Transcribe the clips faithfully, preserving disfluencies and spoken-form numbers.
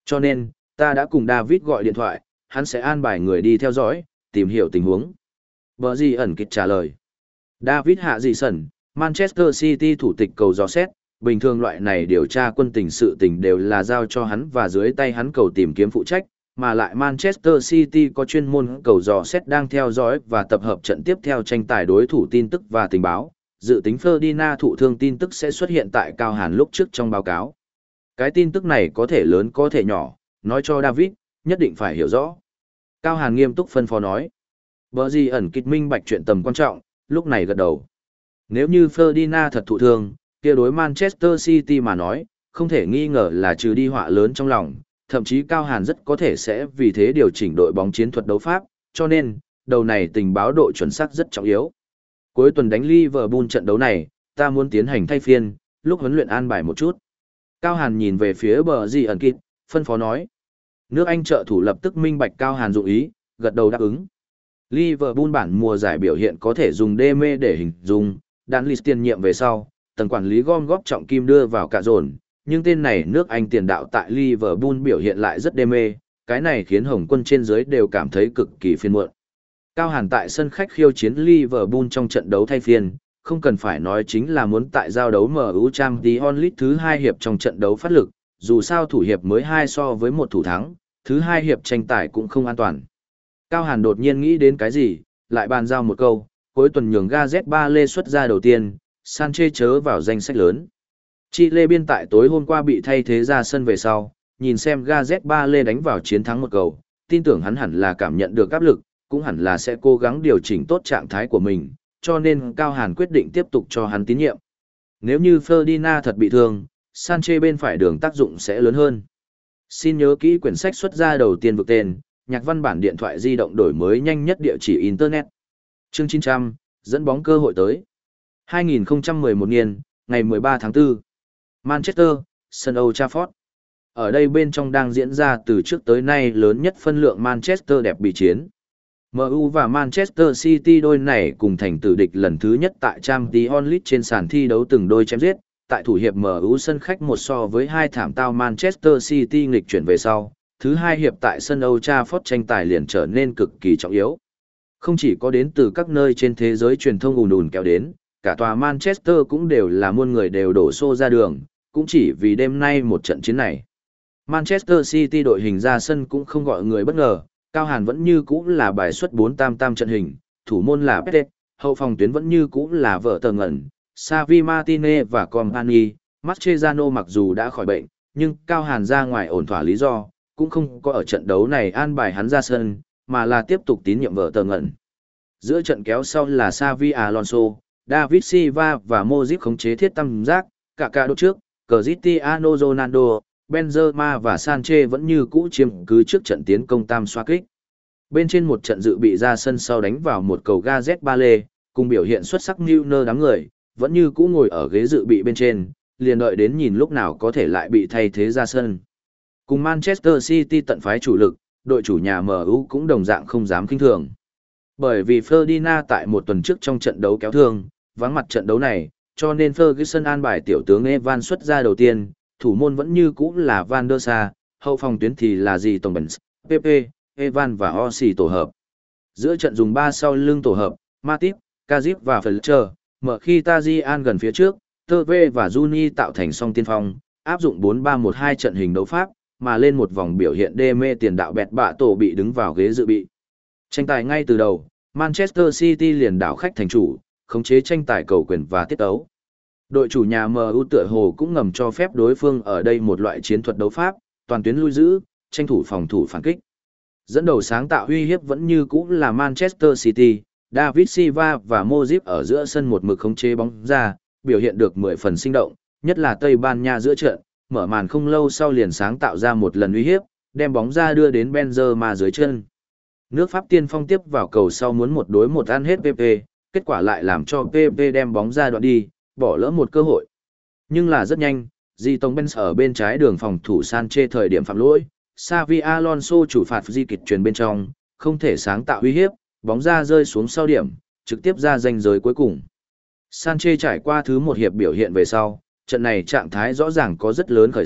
Cho nên, ta đã cùng David gọi điện thoại, hắn sẽ an bài người đi theo dõi, tìm hiểu tình huống. Bờ gì ẩn kịch trả lời. David hạ dị sẩn, Manchester City thủ tịch cầu dò xét, bình thường loại này điều tra quân tình sự tình đều là giao cho hắn và dưới tay hắn cầu tìm kiếm phụ trách, mà lại Manchester City có chuyên môn cầu dò xét đang theo dõi và tập hợp trận tiếp theo tranh tài đối thủ tin tức và tình báo, dự tính Ferdinand thụ thương tin tức sẽ xuất hiện tại Cao Hàn lúc trước trong báo cáo. Cái tin tức này có thể lớn có thể nhỏ, nói cho David, nhất định phải hiểu rõ. Cao Hàn nghiêm túc phân phó nói. Bờ gì ẩn kịch minh bạch chuyện tầm quan trọng, lúc này gật đầu. Nếu như Ferdinand thật thụ thương, kia đối Manchester City mà nói, không thể nghi ngờ là trừ đi họa lớn trong lòng, thậm chí Cao Hàn rất có thể sẽ vì thế điều chỉnh đội bóng chiến thuật đấu pháp, cho nên, đầu này tình báo độ chuẩn xác rất trọng yếu. Cuối tuần đánh Liverpool trận đấu này, ta muốn tiến hành thay phiên, lúc huấn luyện an bài một chút. Cao Hàn nhìn về phía bờ gì ẩn kịch, phân phó nói. Nước Anh trợ thủ lập tức minh bạch Cao Hàn dụng ý, gật đầu đáp ứng. Liverpool bản mùa giải biểu hiện có thể dùng đê mê để hình dung, đàn list tiền nhiệm về sau, tầng quản lý gom góp trọng kim đưa vào cả dồn, nhưng tên này nước Anh tiền đạo tại Liverpool biểu hiện lại rất đê mê, cái này khiến Hồng quân trên dưới đều cảm thấy cực kỳ phiền muộn. Cao Hàn tại sân khách khiêu chiến Liverpool trong trận đấu thay phiên, không cần phải nói chính là muốn tại giao đấu em u Champions League thứ hai hiệp trong trận đấu phát lực, dù sao thủ hiệp mới hai so với một thủ thắng, thứ hai hiệp tranh tài cũng không an toàn. Cao Hàn đột nhiên nghĩ đến cái gì, lại bàn giao một câu, cuối tuần nhường Gazet ba lê xuất ra đầu tiên, Sanchez chớ vào danh sách lớn. Chile biên tại tối hôm qua bị thay thế ra sân về sau, nhìn xem Gazet ba lê đánh vào chiến thắng một cầu, tin tưởng hắn hẳn là cảm nhận được áp lực, cũng hẳn là sẽ cố gắng điều chỉnh tốt trạng thái của mình, cho nên Cao Hàn quyết định tiếp tục cho hắn tín nhiệm. Nếu như Ferdinand thật bị thương, Sanchez bên phải đường tác dụng sẽ lớn hơn. Xin nhớ kỹ quyển sách xuất ra đầu tiên vực tên, nhạc văn bản điện thoại di động đổi mới nhanh nhất địa chỉ Internet. Chương chín trăm, dẫn bóng cơ hội tới. hai nghìn không trăm mười một niên, ngày mười ba tháng tư. Manchester, sân Old Trafford. Ở đây bên trong đang diễn ra từ trước tới nay lớn nhất phân lượng Manchester đẹp bị chiến. em u và Manchester City đôi này cùng thành tử địch lần thứ nhất tại Champions League trên sàn thi đấu từng đôi chém giết. Tại thủ hiệp em u sân khách một so với hai thảm tao Manchester City nghịch chuyển về sau, thứ hai hiệp tại sân Old Trafford tranh tài liền trở nên cực kỳ trọng yếu. Không chỉ có đến từ các nơi trên thế giới truyền thông ùn ùn kéo đến, cả tòa Manchester cũng đều là muôn người đều đổ xô ra đường, cũng chỉ vì đêm nay một trận chiến này. Manchester City đội hình ra sân cũng không gọi người bất ngờ, Cao Hàn vẫn như cũ là bài xuất bốn tam tam trận hình, thủ môn là Pete, hậu phòng tuyến vẫn như cũ là vợ tờ ngẩn, Xavi Martinez và Company. Mascherano mặc dù đã khỏi bệnh, nhưng Cao Hàn ra ngoài ổn thỏa lý do, cũng không có ở trận đấu này an bài hắn ra sân, mà là tiếp tục tín nhiệm vợ tờ ngẩn. Giữa trận kéo sau là Xavi Alonso, David Silva và Modric khống chế thiết tam giác, cả cả đốt trước, Cristiano Ronaldo, Benzema và Sanchez vẫn như cũ chiếm cứ trước trận tiến công tam xoá kích. Bên trên một trận dự bị ra sân sau đánh vào một cầu Gazet ba lê, cùng biểu hiện xuất sắc Neuer đám người, vẫn như cũ ngồi ở ghế dự bị bên trên, liền đợi đến nhìn lúc nào có thể lại bị thay thế ra sân. Cùng Manchester City tận phái chủ lực, đội chủ nhà em u cũng đồng dạng không dám khinh thường. Bởi vì Ferdinand tại một tuần trước trong trận đấu kéo thương, vắng mặt trận đấu này, cho nên Ferguson an bài tiểu tướng Evan xuất ra đầu tiên, thủ môn vẫn như cũ là Van der Sar, hậu phòng tuyến thì là gì Tổng Bens, Pepe, Evan và Ossi tổ hợp. Giữa trận dùng ba sau lưng tổ hợp, Matip, Kazip và Fletcher, mở khi Tajian gần phía trước, Teve và Juni tạo thành song tiên phong, áp dụng bốn ba một hai trận hình đấu pháp, mà lên một vòng biểu hiện đê mê tiền đạo bẹt bạ tổ bị đứng vào ghế dự bị. Tranh tài ngay từ đầu, Manchester City liền đảo khách thành chủ, khống chế tranh tài cầu quyền và tiết tấu. Đội chủ nhà em u tựa hồ cũng ngầm cho phép đối phương ở đây một loại chiến thuật đấu pháp, toàn tuyến lui giữ, tranh thủ phòng thủ phản kích. Dẫn đầu sáng tạo uy hiếp vẫn như cũ là Manchester City, David Silva và Modric ở giữa sân một mực khống chế bóng ra, biểu hiện được mười phần sinh động, nhất là Tây Ban Nha giữa trận, mở màn không lâu sau liền sáng tạo ra một lần uy hiếp, đem bóng ra đưa đến Benzema dưới chân. Nước Pháp tiên phong tiếp vào cầu sau muốn một đối một ăn hết pê pê, kết quả lại làm cho pê pê đem bóng ra đoạn đi, bỏ lỡ một cơ hội. Nhưng là rất nhanh, Di Tông Benz ở bên trái đường phòng thủ Sanchez thời điểm phạm lỗi, Xavi Alonso chủ phạt di kịch truyền bên trong, không thể sáng tạo uy hiếp, bóng ra rơi xuống sau điểm, trực tiếp ra ranh giới cuối cùng. Sanchez trải qua thứ một hiệp biểu hiện về sau, trận này trạng thái rõ ràng có rất lớn khởi sắc,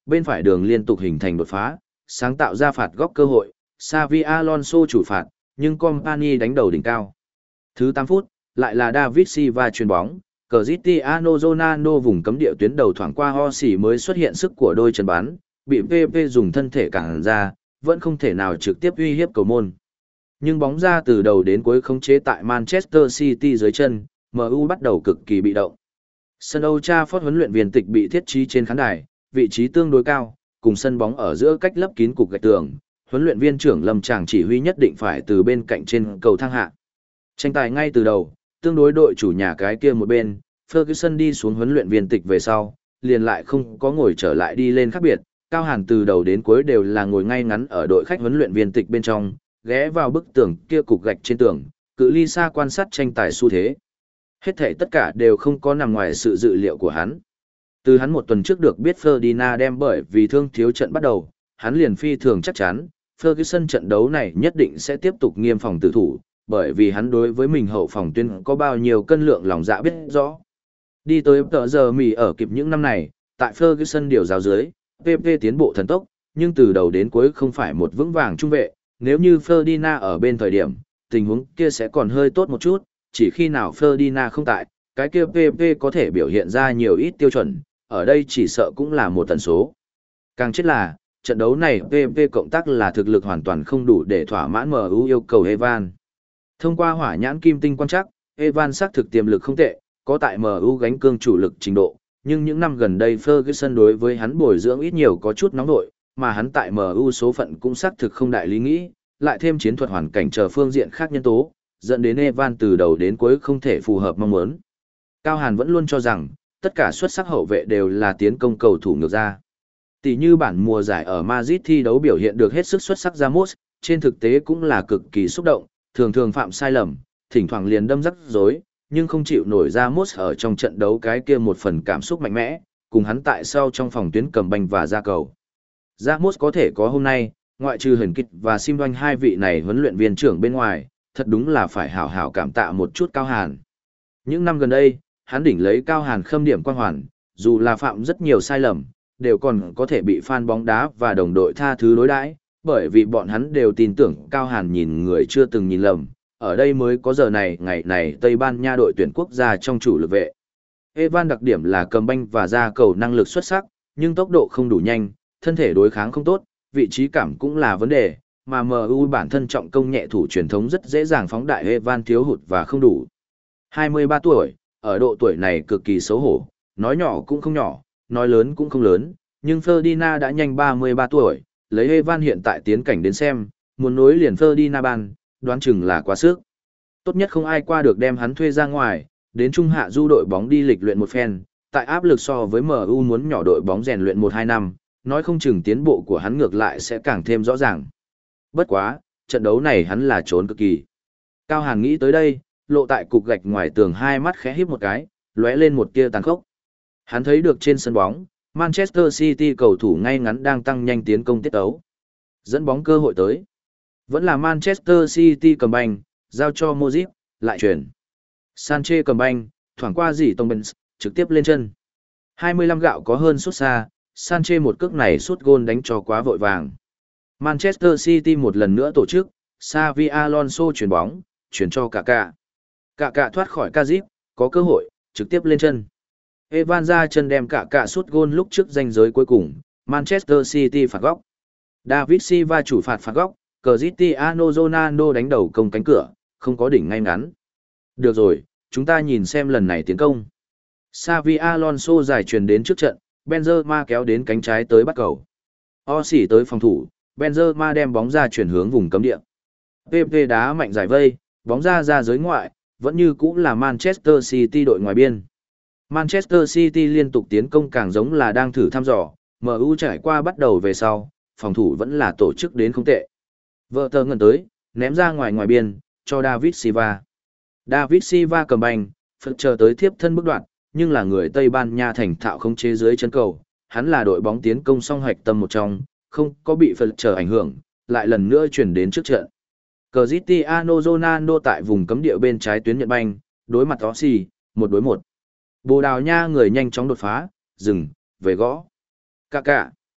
bên phải đường liên tục hình thành đột phá, sáng tạo ra phạt góc cơ hội, Xavi Alonso chủ phạt, nhưng Company đánh đầu đỉnh cao. Thứ tám phút, lại là David Silva chuyền bóng, Cristiano Ronaldo vùng cấm địa tuyến đầu thoảng qua Rossi mới xuất hiện sức của đôi chân bắn, bị pê pê dùng thân thể cản ra, vẫn không thể nào trực tiếp uy hiếp cầu môn. Nhưng bóng ra từ đầu đến cuối khống chế tại Manchester City dưới chân, em u bắt đầu cực kỳ bị động. Sân Old Trafford huấn luyện viên tịch bị thiết trí trên khán đài, vị trí tương đối cao, cùng sân bóng ở giữa cách lấp kín cục gạch tường, huấn luyện viên trưởng Lâm Tràng chỉ huy nhất định phải từ bên cạnh trên cầu thang hạ. Tranh tài ngay từ đầu, tương đối đội chủ nhà cái kia một bên, Ferguson đi xuống huấn luyện viên tịch về sau, liền lại không có ngồi trở lại đi lên khác biệt, Cao Hàn từ đầu đến cuối đều là ngồi ngay ngắn ở đội khách huấn luyện viên tịch bên trong, ghé vào bức tường kia cục gạch trên tường, cự ly xa quan sát tranh tài xu thế. Hết thảy tất cả đều không có nằm ngoài sự dự liệu của hắn. Từ hắn một tuần trước được biết Ferdinand đem bởi vì thương thiếu trận bắt đầu, hắn liền phi thường chắc chắn, Ferguson trận đấu này nhất định sẽ tiếp tục nghiêm phòng tử thủ, bởi vì hắn đối với mình hậu phòng tuyến có bao nhiêu cân lượng lòng dạ biết rõ. Đi tới tờ giờ mì ở kịp những năm này, tại Ferguson điều giáo dưới, pê pê tiến bộ thần tốc, nhưng từ đầu đến cuối không phải một vững vàng trung vệ, nếu như Ferdinand ở bên thời điểm, tình huống kia sẽ còn hơi tốt một chút, chỉ khi nào Ferdinand không tại, cái kia pê pê có thể biểu hiện ra nhiều ít tiêu chuẩn, ở đây chỉ sợ cũng là một tần số. Càng chết là, trận đấu này pê pê cộng tác là thực lực hoàn toàn không đủ để thỏa mãn em u yêu cầu Evan. Thông qua hỏa nhãn kim tinh quan trắc, Evan xác thực tiềm lực không tệ, có tại em u gánh cương chủ lực trình độ, nhưng những năm gần đây Ferguson đối với hắn bồi dưỡng ít nhiều có chút nóng nội, mà hắn tại em u số phận cũng xác thực không đại lý nghĩ, lại thêm chiến thuật hoàn cảnh chờ phương diện khác nhân tố, dẫn đến Evan từ đầu đến cuối không thể phù hợp mong muốn. Cao Hàn vẫn luôn cho rằng, tất cả xuất sắc hậu vệ đều là tiến công cầu thủ ngược ra. Tỷ như bản mùa giải ở Madrid thi đấu biểu hiện được hết sức xuất sắc Ramos, trên thực tế cũng là cực kỳ xúc động, thường thường phạm sai lầm, thỉnh thoảng liền đâm rắc rối, nhưng không chịu nổi Ramos ở trong trận đấu cái kia một phần cảm xúc mạnh mẽ, cùng hắn tại sau trong phòng tuyến cầm banh và ra cầu. Ramos có thể có hôm nay, ngoại trừ Huyền Kịch và Sim Đoanh hai vị này huấn luyện viên trưởng bên ngoài, thật đúng là phải hảo hảo cảm tạ một chút Cao Hàn. Những năm gần đây, hắn đỉnh lấy Cao Hàn khâm điểm quang hoàn, dù là phạm rất nhiều sai lầm, đều còn có thể bị fan bóng đá và đồng đội tha thứ đối đãi, bởi vì bọn hắn đều tin tưởng Cao Hàn nhìn người chưa từng nhìn lầm, ở đây mới có giờ này ngày này Tây Ban Nha đội tuyển quốc gia trong chủ lực vệ. Evan đặc điểm là cầm banh và ra cầu năng lực xuất sắc, nhưng tốc độ không đủ nhanh, thân thể đối kháng không tốt, vị trí cảm cũng là vấn đề, mà em u bản thân trọng công nhẹ thủ truyền thống rất dễ dàng phóng đại Evan thiếu hụt và không đủ. hai mươi ba tuổi, ở độ tuổi này cực kỳ xấu hổ, nói nhỏ cũng không nhỏ, nói lớn cũng không lớn, nhưng Ferdinand đã nhanh ba mươi ba tuổi, lấy Evan hiện tại tiến cảnh đến xem, muốn nối liền Ferdinand ban, đoán chừng là quá sức. Tốt nhất không ai qua được đem hắn thuê ra ngoài, đến trung hạ du đội bóng đi lịch luyện một phen, tại áp lực so với em u muốn nhỏ đội bóng rèn luyện một hai năm, nói không chừng tiến bộ của hắn ngược lại sẽ càng thêm rõ ràng. Bất quá, trận đấu này hắn là trốn cực kỳ. Cao Hàn nghĩ tới đây, lộ tại cục gạch ngoài tường hai mắt khẽ híp một cái, lóe lên một tia tàn khốc. Hắn thấy được trên sân bóng, Manchester City cầu thủ ngay ngắn đang tăng nhanh tiến công tiết tấu. Dẫn bóng cơ hội tới. Vẫn là Manchester City cầm banh, giao cho Modric, lại chuyển. Sanchez cầm banh, thoảng qua dì Tông Benz, trực tiếp lên chân. hai mươi lăm gạo có hơn sút xa, Sanchez một cước này sút gôn đánh cho quá vội vàng. Manchester City một lần nữa tổ chức, Xavi Alonso chuyển bóng, chuyển cho Kaká. Kaká thoát khỏi Kazip, có cơ hội, trực tiếp lên chân. Evan ra chân đem Kaká sút gôn lúc trước ranh giới cuối cùng, Manchester City phạt góc. David Silva chủ phạt phạt góc, Cristiano Ronaldo đánh đầu công cánh cửa, không có đỉnh ngay ngắn. Được rồi, chúng ta nhìn xem lần này tiến công. Xavi Alonso giải truyền đến trước trận, Benzema kéo đến cánh trái tới bắt cầu. Rossi tới phòng thủ, Benzema đem bóng ra chuyển hướng vùng cấm địa. pê pê đá mạnh giải vây, bóng ra ra giới ngoại, vẫn như cũ là Manchester City đội ngoài biên. Manchester City liên tục tiến công càng giống là đang thử thăm dò, em u trải qua bắt đầu về sau, phòng thủ vẫn là tổ chức đến không tệ. Vợ tờ ngần tới, ném ra ngoài ngoài biên, cho David Silva. David Silva cầm banh, phật chờ tới tiếp thân bước đoạn, nhưng là người Tây Ban Nha thành thạo khống chế dưới chân cầu, hắn là đội bóng tiến công song hoạch tâm một trong, không có bị phật chờ ảnh hưởng, lại lần nữa chuyển đến trước trận. Cristiano Ronaldo tại vùng cấm địa bên trái tuyến nhận banh, đối mặt Rossi, một đối một. Bồ Đào Nha người nhanh chóng đột phá, dừng, về gõ. Kaká.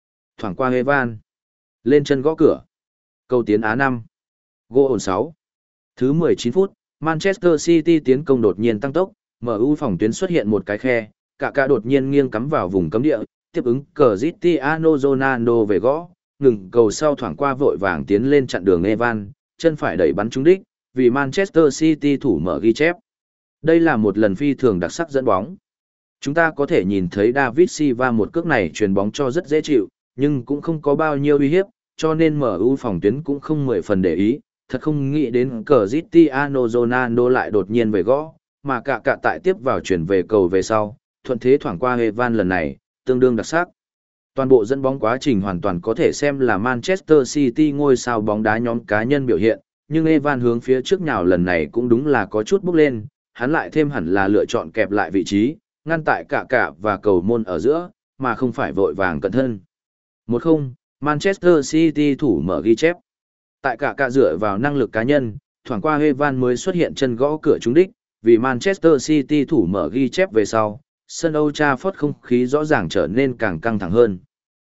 thoảng qua Evan. Lên chân gõ cửa. Cầu tiến Á năm. Gỗ ổn sáu. Thứ mười chín phút, Manchester City tiến công đột nhiên tăng tốc, em u phòng tuyến xuất hiện một cái khe, cả cả đột nhiên nghiêng cắm vào vùng cấm địa, tiếp ứng Cristiano Ronaldo về gõ, ngừng cầu sau thoảng qua vội vàng tiến lên chặn đường Evan, chân phải đẩy bắn trúng đích, vì Manchester City thủ mở ghi chép. Đây là một lần phi thường đặc sắc dẫn bóng. Chúng ta có thể nhìn thấy David Silva một cước này chuyền bóng cho rất dễ chịu, nhưng cũng không có bao nhiêu uy hiếp, cho nên em u phòng tuyến cũng không mười phần để ý, thật không nghĩ đến Cristiano Ronaldo lại đột nhiên về gõ, mà cả cả tại tiếp vào chuyển về cầu về sau, thuận thế thoảng qua Evan lần này, tương đương đặc sắc. Toàn bộ dẫn bóng quá trình hoàn toàn có thể xem là Manchester City ngôi sao bóng đá nhóm cá nhân biểu hiện, nhưng Evan hướng phía trước nhào lần này cũng đúng là có chút bốc lên, hắn lại thêm hẳn là lựa chọn kẹp lại vị trí, ngăn tại cả cả và cầu môn ở giữa, mà không phải vội vàng cẩn thân. một không, Manchester City thủ mở ghi chép. Tại cả cả dựa vào năng lực cá nhân, thoảng qua Evan mới xuất hiện chân gõ cửa trúng đích, vì Manchester City thủ mở ghi chép về sau, sân Old Trafford không khí rõ ràng trở nên càng căng thẳng hơn.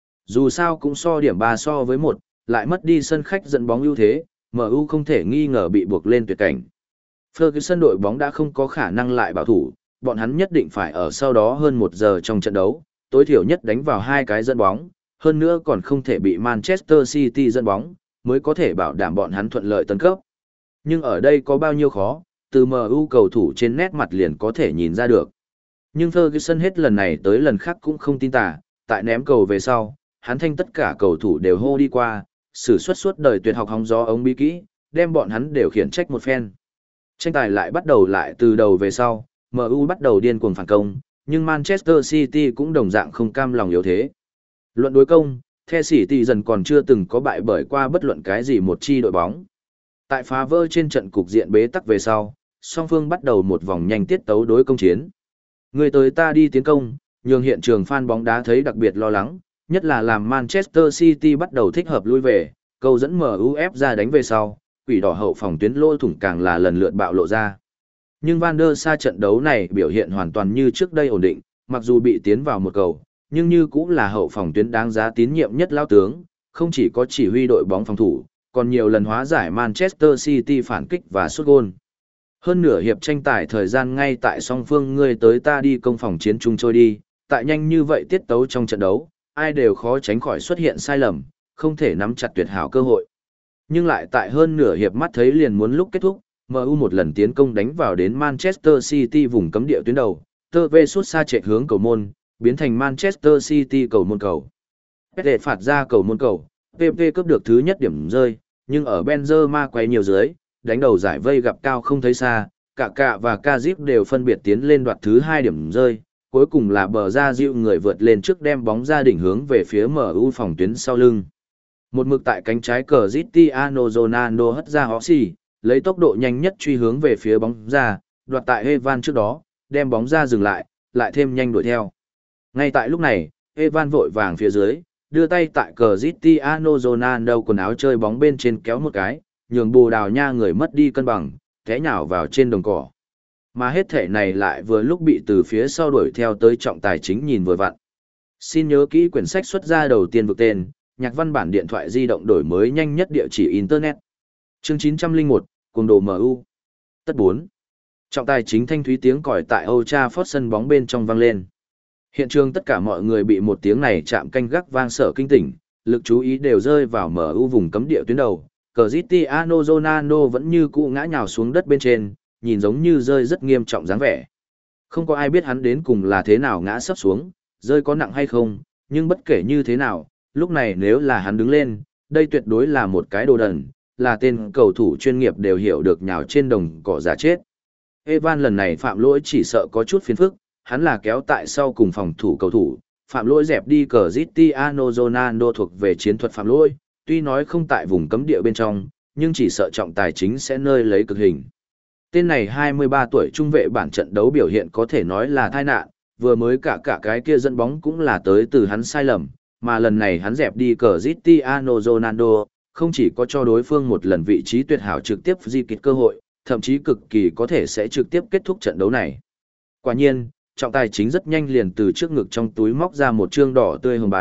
Dù sao cũng so điểm ba so với một, lại mất đi sân khách dẫn bóng ưu thế, em u không thể nghi ngờ bị buộc lên tuyệt cảnh. Ferguson đội bóng đã không có khả năng lại bảo thủ, bọn hắn nhất định phải ở sau đó hơn một giờ trong trận đấu, tối thiểu nhất đánh vào hai cái dẫn bóng, hơn nữa còn không thể bị Manchester City dẫn bóng, mới có thể bảo đảm bọn hắn thuận lợi tấn cấp. Nhưng ở đây có bao nhiêu khó, từ em u cầu thủ trên nét mặt liền có thể nhìn ra được. Nhưng Ferguson hết lần này tới lần khác cũng không tin tà, tại ném cầu về sau, hắn thanh tất cả cầu thủ đều hô đi qua, sử xuất suốt đời tuyệt học hóng gió ống bí kỹ, đem bọn hắn đều khiển trách một phen. Tranh tài lại bắt đầu lại từ đầu về sau, em u bắt đầu điên cuồng phản công, nhưng Manchester City cũng đồng dạng không cam lòng yếu thế. Luận đối công, The City dần còn chưa từng có bại bởi qua bất luận cái gì một chi đội bóng. Tại phá vỡ trên trận cục diện bế tắc về sau, song phương bắt đầu một vòng nhanh tiết tấu đối công chiến. Người tới ta đi tiến công, nhường hiện trường fan bóng đá thấy đặc biệt lo lắng, nhất là làm Manchester City bắt đầu thích hợp lui về, câu dẫn em u ép ra đánh về sau, quỷ đỏ hậu phòng tuyến lỗ thủng càng là lần lượt bạo lộ ra. Nhưng Van der Sa trận đấu này biểu hiện hoàn toàn như trước đây ổn định, mặc dù bị tiến vào một cầu, nhưng như cũng là hậu phòng tuyến đáng giá tín nhiệm nhất lao tướng, không chỉ có chỉ huy đội bóng phòng thủ, còn nhiều lần hóa giải Manchester City phản kích và sút gôn. Hơn nửa hiệp tranh tài thời gian ngay tại song phương ngươi tới ta đi công phòng chiến chung trôi đi, tại nhanh như vậy tiết tấu trong trận đấu, ai đều khó tránh khỏi xuất hiện sai lầm, không thể nắm chặt tuyệt hảo cơ hội. Nhưng lại tại hơn nửa hiệp mắt thấy liền muốn lúc kết thúc, em u một lần tiến công đánh vào đến Manchester City vùng cấm địa tuyến đầu, tơ vê sút xa chạy hướng cầu môn, biến thành Manchester City cầu môn cầu. Pete phạt ra cầu môn cầu, pê pê cướp được thứ nhất điểm rơi, nhưng ở Benzema quay nhiều dưới, đánh đầu giải vây gặp cao không thấy xa, cả cả và Kazip đều phân biệt tiến lên đoạt thứ hai điểm rơi, cuối cùng là bờ ra dịu người vượt lên trước đem bóng ra đỉnh hướng về phía em u phòng tuyến sau lưng. Một mực tại cánh trái cờ Cristiano Ronaldo hất ra Hossi, lấy tốc độ nhanh nhất truy hướng về phía bóng ra, đoạt tại Evan trước đó, đem bóng ra dừng lại, lại thêm nhanh đuổi theo. Ngay tại lúc này, Evan vội vàng phía dưới, đưa tay tại cờ Cristiano Ronaldo quần áo chơi bóng bên trên kéo một cái, nhường Bồ Đào Nha người mất đi cân bằng, té nhào vào trên đồng cỏ. Mà hết thể này lại vừa lúc bị từ phía sau đuổi theo tới trọng tài chính nhìn vừa vặn. Xin nhớ kỹ quyển sách xuất ra đầu tiên vực tên, nhạc văn bản điện thoại di động đổi mới nhanh nhất địa chỉ Internet. Chương chín trăm lẻ một, Cuồng đồ em u. Tất bốn. Trọng tài chính thanh thúy tiếng còi tại Old Trafford sân bóng bên trong vang lên. Hiện trường tất cả mọi người bị một tiếng này chạm canh gác vang sợ kinh tỉnh, lực chú ý đều rơi vào em u vùng cấm địa tuyến đầu. Cristiano Ronaldo vẫn như cũ ngã nhào xuống đất bên trên, nhìn giống như rơi rất nghiêm trọng dáng vẻ. Không có ai biết hắn đến cùng là thế nào ngã sấp xuống, rơi có nặng hay không, nhưng bất kể như thế nào, lúc này nếu là hắn đứng lên, đây tuyệt đối là một cái đồ đần, là tên cầu thủ chuyên nghiệp đều hiểu được nhào trên đồng cỏ giả chết. Evan lần này phạm lỗi chỉ sợ có chút phiền phức, hắn là kéo tại sau cùng phòng thủ cầu thủ, phạm lỗi dẹp đi Cristiano Ronaldo thuộc về chiến thuật phạm lỗi, tuy nói không tại vùng cấm địa bên trong, nhưng chỉ sợ trọng tài chính sẽ nơi lấy cực hình. Tên này hai mươi ba tuổi trung vệ bản trận đấu biểu hiện có thể nói là tai nạn, vừa mới cả cả cái kia dẫn bóng cũng là tới từ hắn sai lầm, mà lần này hắn dẹp đi Cristiano Ronaldo, không chỉ có cho đối phương một lần vị trí tuyệt hảo trực tiếp di kịch cơ hội, thậm chí cực kỳ có thể sẽ trực tiếp kết thúc trận đấu này. Quả nhiên, trọng tài chính rất nhanh liền từ trước ngực trong túi móc ra một trương đỏ tươi hồng bài,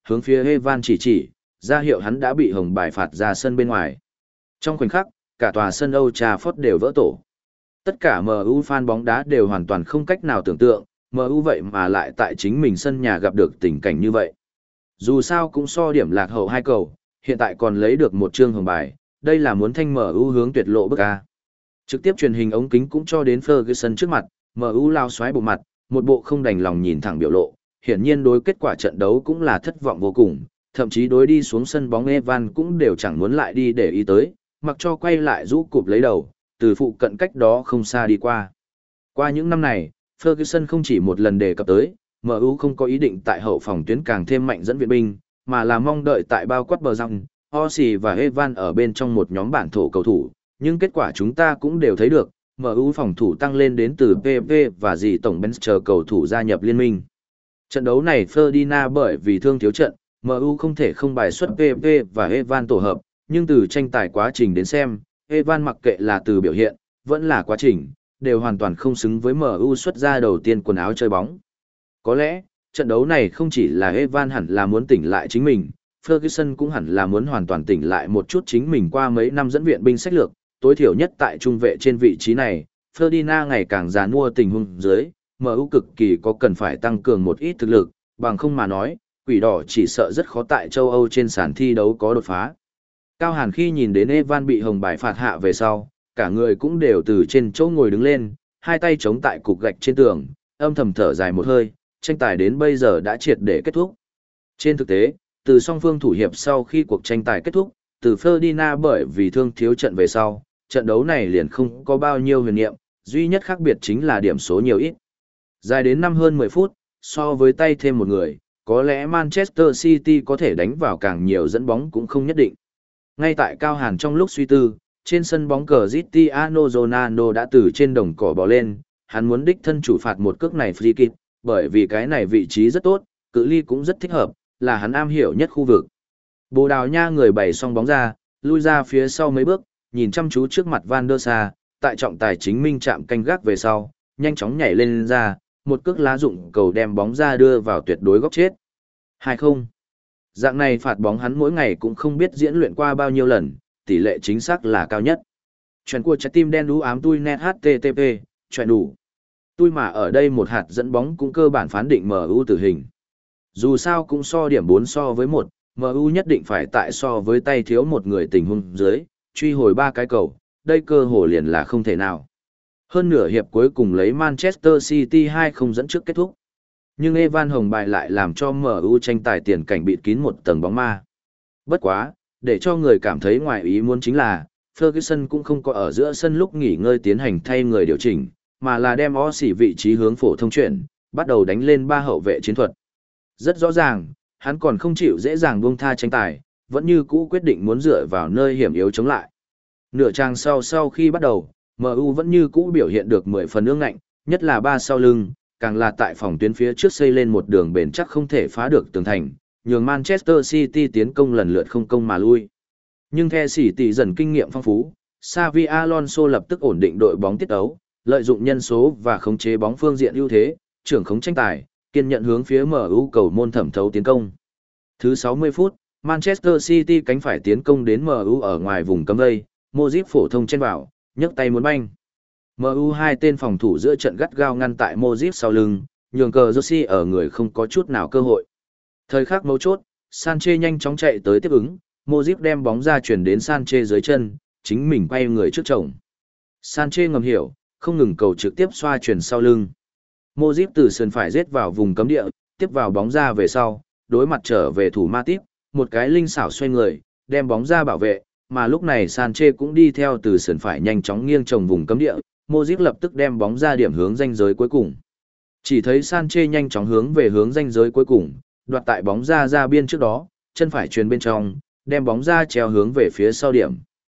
hướng phía Evan chỉ chỉ, ra hiệu hắn đã bị hồng bài phạt ra sân bên ngoài. Trong khoảnh khắc, cả tòa sân Old Trafford đều vỡ tổ. Tất cả em u fan bóng đá đều hoàn toàn không cách nào tưởng tượng, em u vậy mà lại tại chính mình sân nhà gặp được tình cảnh như vậy. Dù sao cũng so điểm lạc hậu hai cầu, hiện tại còn lấy được một chương hồng bài, đây là muốn thanh em u hướng tuyệt lộ bức A. Trực tiếp truyền hình ống kính cũng cho đến Ferguson trước mặt, em u lao xoáy bộ mặt, một bộ không đành lòng nhìn thẳng biểu lộ, hiển nhiên đối kết quả trận đấu cũng là thất vọng vô cùng, thậm chí đối đi xuống sân bóng Evan cũng đều chẳng muốn lại đi để ý tới, mặc cho quay lại rũ cụp lấy đầu, từ phụ cận cách đó không xa đi qua. Qua những năm này, Ferguson không chỉ một lần đề cập tới, em u không có ý định tại hậu phòng tuyến càng thêm mạnh dẫn viện binh, mà là mong đợi tại bao quát bờ răng, Osi và Evan ở bên trong một nhóm bản thổ cầu thủ, nhưng kết quả chúng ta cũng đều thấy được, em u phòng thủ tăng lên đến từ pê pê và dì tổng Benz chờ cầu thủ gia nhập liên minh. Trận đấu này Ferdinand bởi vì thương thiếu trận, em u không thể không bài xuất pê pê và Evan tổ hợp, nhưng từ tranh tài quá trình đến xem, Evan mặc kệ là từ biểu hiện, vẫn là quá trình, đều hoàn toàn không xứng với em u xuất ra đầu tiên quần áo chơi bóng. Có lẽ, trận đấu này không chỉ là Evan hẳn là muốn tỉnh lại chính mình, Ferguson cũng hẳn là muốn hoàn toàn tỉnh lại một chút chính mình qua mấy năm dẫn viện binh sách lược, tối thiểu nhất tại trung vệ trên vị trí này, Ferdinand ngày càng già nua tình huống dưới, em u cực kỳ có cần phải tăng cường một ít thực lực, bằng không mà nói, quỷ đỏ chỉ sợ rất khó tại châu Âu trên sàn thi đấu có đột phá. Cao Hàn khi nhìn đến Evan bị hồng bài phạt hạ về sau, cả người cũng đều từ trên chỗ ngồi đứng lên, hai tay chống tại cục gạch trên tường, âm thầm thở dài một hơi, tranh tài đến bây giờ đã triệt để kết thúc. Trên thực tế, từ song phương thủ hiệp sau khi cuộc tranh tài kết thúc, từ Ferdinand bởi vì thương thiếu trận về sau, trận đấu này liền không có bao nhiêu huyền niệm, duy nhất khác biệt chính là điểm số nhiều ít. Dài đến năm hơn mười phút, so với tay thêm một người, có lẽ Manchester City có thể đánh vào càng nhiều dẫn bóng cũng không nhất định. Ngay tại Cao Hàn trong lúc suy tư, trên sân bóng cờ Cristiano Ronaldo đã từ trên đồng cỏ bò lên, hắn muốn đích thân chủ phạt một cước này free kick, bởi vì cái này vị trí rất tốt, cự ly cũng rất thích hợp, là hắn am hiểu nhất khu vực. Bồ Đào Nha người bày xong bóng ra, lui ra phía sau mấy bước, nhìn chăm chú trước mặt Van der Sar, tại trọng tài chính minh chạm canh gác về sau, nhanh chóng nhảy lên ra, một cước lá dụng cầu đem bóng ra đưa vào tuyệt đối góc chết. hai không. Dạng này phạt bóng hắn mỗi ngày cũng không biết diễn luyện qua bao nhiêu lần, tỷ lệ chính xác là cao nhất. Chuyện của trái tim đen đú ám tui net http, chuyện đủ. Tui mà ở đây một hạt dẫn bóng cũng cơ bản phán định em u tử hình. Dù sao cũng so điểm bốn so với một, em u nhất định phải tại so với tay thiếu một người tình huống dưới, truy hồi ba cái cầu, đây cơ hội liền là không thể nào. Hơn nửa hiệp cuối cùng lấy Manchester City hai không dẫn trước kết thúc. Nhưng Evan hồng bài lại làm cho em u tranh tài tiền cảnh bịt kín một tầng bóng ma. Bất quá, để cho người cảm thấy ngoài ý muốn chính là, Ferguson cũng không có ở giữa sân lúc nghỉ ngơi tiến hành thay người điều chỉnh, mà là đem Osi vị trí hướng phổ thông chuyển, bắt đầu đánh lên ba hậu vệ chiến thuật. Rất rõ ràng, hắn còn không chịu dễ dàng buông tha tranh tài, vẫn như cũ quyết định muốn dựa vào nơi hiểm yếu chống lại. Nửa trang sau sau khi bắt đầu, em u vẫn như cũ biểu hiện được mười phần ương ngạnh, nhất là ba sau lưng, càng là tại phòng tuyến phía trước xây lên một đường bền chắc không thể phá được tường thành, nhường Manchester City tiến công lần lượt không công mà lui. Nhưng theo sỉ tỷ dần kinh nghiệm phong phú, Xavi Alonso lập tức ổn định đội bóng tiết ấu, lợi dụng nhân số và khống chế bóng phương diện ưu thế, trưởng khống tranh tài, kiên nhận hướng phía em u cầu môn thẩm thấu tiến công. Thứ sáu mươi phút, Manchester City cánh phải tiến công đến em u ở ngoài vùng cấm vây, Modric phổ thông chen vào, nhấc tay muốn banh. em u hai tên phòng thủ giữa trận gắt gao ngăn tại Modric sau lưng, nhường cờ Rossi ở người không có chút nào cơ hội. Thời khắc mấu chốt, Sanchez nhanh chóng chạy tới tiếp ứng, Modric đem bóng ra chuyển đến Sanchez dưới chân, chính mình quay người trước chồng. Sanchez ngầm hiểu, không ngừng cầu trực tiếp xoa chuyển sau lưng. Modric từ sườn phải giết vào vùng cấm địa, tiếp vào bóng ra về sau, đối mặt trở về thủ Matip, một cái linh xảo xoay người, đem bóng ra bảo vệ, mà lúc này Sanchez cũng đi theo từ sườn phải nhanh chóng nghiêng trồng vùng cấm địa, Modric lập tức đem bóng ra điểm hướng ranh giới cuối cùng. Chỉ thấy Sanchez nhanh chóng hướng về hướng ranh giới cuối cùng, đoạt tại bóng ra ra biên trước đó, chân phải chuyền bên trong, đem bóng ra treo hướng về phía sau điểm.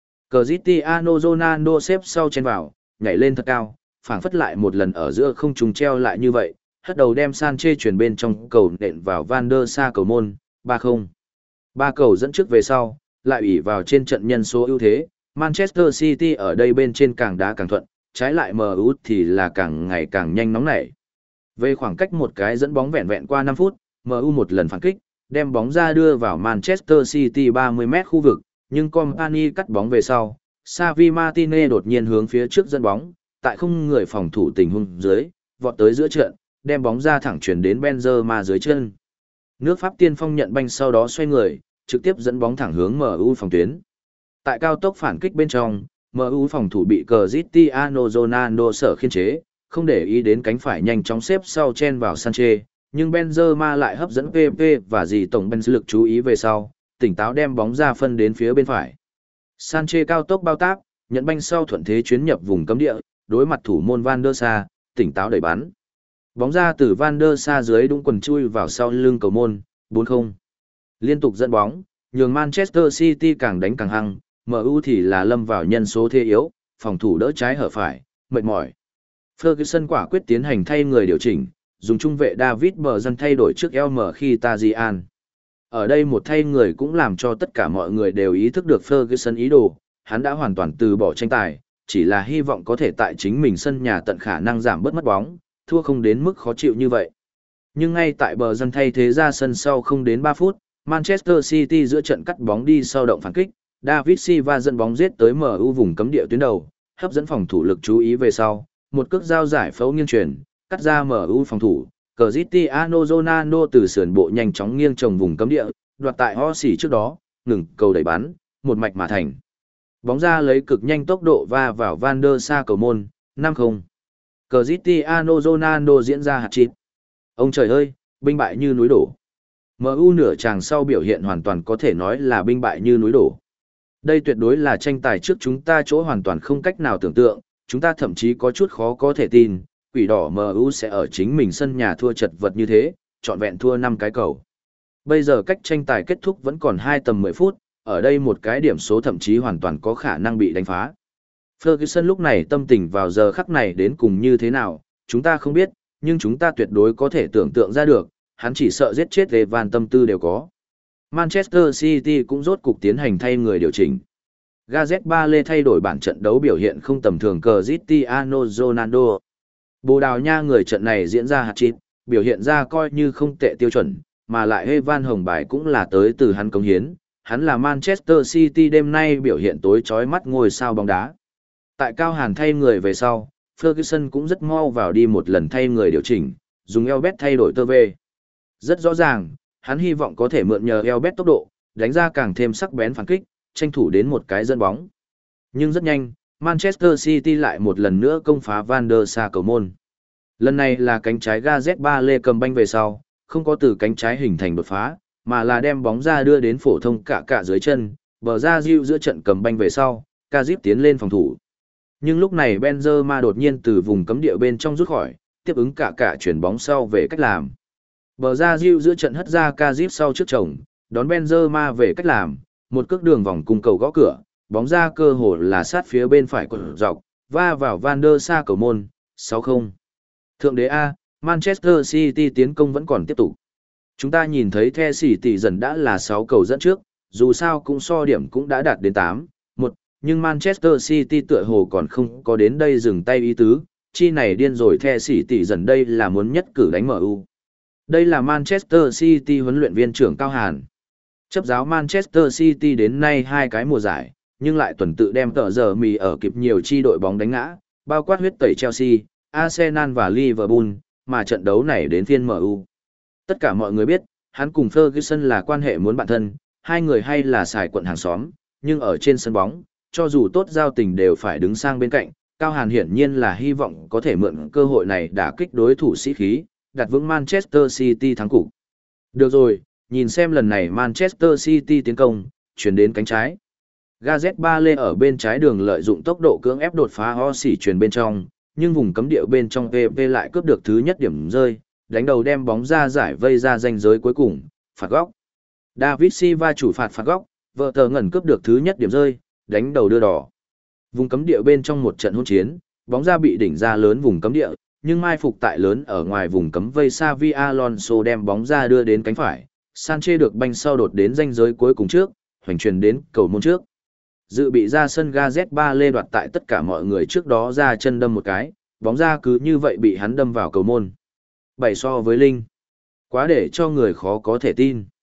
Cristiano Ronaldo xếp sau chen vào, nhảy lên thật cao, phảng phất lại một lần ở giữa không trùng treo lại như vậy, hất đầu đem Sanchez chuyển bên trong cầu nện vào Van der Sar cầu môn, ba không. Ba cầu dẫn trước về sau, lại ủy vào trên trận nhân số ưu thế, Manchester City ở đây bên trên càng đá càng thuận, trái lại em u thì là càng ngày càng nhanh nóng nảy. Về khoảng cách một cái dẫn bóng vẹn vẹn qua năm phút, em u một lần phản kích, đem bóng ra đưa vào Manchester City ba mươi mét khu vực, nhưng Company cắt bóng về sau, Xavi Martinez đột nhiên hướng phía trước dẫn bóng, tại không người phòng thủ tình huống dưới, vọt tới giữa trận, đem bóng ra thẳng chuyển đến Benzema dưới chân. Nước Pháp tiên phong nhận banh sau đó xoay người, trực tiếp dẫn bóng thẳng hướng em u phòng tuyến. Tại cao tốc phản kích bên trong, em u phòng thủ bị Cristiano Ronaldo sở khiên chế, không để ý đến cánh phải nhanh chóng xếp sau chen vào Sanchez, nhưng Benzema lại hấp dẫn pê pê và dì tổng bên lực chú ý về sau, tỉnh táo đem bóng ra phân đến phía bên phải. Sanchez cao tốc bao táp, nhận banh sau thuận thế chuyến nhập vùng cấm địa, đối mặt thủ môn Van der Sa, tỉnh táo đẩy bắn. Bóng ra từ Van der Sa dưới đúng quần chui vào sau lưng cầu môn, bốn không. Liên tục dẫn bóng, nhường Manchester City càng đánh càng hăng, em u thì là lâm vào nhân số thế yếu, phòng thủ đỡ trái hở phải, mệt mỏi. Ferguson quả quyết tiến hành thay người điều chỉnh, dùng trung vệ David Bờ dân thay đổi trước El Mkhitaryan. Ở đây một thay người cũng làm cho tất cả mọi người đều ý thức được Ferguson ý đồ, hắn đã hoàn toàn từ bỏ tranh tài, chỉ là hy vọng có thể tại chính mình sân nhà tận khả năng giảm bớt mất bóng, thua không đến mức khó chịu như vậy. Nhưng ngay tại Bờ dân thay thế ra sân sau không đến ba phút, Manchester City giữa trận cắt bóng đi sau động phản kích, David Silva dẫn bóng giết tới em u vùng cấm địa tuyến đầu, hấp dẫn phòng thủ lực chú ý về sau, một cước giao giải phẫu nghiêng chuyển, cắt ra em u phòng thủ, Cristiano Ronaldo từ sườn bộ nhanh chóng nghiêng trồng vùng cấm địa, đoạt tại Hossi trước đó, ngừng cầu đẩy bắn, một mạch mà thành. Bóng ra lấy cực nhanh tốc độ va vào Van der Sa cầu môn, năm không. Cristiano Ronaldo diễn ra hat-trick. Ông trời ơi, binh bại như núi đổ. em u nửa chàng sau biểu hiện hoàn toàn có thể nói là binh bại như núi đổ. Đây tuyệt đối là tranh tài trước chúng ta chỗ hoàn toàn không cách nào tưởng tượng, chúng ta thậm chí có chút khó có thể tin, quỷ đỏ em u sẽ ở chính mình sân nhà thua chật vật như thế, trọn vẹn thua năm cái cầu. Bây giờ cách tranh tài kết thúc vẫn còn hai tầm mười phút, ở đây một cái điểm số thậm chí hoàn toàn có khả năng bị đánh phá. Ferguson lúc này tâm tình vào giờ khắc này đến cùng như thế nào, chúng ta không biết, nhưng chúng ta tuyệt đối có thể tưởng tượng ra được, hắn chỉ sợ giết chết Evan tâm tư đều có. Manchester City cũng rốt cục tiến hành thay người điều chỉnh. Gareth Bale thay đổi bản trận đấu biểu hiện không tầm thường Cristiano Ronaldo. Bồ Đào Nha người trận này diễn ra hat-trick, biểu hiện ra coi như không tệ tiêu chuẩn, mà lại Evan hồng bài cũng là tới từ hắn cống hiến, hắn là Manchester City đêm nay biểu hiện tối chói mắt ngôi sao bóng đá. Tại Cao Hàn thay người về sau, Ferguson cũng rất mau vào đi một lần thay người điều chỉnh, dùng Elbet thay đổi tơ vê. Rất rõ ràng, hắn hy vọng có thể mượn nhờ Elbet tốc độ, đánh ra càng thêm sắc bén phản kích, tranh thủ đến một cái dẫn bóng. Nhưng rất nhanh, Manchester City lại một lần nữa công phá Van der Sa cầu môn. Lần này là cánh trái Gareth Bale cầm banh về sau, không có từ cánh trái hình thành đột phá, mà là đem bóng ra đưa đến phổ thông cả cả dưới chân, bờ ra diệu giữa trận cầm banh về sau, Kazip tiến lên phòng thủ. Nhưng lúc này Benzema đột nhiên từ vùng cấm địa bên trong rút khỏi, tiếp ứng cả cả chuyển bóng sau về cách làm. Bờ ra diệu giữa trận hất ra Kazip sau trước chồng, đón Benzema về cách làm, một cước đường vòng cung cầu gõ cửa, bóng ra cơ hồ là sát phía bên phải của dọc, va vào Van der Sa cầu môn, sáu không. Thượng đế A, Manchester City tiến công vẫn còn tiếp tục. Chúng ta nhìn thấy The City dần đã là sáu cầu dẫn trước, dù sao cũng so điểm cũng đã đạt đến tám một, nhưng Manchester City tựa hồ còn không có đến đây dừng tay ý tứ, chi này điên rồi The City dần đây là muốn nhất cử đánh em u. Đây là Manchester City huấn luyện viên trưởng Cao Hàn. Chấp giáo Manchester City đến nay hai cái mùa giải, nhưng lại tuần tự đem tờ giờ mì ở kịp nhiều chi đội bóng đánh ngã, bao quát huyết tẩy Chelsea, Arsenal và Liverpool, mà trận đấu này đến phiên em u. Tất cả mọi người biết, hắn cùng Ferguson là quan hệ muốn bạn thân, hai người hay là xài quận hàng xóm, nhưng ở trên sân bóng, cho dù tốt giao tình đều phải đứng sang bên cạnh, Cao Hàn hiển nhiên là hy vọng có thể mượn cơ hội này đả kích đối thủ sĩ khí, đặt vững Manchester City thắng cục. Được rồi, nhìn xem lần này Manchester City tiến công, chuyển đến cánh trái. Gareth Bale ở bên trái đường lợi dụng tốc độ cưỡng ép đột phá Hossi chuyển bên trong, nhưng vùng cấm địa bên trong pê pê lại cướp được thứ nhất điểm rơi, đánh đầu đem bóng ra giải vây ra ranh giới cuối cùng, phạt góc. David Silva chủ phạt phạt góc, vợ tờ ngẩn cướp được thứ nhất điểm rơi, đánh đầu đưa đỏ. Vùng cấm địa bên trong một trận hỗn chiến, bóng ra bị đỉnh ra lớn vùng cấm địa, nhưng mai phục tại lớn ở ngoài vùng cấm vây Xavi Alonso đem bóng ra đưa đến cánh phải, Sanchez được banh sau đột đến ranh giới cuối cùng trước, hoành truyền đến cầu môn trước. Dự bị ra sân Gareth Bale đoạt tại tất cả mọi người trước đó ra chân đâm một cái, bóng ra cứ như vậy bị hắn đâm vào cầu môn. Bảy so với Linh. Quá để cho người khó có thể tin.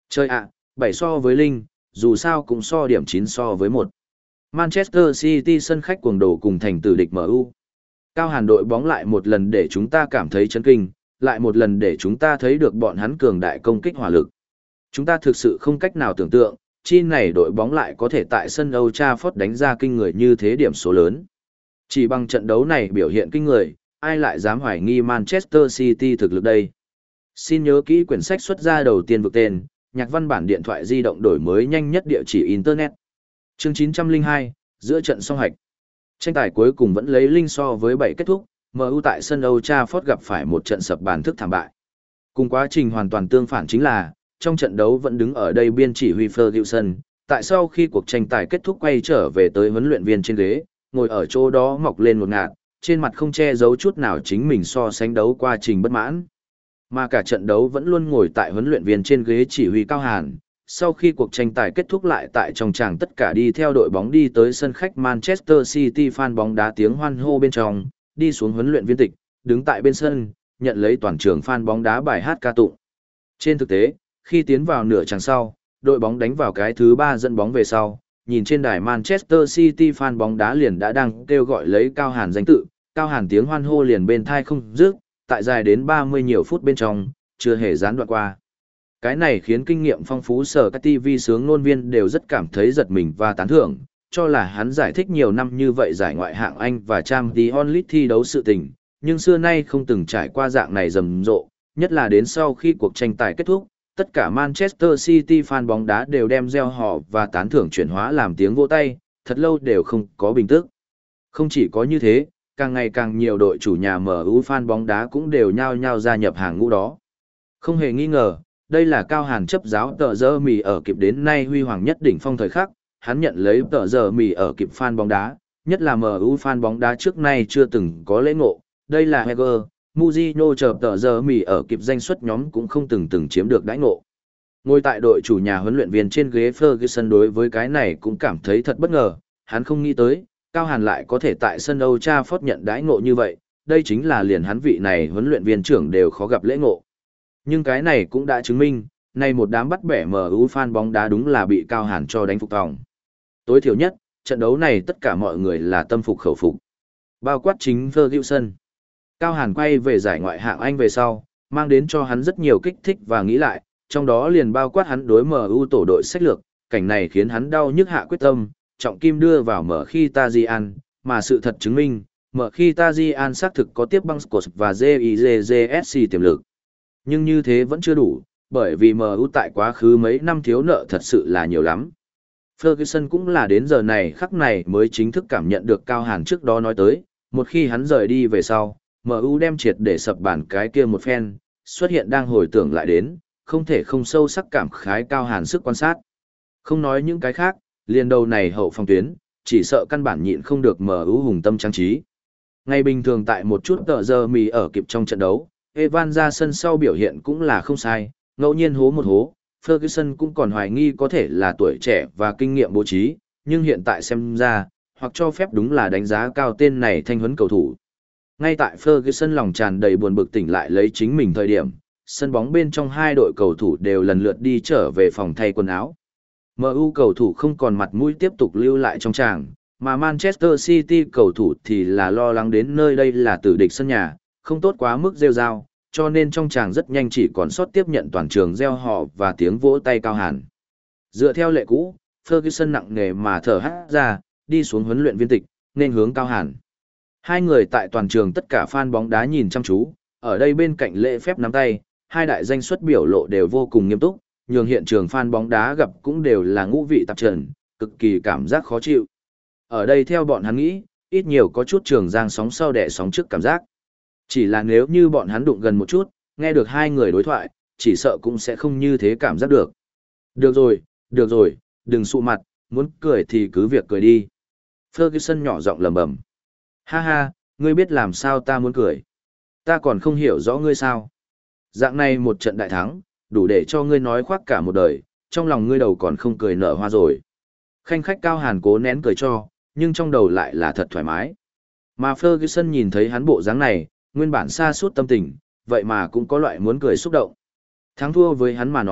Chơi ạ, bảy so với Linh, dù sao cũng so điểm chín so với một. Manchester City sân khách cuồng đổ cùng thành tử địch em u. Cao Hàn đội bóng lại một lần để chúng ta cảm thấy chấn kinh, lại một lần để chúng ta thấy được bọn hắn cường đại công kích hỏa lực. Chúng ta thực sự không cách nào tưởng tượng, chi này đội bóng lại có thể tại sân Old Trafford đánh ra kinh người như thế điểm số lớn. Chỉ bằng trận đấu này biểu hiện kinh người, ai lại dám hoài nghi Manchester City thực lực đây? Xin nhớ kỹ quyển sách xuất ra đầu tiên vực tên, nhạc văn bản điện thoại di động đổi mới nhanh nhất địa chỉ Internet. Chương chín trăm lẻ hai, giữa trận song hạch. Tranh tài cuối cùng vẫn lấy linh so với bảy kết thúc, em u tại sân Old Trafford gặp phải một trận sập bàn thức thảm bại. Cùng quá trình hoàn toàn tương phản chính là, trong trận đấu vẫn đứng ở đây biên chỉ huy Ferguson, tại sau khi cuộc tranh tài kết thúc quay trở về tới huấn luyện viên trên ghế, ngồi ở chỗ đó mọc lên một ngạt, trên mặt không che giấu chút nào chính mình so sánh đấu quá trình bất mãn. Mà cả trận đấu vẫn luôn ngồi tại huấn luyện viên trên ghế chỉ huy Cao Hàn. Sau khi cuộc tranh tài kết thúc lại tại trong tràng tất cả đi theo đội bóng đi tới sân khách Manchester City fan bóng đá tiếng hoan hô bên trong, đi xuống huấn luyện viên tịch, đứng tại bên sân, nhận lấy toàn trường fan bóng đá bài hát ca tụng. Trên thực tế, khi tiến vào nửa chặng sau, đội bóng đánh vào cái thứ ba dẫn bóng về sau, nhìn trên đài Manchester City fan bóng đá liền đã đang kêu gọi lấy Cao Hàn danh tự, Cao Hàn tiếng hoan hô liền bên thai không dứt, tại dài đến ba mươi nhiều phút bên trong, chưa hề gián đoạn qua. Cái này khiến kinh nghiệm phong phú sở các ti vi sướng ngôn viên đều rất cảm thấy giật mình và tán thưởng, cho là hắn giải thích nhiều năm như vậy giải ngoại hạng Anh và Champions League thi đấu sự tình, nhưng xưa nay không từng trải qua dạng này rầm rộ, nhất là đến sau khi cuộc tranh tài kết thúc, tất cả Manchester City fan bóng đá đều đem reo hò và tán thưởng chuyển hóa làm tiếng vỗ tay, thật lâu đều không có bình tức. Không chỉ có như thế, càng ngày càng nhiều đội chủ nhà em u fan bóng đá cũng đều nhao nhao gia nhập hàng ngũ đó. Không hề nghi ngờ, đây là Cao Hàn chấp giáo tờ giờ mì ở kịp đến nay huy hoàng nhất đỉnh phong thời khắc, hắn nhận lấy tờ giờ mì ở kịp fan bóng đá, nhất là em u fan bóng đá trước nay chưa từng có lễ ngộ, đây là Heger, Mujino chờ tờ giờ mì ở kịp danh xuất nhóm cũng không từng từng chiếm được đãi ngộ. Ngồi tại đội chủ nhà huấn luyện viên trên ghế Ferguson đối với cái này cũng cảm thấy thật bất ngờ, hắn không nghĩ tới, Cao Hàn lại có thể tại sân Old Trafford nhận đãi ngộ như vậy, đây chính là liền hắn vị này huấn luyện viên trưởng đều khó gặp lễ ngộ. Nhưng cái này cũng đã chứng minh, nay một đám bắt bẻ em u fan bóng đá đúng là bị Cao Hàn cho đánh phục tòng. Tối thiểu nhất, trận đấu này tất cả mọi người là tâm phục khẩu phục. Bao quát chính Ferguson. Cao Hàn quay về giải ngoại hạng Anh về sau, mang đến cho hắn rất nhiều kích thích và nghĩ lại, trong đó liền bao quát hắn đối em u tổ đội sách lược, cảnh này khiến hắn đau nhức hạ quyết tâm, trọng kim đưa vào mở khi Tajian, mà sự thật chứng minh, mở khi Tajian xác thực có tiếp băng Scott và gi gi gi ét xê tiềm lực. Nhưng như thế vẫn chưa đủ, bởi vì em u tại quá khứ mấy năm thiếu nợ thật sự là nhiều lắm. Ferguson cũng là đến giờ này khắc này mới chính thức cảm nhận được Cao Hàn trước đó nói tới, một khi hắn rời đi về sau, em u đem triệt để sập bản cái kia một phen, xuất hiện đang hồi tưởng lại đến, không thể không sâu sắc cảm khái Cao Hàn sức quan sát. Không nói những cái khác, liền đầu này hậu phòng tuyến, chỉ sợ căn bản nhịn không được em u hùng tâm trang trí. Ngày bình thường tại một chút tờ giờ mì ở kịp trong trận đấu, Evan ra sân sau biểu hiện cũng là không sai, ngẫu nhiên hố một hố, Ferguson cũng còn hoài nghi có thể là tuổi trẻ và kinh nghiệm bố trí, nhưng hiện tại xem ra, hoặc cho phép đúng là đánh giá cao tên này thanh huấn cầu thủ. Ngay tại Ferguson lòng tràn đầy buồn bực tỉnh lại lấy chính mình thời điểm, sân bóng bên trong hai đội cầu thủ đều lần lượt đi trở về phòng thay quần áo. em u cầu thủ không còn mặt mũi tiếp tục lưu lại trong tràng, mà Manchester City cầu thủ thì là lo lắng đến nơi đây là tử địch sân nhà, không tốt quá mức rêu rao, cho nên trong tràng rất nhanh chỉ còn sót tiếp nhận toàn trường reo hò và tiếng vỗ tay Cao Hàn. Dựa theo lệ cũ, Ferguson nặng nề mà thở hắt ra, đi xuống huấn luyện viên tịch, nên hướng Cao Hàn. Hai người tại toàn trường tất cả fan bóng đá nhìn chăm chú, ở đây bên cạnh lễ phép nắm tay, hai đại danh xuất biểu lộ đều vô cùng nghiêm túc, nhường hiện trường fan bóng đá gặp cũng đều là ngũ vị tạp trần, cực kỳ cảm giác khó chịu. Ở đây theo bọn hắn nghĩ, ít nhiều có chút trường giang sóng sau đẻ sóng trước cảm giác. Chỉ là nếu như bọn hắn đụng gần một chút, nghe được hai người đối thoại, chỉ sợ cũng sẽ không như thế cảm giác được. Được rồi, được rồi, đừng sụ mặt, muốn cười thì cứ việc cười đi. Ferguson nhỏ giọng lẩm bẩm. Ha ha, ngươi biết làm sao ta muốn cười. Ta còn không hiểu rõ ngươi sao. Dạng này một trận đại thắng, đủ để cho ngươi nói khoác cả một đời, trong lòng ngươi đầu còn không cười nở hoa rồi. Khanh khách Cao Hàn cố nén cười cho, nhưng trong đầu lại là thật thoải mái. Mà Ferguson nhìn thấy hắn bộ dáng này, nguyên bản xa suốt tâm tình, vậy mà cũng có loại muốn cười xúc động. Thắng thua với hắn mà nói,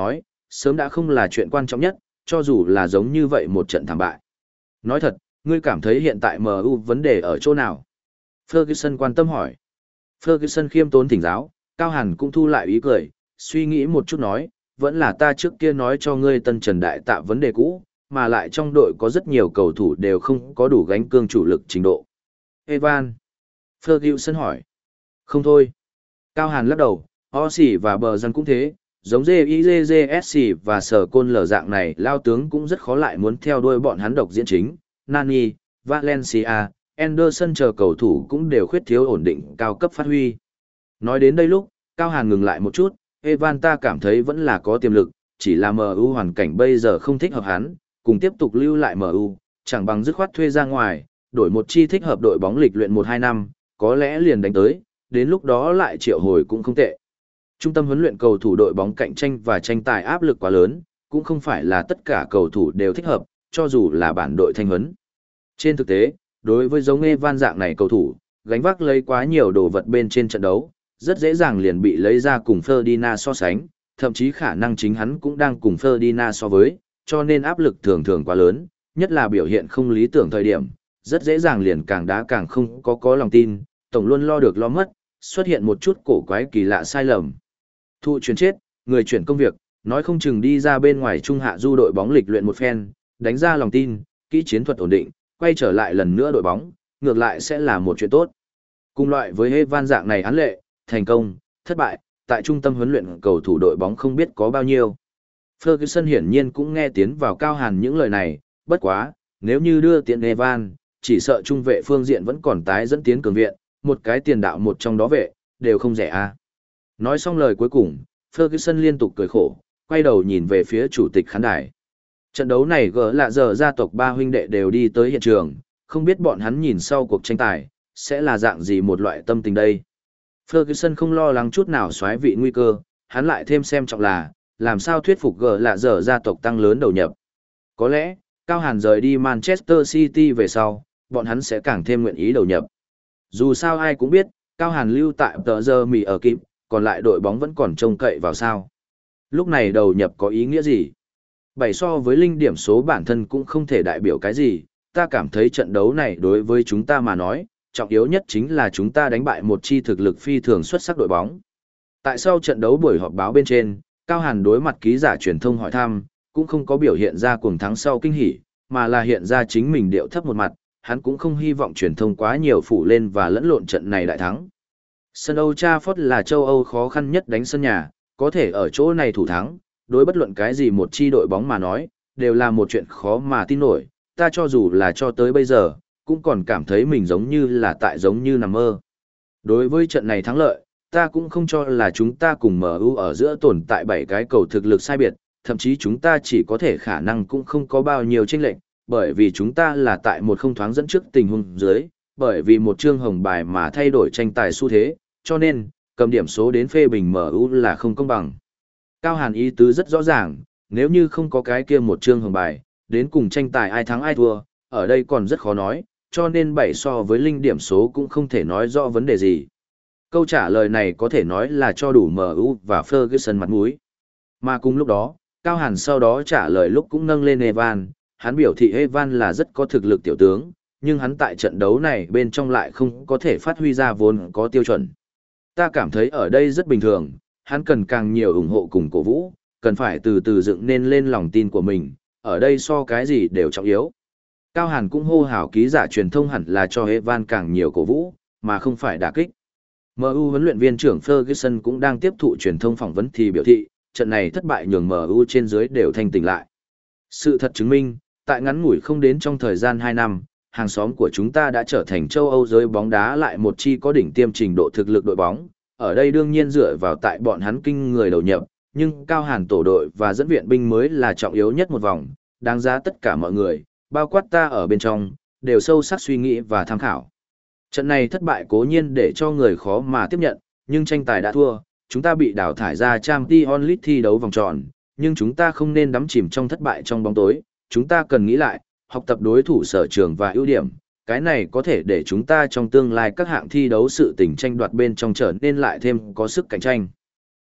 sớm đã không là chuyện quan trọng nhất, cho dù là giống như vậy một trận thảm bại. Nói thật, ngươi cảm thấy hiện tại em u vấn đề ở chỗ nào? Ferguson quan tâm hỏi. Ferguson khiêm tốn thỉnh giáo, Cao Hàn cũng thu lại ý cười, suy nghĩ một chút nói, vẫn là ta trước kia nói cho ngươi Tân Trần Đại Tạ vấn đề cũ, mà lại trong đội có rất nhiều cầu thủ đều không có đủ gánh cương chủ lực trình độ. Evan. Ferguson hỏi. Không thôi. Cao Hàn lắc đầu, Oxy và bờ dân cũng thế, giống gi i gi gi ét xê và sở côn lở dạng này lao tướng cũng rất khó lại muốn theo đuôi bọn hắn độc diễn chính. Nani, Valencia, Anderson chờ cầu thủ cũng đều khuyết thiếu ổn định cao cấp phát huy. Nói đến đây lúc, Cao Hàn ngừng lại một chút, Evan ta cảm thấy vẫn là có tiềm lực, chỉ là em u hoàn cảnh bây giờ không thích hợp hắn, cùng tiếp tục lưu lại em u, chẳng bằng dứt khoát thuê ra ngoài, đổi một chi thích hợp đội bóng lịch luyện một hai năm, có lẽ liền đánh tới, đến lúc đó lại triệu hồi cũng không tệ. Trung tâm huấn luyện cầu thủ đội bóng cạnh tranh và tranh tài áp lực quá lớn, cũng không phải là tất cả cầu thủ đều thích hợp, cho dù là bản đội thanh huấn. Trên thực tế, đối với giống Evan dạng này cầu thủ, gánh vác lấy quá nhiều đồ vật bên trên trận đấu, rất dễ dàng liền bị lấy ra cùng Ferdinand so sánh, thậm chí khả năng chính hắn cũng đang cùng Ferdinand so với, cho nên áp lực thường thường quá lớn, nhất là biểu hiện không lý tưởng thời điểm, rất dễ dàng liền càng đá càng không có có lòng tin, tổng luôn lo được lo mất, xuất hiện một chút cổ quái kỳ lạ sai lầm. Thụ chuyển chết, người chuyển công việc, nói không chừng đi ra bên ngoài trung hạ du đội bóng lịch luyện một phen, đánh ra lòng tin, kỹ chiến thuật ổn định, quay trở lại lần nữa đội bóng, ngược lại sẽ là một chuyện tốt. Cùng loại với Evan dạng này án lệ, thành công, thất bại, tại trung tâm huấn luyện cầu thủ đội bóng không biết có bao nhiêu. Ferguson hiển nhiên cũng nghe tiến vào Cao Hàn những lời này, bất quá, nếu như đưa tiện Evan, chỉ sợ trung vệ phương diện vẫn còn tái dẫn tiến cường viện, một cái tiền đạo một trong đó vệ, đều không rẻ a. Nói xong lời cuối cùng, Ferguson liên tục cười khổ, quay đầu nhìn về phía chủ tịch khán đài. Trận đấu này gỡ lạ giờ gia tộc ba huynh đệ đều đi tới hiện trường, không biết bọn hắn nhìn sau cuộc tranh tài, sẽ là dạng gì một loại tâm tình đây. Ferguson không lo lắng chút nào xoáy vị nguy cơ, hắn lại thêm xem trọng là, làm sao thuyết phục gỡ lạ giờ gia tộc tăng lớn đầu nhập. Có lẽ, Cao Hàn rời đi Manchester City về sau, bọn hắn sẽ càng thêm nguyện ý đầu nhập. Dù sao ai cũng biết, Cao Hàn lưu tại tờ giờ mì ở kịp, còn lại đội bóng vẫn còn trông cậy vào sao. Lúc này đầu nhập có ý nghĩa gì? Bảy so với linh điểm số bản thân cũng không thể đại biểu cái gì, ta cảm thấy trận đấu này đối với chúng ta mà nói, trọng yếu nhất chính là chúng ta đánh bại một chi thực lực phi thường xuất sắc đội bóng. Tại sau trận đấu buổi họp báo bên trên, Cao Hàn đối mặt ký giả truyền thông hỏi thăm, cũng không có biểu hiện ra cuồng thắng sau kinh hỉ, mà là hiện ra chính mình điệu thấp một mặt, hắn cũng không hy vọng truyền thông quá nhiều phủ lên và lẫn lộn trận này đại thắng. Sân Old Trafford là châu Âu khó khăn nhất đánh sân nhà, có thể ở chỗ này thủ thắng, đối bất luận cái gì một chi đội bóng mà nói, đều là một chuyện khó mà tin nổi, ta cho dù là cho tới bây giờ, cũng còn cảm thấy mình giống như là tại giống như nằm mơ. Đối với trận này thắng lợi, ta cũng không cho là chúng ta cùng em u ở giữa tồn tại bảy cái cầu thực lực sai biệt, thậm chí chúng ta chỉ có thể khả năng cũng không có bao nhiêu chênh lệch, bởi vì chúng ta là tại một không thoáng dẫn trước tình huống dưới, bởi vì một chương hồng bài mà thay đổi tranh tài xu thế, cho nên, cầm điểm số đến phê bình em u là không công bằng. Cao Hàn ý tứ rất rõ ràng, nếu như không có cái kia một chương hồng bài, đến cùng tranh tài ai thắng ai thua, ở đây còn rất khó nói, cho nên bảy so với linh điểm số cũng không thể nói rõ vấn đề gì. Câu trả lời này có thể nói là cho đủ em u và Ferguson mặt mũi. Mà cùng lúc đó, Cao Hàn sau đó trả lời lúc cũng nâng lên Evan, hắn biểu thị Evan là rất có thực lực tiểu tướng, nhưng hắn tại trận đấu này bên trong lại không có thể phát huy ra vốn có tiêu chuẩn. Ta cảm thấy ở đây rất bình thường, hắn cần càng nhiều ủng hộ cùng cổ vũ, cần phải từ từ dựng nên lên lòng tin của mình, ở đây so cái gì đều trọng yếu. Cao Hàn cũng hô hào ký giả truyền thông hẳn là cho Evan càng nhiều cổ vũ, mà không phải đả kích. em u huấn luyện viên trưởng Ferguson cũng đang tiếp thụ truyền thông phỏng vấn thì biểu thị, trận này thất bại nhường em u trên dưới đều thanh tỉnh lại. Sự thật chứng minh, tại ngắn ngủi không đến trong thời gian hai năm, hàng xóm của chúng ta đã trở thành châu Âu giới bóng đá lại một chi có đỉnh tiêm trình độ thực lực đội bóng, ở đây đương nhiên dựa vào tại bọn hắn kinh người đầu nhập, nhưng Cao Hàn tổ đội và dẫn viện binh mới là trọng yếu nhất một vòng, đáng giá tất cả mọi người, bao quát ta ở bên trong, đều sâu sắc suy nghĩ và tham khảo. Trận này thất bại cố nhiên để cho người khó mà tiếp nhận, nhưng tranh tài đã thua, chúng ta bị đào thải ra Champions League thi đấu vòng tròn, nhưng chúng ta không nên đắm chìm trong thất bại trong bóng tối, chúng ta cần nghĩ lại, học tập đối thủ sở trường và ưu điểm, cái này có thể để chúng ta trong tương lai các hạng thi đấu sự tình tranh đoạt bên trong trở nên lại thêm có sức cạnh tranh.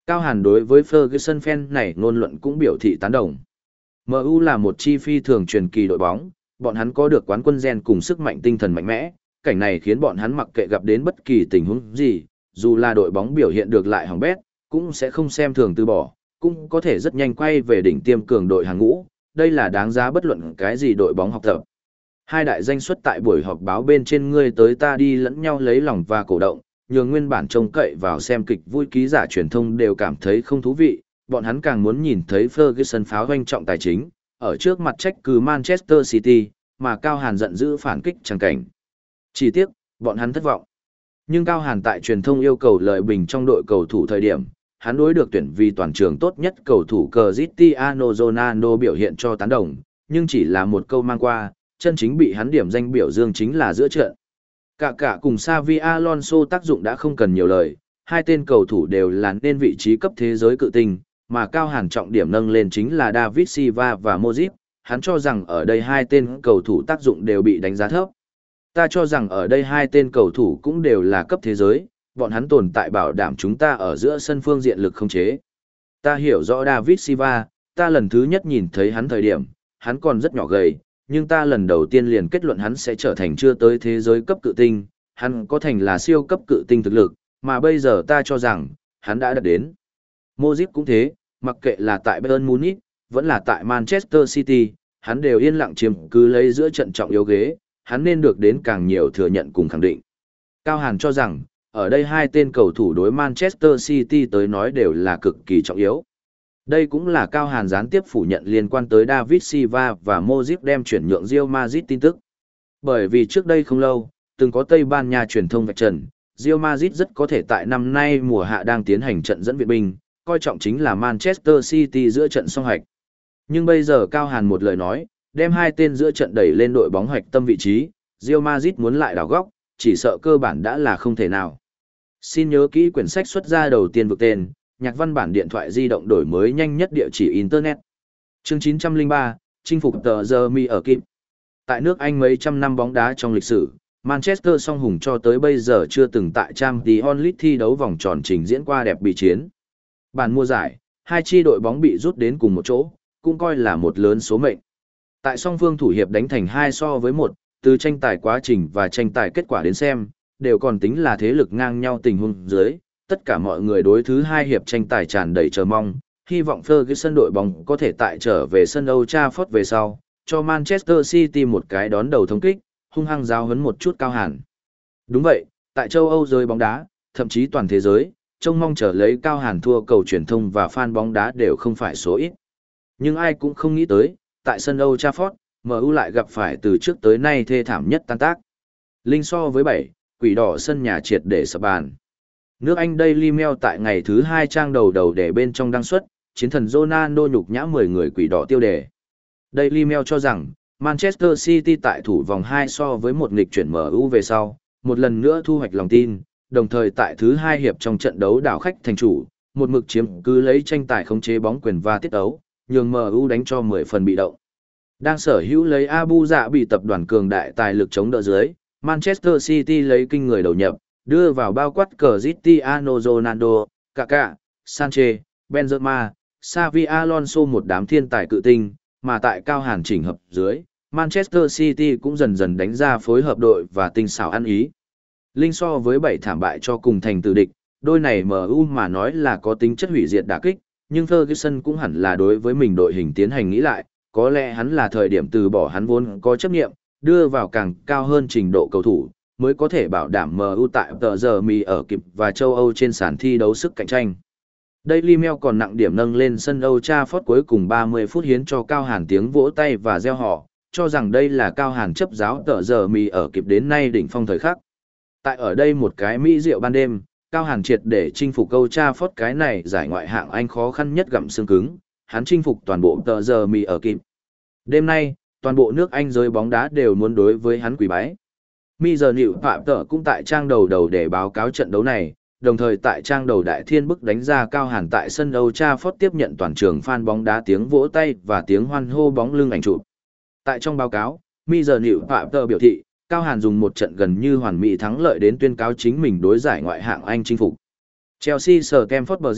Cao Hàn đối với Ferguson fan này ngôn luận cũng biểu thị tán đồng. em u là một chi phi thường truyền kỳ đội bóng, bọn hắn có được quán quân gen cùng sức mạnh tinh thần mạnh mẽ, cảnh này khiến bọn hắn mặc kệ gặp đến bất kỳ tình huống gì, dù là đội bóng biểu hiện được lại hỏng bét, cũng sẽ không xem thường từ bỏ, cũng có thể rất nhanh quay về đỉnh tiêm cường đội hàng ngũ, đây là đáng giá bất luận cái gì đội bóng học tập. Hai đại danh xuất tại buổi họp báo bên trên ngươi tới ta đi lẫn nhau lấy lòng và cổ động, nhường nguyên bản trông cậy vào xem kịch vui ký giả truyền thông đều cảm thấy không thú vị, bọn hắn càng muốn nhìn thấy Ferguson pháo doanh trọng tài chính, ở trước mặt trách cứ Manchester City, mà Cao Hàn giận dữ phản kích chẳng cảnh. Chỉ tiếc, bọn hắn thất vọng. Nhưng Cao Hàn tại truyền thông yêu cầu lợi bình trong đội cầu thủ thời điểm, hắn đối được tuyển vì toàn trường tốt nhất cầu thủ Cristiano Ronaldo biểu hiện cho tán đồng, nhưng chỉ là một câu mang qua, chân chính bị hắn điểm danh biểu dương chính là giữa trận. Cả cả cùng Xavi Alonso tác dụng đã không cần nhiều lời, hai tên cầu thủ đều là nên vị trí cấp thế giới cự tinh, mà Cao Hàn trọng điểm nâng lên chính là David Silva và Modric, hắn cho rằng ở đây hai tên cầu thủ tác dụng đều bị đánh giá thấp. Ta cho rằng ở đây hai tên cầu thủ cũng đều là cấp thế giới, bọn hắn tồn tại bảo đảm chúng ta ở giữa sân phương diện lực không chế. Ta hiểu rõ David Silva, ta lần thứ nhất nhìn thấy hắn thời điểm, hắn còn rất nhỏ gầy, nhưng ta lần đầu tiên liền kết luận hắn sẽ trở thành chưa tới thế giới cấp cự tinh, hắn có thành là siêu cấp cự tinh thực lực, mà bây giờ ta cho rằng, hắn đã đạt đến. Modric cũng thế, mặc kệ là tại Bayern Munich, vẫn là tại Manchester City, hắn đều yên lặng chiếm cứ lấy giữa trận trọng yếu ghế, hắn nên được đến càng nhiều thừa nhận cùng khẳng định. Cao Hàn cho rằng, ở đây hai tên cầu thủ đối Manchester City tới nói đều là cực kỳ trọng yếu. Đây cũng là Cao Hàn gián tiếp phủ nhận liên quan tới David Silva và Modric đem chuyển nhượng Real Madrid tin tức. Bởi vì trước đây không lâu, từng có Tây Ban Nha truyền thông vạch trần, Real Madrid rất có thể tại năm nay mùa hạ đang tiến hành trận dẫn viện binh, coi trọng chính là Manchester City giữa trận song hạch. Nhưng bây giờ Cao Hàn một lời nói, đem hai tên giữa trận đẩy lên đội bóng hoạch tâm vị trí, Real Madrid muốn lại đảo góc, chỉ sợ cơ bản đã là không thể nào. Xin nhớ kỹ quyển sách xuất ra đầu tiên vực tên, nhạc văn bản điện thoại di động đổi mới nhanh nhất địa chỉ Internet. Chương chín trăm lẻ ba, chinh phục tờ giờ mi ở kịp. Tại nước Anh mấy trăm năm bóng đá trong lịch sử, Manchester song hùng cho tới bây giờ chưa từng tại Champions League thi đấu vòng tròn trình diễn qua đẹp bị chiến. Bản mùa giải, hai chi đội bóng bị rút đến cùng một chỗ, cũng coi là một lớn số mệnh. Tại song phương thủ hiệp đánh thành hai so với một, từ tranh tài quá trình và tranh tài kết quả đến xem, đều còn tính là thế lực ngang nhau tình huống dưới, tất cả mọi người đối thứ hai hiệp tranh tài tràn đầy chờ mong, hy vọng Ferguson đội bóng có thể tại trở về sân Old Trafford về sau, cho Manchester City một cái đón đầu thống kích, hung hăng giáo huấn một chút Cao Hàn. Đúng vậy, tại châu Âu giới bóng đá, thậm chí toàn thế giới, trông mong chờ lấy Cao Hàn thua cầu truyền thông và fan bóng đá đều không phải số ít. Nhưng ai cũng không nghĩ tới, tại sân Old Trafford, em u lại gặp phải từ trước tới nay thê thảm nhất tan tác. Linh so với bảy, quỷ đỏ sân nhà triệt để sập bàn. Nước Anh Daily Mail tại ngày thứ hai trang đầu đầu để bên trong đăng xuất, chiến thần Ronaldo nhục nhã mười người quỷ đỏ tiêu đề. Daily Mail cho rằng, Manchester City tại thủ vòng hai so với một nghịch chuyển em u về sau, một lần nữa thu hoạch lòng tin, đồng thời tại thứ hai hiệp trong trận đấu đảo khách thành chủ, một mực chiếm cứ lấy tranh tài khống chế bóng quyền và tiết đấu, nhường em u đánh cho mười phần bị động. Đang sở hữu lấy Abu Dạ bị tập đoàn cường đại tài lực chống đỡ dưới, Manchester City lấy kinh người đầu nhập, đưa vào bao quát Cristiano Ronaldo, Kaká, Sanchez, Benzema, Xavi Alonso một đám thiên tài cự tinh, mà tại Cao Hàn chỉnh hợp dưới, Manchester City cũng dần dần đánh ra phối hợp đội và tinh xảo ăn ý. Linh so với bảy thảm bại cho cùng thành tử địch, đôi này em u mà nói là có tính chất hủy diệt đả kích, nhưng Ferguson cũng hẳn là đối với mình đội hình tiến hành nghĩ lại, có lẽ hắn là thời điểm từ bỏ hắn vốn có chấp nghiệm, đưa vào càng cao hơn trình độ cầu thủ, mới có thể bảo đảm em u tại tờ giờ mì ở kịp và châu Âu trên sàn thi đấu sức cạnh tranh. Daily Mail còn nặng điểm nâng lên sân Old Trafford cuối cùng ba mươi phút hiến cho Cao Hàn tiếng vỗ tay và reo hò, cho rằng đây là Cao Hàn chấp giáo tờ giờ mì ở kịp đến nay đỉnh phong thời khắc. Tại ở đây một cái mỹ rượu ban đêm, Cao Hàn triệt để chinh phục Old Trafford cái này giải ngoại hạng Anh khó khăn nhất gặm xương cứng, hắn chinh phục toàn bộ tờ giờ mì ở kịp. Đêm nay, toàn bộ nước Anh giới bóng đá đều muốn đối với hắn quỳ bái. Mi giờ Nịu Phạm Tở cũng tại trang đầu đầu để báo cáo trận đấu này, đồng thời tại trang đầu đại thiên bức đánh ra Cao Hàn tại sân Old Trafford tiếp nhận toàn trường fan bóng đá tiếng vỗ tay và tiếng hoan hô bóng lưng ảnh chụp. Tại trong báo cáo, Mi giờ Nịu Phạm Tở biểu thị, Cao Hàn dùng một trận gần như hoàn mỹ thắng lợi đến tuyên cáo chính mình đối giải ngoại hạng Anh chinh phục. Chelsea Stamford Bridge,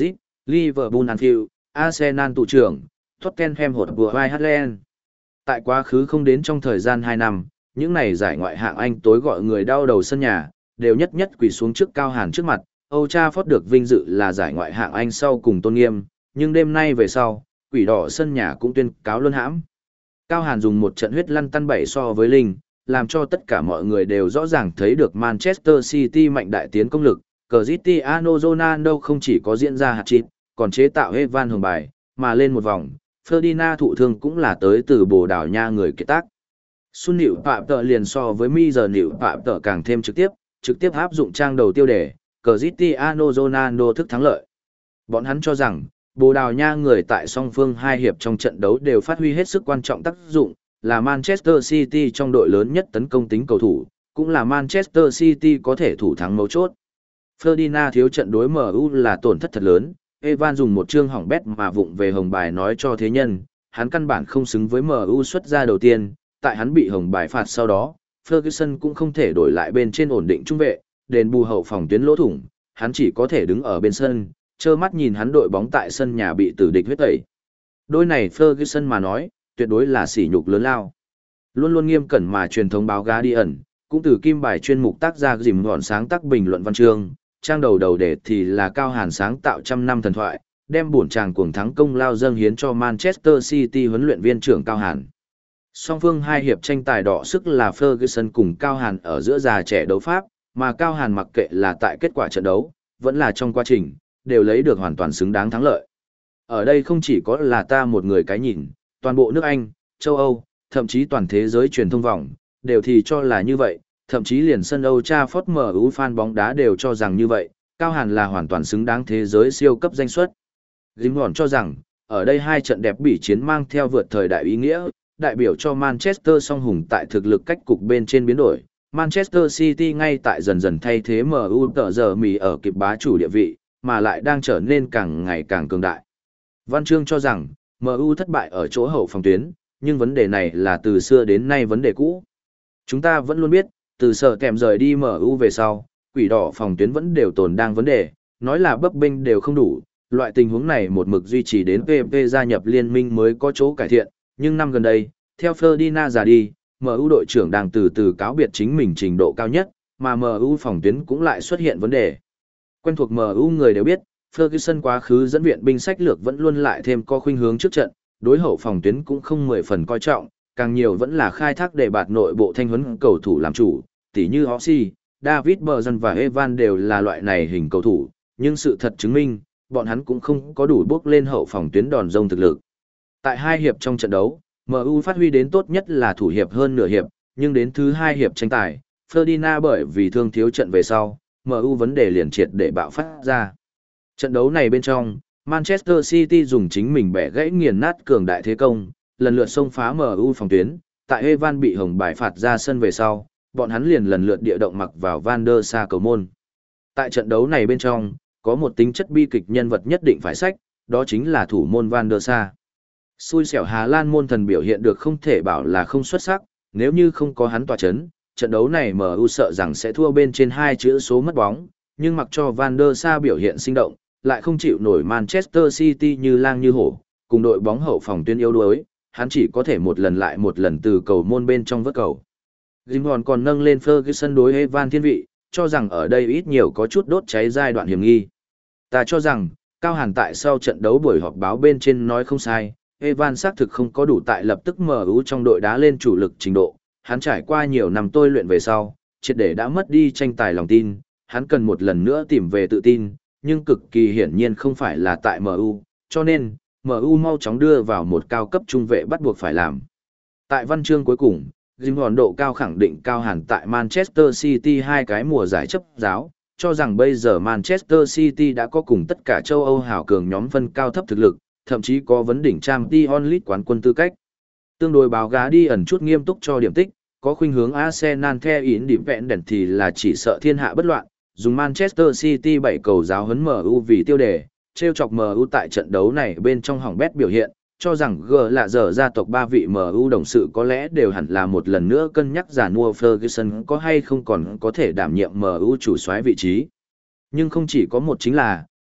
Liverpool Anfield, Arsenal tụ trưởng, Tottenham Hotspur Ireland. Tại quá khứ không đến trong thời gian hai năm, những này giải ngoại hạng Anh tối gọi người đau đầu sân nhà, đều nhất nhất quỳ xuống trước Cao Hàn trước mặt. Old Trafford được vinh dự là giải ngoại hạng Anh sau cùng tôn nghiêm, nhưng đêm nay về sau, quỷ đỏ sân nhà cũng tuyên cáo luân hãm. Cao Hàn dùng một trận huyết lăn tăn bảy so với linh, làm cho tất cả mọi người đều rõ ràng thấy được Manchester City mạnh đại tiến công lực. Cristiano Ronaldo không chỉ có diễn ra hat-trick, còn chế tạo Evan hồng bài, mà lên một vòng, Ferdinand thụ thương cũng là tới từ Bồ Đào Nha người kiệt tác. Sun Nịu Phạm Tợ liền so với Mi giờ Nịu Phạm Tợ càng thêm trực tiếp, trực tiếp áp dụng trang đầu tiêu đề, Cristiano Ronaldo thức thắng lợi. Bọn hắn cho rằng, Bồ Đào Nha người tại song phương hai hiệp trong trận đấu đều phát huy hết sức quan trọng tác dụng, là Manchester City trong đội lớn nhất tấn công tính cầu thủ, cũng là Manchester City có thể thủ thắng mấu chốt. Ferdinand thiếu trận đối em u là tổn thất thật lớn, Evan dùng một chương hỏng bét mà vụng về hồng bài nói cho thế nhân, hắn căn bản không xứng với em u xuất ra đầu tiên, tại hắn bị hồng bài phạt sau đó, Ferguson cũng không thể đổi lại bên trên ổn định trung vệ, đền bù hậu phòng tuyến lỗ thủng, hắn chỉ có thể đứng ở bên sân, trơ mắt nhìn hắn đội bóng tại sân nhà bị tử địch huyết tẩy. Đôi này Ferguson mà nói, tuyệt đối là sỉ nhục lớn lao. Luôn luôn nghiêm cẩn mà truyền thống báo Guardian, cũng từ kim bài chuyên mục tác ra dìm gọn sáng tác bình luận văn chương, trang đầu đầu đề thì là Cao Hàn sáng tạo trăm năm thần thoại, đem bổn tràng cuồng thắng công lao dâng hiến cho Manchester City huấn luyện viên trưởng Cao Hàn. Song phương hai hiệp tranh tài đỏ sức là Ferguson cùng Cao Hàn ở giữa già trẻ đấu pháp, mà Cao Hàn mặc kệ là tại kết quả trận đấu, vẫn là trong quá trình, đều lấy được hoàn toàn xứng đáng thắng lợi. Ở đây không chỉ có là ta một người cái nhìn, toàn bộ nước Anh, châu Âu, thậm chí toàn thế giới truyền thông vòng, đều thì cho là như vậy, thậm chí liền sân Old Trafford em u fan bóng đá đều cho rằng như vậy, Cao Hàn là hoàn toàn xứng đáng thế giới siêu cấp danh suất. Dính ngọn cho rằng, ở đây hai trận đẹp bỉ chiến mang theo vượt thời đại ý nghĩa, đại biểu cho Manchester song hùng tại thực lực cách cục bên trên biến đổi. Manchester City ngay tại dần dần thay thế em u tờ giờ mì ở kịp bá chủ địa vị, mà lại đang trở nên càng ngày càng cường đại. Văn chương cho rằng, em u thất bại ở chỗ hậu phòng tuyến, nhưng vấn đề này là từ xưa đến nay vấn đề cũ. Chúng ta vẫn luôn biết, từ sở kèm rời đi em u về sau, quỷ đỏ phòng tuyến vẫn đều tồn đang vấn đề, nói là bấp bênh đều không đủ. Loại tình huống này một mực duy trì đến pê pê gia nhập liên minh mới có chỗ cải thiện, nhưng năm gần đây, theo Ferdinand già đi, em u đội trưởng đang từ từ cáo biệt chính mình trình độ cao nhất, mà em u phòng tuyến cũng lại xuất hiện vấn đề. Quen thuộc em u người đều biết, Ferguson quá khứ dẫn viện binh sách lược vẫn luôn lại thêm có khuynh hướng trước trận, đối hậu phòng tuyến cũng không mười phần coi trọng, càng nhiều vẫn là khai thác để bạt nội bộ thanh huấn cầu thủ làm chủ, tỉ như Oxy, David Bergson và Evan đều là loại này hình cầu thủ, nhưng sự thật chứng minh, bọn hắn cũng không có đủ bước lên hậu phòng tuyến đòn rông thực lực. Tại hai hiệp trong trận đấu, em u phát huy đến tốt nhất là thủ hiệp hơn nửa hiệp, nhưng đến thứ hai hiệp tranh tài, Ferdinand bởi vì thương thiếu trận về sau, em u vấn đề liền triệt để bạo phát ra. Trận đấu này bên trong, Manchester City dùng chính mình bẻ gãy nghiền nát cường đại thế công, lần lượt xông phá em u phòng tuyến, tại Evan bị hồng bài phạt ra sân về sau, bọn hắn liền lần lượt địa động mặc vào Van der Sa cầu môn. Tại trận đấu này bên trong, có một tính chất bi kịch nhân vật nhất định phải sách, đó chính là thủ môn Van der Sa. Xui xẻo Hà Lan môn thần biểu hiện được không thể bảo là không xuất sắc, nếu như không có hắn tỏa chấn, trận đấu này em u sợ rằng sẽ thua bên trên hai chữ số mất bóng, nhưng mặc cho Van der Sa biểu hiện sinh động, lại không chịu nổi Manchester City như lang như hổ, cùng đội bóng hậu phòng tuyến yếu đuối, hắn chỉ có thể một lần lại một lần từ cầu môn bên trong vớt cầu. Grimhorn còn nâng lên Ferguson đối Evan thiên vị, cho rằng ở đây ít nhiều có chút đốt cháy giai đoạn hiểm nghi. Ta cho rằng, Cao Hàn tại sau trận đấu buổi họp báo bên trên nói không sai, Evan xác thực không có đủ tại lập tức em u trong đội đá lên chủ lực trình độ, hắn trải qua nhiều năm tôi luyện về sau, triệt để đã mất đi tranh tài lòng tin, hắn cần một lần nữa tìm về tự tin, nhưng cực kỳ hiển nhiên không phải là tại em u, cho nên, em u mau chóng đưa vào một cao cấp trung vệ bắt buộc phải làm. Tại văn chương cuối cùng, Jim Hòn độ cao khẳng định Cao Hàn tại Manchester City hai cái mùa giải chấp giáo, cho rằng bây giờ Manchester City đã có cùng tất cả châu Âu hảo cường nhóm phân cao thấp thực lực, thậm chí có vấn đỉnh Champions League quán quân tư cách. Tương đối báo gá đi ẩn chút nghiêm túc cho điểm tích, có khuynh hướng Arsenal theo Independent thì là chỉ sợ thiên hạ bất loạn, dùng Manchester City bảy cầu giáo huấn em u vì tiêu đề, trêu chọc em u tại trận đấu này bên trong hỏng bét biểu hiện, cho rằng G là giờ gia tộc ba vị em u đồng sự có lẽ đều hẳn là một lần nữa cân nhắc giả mua Ferguson có hay không còn có thể đảm nhiệm em u chủ soái vị trí. Nhưng không chỉ có một chính là,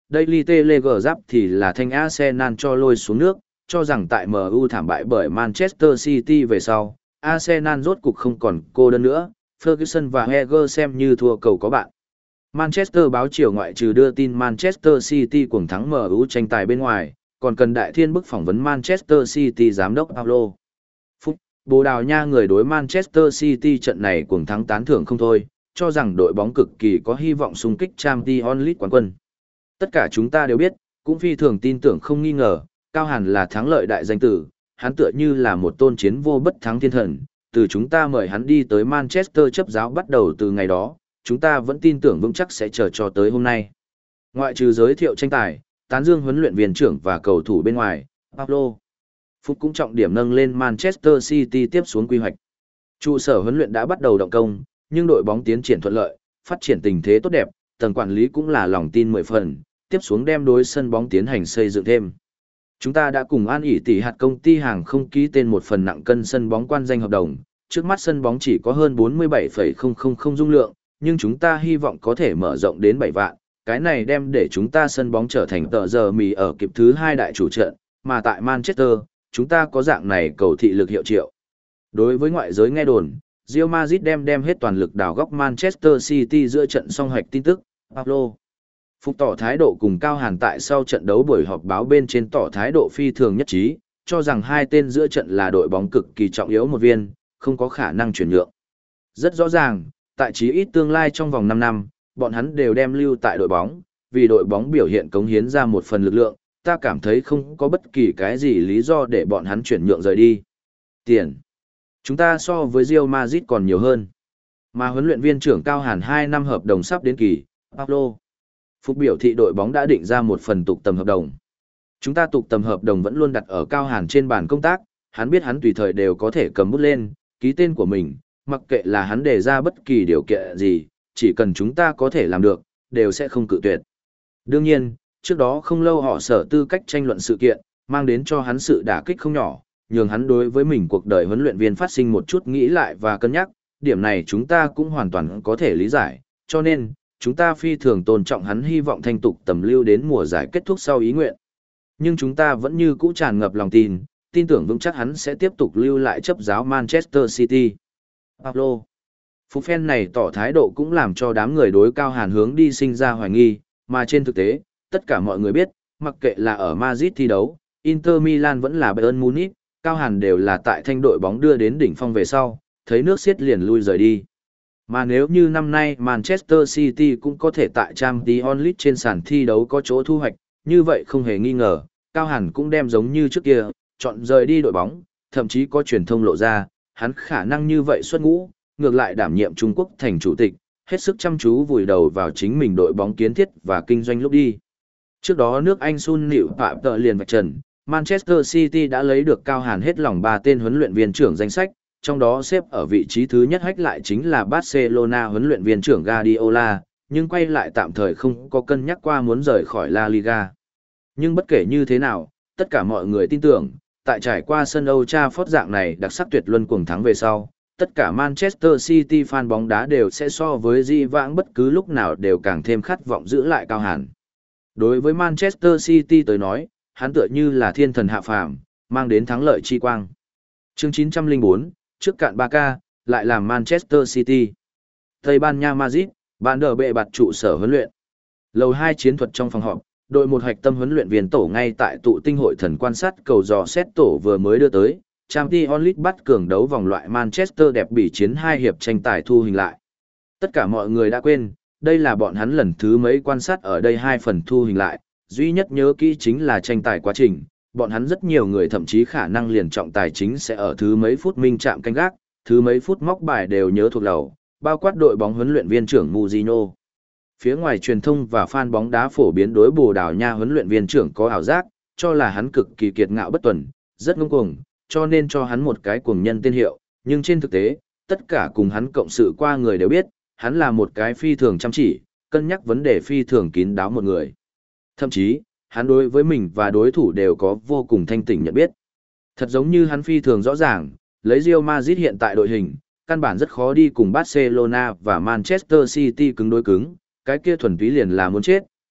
Daily Telegraph thì là thanh Arsenal cho lôi xuống nước, cho rằng tại em u thảm bại bởi Manchester City về sau, Arsenal rốt cục không còn cô đơn nữa, Ferguson và Wenger xem như thua cầu có bạn. Manchester báo chiều ngoại trừ đưa tin Manchester City cuồng thắng em u tranh tài bên ngoài, còn cần đại thiên bức phỏng vấn Manchester City giám đốc Paulo. Phúc, Bồ Đào Nha người đối Manchester City trận này cuồng thắng tán thưởng không thôi, cho rằng đội bóng cực kỳ có hy vọng xung kích Champions League quán quân. Tất cả chúng ta đều biết, cũng phi thường tin tưởng không nghi ngờ, Cao Hàn là thắng lợi đại danh tử, hắn tựa như là một tôn chiến vô bất thắng thiên thần, từ chúng ta mời hắn đi tới Manchester chấp giáo bắt đầu từ ngày đó, chúng ta vẫn tin tưởng vững chắc sẽ chờ cho tới hôm nay. Ngoại trừ giới thiệu tranh tài, tán dương huấn luyện viên trưởng và cầu thủ bên ngoài, Pablo Phúc cũng trọng điểm nâng lên Manchester City tiếp xuống quy hoạch. Trụ sở huấn luyện đã bắt đầu động công, nhưng đội bóng tiến triển thuận lợi, phát triển tình thế tốt đẹp, tầng quản lý cũng là lòng tin mười phần, tiếp xuống đem đối sân bóng tiến hành xây dựng thêm. Chúng ta đã cùng An ỉ tỷ hạt công ty hàng không ký tên một phần nặng cân sân bóng quan danh hợp đồng, trước mắt sân bóng chỉ có hơn bốn mươi bảy phẩy không không không dung lượng, nhưng chúng ta hy vọng có thể mở rộng đến bảy vạn, cái này đem để chúng ta sân bóng trở thành tờ giờ mì ở kịp thứ hai đại chủ trận, mà tại Manchester, chúng ta có dạng này cầu thị lực hiệu triệu. Đối với ngoại giới nghe đồn, Real Madrid đem đem hết toàn lực đào góc Manchester City giữa trận song hoạch tin tức, Pablo Phục tỏ thái độ cùng Cao Hàn tại sau trận đấu buổi họp báo bên trên tỏ thái độ phi thường nhất trí, cho rằng hai tên giữa trận là đội bóng cực kỳ trọng yếu một viên, không có khả năng chuyển nhượng. Rất rõ ràng, tại chí ít tương lai trong vòng năm năm, bọn hắn đều đem lưu tại đội bóng, vì đội bóng biểu hiện cống hiến ra một phần lực lượng, ta cảm thấy không có bất kỳ cái gì lý do để bọn hắn chuyển nhượng rời đi. Tiền. Chúng ta so với Real Madrid còn nhiều hơn. Mà huấn luyện viên trưởng Cao Hàn hai năm hợp đồng sắp đến kỳ, Pablo Phục biểu thị đội bóng đã định ra một phần tục tầm hợp đồng. Chúng ta tục tầm hợp đồng vẫn luôn đặt ở Cao Hàn trên bàn công tác, hắn biết hắn tùy thời đều có thể cầm bút lên, ký tên của mình, mặc kệ là hắn đề ra bất kỳ điều kiện gì, chỉ cần chúng ta có thể làm được, đều sẽ không cự tuyệt. Đương nhiên, trước đó không lâu họ sở tư cách tranh luận sự kiện, mang đến cho hắn sự đả kích không nhỏ, nhường hắn đối với mình cuộc đời huấn luyện viên phát sinh một chút nghĩ lại và cân nhắc, điểm này chúng ta cũng hoàn toàn có thể lý giải, cho nên, chúng ta phi thường tôn trọng hắn hy vọng thanh tục tầm lưu đến mùa giải kết thúc sau ý nguyện. Nhưng chúng ta vẫn như cũ tràn ngập lòng tin, tin tưởng vững chắc hắn sẽ tiếp tục lưu lại chấp giáo Manchester City. Pablo Phú phen này tỏ thái độ cũng làm cho đám người đối Cao Hàn hướng đi sinh ra hoài nghi, mà trên thực tế, tất cả mọi người biết, mặc kệ là ở Madrid thi đấu, Inter Milan vẫn là Bayern Munich, Cao Hàn đều là tại thanh đội bóng đưa đến đỉnh phong về sau, thấy nước xiết liền lui rời đi. Mà nếu như năm nay Manchester City cũng có thể tại Champions League trên sàn thi đấu có chỗ thu hoạch, như vậy không hề nghi ngờ, Cao Hàn cũng đem giống như trước kia, chọn rời đi đội bóng, thậm chí có truyền thông lộ ra, hắn khả năng như vậy xuất ngũ, ngược lại đảm nhiệm Trung Quốc thành chủ tịch, hết sức chăm chú vùi đầu vào chính mình đội bóng kiến thiết và kinh doanh lúc đi. Trước đó nước Anh Sun Nịu Phạm Tợ liền vạch trần, Manchester City đã lấy được Cao Hàn hết lòng ba tên huấn luyện viên trưởng danh sách, trong đó xếp ở vị trí thứ nhất hách lại chính là Barcelona huấn luyện viên trưởng Guardiola, nhưng quay lại tạm thời không có cân nhắc qua muốn rời khỏi La Liga. Nhưng bất kể như thế nào, tất cả mọi người tin tưởng, tại trải qua sân Old Trafford dạng này đặc sắc tuyệt luân cuồng thắng về sau, tất cả Manchester City fan bóng đá đều sẽ so với di vãng bất cứ lúc nào đều càng thêm khát vọng giữ lại Cao Hàn. Đối với Manchester City tới nói, hắn tựa như là thiên thần hạ phàm, mang đến thắng lợi chi quang. Chương chín trăm lẻ bốn, trước cạn Barca, lại làm Manchester City. Tây Ban Nha Madrid, bạn đỡ bệ bạt trụ sở huấn luyện. Lầu hai chiến thuật trong phòng họp, đội một hạch tâm huấn luyện viên tổ ngay tại tụ tinh hội thần quan sát cầu dò xét tổ vừa mới đưa tới, Champions League bắt cường đấu vòng loại Manchester đẹp bỉ chiến hai hiệp tranh tài thu hình lại. Tất cả mọi người đã quên, đây là bọn hắn lần thứ mấy quan sát ở đây hai phần thu hình lại, duy nhất nhớ kỹ chính là tranh tài quá trình, bọn hắn rất nhiều người thậm chí khả năng liền trọng tài chính sẽ ở thứ mấy phút minh chạm canh gác, thứ mấy phút móc bài đều nhớ thuộc đầu, bao quát đội bóng huấn luyện viên trưởng Mourinho. Phía ngoài truyền thông và fan bóng đá phổ biến đối Bồ Đào Nha huấn luyện viên trưởng có ảo giác, cho là hắn cực kỳ kiệt ngạo bất tuần, rất ngông cuồng, cho nên cho hắn một cái cuồng nhân tên hiệu, nhưng trên thực tế, tất cả cùng hắn cộng sự qua người đều biết, hắn là một cái phi thường chăm chỉ, cân nhắc vấn đề phi thường kín đáo một người. Thậm chí, hắn đối với mình và đối thủ đều có vô cùng thanh tỉnh nhận biết. Thật giống như hắn phi thường rõ ràng, lấy Real Madrid hiện tại đội hình, căn bản rất khó đi cùng Barcelona và Manchester City cứng đối cứng, cái kia thuần túy liền là muốn chết,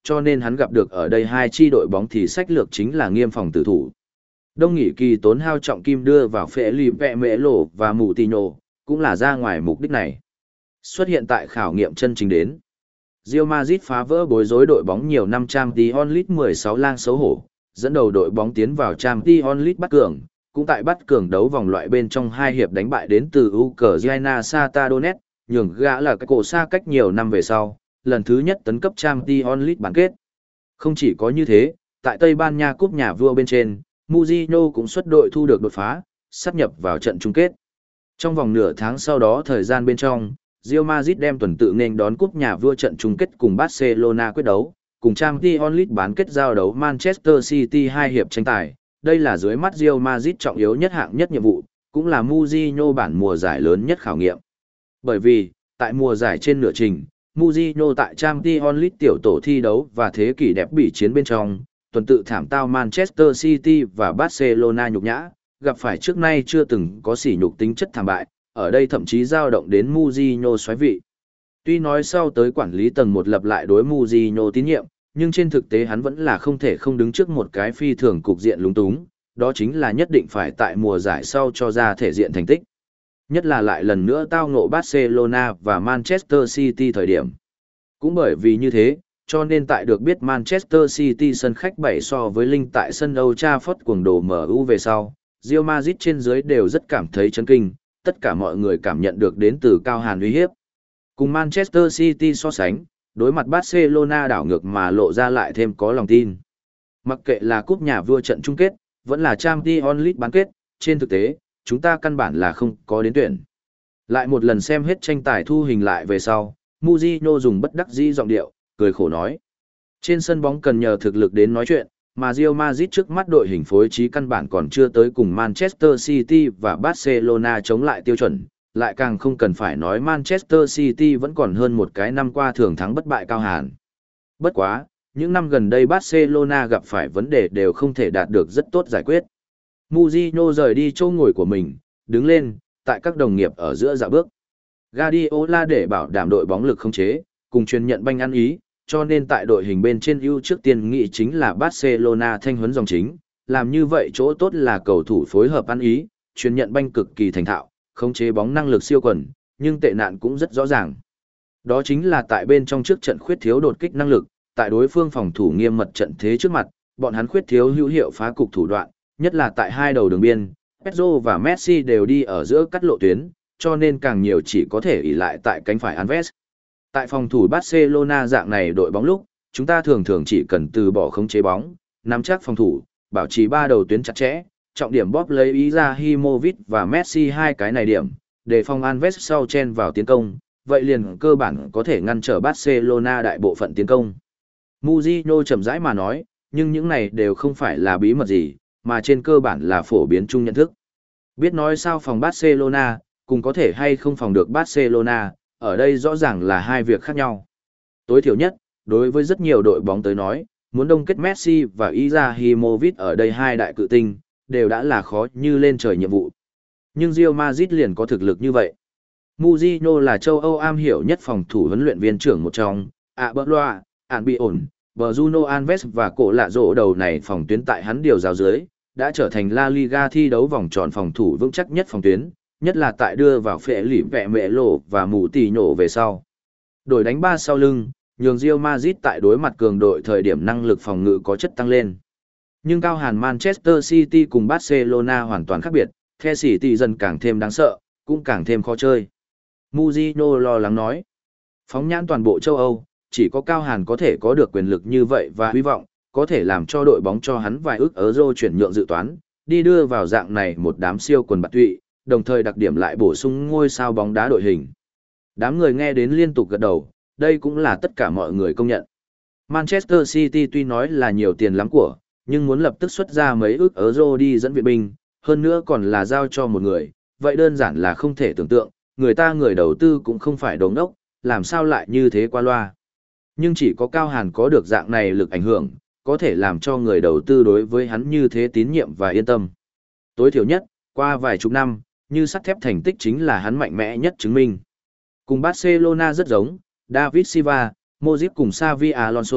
cho nên hắn gặp được ở đây hai chi đội bóng thì sách lược chính là nghiêm phòng tử thủ. Đông nghỉ kỳ tốn hao trọng kim đưa vào Felipe Melo và Moutinho, cũng là ra ngoài mục đích này. Xuất hiện tại khảo nghiệm chân chính đến. Real Madrid phá vỡ bối rối đội bóng nhiều năm Champions League mười sáu lang xấu hổ, dẫn đầu đội bóng tiến vào Champions League bắt cường, cũng tại bắt cường đấu vòng loại bên trong hai hiệp đánh bại đến từ Ukraine Shakhtar Donetsk, nhường gã là cái cổ xa cách nhiều năm về sau, lần thứ nhất tấn cấp Champions League bán kết. Không chỉ có như thế, tại Tây Ban Nha cúp nhà vua bên trên, Mourinho cũng xuất đội thu được đột phá, sắp nhập vào trận chung kết. Trong vòng nửa tháng sau đó thời gian bên trong, Real Madrid đem tuần tự nên đón cúp nhà vua trận chung kết cùng Barcelona quyết đấu, cùng Champions League bán kết giao đấu Manchester City hai hiệp tranh tài. Đây là dưới mắt Real Madrid trọng yếu nhất hạng nhất nhiệm vụ, cũng là Mourinho bản mùa giải lớn nhất khảo nghiệm. Bởi vì, tại mùa giải trên nửa trình, Mourinho tại Champions League tiểu tổ thi đấu và thế kỷ đẹp bị chiến bên trong, tuần tự thảm tao Manchester City và Barcelona nhục nhã, gặp phải trước nay chưa từng có sỉ nhục tính chất thảm bại, ở đây thậm chí dao động đến Mourinho xoáy vị. Tuy nói sau tới quản lý tầng một lập lại đối Mourinho tín nhiệm, nhưng trên thực tế hắn vẫn là không thể không đứng trước một cái phi thường cục diện lúng túng, đó chính là nhất định phải tại mùa giải sau cho ra thể diện thành tích. Nhất là lại lần nữa tao ngộ Barcelona và Manchester City thời điểm. Cũng bởi vì như thế, cho nên tại được biết Manchester City sân khách bảy so với Linh tại sân Old Trafford cuồng đồ em u về sau, Real Madrid trên dưới đều rất cảm thấy chấn kinh, tất cả mọi người cảm nhận được đến từ cao hàn uy hiếp. Cùng Manchester City so sánh, đối mặt Barcelona đảo ngược mà lộ ra lại thêm có lòng tin. Mặc kệ là cúp nhà vua trận chung kết, vẫn là Champions League bán kết, trên thực tế, chúng ta căn bản là không có đến tuyển. Lại một lần xem hết tranh tài thu hình lại về sau, Mourinho dùng bất đắc dĩ giọng điệu, cười khổ nói. Trên sân bóng cần nhờ thực lực đến nói chuyện, mà Real Madrid trước mắt đội hình phối trí căn bản còn chưa tới cùng Manchester City và Barcelona chống lại tiêu chuẩn, lại càng không cần phải nói Manchester City vẫn còn hơn một cái năm qua thường thắng bất bại cao hàn. Bất quá, những năm gần đây Barcelona gặp phải vấn đề đều không thể đạt được rất tốt giải quyết. Mourinho rời đi chỗ ngồi của mình, đứng lên, tại các đồng nghiệp ở giữa dạo bước. Guardiola để bảo đảm đội bóng lực không chế, cùng truyền nhận banh ăn ý, cho nên tại đội hình bên trên ưu trước tiên nghị chính là Barcelona thanh huấn dòng chính, làm như vậy chỗ tốt là cầu thủ phối hợp ăn ý, truyền nhận banh cực kỳ thành thạo, khống chế bóng năng lực siêu quần, nhưng tệ nạn cũng rất rõ ràng. Đó chính là tại bên trong trước trận khuyết thiếu đột kích năng lực, tại đối phương phòng thủ nghiêm mật trận thế trước mặt, bọn hắn khuyết thiếu hữu hiệu phá cục thủ đoạn, nhất là tại hai đầu đường biên, Pedro và Messi đều đi ở giữa cắt lộ tuyến, cho nên càng nhiều chỉ có thể ỷ lại tại cánh phải Alves. Tại phòng thủ Barcelona dạng này đội bóng lúc, chúng ta thường thường chỉ cần từ bỏ khống chế bóng, nắm chắc phòng thủ, bảo trì ba đầu tuyến chặt chẽ, trọng điểm bóp lấy Ibrahimovic và Messi hai cái này điểm, để phòng Alves sau chen vào tiến công, vậy liền cơ bản có thể ngăn trở Barcelona đại bộ phận tiến công. Mourinho chậm rãi mà nói, nhưng những này đều không phải là bí mật gì, mà trên cơ bản là phổ biến chung nhận thức. Biết nói sao phòng Barcelona, cùng có thể hay không phòng được Barcelona, ở đây rõ ràng là hai việc khác nhau. Tối thiểu nhất, đối với rất nhiều đội bóng tới nói, muốn đông kết Messi và Ibrahimovic ở đây hai đại cự tinh, đều đã là khó như lên trời nhiệm vụ. Nhưng Real Madrid liền có thực lực như vậy. Mourinho là châu Âu am hiểu nhất phòng thủ huấn luyện viên trưởng một trong, Arbeloa, Albion, Bruno Alves và cổ lạ rộ đầu này phòng tuyến tại hắn điều giáo dưới, đã trở thành La Liga thi đấu vòng tròn phòng thủ vững chắc nhất phòng tuyến, nhất là tại đưa vào phệ lỉ vẹ mẹ lộ và mù tì nhổ về sau. Đổi đánh ba sau lưng, nhường Real Madrid tại đối mặt cường đội thời điểm năng lực phòng ngự có chất tăng lên. Nhưng cao hàn Manchester City cùng Barcelona hoàn toàn khác biệt, The City dần càng thêm đáng sợ, cũng càng thêm khó chơi. Mourinho lo lắng nói, phóng nhãn toàn bộ châu Âu, chỉ có cao hàn có thể có được quyền lực như vậy và hy vọng, có thể làm cho đội bóng cho hắn vài ước euro chuyển nhượng dự toán, đi đưa vào dạng này một đám siêu quần bạt tụy, đồng thời đặc điểm lại bổ sung ngôi sao bóng đá đội hình. Đám người nghe đến liên tục gật đầu, đây cũng là tất cả mọi người công nhận. Manchester City tuy nói là nhiều tiền lắm của, nhưng muốn lập tức xuất ra mấy ước euro đi dẫn viện binh, hơn nữa còn là giao cho một người, vậy đơn giản là không thể tưởng tượng, người ta người đầu tư cũng không phải đồ ngốc, làm sao lại như thế qua loa. Nhưng chỉ có Cao Hàn có được dạng này lực ảnh hưởng, có thể làm cho người đầu tư đối với hắn như thế tín nhiệm và yên tâm. Tối thiểu nhất, qua vài chục năm, như sắt thép thành tích chính là hắn mạnh mẽ nhất chứng minh. Cùng Barcelona rất giống, David Silva, Modric cùng Xavi Alonso,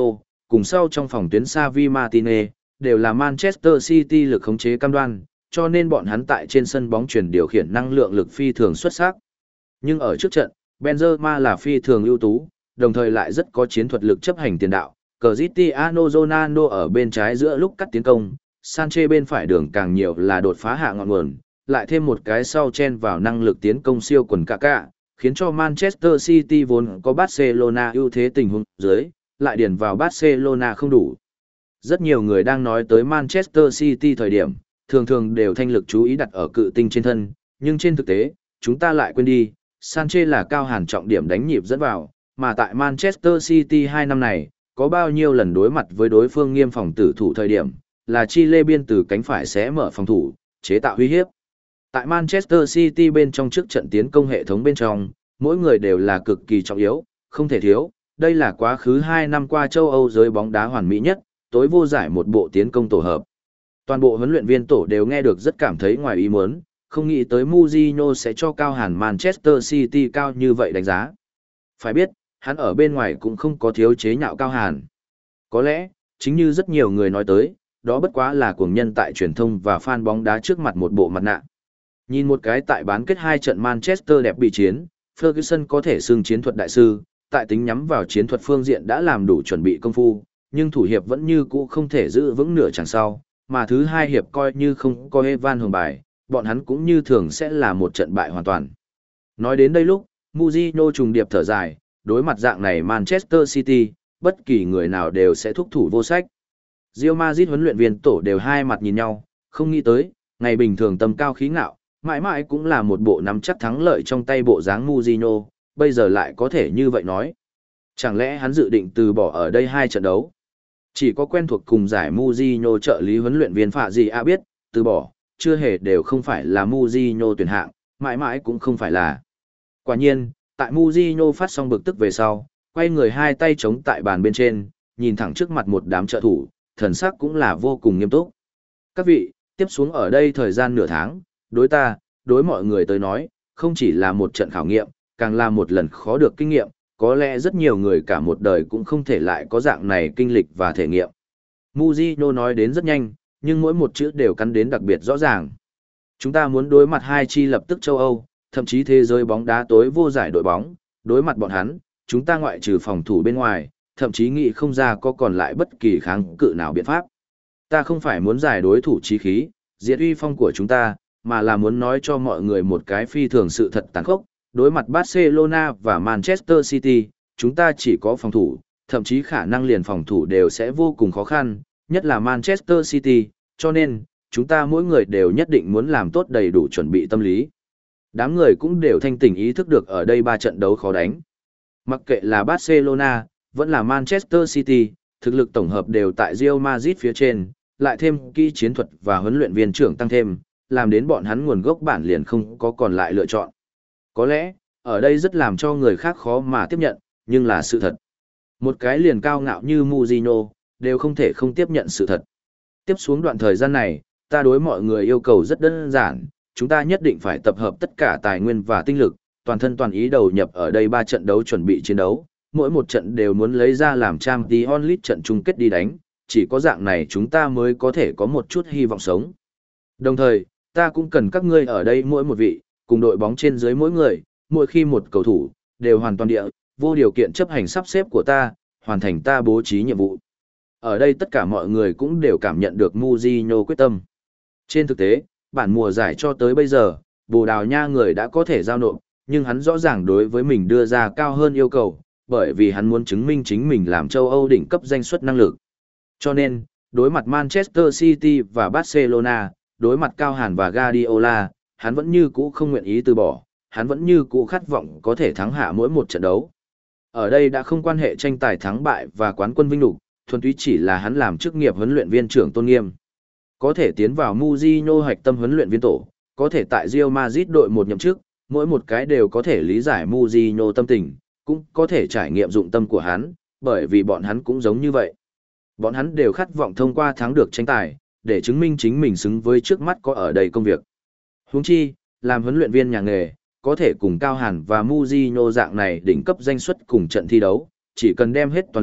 cùng sau trong phòng tuyến Xavi Martinez, đều là Manchester City lực khống chế cam đoan, cho nên bọn hắn tại trên sân bóng chuyển điều khiển năng lượng lực phi thường xuất sắc. Nhưng ở trước trận, Benzema là phi thường ưu tú, đồng thời lại rất có chiến thuật lực chấp hành tiền đạo. Cristiano Ronaldo ở bên trái giữa lúc cắt tiến công, Sanchez bên phải đường càng nhiều là đột phá hạ ngọn nguồn, lại thêm một cái sau chen vào năng lực tiến công siêu quần Kaká, khiến cho Manchester City vốn có Barcelona ưu thế tình huống dưới, lại điền vào Barcelona không đủ. Rất nhiều người đang nói tới Manchester City thời điểm, thường thường đều thanh lực chú ý đặt ở cự tinh trên thân, nhưng trên thực tế, chúng ta lại quên đi, Sanchez là cao hàn trọng điểm đánh nhịp dẫn vào, mà tại Manchester City hai năm này, có bao nhiêu lần đối mặt với đối phương nghiêm phòng tử thủ thời điểm, là Chile biên từ cánh phải sẽ mở phòng thủ, chế tạo uy hiếp. Tại Manchester City bên trong trước trận tiến công hệ thống bên trong, mỗi người đều là cực kỳ trọng yếu, không thể thiếu, đây là quá khứ hai năm qua châu Âu giới bóng đá hoàn mỹ nhất, tối vô giải một bộ tiến công tổ hợp. Toàn bộ huấn luyện viên tổ đều nghe được rất cảm thấy ngoài ý muốn, không nghĩ tới Mourinho sẽ cho cao hàn Manchester City cao như vậy đánh giá. Phải biết, hắn ở bên ngoài cũng không có thiếu chế nhạo cao hàn. Có lẽ, chính như rất nhiều người nói tới, đó bất quá là cuồng nhân tại truyền thông và fan bóng đá trước mặt một bộ mặt nạ. Nhìn một cái tại bán kết hai trận Manchester đẹp bị chiến, Ferguson có thể xưng chiến thuật đại sư, tại tính nhắm vào chiến thuật phương diện đã làm đủ chuẩn bị công phu, nhưng thủ hiệp vẫn như cũ không thể giữ vững nửa chặng sau, mà thứ hai hiệp coi như không có Evan hưởng bài, bọn hắn cũng như thường sẽ là một trận bại hoàn toàn. Nói đến đây lúc, Mourinho trùng điệp thở dài, đối mặt dạng này Manchester City, bất kỳ người nào đều sẽ thúc thủ vô sách. Real Madrid huấn luyện viên tổ đều hai mặt nhìn nhau, không nghĩ tới, ngày bình thường tầm cao khí ngạo, mãi mãi cũng là một bộ nắm chắc thắng lợi trong tay bộ dáng Mourinho, bây giờ lại có thể như vậy nói. Chẳng lẽ hắn dự định từ bỏ ở đây hai trận đấu? Chỉ có quen thuộc cùng giải Mourinho trợ lý huấn luyện viên Phạ gì a biết, từ bỏ, chưa hề đều không phải là Mourinho tuyển hạng, mãi mãi cũng không phải là. Quả nhiên, tại Mourinho phát xong bực tức về sau, quay người hai tay chống tại bàn bên trên, nhìn thẳng trước mặt một đám trợ thủ, thần sắc cũng là vô cùng nghiêm túc. Các vị, tiếp xuống ở đây thời gian nửa tháng, đối ta, đối mọi người tới nói, không chỉ là một trận khảo nghiệm, càng là một lần khó được kinh nghiệm, có lẽ rất nhiều người cả một đời cũng không thể lại có dạng này kinh lịch và thể nghiệm. Mourinho nói đến rất nhanh, nhưng mỗi một chữ đều cắn đến đặc biệt rõ ràng. Chúng ta muốn đối mặt hai chi lập tức châu Âu, thậm chí thế giới bóng đá tối vô giải đội bóng, đối mặt bọn hắn, chúng ta ngoại trừ phòng thủ bên ngoài, thậm chí nghĩ không ra có còn lại bất kỳ kháng cự nào biện pháp. Ta không phải muốn giải đối thủ chí khí, diệt uy phong của chúng ta, mà là muốn nói cho mọi người một cái phi thường sự thật tàn khốc. Đối mặt Barcelona và Manchester City, chúng ta chỉ có phòng thủ, thậm chí khả năng liền phòng thủ đều sẽ vô cùng khó khăn, nhất là Manchester City, cho nên, chúng ta mỗi người đều nhất định muốn làm tốt đầy đủ chuẩn bị tâm lý. Đám người cũng đều thanh tỉnh ý thức được ở đây ba trận đấu khó đánh. Mặc kệ là Barcelona, vẫn là Manchester City, thực lực tổng hợp đều tại Real Madrid phía trên, lại thêm kỹ chiến thuật và huấn luyện viên trưởng tăng thêm, làm đến bọn hắn nguồn gốc bản liền không có còn lại lựa chọn. Có lẽ, ở đây rất làm cho người khác khó mà tiếp nhận, nhưng là sự thật. Một cái liền cao ngạo như Mourinho, đều không thể không tiếp nhận sự thật. Tiếp xuống đoạn thời gian này, ta đối mọi người yêu cầu rất đơn giản, chúng ta nhất định phải tập hợp tất cả tài nguyên và tinh lực, toàn thân toàn ý đầu nhập ở đây ba trận đấu chuẩn bị chiến đấu, mỗi một trận đều muốn lấy ra làm Champions League trận chung kết đi đánh, chỉ có dạng này chúng ta mới có thể có một chút hy vọng sống. Đồng thời, ta cũng cần các ngươi ở đây mỗi một vị, cùng đội bóng trên dưới mỗi người, mỗi khi một cầu thủ, đều hoàn toàn địa, vô điều kiện chấp hành sắp xếp của ta, hoàn thành ta bố trí nhiệm vụ. Ở đây tất cả mọi người cũng đều cảm nhận được Mourinho quyết tâm. Trên thực tế, bản mùa giải cho tới bây giờ, Bồ Đào Nha người đã có thể giao nộp, nhưng hắn rõ ràng đối với mình đưa ra cao hơn yêu cầu, bởi vì hắn muốn chứng minh chính mình làm châu Âu đỉnh cấp danh suất năng lực. Cho nên, đối mặt Manchester City và Barcelona, đối mặt Cao Hàn và Guardiola, hắn vẫn như cũ không nguyện ý từ bỏ, hắn vẫn như cũ khát vọng có thể thắng hạ mỗi một trận đấu. Ở đây đã không quan hệ tranh tài thắng bại và quán quân vinh lục, thuần túy chỉ là hắn làm chức nghiệp huấn luyện viên trưởng tôn nghiêm. Có thể tiến vào Mourinho hạch tâm huấn luyện viên tổ, có thể tại Real Madrid đội một nhậm chức, mỗi một cái đều có thể lý giải Mourinho tâm tình, cũng có thể trải nghiệm dụng tâm của hắn, bởi vì bọn hắn cũng giống như vậy. Bọn hắn đều khát vọng thông qua thắng được tranh tài, để chứng minh chính mình xứng với trước mắt có ở đây công việc. Huống chi, làm huấn luyện viên nhà nghề, có thể cùng Cao Hàn và Mourinho dạng này đỉnh cấp danh suất cùng trận thi đấu, chỉ cần đem hết toàn lực,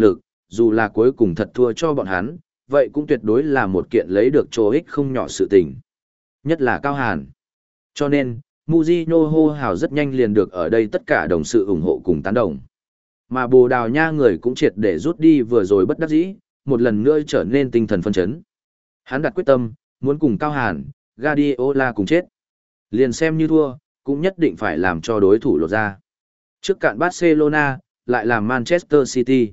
dù là cuối cùng thật thua cho bọn hắn, vậy cũng tuyệt đối là một kiện lấy được chỗ ích không nhỏ sự tình. Nhất là Cao Hàn. Cho nên, Mujino hô hào rất nhanh liền được ở đây tất cả đồng sự ủng hộ cùng tán đồng. Mà Bồ Đào Nha người cũng triệt để rút đi vừa rồi bất đắc dĩ, một lần nữa trở nên tinh thần phân chấn. Hắn đặt quyết tâm, muốn cùng Cao Hàn, Guardiola cùng chết. Liền xem như thua, cũng nhất định phải làm cho đối thủ lột ra. Trước cạn Barcelona, lại làm Manchester City.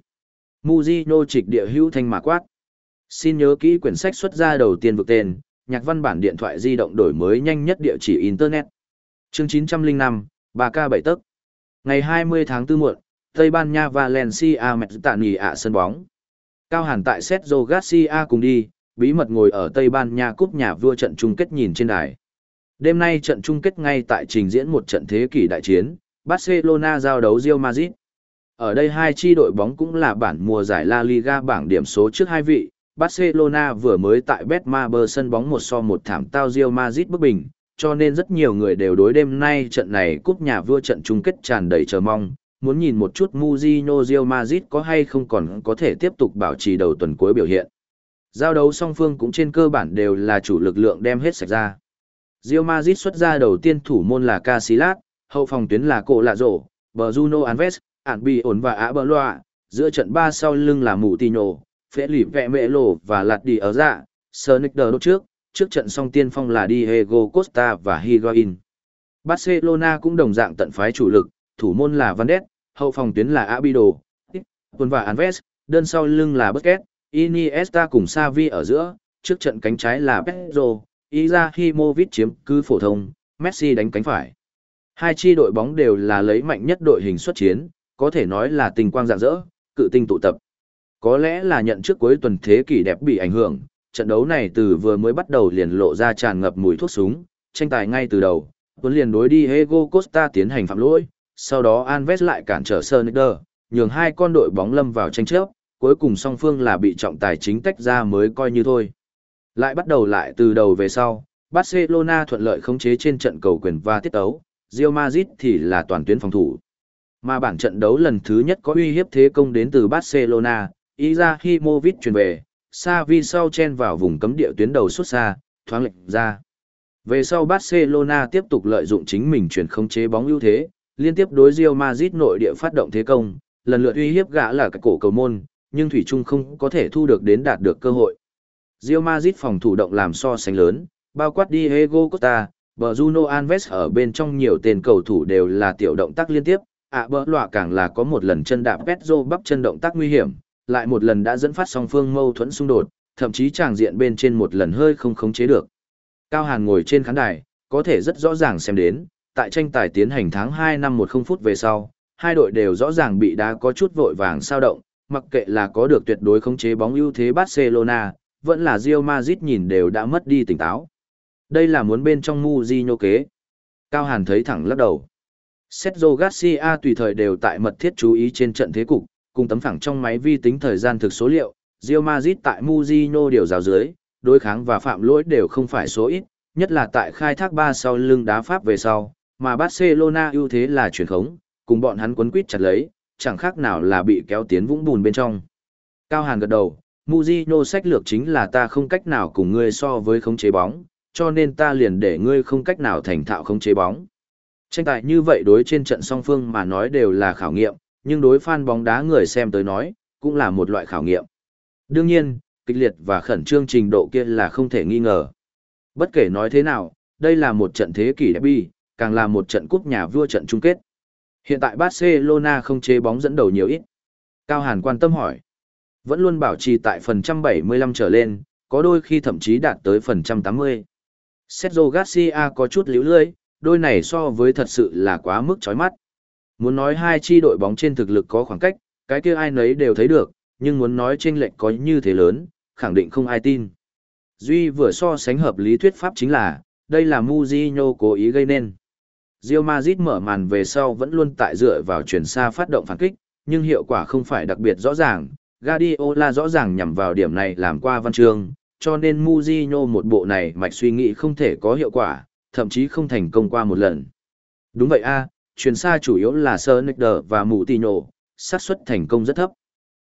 Mujino trịch địa hữu thanh mà quát. Xin nhớ kỹ quyển sách xuất ra đầu tiên vực tên, nhạc văn bản điện thoại di động đổi mới nhanh nhất địa chỉ Internet. Chương chín trăm lẻ năm, ba K bảy tấc. Ngày hai mươi tháng tư muộn, Tây Ban Nha Valencia Mezzani ạ sân bóng. Cao Hàn tại Sergio Garcia cùng đi, bí mật ngồi ở Tây Ban Nha cúp nhà vua trận chung kết nhìn trên đài. Đêm nay trận chung kết ngay tại trình diễn một trận thế kỷ đại chiến, Barcelona giao đấu Real Madrid. Ở đây hai chi đội bóng cũng là bản mùa giải La Liga bảng điểm số trước hai vị, Barcelona vừa mới tại Betmaber sân bóng một so một thảm tao Real Madrid bức bình, cho nên rất nhiều người đều đối đêm nay trận này cúp nhà vua trận chung kết tràn đầy chờ mong, muốn nhìn một chút Mourinho Real Madrid có hay không còn có thể tiếp tục bảo trì đầu tuần cuối biểu hiện. Giao đấu song phương cũng trên cơ bản đều là chủ lực lượng đem hết sạch ra. Real Madrid xuất ra đầu tiên thủ môn là Casillas, hậu phòng tuyến là Cổ Lạ Rổ, Bruno Alves, Albiol và Arbeloa, giữa trận ba sau lưng là Moutinho, Felipe Melo và Lạt Đi ở dạ, Sonicer đốt trước, trước trận song tiên phong là Diego Costa và Higuain. Barcelona cũng đồng dạng tận phái chủ lực, thủ môn là Vandes, hậu phòng tuyến là Abido, Tuần và Alves, đơn sau lưng là Busquets, Iniesta cùng Xavi ở giữa, trước trận cánh trái là Pedro, Izahimovic chiếm cứ phổ thông, Messi đánh cánh phải. Hai chi đội bóng đều là lấy mạnh nhất đội hình xuất chiến, có thể nói là tình quang rạng rỡ, cự tinh tụ tập. Có lẽ là nhận trước cuối tuần thế kỷ đẹp bị ảnh hưởng, trận đấu này từ vừa mới bắt đầu liền lộ ra tràn ngập mùi thuốc súng, tranh tài ngay từ đầu, Tuấn liền đối đi Diego Costa tiến hành phạm lỗi, sau đó Alves lại cản trở Sonicer, nhường hai con đội bóng lâm vào tranh chấp, cuối cùng song phương là bị trọng tài chính tách ra mới coi như thôi. Lại bắt đầu lại từ đầu về sau, Barcelona thuận lợi khống chế trên trận cầu quyền và tiết tấu, Real Madrid thì là toàn tuyến phòng thủ. Mà bản trận đấu lần thứ nhất có uy hiếp thế công đến từ Barcelona, Izahimovic chuyển về, Xavi sau chen vào vùng cấm địa tuyến đầu xuất xa, thoáng lệch ra. Về sau Barcelona tiếp tục lợi dụng chính mình chuyển khống chế bóng ưu thế, liên tiếp đối Real Madrid nội địa phát động thế công, lần lượt uy hiếp gã là cái cổ cầu môn, nhưng thủy chung không có thể thu được đến đạt được cơ hội. Real Madrid phòng thủ động làm so sánh lớn, bao quát Diego Costa, Bruno Alves ở bên trong nhiều tên cầu thủ đều là tiểu động tác liên tiếp, ạ bỡ lọa càng là có một lần chân đạp Pedro bắp chân động tác nguy hiểm, lại một lần đã dẫn phát song phương mâu thuẫn xung đột, thậm chí tràng diện bên trên một lần hơi không khống chế được. Cao Hàn ngồi trên khán đài, có thể rất rõ ràng xem đến, tại tranh tài tiến hành tháng hai năm một không phút về sau, hai đội đều rõ ràng bị đá có chút vội vàng sao động, mặc kệ là có được tuyệt đối khống chế bóng ưu thế Barcelona, vẫn là Real Madrid nhìn đều đã mất đi tỉnh táo. Đây là muốn bên trong Mourinho kế. Cao Hàn thấy thẳng lắc đầu. Sergio Garcia tùy thời đều tại mật thiết chú ý trên trận thế cục, cùng tấm phẳng trong máy vi tính thời gian thực số liệu, Real Madrid tại Mourinho điều giáo dưới, đối kháng và phạm lỗi đều không phải số ít, nhất là tại khai thác ba sau lưng đá pháp về sau, mà Barcelona ưu thế là chuyển khống, cùng bọn hắn quấn quýt chặt lấy, chẳng khác nào là bị kéo tiến vũng bùn bên trong. Cao Hàn gật đầu, Mourinho sách lược chính là ta không cách nào cùng ngươi so với khống chế bóng, cho nên ta liền để ngươi không cách nào thành thạo khống chế bóng. Tranh tài như vậy đối trên trận song phương mà nói đều là khảo nghiệm, nhưng đối fan bóng đá người xem tới nói, cũng là một loại khảo nghiệm. Đương nhiên, kịch liệt và khẩn trương trình độ kia là không thể nghi ngờ. Bất kể nói thế nào, đây là một trận thế kỷ derby, càng là một trận cúp nhà vua trận chung kết. Hiện tại Barcelona không chế bóng dẫn đầu nhiều ít. Cao Hàn quan tâm hỏi. Vẫn luôn bảo trì tại phần trăm bảy mươi lăm trở lên, có đôi khi thậm chí đạt tới phần trăm tám mươi. Sergio Garcia có chút líu lưỡi, đôi này so với thật sự là quá mức chói mắt. Muốn nói hai chi đội bóng trên thực lực có khoảng cách, cái kia ai nấy đều thấy được, nhưng muốn nói chênh lệch có như thế lớn, khẳng định không ai tin. Duy vừa so sánh hợp lý thuyết pháp chính là, đây là Mourinho cố ý gây nên. Real Madrid mở màn về sau vẫn luôn tại dựa vào chuyển xa phát động phản kích, nhưng hiệu quả không phải đặc biệt rõ ràng. Guardiola rõ ràng nhằm vào điểm này làm qua văn chương, cho nên Mourinho một bộ này mạch suy nghĩ không thể có hiệu quả, thậm chí không thành công qua một lần. Đúng vậy a, chuyển xa chủ yếu là Sonicer và Moutinho, xác suất thành công rất thấp.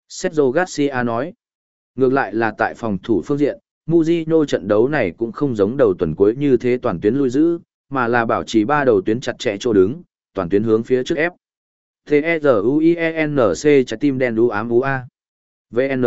Sergio Garcia nói. Ngược lại là tại phòng thủ phương diện, Mourinho trận đấu này cũng không giống đầu tuần cuối như thế toàn tuyến lui giữ, mà là bảo trì ba đầu tuyến chặt chẽ chỗ đứng, toàn tuyến hướng phía trước ép. T-E-Z-U-I-E-N-C trái tim đen đu ám ú a. vê en.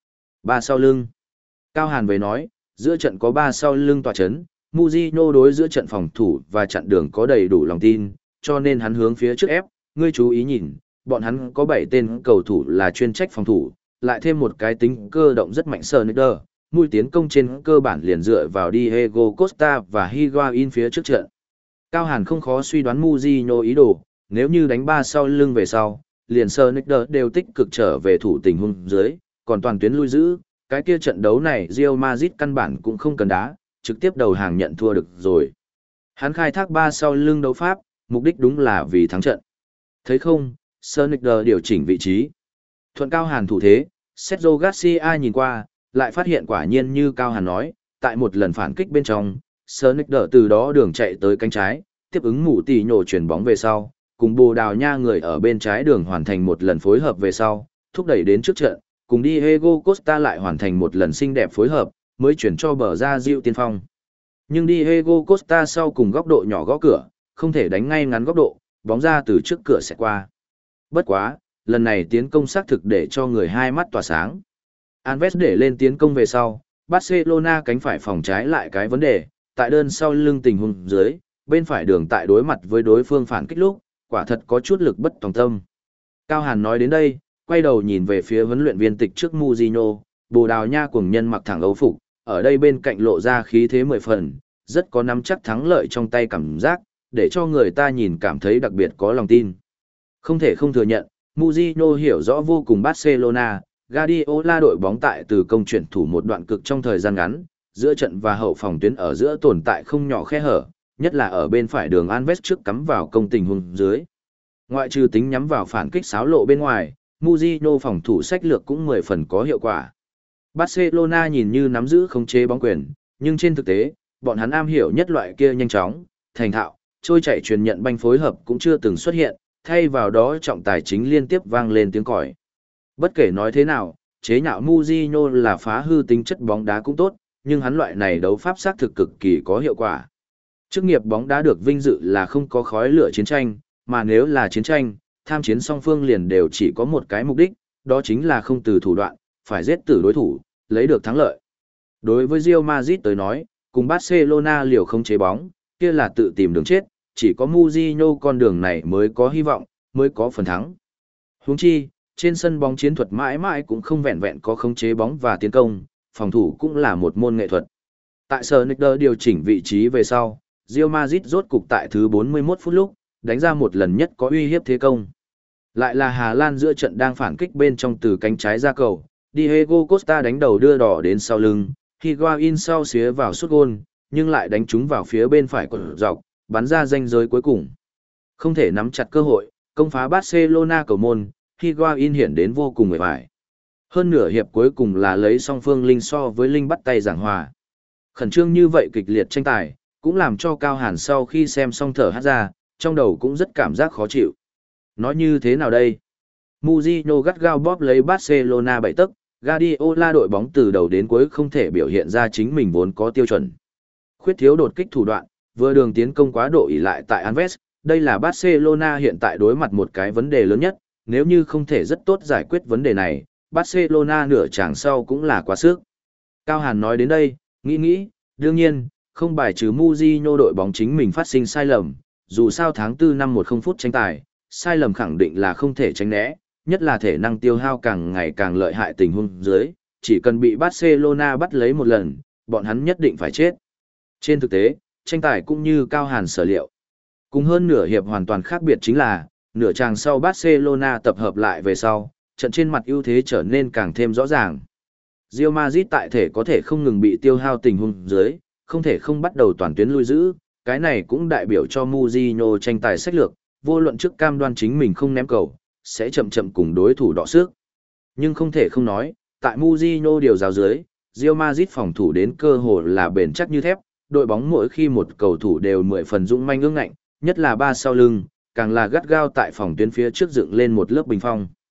Ba sau lưng. Cao Hàn về nói, giữa trận có ba sau lưng tòa chấn, Mourinho đối giữa trận phòng thủ và chặn đường có đầy đủ lòng tin, cho nên hắn hướng phía trước ép, ngươi chú ý nhìn, bọn hắn có bảy tên cầu thủ là chuyên trách phòng thủ, lại thêm một cái tính cơ động rất mạnh Sneijder, mũi tiến công trên cơ bản liền dựa vào Diego Costa và Higuain phía trước trận. Cao Hàn không khó suy đoán Mourinho ý đồ, nếu như đánh ba sau lưng về sau, liền Sneijder đều tích cực trở về thủ tình huống dưới, còn toàn tuyến lui giữ, cái kia trận đấu này Real Madrid căn bản cũng không cần đá, trực tiếp đầu hàng nhận thua được rồi. Hắn khai thác ba sau lưng đấu pháp, mục đích đúng là vì thắng trận. Thấy không, Sneijder điều chỉnh vị trí. Thuận Cao Hàn thủ thế, Sergio Garcia nhìn qua, lại phát hiện quả nhiên như Cao Hàn nói, tại một lần phản kích bên trong, Sneijder từ đó đường chạy tới cánh trái, tiếp ứng mụ tỷ nhổ chuyển bóng về sau, cùng Bồ Đào Nha người ở bên trái đường hoàn thành một lần phối hợp về sau, thúc đẩy đến trước trận, cùng Diego Costa lại hoàn thành một lần xinh đẹp phối hợp, mới chuyển cho bờ ra Diệu tiên phong. Nhưng Diego Costa sau cùng góc độ nhỏ gõ cửa, không thể đánh ngay ngắn góc độ, bóng ra từ trước cửa sẽ qua. Bất quá, lần này tiến công xác thực để cho người hai mắt tỏa sáng. Alves để lên tiến công về sau, Barcelona cánh phải phòng trái lại cái vấn đề, tại đơn sau lưng tình huống dưới, bên phải đường tại đối mặt với đối phương phản kích lúc, quả thật có chút lực bất tòng tâm. Cao Hàn nói đến đây, quay đầu nhìn về phía huấn luyện viên tịch trước Mourinho, Bồ Đào Nha cuồng nhân mặc thẳng âu phục, ở đây bên cạnh lộ ra khí thế mười phần, rất có nắm chắc thắng lợi trong tay cảm giác, để cho người ta nhìn cảm thấy đặc biệt có lòng tin. Không thể không thừa nhận, Mourinho hiểu rõ vô cùng Barcelona, Guardiola đội bóng tại từ công chuyển thủ một đoạn cực trong thời gian ngắn, giữa trận và hậu phòng tuyến ở giữa tồn tại không nhỏ khe hở, nhất là ở bên phải đường Alves trước cắm vào công tình huống dưới. Ngoại trừ tính nhắm vào phản kích xáo lộ bên ngoài, Mourinho phòng thủ sách lược cũng mười phần có hiệu quả. Barcelona nhìn như nắm giữ khống chế bóng quyền, nhưng trên thực tế, bọn hắn am hiểu nhất loại kia nhanh chóng, thành thạo, trôi chảy truyền nhận banh phối hợp cũng chưa từng xuất hiện, thay vào đó trọng tài chính liên tiếp vang lên tiếng còi. Bất kể nói thế nào, chế nhạo Mourinho là phá hư tính chất bóng đá cũng tốt, nhưng hắn loại này đấu pháp xác thực cực kỳ có hiệu quả. Chức nghiệp bóng đá được vinh dự là không có khói lửa chiến tranh, mà nếu là chiến tranh, tham chiến song phương liền đều chỉ có một cái mục đích, đó chính là không từ thủ đoạn, phải giết tử đối thủ, lấy được thắng lợi. Đối với Real Madrid tới nói, cùng Barcelona liều không chế bóng, kia là tự tìm đường chết, chỉ có Mourinho con đường này mới có hy vọng, mới có phần thắng. Huống chi, trên sân bóng chiến thuật mãi mãi cũng không vẹn vẹn có khống chế bóng và tiến công, phòng thủ cũng là một môn nghệ thuật. Tại Sneijder điều chỉnh vị trí về sau, Real Madrid rốt cục tại thứ bốn mươi mốt phút lúc, đánh ra một lần nhất có uy hiếp thế công. Lại là Hà Lan giữa trận đang phản kích bên trong từ cánh trái ra cầu, Diego Costa đánh đầu đưa đỏ đến sau lưng, Higuain sau xía vào sút gôn, nhưng lại đánh trúng vào phía bên phải của dọc, bắn ra ranh giới cuối cùng. Không thể nắm chặt cơ hội, công phá Barcelona cầu môn, Higuain hiện đến vô cùng mệt mỏi. Hơn nửa hiệp cuối cùng là lấy song phương linh so với linh bắt tay giảng hòa. Khẩn trương như vậy kịch liệt tranh tài, cũng làm cho Cao Hàn sau khi xem xong thở hắt ra, trong đầu cũng rất cảm giác khó chịu. Nói như thế nào đây? Mourinho gắt gao bóp lấy Barcelona bảy tấc, Guardiola đội bóng từ đầu đến cuối không thể biểu hiện ra chính mình vốn có tiêu chuẩn. Khuyết thiếu đột kích thủ đoạn, vừa đường tiến công quá độ ỷ lại tại Alves, đây là Barcelona hiện tại đối mặt một cái vấn đề lớn nhất, nếu như không thể rất tốt giải quyết vấn đề này, Barcelona nửa chàng sau cũng là quá sức. Cao Hàn nói đến đây, nghĩ nghĩ, đương nhiên, không bài trừ Mourinho đội bóng chính mình phát sinh sai lầm, dù sao tháng tư năm một không phút tranh tài, sai lầm khẳng định là không thể tránh né, nhất là thể năng tiêu hao càng ngày càng lợi hại tình huống dưới, chỉ cần bị Barcelona bắt lấy một lần, bọn hắn nhất định phải chết. Trên thực tế, tranh tài cũng như Cao Hàn sở liệu. Cùng hơn nửa hiệp hoàn toàn khác biệt chính là, nửa chàng sau Barcelona tập hợp lại về sau, trận trên mặt ưu thế trở nên càng thêm rõ ràng. Real Madrid tại thể có thể không ngừng bị tiêu hao tình huống dưới, không thể không bắt đầu toàn tuyến lui giữ, cái này cũng đại biểu cho Mourinho tranh tài sách lược, vô luận trước cam đoan chính mình không ném cầu, sẽ chậm chậm cùng đối thủ đọ sức. Nhưng không thể không nói, tại Mourinho điều giáo dưới, Real Madrid phòng thủ đến cơ hồ là bền chắc như thép, đội bóng mỗi khi một cầu thủ đều mười phần dũng manh ương ngạnh, nhất là ba sau lưng, càng là gắt gao tại phòng tuyến phía trước dựng lên một lớp bình phong.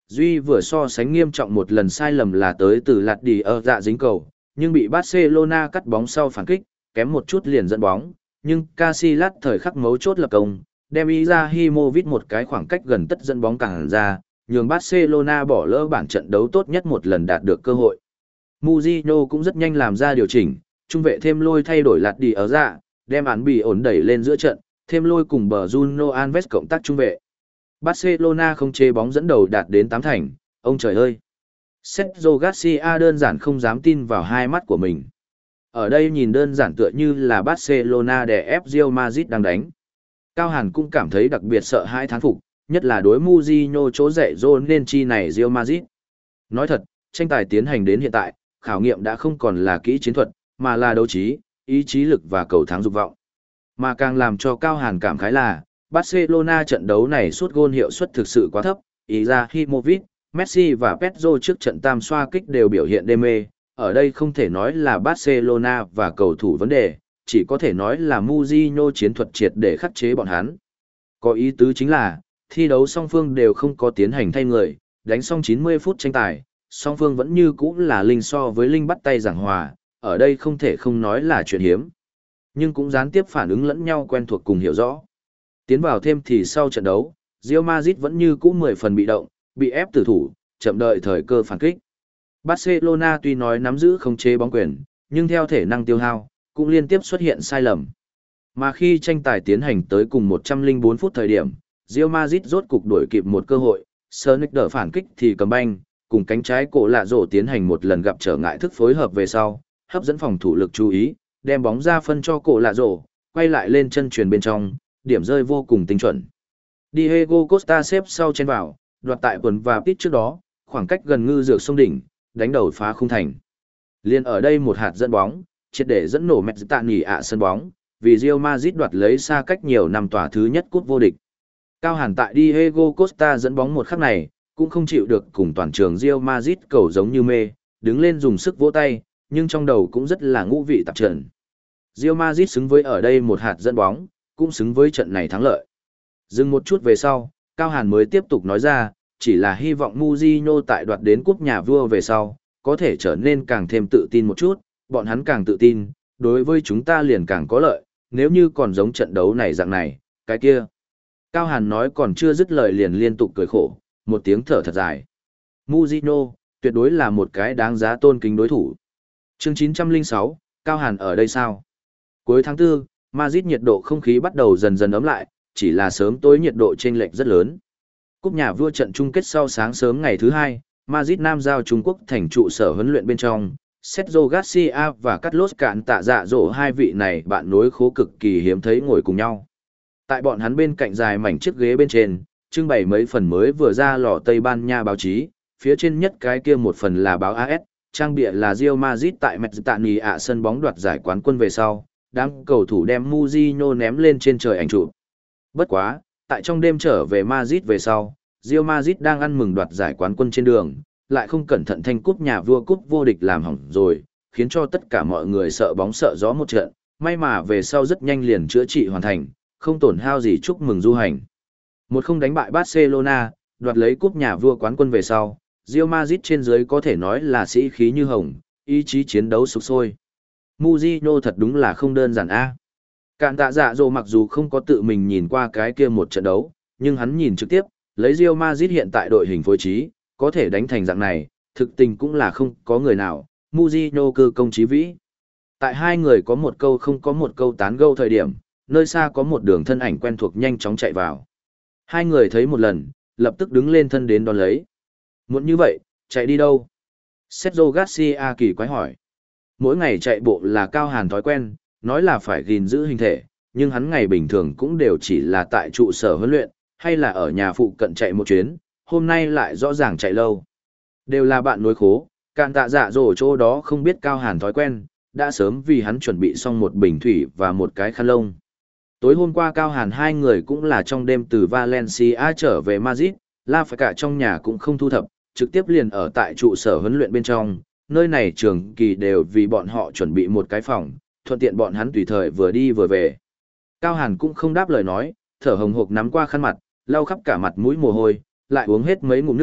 Duy vừa so sánh nghiêm trọng một lần sai lầm là tới từ lạt đi ở dạ dính cầu, nhưng bị Barcelona cắt bóng sau phản kích, kém một chút liền dẫn bóng, nhưng Casillas thời khắc mấu chốt lập công, đem Izahimovic một cái khoảng cách gần tất dẫn bóng cản ra, nhường Barcelona bỏ lỡ bản trận đấu tốt nhất một lần đạt được cơ hội. Mourinho cũng rất nhanh làm ra điều chỉnh, trung vệ thêm lôi thay đổi lạt đi ở dạ, đem án bị ổn đẩy lên giữa trận, thêm lôi cùng bờ Bruno Alves cộng tác trung vệ. Barcelona không chế bóng dẫn đầu đạt đến tám thành, ông trời ơi! Sergio Garcia đơn giản không dám tin vào hai mắt của mình. Ở đây nhìn đơn giản tựa như là Barcelona đè ép Real Madrid đang đánh. Cao Hàn cũng cảm thấy đặc biệt sợ hãi thán phục, nhất là đối Mourinho chỗ dạy dỗ nên chi này Real Madrid. Nói thật, tranh tài tiến hành đến hiện tại, khảo nghiệm đã không còn là kỹ chiến thuật, mà là đấu trí, ý chí lực và cầu thắng dục vọng. Mà càng làm cho Cao Hàn cảm khái là, Barcelona trận đấu này sút gôn hiệu suất thực sự quá thấp, Izahimovic, Messi và Pedro trước trận tam xoa kích đều biểu hiện đê mê, ở đây không thể nói là Barcelona và cầu thủ vấn đề, chỉ có thể nói là Mourinho chiến thuật triệt để khắc chế bọn hắn. Có ý tứ chính là, thi đấu song phương đều không có tiến hành thay người, đánh xong chín mươi phút tranh tài, song phương vẫn như cũ là linh so với linh bắt tay giảng hòa, ở đây không thể không nói là chuyện hiếm. Nhưng cũng gián tiếp phản ứng lẫn nhau quen thuộc cùng hiểu rõ. Tiến vào thêm thì sau trận đấu, Real Madrid vẫn như cũ mười phần bị động, bị ép tử thủ, chậm đợi thời cơ phản kích. Barcelona tuy nói nắm giữ khống chế bóng quyền, nhưng theo thể năng tiêu hao, cũng liên tiếp xuất hiện sai lầm. Mà khi tranh tài tiến hành tới cùng một trăm lẻ bốn phút thời điểm, Real Madrid rốt cục đuổi kịp một cơ hội, Sonic đỡ phản kích thì cầm banh, cùng cánh trái cổ lạ rổ tiến hành một lần gặp trở ngại thức phối hợp về sau, hấp dẫn phòng thủ lực chú ý, đem bóng ra phân cho cổ lạ rổ, quay lại lên chân truyền bên trong, điểm rơi vô cùng tinh chuẩn. Diego Costa xếp sau chen vào, đoạt tại quần và tít trước đó, khoảng cách gần ngư dược sông đỉnh, đánh đầu phá khung thành. Liên ở đây một hạt dẫn bóng, triệt để dẫn nổ mẹt tạ nghỉ ạ sân bóng, vì Real Madrid đoạt lấy xa cách nhiều năm tòa thứ nhất cúp vô địch. Cao Hàn tại Diego Costa dẫn bóng một khắc này, cũng không chịu được cùng toàn trường Real Madrid cầu giống như mê, đứng lên dùng sức vỗ tay, nhưng trong đầu cũng rất là ngũ vị tạp trần. Real Madrid xứng với ở đây một hạt dẫn bóng, cũng xứng với trận này thắng lợi. Dừng một chút về sau, Cao Hàn mới tiếp tục nói ra, chỉ là hy vọng Mourinho tại đoạt đến cúp nhà vua về sau, có thể trở nên càng thêm tự tin một chút, bọn hắn càng tự tin, đối với chúng ta liền càng có lợi, nếu như còn giống trận đấu này dạng này, cái kia. Cao Hàn nói còn chưa dứt lời liền liên tục cười khổ, một tiếng thở thật dài. Mourinho, tuyệt đối là một cái đáng giá tôn kính đối thủ. Chương chín trăm lẻ sáu, Cao Hàn ở đây sao? Cuối tháng tư, Madrid nhiệt độ không khí bắt đầu dần dần ấm lại, chỉ là sớm tối nhiệt độ chênh lệch rất lớn. Cúp nhà vua trận chung kết sau sáng sớm ngày thứ hai, Madrid Nam giao Trung Quốc thành trụ sở huấn luyện bên trong, Sergio Garcia và Carlos Cạn tạ dạ dỗ hai vị này bạn nối khố cực kỳ hiếm thấy ngồi cùng nhau. Tại bọn hắn bên cạnh dài mảnh chiếc ghế bên trên, trưng bày mấy phần mới vừa ra lò Tây Ban Nha báo chí, phía trên nhất cái kia một phần là báo a ét, trang bìa là Real Madrid tại Meztani ạ sân bóng đoạt giải quán quân về sau, đám cầu thủ đem Mourinho ném lên trên trời ảnh chụp. Bất quá, tại trong đêm trở về Madrid về sau, Real Madrid đang ăn mừng đoạt giải quán quân trên đường, lại không cẩn thận thanh cúp nhà vua cúp vô địch làm hỏng rồi, khiến cho tất cả mọi người sợ bóng sợ gió một trận, may mà về sau rất nhanh liền chữa trị hoàn thành, không tổn hao gì chúc mừng du hành. Một không đánh bại Barcelona, đoạt lấy cúp nhà vua quán quân về sau, Real Madrid trên dưới có thể nói là sĩ khí như hồng, ý chí chiến đấu sục sôi. Mourinho thật đúng là không đơn giản a. Cạn tạ dạ dỗ mặc dù không có tự mình nhìn qua cái kia một trận đấu, nhưng hắn nhìn trực tiếp, lấy Real Madrid hiện tại đội hình phối trí, có thể đánh thành dạng này, thực tình cũng là không có người nào, Mourinho cơ công chí vĩ. Tại hai người có một câu không có một câu tán gẫu thời điểm, nơi xa có một đường thân ảnh quen thuộc nhanh chóng chạy vào. Hai người thấy một lần, lập tức đứng lên thân đến đón lấy. Muốn như vậy, chạy đi đâu? Sergio Garcia kỳ quái hỏi. Mỗi ngày chạy bộ là Cao Hàn thói quen, nói là phải gìn giữ hình thể, nhưng hắn ngày bình thường cũng đều chỉ là tại trụ sở huấn luyện, hay là ở nhà phụ cận chạy một chuyến, hôm nay lại rõ ràng chạy lâu. Đều là bạn nối khố, Cạn tạ dạ dỗ chỗ đó không biết Cao Hàn thói quen, đã sớm vì hắn chuẩn bị xong một bình thủy và một cái khăn lông. Tối hôm qua Cao Hàn hai người cũng là trong đêm từ Valencia trở về Madrid, La phải cả trong nhà cũng không thu thập, trực tiếp liền ở tại trụ sở huấn luyện bên trong, nơi này trường kỳ đều vì bọn họ chuẩn bị một cái phòng, thuận tiện bọn hắn tùy thời vừa đi vừa về. Cao Hàn cũng không đáp lời nói, thở hồng hộc nắm qua khăn mặt, lau khắp cả mặt mũi mồ hôi, lại uống hết mấy ngụm nước,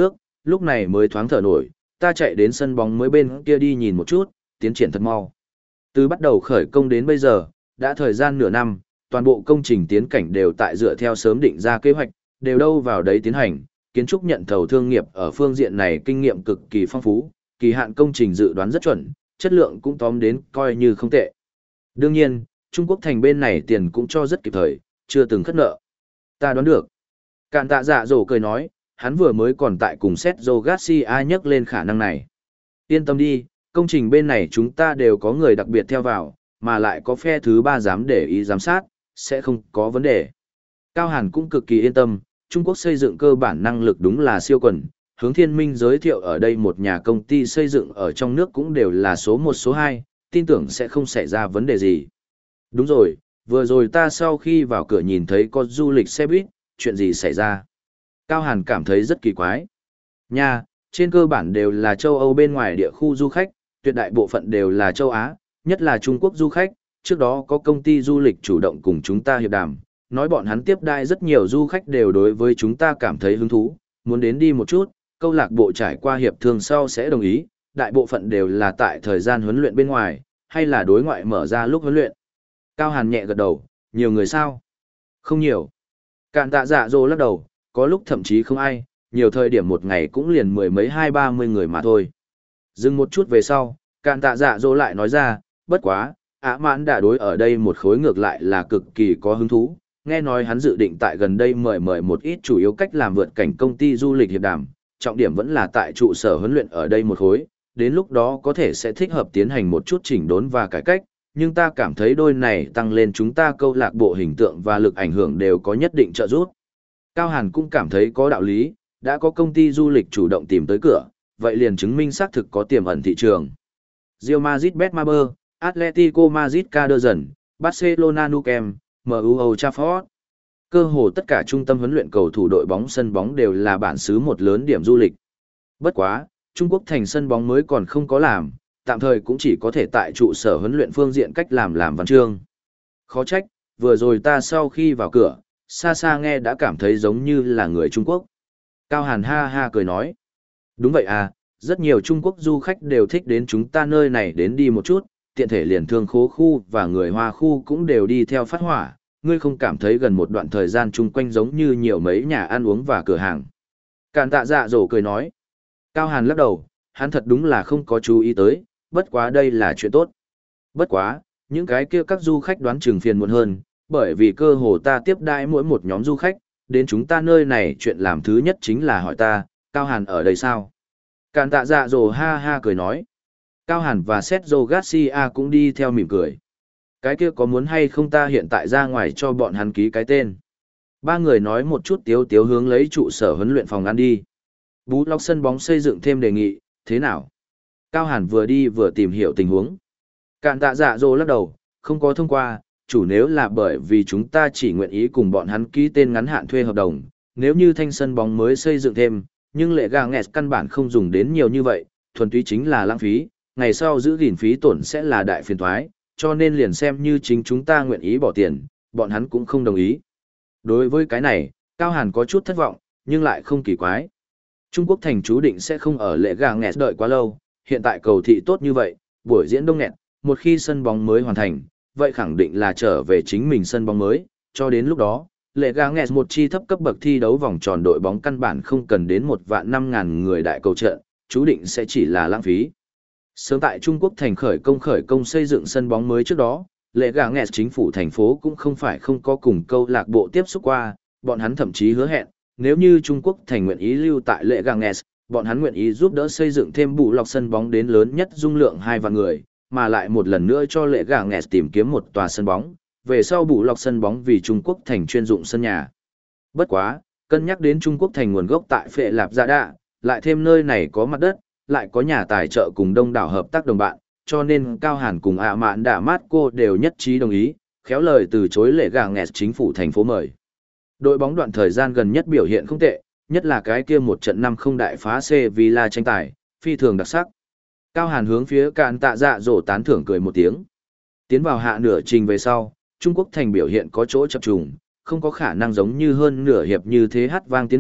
lúc này mới thoáng thở nổi, ta chạy đến sân bóng mới bên kia đi nhìn một chút, tiến triển thật mau. Từ bắt đầu khởi công đến bây giờ, đã thời gian nửa năm, toàn bộ công trình tiến cảnh đều tại dựa theo sớm định ra kế hoạch, đều đâu vào đấy tiến hành, kiến trúc nhận thầu thương nghiệp ở phương diện này kinh nghiệm cực kỳ phong phú, kỳ hạn công trình dự đoán rất chuẩn, chất lượng cũng tóm đến coi như không tệ. Đương nhiên, Trung Quốc thành bên này tiền cũng cho rất kịp thời, chưa từng khất nợ. Ta đoán được. Cạn tạ dạ dỗ cười nói, hắn vừa mới còn tại cùng Sergio Garcia nhắc lên khả năng này. Yên tâm đi, công trình bên này chúng ta đều có người đặc biệt theo vào, mà lại có phe thứ ba dám để ý giám sát, sẽ không có vấn đề. Cao Hàn cũng cực kỳ yên tâm, Trung Quốc xây dựng cơ bản năng lực đúng là siêu quần, hướng Thiên Minh giới thiệu ở đây một nhà công ty xây dựng ở trong nước cũng đều là số một số hai, tin tưởng sẽ không xảy ra vấn đề gì. Đúng rồi, vừa rồi ta sau khi vào cửa nhìn thấy có du lịch xe buýt, chuyện gì xảy ra? Cao Hàn cảm thấy rất kỳ quái. Nha, trên cơ bản đều là châu Âu bên ngoài địa khu du khách, tuyệt đại bộ phận đều là châu Á, nhất là Trung Quốc du khách, trước đó có công ty du lịch chủ động cùng chúng ta hiệp đàm, nói bọn hắn tiếp đai rất nhiều du khách đều đối với chúng ta cảm thấy hứng thú, muốn đến đi một chút, câu lạc bộ trải qua hiệp thương sau sẽ đồng ý, đại bộ phận đều là tại thời gian huấn luyện bên ngoài, hay là đối ngoại mở ra lúc huấn luyện. Cao Hàn nhẹ gật đầu, nhiều người sao? Không nhiều. Cạn tạ dạ dỗ lắc đầu, có lúc thậm chí không ai, nhiều thời điểm một ngày cũng liền mười mấy hai ba mươi người mà thôi. Dừng một chút về sau, cạn tạ dạ dỗ lại nói ra, bất quá, ả mãn đã đối ở đây một khối ngược lại là cực kỳ có hứng thú, nghe nói hắn dự định tại gần đây mời mời một ít chủ yếu cách làm vượt cảnh công ty du lịch hiệp đàm, trọng điểm vẫn là tại trụ sở huấn luyện ở đây một khối, đến lúc đó có thể sẽ thích hợp tiến hành một chút chỉnh đốn và cải cách, nhưng ta cảm thấy đôi này tăng lên chúng ta câu lạc bộ hình tượng và lực ảnh hưởng đều có nhất định trợ giúp. Cao Hàn cũng cảm thấy có đạo lý, đã có công ty du lịch chủ động tìm tới cửa, vậy liền chứng minh xác thực có tiềm ẩn thị trường. Real Madrid Betmaber, Atletico Madrid Caderson, Barcelona Nou Camp, em u Old Trafford. Cơ hồ tất cả trung tâm huấn luyện cầu thủ đội bóng sân bóng đều là bản xứ một lớn điểm du lịch. Bất quá, Trung Quốc thành sân bóng mới còn không có làm, tạm thời cũng chỉ có thể tại trụ sở huấn luyện phương diện cách làm làm văn chương. Khó trách, vừa rồi ta sau khi vào cửa, xa xa nghe đã cảm thấy giống như là người Trung Quốc. Cao Hàn ha ha cười nói. Đúng vậy à, rất nhiều Trung Quốc du khách đều thích đến chúng ta nơi này đến đi một chút, tiện thể liền thương khố khu và người Hoa khu cũng đều đi theo phát hỏa, ngươi không cảm thấy gần một đoạn thời gian chung quanh giống như nhiều mấy nhà ăn uống và cửa hàng. Càn tạ dạ dỗ cười nói. Cao Hàn lắc đầu, hắn thật đúng là không có chú ý tới, bất quá đây là chuyện tốt. Bất quá, những cái kia các du khách đoán chừng phiền muộn hơn, bởi vì cơ hồ ta tiếp đãi mỗi một nhóm du khách, đến chúng ta nơi này chuyện làm thứ nhất chính là hỏi ta, Cao Hàn ở đây sao? Càn tạ dạ dỗ ha ha cười nói. Cao Hàn và Sergio Garcia cũng đi theo mỉm cười. Cái kia có muốn hay không ta hiện tại ra ngoài cho bọn hắn ký cái tên? Ba người nói một chút tiếu tiếu hướng lấy trụ sở huấn luyện phòng ăn đi. Bú lọc sân bóng xây dựng thêm đề nghị, thế nào? Cao Hàn vừa đi vừa tìm hiểu tình huống. Cạn tạ dạ dỗ lắc đầu, không có thông qua, chủ nếu là bởi vì chúng ta chỉ nguyện ý cùng bọn hắn ký tên ngắn hạn thuê hợp đồng, nếu như thanh sân bóng mới xây dựng thêm, nhưng lệ gà nghẹt căn bản không dùng đến nhiều như vậy, thuần túy chính là lãng phí, ngày sau giữ gìn phí tổn sẽ là đại phiền toái, cho nên liền xem như chính chúng ta nguyện ý bỏ tiền, bọn hắn cũng không đồng ý. Đối với cái này, Cao Hàn có chút thất vọng, nhưng lại không kỳ quái. Trung Quốc thành chú định sẽ không ở lệ gà nghẹt đợi quá lâu, hiện tại cầu thị tốt như vậy, buổi diễn đông nghẹt, một khi sân bóng mới hoàn thành, vậy khẳng định là trở về chính mình sân bóng mới, cho đến lúc đó, lệ gà nghẹt một chi thấp cấp bậc thi đấu vòng tròn đội bóng căn bản không cần đến một vạn năm ngàn người đại cầu trận, chú định sẽ chỉ là lãng phí. Sớm tại Trung Quốc thành khởi công khởi công xây dựng sân bóng mới trước đó, lệ gà nghẹt chính phủ thành phố cũng không phải không có cùng câu lạc bộ tiếp xúc qua, bọn hắn thậm chí hứa hẹn, nếu như Trung Quốc thành nguyện ý lưu tại lệ gà nghẹt, bọn hắn nguyện ý giúp đỡ xây dựng thêm bù lọc sân bóng đến lớn nhất dung lượng hai vạn người, mà lại một lần nữa cho lệ gà nghẹt tìm kiếm một tòa sân bóng, về sau bù lọc sân bóng vì Trung Quốc thành chuyên dụng sân nhà. Bất quá, cân nhắc đến Trung Quốc thành nguồn gốc tại Phệ Lạp Gia Đạ, lại thêm nơi này có mặt đất, lại có nhà tài trợ cùng đông đảo hợp tác đồng bạn, cho nên Cao Hàn cùng ạ mạn đạ mát cô đều nhất trí đồng ý, khéo lời từ chối lệ gà nghẹt chính phủ thành phố mời. Đội bóng đoạn thời gian gần nhất biểu hiện không tệ, nhất là cái kia một trận năm không đại phá Sevilla tranh tài, phi thường đặc sắc. Cao Hàn hướng phía Cạn tạ dạ dỗ tán thưởng cười một tiếng. Tiến vào hạ nửa trình về sau, Trung Quốc thành biểu hiện có chỗ chập trùng, không có khả năng giống như hơn nửa hiệp như thế hát vang tiến mạnh,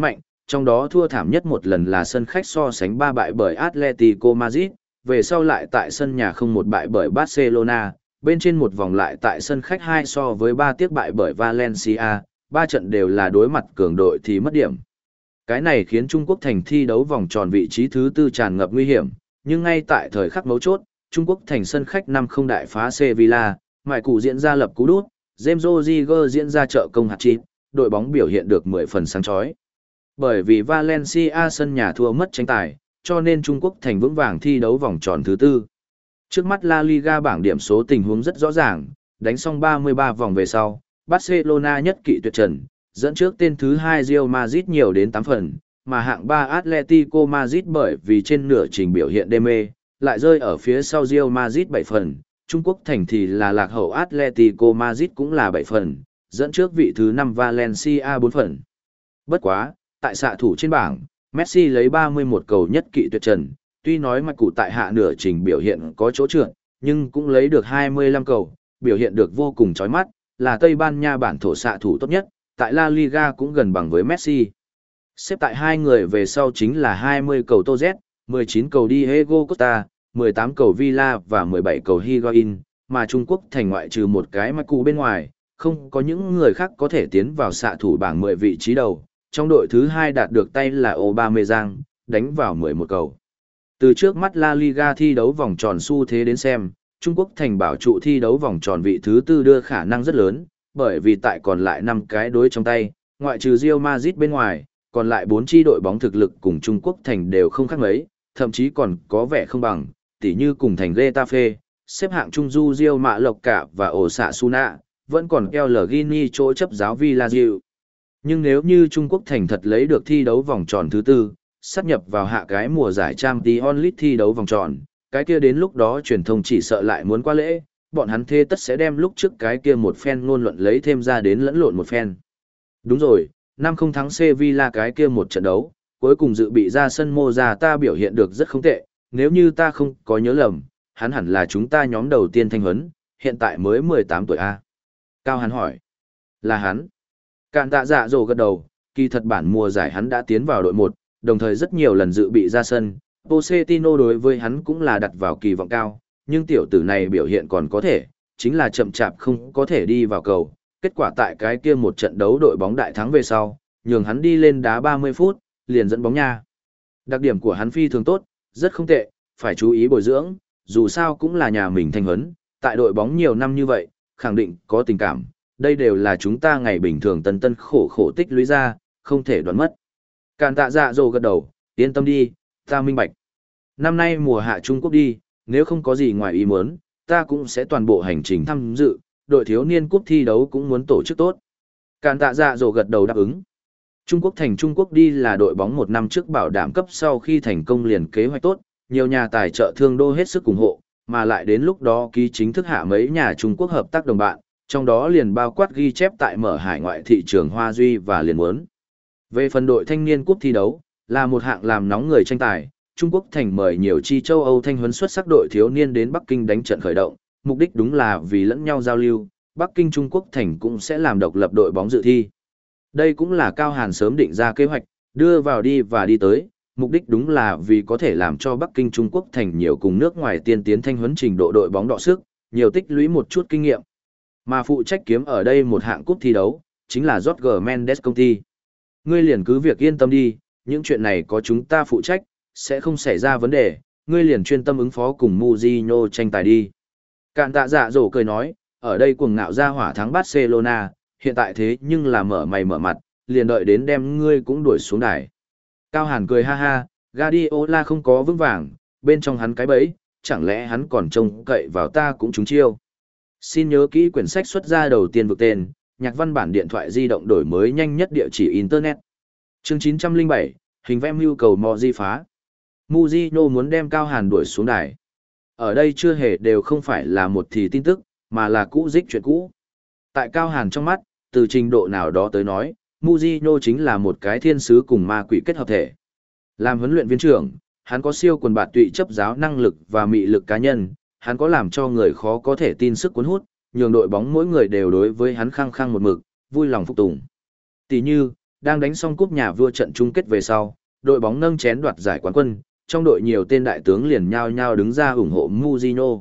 trong đó thua thảm nhất một lần là sân khách so sánh ba bại bởi Atletico Madrid, về sau lại tại sân nhà không một bại bởi Barcelona, bên trên một vòng lại tại sân khách hai so với ba tiếc bại bởi Valencia, ba trận đều là đối mặt cường đội thì mất điểm. Cái này khiến Trung Quốc thành thi đấu vòng tròn vị trí thứ tư tràn ngập nguy hiểm, nhưng ngay tại thời khắc mấu chốt, Trung Quốc thành sân khách năm không đại phá Sevilla, mại cụ diễn ra lập cú đút, James Rodriguez diễn ra trợ công hạt chín, đội bóng biểu hiện được mười phần sáng chói. Bởi vì Valencia sân nhà thua mất tranh tài, cho nên Trung Quốc thành vững vàng thi đấu vòng tròn thứ tư. Trước mắt La Liga bảng điểm số tình huống rất rõ ràng, đánh xong ba mươi ba vòng về sau, Barcelona nhất kỵ tuyệt trần, dẫn trước tên thứ hai Real Madrid nhiều đến tám phần, mà hạng ba Atletico Madrid bởi vì trên nửa trình biểu hiện đê mê, lại rơi ở phía sau Real Madrid bảy phần, Trung Quốc thành thì là lạc hậu Atletico Madrid cũng là bảy phần, dẫn trước vị thứ năm Valencia bốn phần. Bất quá, tại xạ thủ trên bảng, Messi lấy ba mươi mốt cầu nhất kỵ tuyệt trần, tuy nói mạch cụ tại hạ nửa trình biểu hiện có chỗ trượt, nhưng cũng lấy được hai mươi lăm cầu, biểu hiện được vô cùng chói mắt, là Tây Ban Nha bản thổ xạ thủ tốt nhất, tại La Liga cũng gần bằng với Messi. Xếp tại hai người về sau chính là hai mươi cầu Toz, mười chín cầu Diego Costa, mười tám cầu Villa và mười bảy cầu Higuain, mà Trung Quốc thành ngoại trừ một cái mạch cụ bên ngoài, không có những người khác có thể tiến vào xạ thủ bảng mười vị trí đầu. Trong đội thứ hai đạt được tay là Aubameyang, đánh vào mười một cầu. Từ trước mắt La Liga thi đấu vòng tròn xu thế đến xem, Trung Quốc thành bảo trụ thi đấu vòng tròn vị thứ tư đưa khả năng rất lớn, bởi vì tại còn lại năm cái đối trong tay, ngoại trừ Real Madrid bên ngoài, còn lại bốn chi đội bóng thực lực cùng Trung Quốc thành đều không khác mấy, thậm chí còn có vẻ không bằng, tỉ như cùng thành Getafe, xếp hạng Trung Du Real Mã Lộc Cả và Osasuna, vẫn còn El Gini chỗ chấp giáo Villarreal. Nhưng nếu như Trung Quốc thành thật lấy được thi đấu vòng tròn thứ tư, sát nhập vào hạ cái mùa giải Champions League thi đấu vòng tròn, cái kia đến lúc đó truyền thông chỉ sợ lại muốn qua lễ, bọn hắn thế tất sẽ đem lúc trước cái kia một phen ngôn luận lấy thêm ra đến lẫn lộn một phen. Đúng rồi, năm không thắng Sevilla cái kia một trận đấu, cuối cùng dự bị ra sân Morata biểu hiện được rất không tệ, nếu như ta không có nhớ lầm, hắn hẳn là chúng ta nhóm đầu tiên thanh huấn, hiện tại mới mười tám tuổi A. Cao Hàn hỏi. Là hắn. Cạn tạ dạ dỗ gật đầu, kỳ thật bản mùa giải hắn đã tiến vào đội một, đồng thời rất nhiều lần dự bị ra sân, Pochettino đối với hắn cũng là đặt vào kỳ vọng cao, nhưng tiểu tử này biểu hiện còn có thể, chính là chậm chạp không có thể đi vào cầu. Kết quả tại cái kia một trận đấu đội bóng đại thắng về sau, nhường hắn đi lên đá ba mươi phút, liền dẫn bóng nha. Đặc điểm của hắn phi thường tốt, rất không tệ, phải chú ý bồi dưỡng, dù sao cũng là nhà mình thanh huấn, tại đội bóng nhiều năm như vậy, khẳng định có tình cảm, đây đều là chúng ta ngày bình thường tân tân khổ khổ tích lũy ra, không thể đoán mất. Càn tạ dạ dỗ gật đầu, yên tâm đi, ta minh bạch. Năm nay mùa hạ Trung Quốc đi, nếu không có gì ngoài ý muốn, ta cũng sẽ toàn bộ hành trình tham dự, đội thiếu niên cúp thi đấu cũng muốn tổ chức tốt. Càn tạ dạ dỗ gật đầu đáp ứng. Trung Quốc thành Trung Quốc đi là đội bóng một năm trước bảo đảm cấp sau khi thành công liền kế hoạch tốt, nhiều nhà tài trợ thương đô hết sức ủng hộ, mà lại đến lúc đó ký chính thức hạ mấy nhà Trung Quốc hợp tác đồng bạn, trong đó liền bao quát ghi chép tại mở hải ngoại thị trường Hoa Duy và liền muốn. Về phần đội thanh niên cúp thi đấu, là một hạng làm nóng người tranh tài, Trung Quốc thành mời nhiều chi châu Âu thanh huấn xuất sắc đội thiếu niên đến Bắc Kinh đánh trận khởi động, mục đích đúng là vì lẫn nhau giao lưu, Bắc Kinh Trung Quốc thành cũng sẽ làm độc lập đội bóng dự thi. Đây cũng là Cao Hàn sớm định ra kế hoạch, đưa vào đi và đi tới, mục đích đúng là vì có thể làm cho Bắc Kinh Trung Quốc thành nhiều cùng nước ngoài tiên tiến thanh huấn trình độ đội bóng đọ sức, nhiều tích lũy một chút kinh nghiệm. Mà phụ trách kiếm ở đây một hạng cúp thi đấu, chính là Jorge Mendes công ty. Ngươi liền cứ việc yên tâm đi, những chuyện này có chúng ta phụ trách, sẽ không xảy ra vấn đề, ngươi liền chuyên tâm ứng phó cùng Mourinho tranh tài đi. Cạn tạ dạ dỗ cười nói, ở đây cuồng ngạo ra hỏa thắng Barcelona, hiện tại thế nhưng là mở mày mở mặt, liền đợi đến đem ngươi cũng đuổi xuống đài. Cao Hàn cười ha ha, Guardiola không có vững vàng, bên trong hắn cái bẫy, chẳng lẽ hắn còn trông cậy vào ta cũng trúng chiêu. Xin nhớ kỹ quyển sách xuất ra đầu tiên vực tên, nhạc văn bản điện thoại di động đổi mới nhanh nhất địa chỉ Internet. Chương chín trăm lẻ bảy, hình vẽ mưu cầu mò di phá. Mujino muốn đem Cao Hàn đuổi xuống đài. Ở đây chưa hề đều không phải là một thì tin tức, mà là cũ dích chuyện cũ. Tại Cao Hàn trong mắt, từ trình độ nào đó tới nói, Mujino chính là một cái thiên sứ cùng ma quỷ kết hợp thể. Làm huấn luyện viên trưởng, hắn có siêu quần bạt tụy chấp giáo năng lực và mị lực cá nhân, hắn có làm cho người khó có thể tin sức cuốn hút, nhường đội bóng mỗi người đều đối với hắn khăng khăng một mực, vui lòng phục tùng. Tỷ như, đang đánh xong cúp nhà vua trận chung kết về sau, đội bóng nâng chén đoạt giải quán quân, trong đội nhiều tên đại tướng liền nhao nhao đứng ra ủng hộ Mourinho.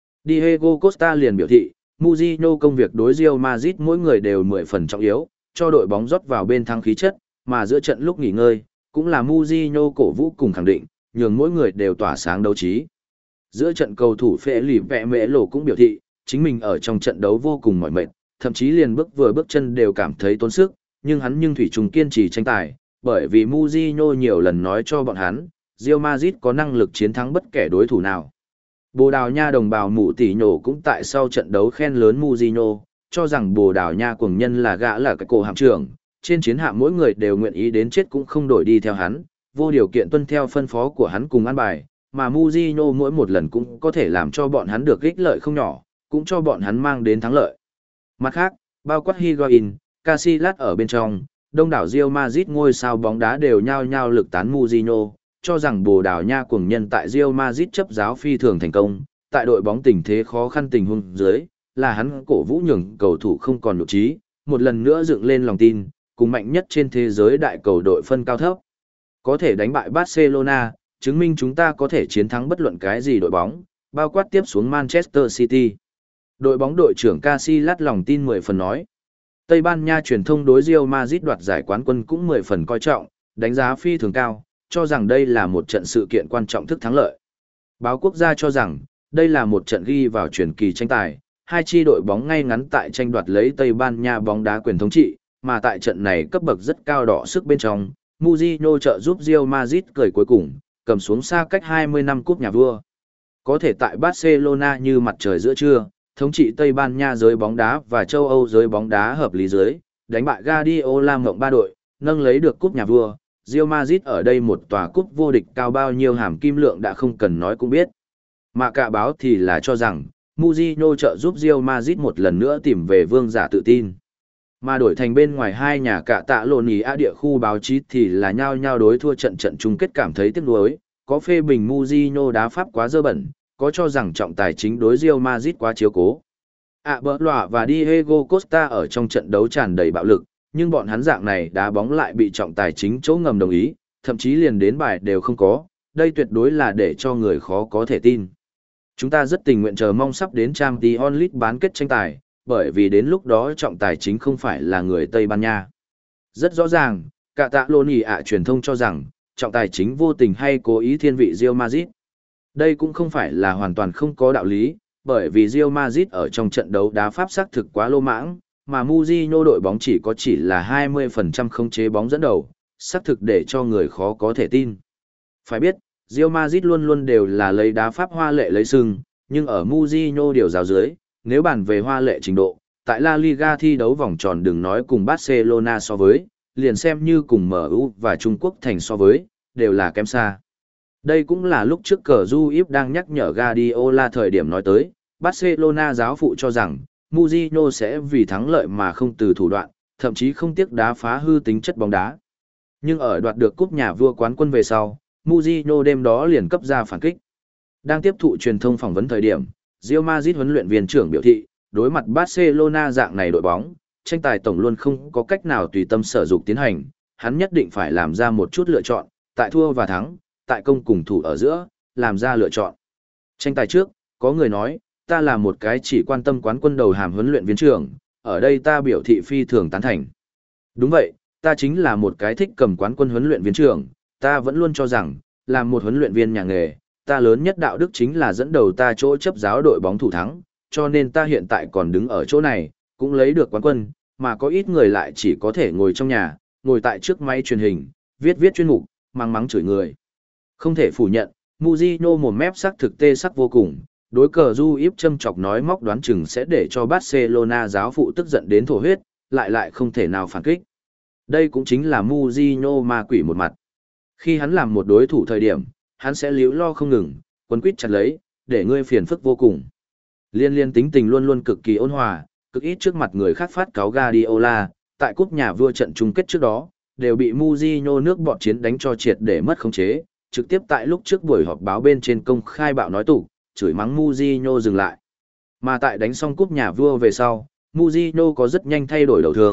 Diego Costa liền biểu thị, Mourinho công việc đối Real Madrid mỗi người đều mười phần trọng yếu, cho đội bóng rót vào bên thắng khí chất, mà giữa trận lúc nghỉ ngơi, cũng là Mourinho cổ vũ cùng khẳng định, nhường mỗi người đều tỏa sáng đấu trí. Giữa trận cầu thủ Phệ Lì Vẹ Mễ Lộ cũng biểu thị, chính mình ở trong trận đấu vô cùng mỏi mệt, thậm chí liền bước vừa bước chân đều cảm thấy tốn sức, nhưng hắn nhưng thủy chung kiên trì tranh tài, bởi vì Mourinho nhiều lần nói cho bọn hắn, Real Madrid có năng lực chiến thắng bất kể đối thủ nào. Bồ Đào Nha đồng bào Mụ Tỷ Nhổ cũng tại sau trận đấu khen lớn Mourinho, cho rằng Bồ Đào Nha cuồng nhân là gã là cái cổ hạm trưởng, trên chiến hạm mỗi người đều nguyện ý đến chết cũng không đổi đi theo hắn, vô điều kiện tuân theo phân phó của hắn cùng an bài, mà Mourinho mỗi một lần cũng có thể làm cho bọn hắn được ích lợi không nhỏ, cũng cho bọn hắn mang đến thắng lợi. Mặt khác, bao quát Higuain, Casillas ở bên trong, đông đảo Real Madrid ngôi sao bóng đá đều nhao nhao lực tán Mourinho, cho rằng Bồ Đào Nha cuồng nhân tại Real Madrid chấp giáo phi thường thành công, tại đội bóng tình thế khó khăn tình huống dưới, là hắn cổ vũ nhường cầu thủ không còn nhục trí, một lần nữa dựng lên lòng tin, cùng mạnh nhất trên thế giới đại cầu đội phân cao thấp. Có thể đánh bại Barcelona, chứng minh chúng ta có thể chiến thắng bất luận cái gì đội bóng, bao quát tiếp xuống Manchester City. Đội bóng đội trưởng Casillas lòng tin mười phần nói. Tây Ban Nha truyền thông đối Real Madrid đoạt giải quán quân cũng mười phần coi trọng, đánh giá phi thường cao, cho rằng đây là một trận sự kiện quan trọng thức thắng lợi. Báo quốc gia cho rằng, đây là một trận ghi vào truyền kỳ tranh tài, hai chi đội bóng ngay ngắn tại tranh đoạt lấy Tây Ban Nha bóng đá quyền thống trị, mà tại trận này cấp bậc rất cao đỏ sức bên trong, Mourinho trợ giúp Real Madrid cười cuối cùng, cầm xuống xa cách hai mươi năm cúp nhà vua. Có thể tại Barcelona như mặt trời giữa trưa, thống trị Tây Ban Nha giới bóng đá và châu Âu giới bóng đá hợp lý giới, đánh bại Guardiola ngộng ba đội, nâng lấy được cúp nhà vua. Real Madrid ở đây một tòa cúp vô địch cao bao nhiêu hàm kim lượng đã không cần nói cũng biết. Mà cả báo thì là cho rằng, Mourinho trợ giúp Real Madrid một lần nữa tìm về vương giả tự tin. Mà đổi thành bên ngoài hai nhà cả tạ lộn ý á địa khu báo chí thì là nhao nhao đối thua trận trận chung kết cảm thấy tiếc nuối, có phê bình Mourinho đá pháp quá dơ bẩn, có cho rằng trọng tài chính đối Real Madrid quá chiếu cố. À bỡ lọa và Diego Costa ở trong trận đấu tràn đầy bạo lực, nhưng bọn hắn dạng này đá bóng lại bị trọng tài chính chỗ ngầm đồng ý, thậm chí liền đến bài đều không có, đây tuyệt đối là để cho người khó có thể tin. Chúng ta rất tình nguyện chờ mong sắp đến Champions League bán kết tranh tài, bởi vì đến lúc đó trọng tài chính không phải là người Tây Ban Nha. Rất rõ ràng, cả tạ lôn ý ạ truyền thông cho rằng, trọng tài chính vô tình hay cố ý thiên vị Real Madrid. Đây cũng không phải là hoàn toàn không có đạo lý, bởi vì Real Madrid ở trong trận đấu đá pháp xác thực quá lô mãng, mà Mourinho đội bóng chỉ có chỉ là hai mươi phần trăm khống chế bóng dẫn đầu, xác thực để cho người khó có thể tin. Phải biết, Real Madrid luôn luôn đều là lấy đá pháp hoa lệ lấy sừng, nhưng ở Mourinho điều giáo dưới, nếu bàn về hoa lệ trình độ, tại La Liga thi đấu vòng tròn đừng nói cùng Barcelona so với, liền xem như cùng em u và Trung Quốc thành so với, đều là kém xa. Đây cũng là lúc trước cờ Juip đang nhắc nhở Guardiola thời điểm nói tới, Barcelona giáo phụ cho rằng, Mourinho sẽ vì thắng lợi mà không từ thủ đoạn, thậm chí không tiếc đá phá hư tính chất bóng đá. Nhưng ở đoạt được cúp nhà vua quán quân về sau, Mourinho đêm đó liền cấp ra phản kích. Đang tiếp thụ truyền thông phỏng vấn thời điểm, Real Madrid huấn luyện viên trưởng biểu thị, đối mặt Barcelona dạng này đội bóng, tranh tài tổng luôn không có cách nào tùy tâm sở dục tiến hành, hắn nhất định phải làm ra một chút lựa chọn, tại thua và thắng, tại công cùng thủ ở giữa, làm ra lựa chọn. Tranh tài trước, có người nói, ta là một cái chỉ quan tâm quán quân đầu hàm huấn luyện viên trưởng, ở đây ta biểu thị phi thường tán thành. Đúng vậy, ta chính là một cái thích cầm quán quân huấn luyện viên trưởng, ta vẫn luôn cho rằng, làm một huấn luyện viên nhà nghề, ta lớn nhất đạo đức chính là dẫn đầu ta chỗ chấp giáo đội bóng thủ thắng, cho nên ta hiện tại còn đứng ở chỗ này, cũng lấy được quán quân, mà có ít người lại chỉ có thể ngồi trong nhà, ngồi tại trước máy truyền hình, viết viết chuyên mục, mắng mắng chửi người. Không thể phủ nhận, Mourinho một mép sắc thực tê sắc vô cùng, đối cờ Juip châm chọc nói móc đoán chừng sẽ để cho Barcelona giáo phụ tức giận đến thổ huyết, lại lại không thể nào phản kích. Đây cũng chính là Mourinho ma quỷ một mặt. Khi hắn làm một đối thủ thời điểm, hắn sẽ liễu lo không ngừng, quấn quýt chặt lấy, để ngươi phiền phức vô cùng. Liên liên tính tình luôn luôn cực kỳ ôn hòa, cực ít trước mặt người khác phát cáo Guardiola, tại cúp nhà vua trận chung kết trước đó, đều bị Mourinho nước bọt chiến đánh cho triệt để mất khống chế, trực tiếp tại lúc trước buổi họp báo bên trên công khai bạo nói tủ, chửi mắng Mourinho dừng lại. Mà tại đánh xong cúp nhà vua về sau, Mourinho có rất nhanh thay đổi đầu thường,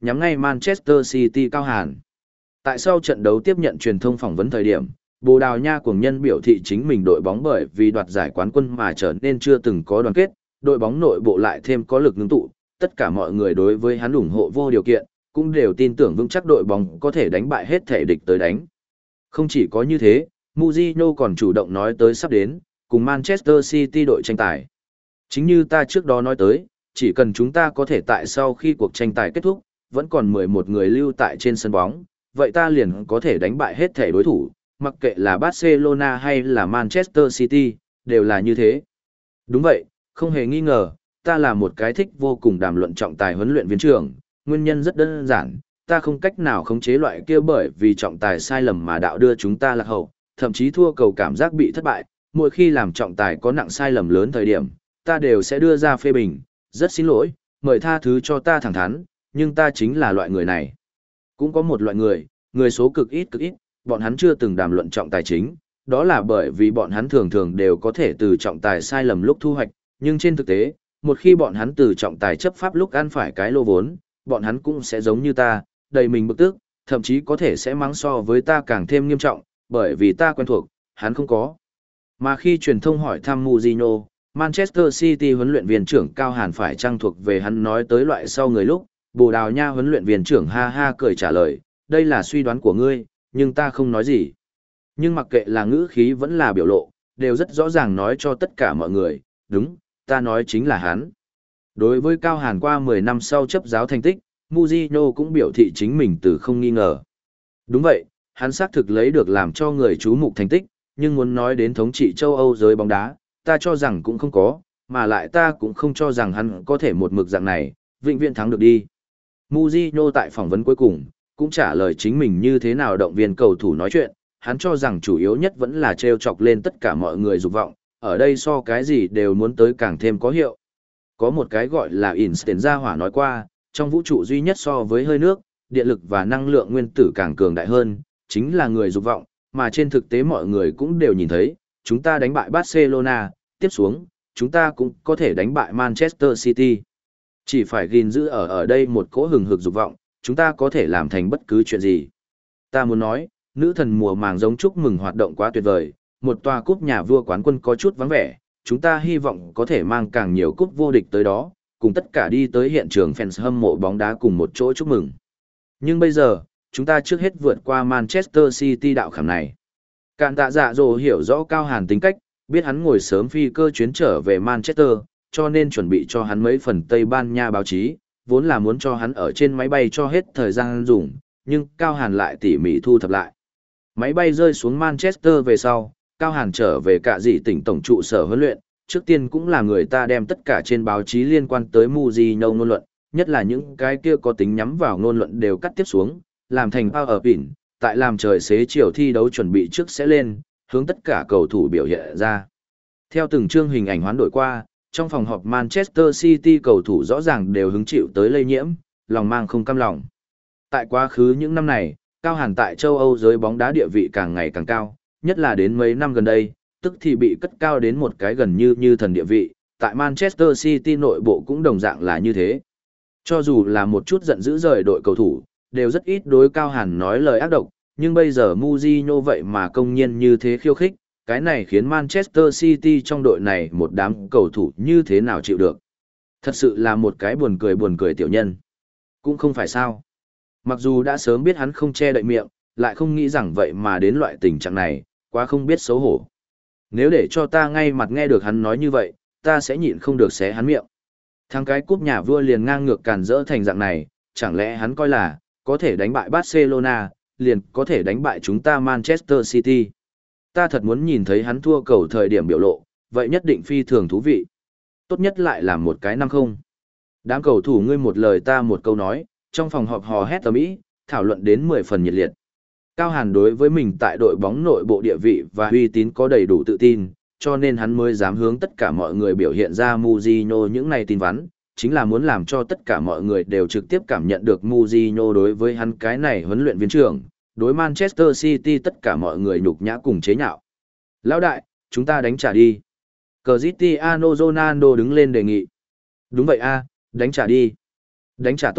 nhắm ngay Manchester City Cao Hàn. Tại sau trận đấu tiếp nhận truyền thông phỏng vấn thời điểm, Bồ Đào Nha cuồng nhân biểu thị chính mình đội bóng bởi vì đoạt giải quán quân mà trở nên chưa từng có đoàn kết, đội bóng nội bộ lại thêm có lực ngưng tụ, tất cả mọi người đối với hắn ủng hộ vô điều kiện, cũng đều tin tưởng vững chắc đội bóng có thể đánh bại hết thể địch tới đánh. Không chỉ có như thế, Mourinho còn chủ động nói tới sắp đến, cùng Manchester City đội tranh tài. Chính như ta trước đó nói tới, chỉ cần chúng ta có thể tại sau khi cuộc tranh tài kết thúc, vẫn còn mười một người lưu tại trên sân bóng, vậy ta liền có thể đánh bại hết thể đối thủ, mặc kệ là Barcelona hay là Manchester City, đều là như thế. Đúng vậy, không hề nghi ngờ, ta là một cái thích vô cùng đàm luận trọng tài huấn luyện viên trưởng, nguyên nhân rất đơn giản, ta không cách nào khống chế loại kia bởi vì trọng tài sai lầm mà đạo đưa chúng ta lạc hậu, thậm chí thua cầu cảm giác bị thất bại, mỗi khi làm trọng tài có nặng sai lầm lớn thời điểm, ta đều sẽ đưa ra phê bình, rất xin lỗi, mời tha thứ cho ta thẳng thắn, nhưng ta chính là loại người này. Cũng có một loại người, người số cực ít cực ít, bọn hắn chưa từng đàm luận trọng tài chính, đó là bởi vì bọn hắn thường thường đều có thể từ trọng tài sai lầm lúc thu hoạch, nhưng trên thực tế, một khi bọn hắn từ trọng tài chấp pháp lúc ăn phải cái lô vốn, bọn hắn cũng sẽ giống như ta, đầy mình bực tức, thậm chí có thể sẽ mắng so với ta càng thêm nghiêm trọng, bởi vì ta quen thuộc, hắn không có. Mà khi truyền thông hỏi thăm Mourinho, Manchester City huấn luyện viên trưởng Cao Hàn phải trang thuộc về hắn nói tới loại sau người lúc, Bồ Đào Nha huấn luyện viên trưởng ha ha cười trả lời, đây là suy đoán của ngươi, nhưng ta không nói gì. Nhưng mặc kệ là ngữ khí vẫn là biểu lộ, đều rất rõ ràng nói cho tất cả mọi người, đúng, ta nói chính là hắn. Đối với Cao Hàn qua mười năm sau chấp giáo thành tích, Mourinho cũng biểu thị chính mình từ không nghi ngờ. Đúng vậy, hắn xác thực lấy được làm cho người chú mục thành tích, nhưng muốn nói đến thống trị châu Âu giới bóng đá, ta cho rằng cũng không có, mà lại ta cũng không cho rằng hắn có thể một mực dạng này, vĩnh viễn thắng được đi. Mourinho tại phỏng vấn cuối cùng, cũng trả lời chính mình như thế nào động viên cầu thủ nói chuyện, hắn cho rằng chủ yếu nhất vẫn là trêu chọc lên tất cả mọi người dục vọng, ở đây so cái gì đều muốn tới càng thêm có hiệu. Có một cái gọi là Einstein gia hỏa nói qua, trong vũ trụ duy nhất so với hơi nước, điện lực và năng lượng nguyên tử càng cường đại hơn, chính là người dục vọng, mà trên thực tế mọi người cũng đều nhìn thấy, chúng ta đánh bại Barcelona, tiếp xuống, chúng ta cũng có thể đánh bại Manchester City. Chỉ phải gìn giữ ở ở đây một cỗ hừng hực dục vọng, chúng ta có thể làm thành bất cứ chuyện gì. Ta muốn nói, nữ thần mùa màng giống chúc mừng hoạt động quá tuyệt vời, một tòa cúp nhà vua quán quân có chút vắng vẻ, chúng ta hy vọng có thể mang càng nhiều cúp vô địch tới đó, cùng tất cả đi tới hiện trường fans hâm mộ bóng đá cùng một chỗ chúc mừng. Nhưng bây giờ, chúng ta trước hết vượt qua Manchester City đạo khảm này. Cạn tạ dạ dỗ hiểu rõ Cao Hàn tính cách, biết hắn ngồi sớm phi cơ chuyến trở về Manchester, cho nên chuẩn bị cho hắn mấy phần Tây Ban Nha báo chí, vốn là muốn cho hắn ở trên máy bay cho hết thời gian dùng, nhưng Cao Hàn lại tỉ mỉ thu thập lại. Máy bay rơi xuống Manchester về sau, Cao Hàn trở về cả dị tỉnh tổng trụ sở huấn luyện, trước tiên cũng là người ta đem tất cả trên báo chí liên quan tới Mourinho ngôn luận, nhất là những cái kia có tính nhắm vào ngôn luận đều cắt tiếp xuống, làm thành PowerPoint, tại làm trời xế chiều thi đấu chuẩn bị trước sẽ lên, hướng tất cả cầu thủ biểu hiện ra. Theo từng chương hình ảnh hoán đổi qua, trong phòng họp Manchester City cầu thủ rõ ràng đều hứng chịu tới lây nhiễm, lòng mang không cam lòng. Tại quá khứ những năm này, Cao Hàn tại châu Âu giới bóng đá địa vị càng ngày càng cao, nhất là đến mấy năm gần đây, tức thì bị cất cao đến một cái gần như như thần địa vị, tại Manchester City nội bộ cũng đồng dạng là như thế. Cho dù là một chút giận dữ rời đội cầu thủ, đều rất ít đối Cao Hàn nói lời ác độc, nhưng bây giờ Mourinho vậy mà công nhiên như thế khiêu khích, cái này khiến Manchester City trong đội này một đám cầu thủ như thế nào chịu được. Thật sự là một cái buồn cười buồn cười tiểu nhân. Cũng không phải sao. Mặc dù đã sớm biết hắn không che đậy miệng, lại không nghĩ rằng vậy mà đến loại tình trạng này, quá không biết xấu hổ. Nếu để cho ta ngay mặt nghe được hắn nói như vậy, ta sẽ nhịn không được xé hắn miệng. Thằng cái cúp nhà vua liền ngang ngược càn rỡ thành dạng này, chẳng lẽ hắn coi là, có thể đánh bại Barcelona, liền có thể đánh bại chúng ta Manchester City. Ta thật muốn nhìn thấy hắn thua cầu thời điểm biểu lộ, vậy nhất định phi thường thú vị. Tốt nhất lại là một cái năm không. Đám cầu thủ ngươi một lời ta một câu nói, trong phòng họp hò hét ầm ĩ, thảo luận đến mười phần nhiệt liệt. Cao Hàn đối với mình tại đội bóng nội bộ địa vị và uy tín có đầy đủ tự tin, cho nên hắn mới dám hướng tất cả mọi người biểu hiện ra Mourinho những này tin vắn, chính là muốn làm cho tất cả mọi người đều trực tiếp cảm nhận được Mourinho đối với hắn cái này huấn luyện viên trưởng, đối Manchester City tất cả mọi người nhục nhã cùng chế nhạo. Lão đại, chúng ta đánh trả đi. Cristiano Ronaldo đứng lên đề nghị. Đúng vậy a, đánh trả đi. Đánh trả tốt,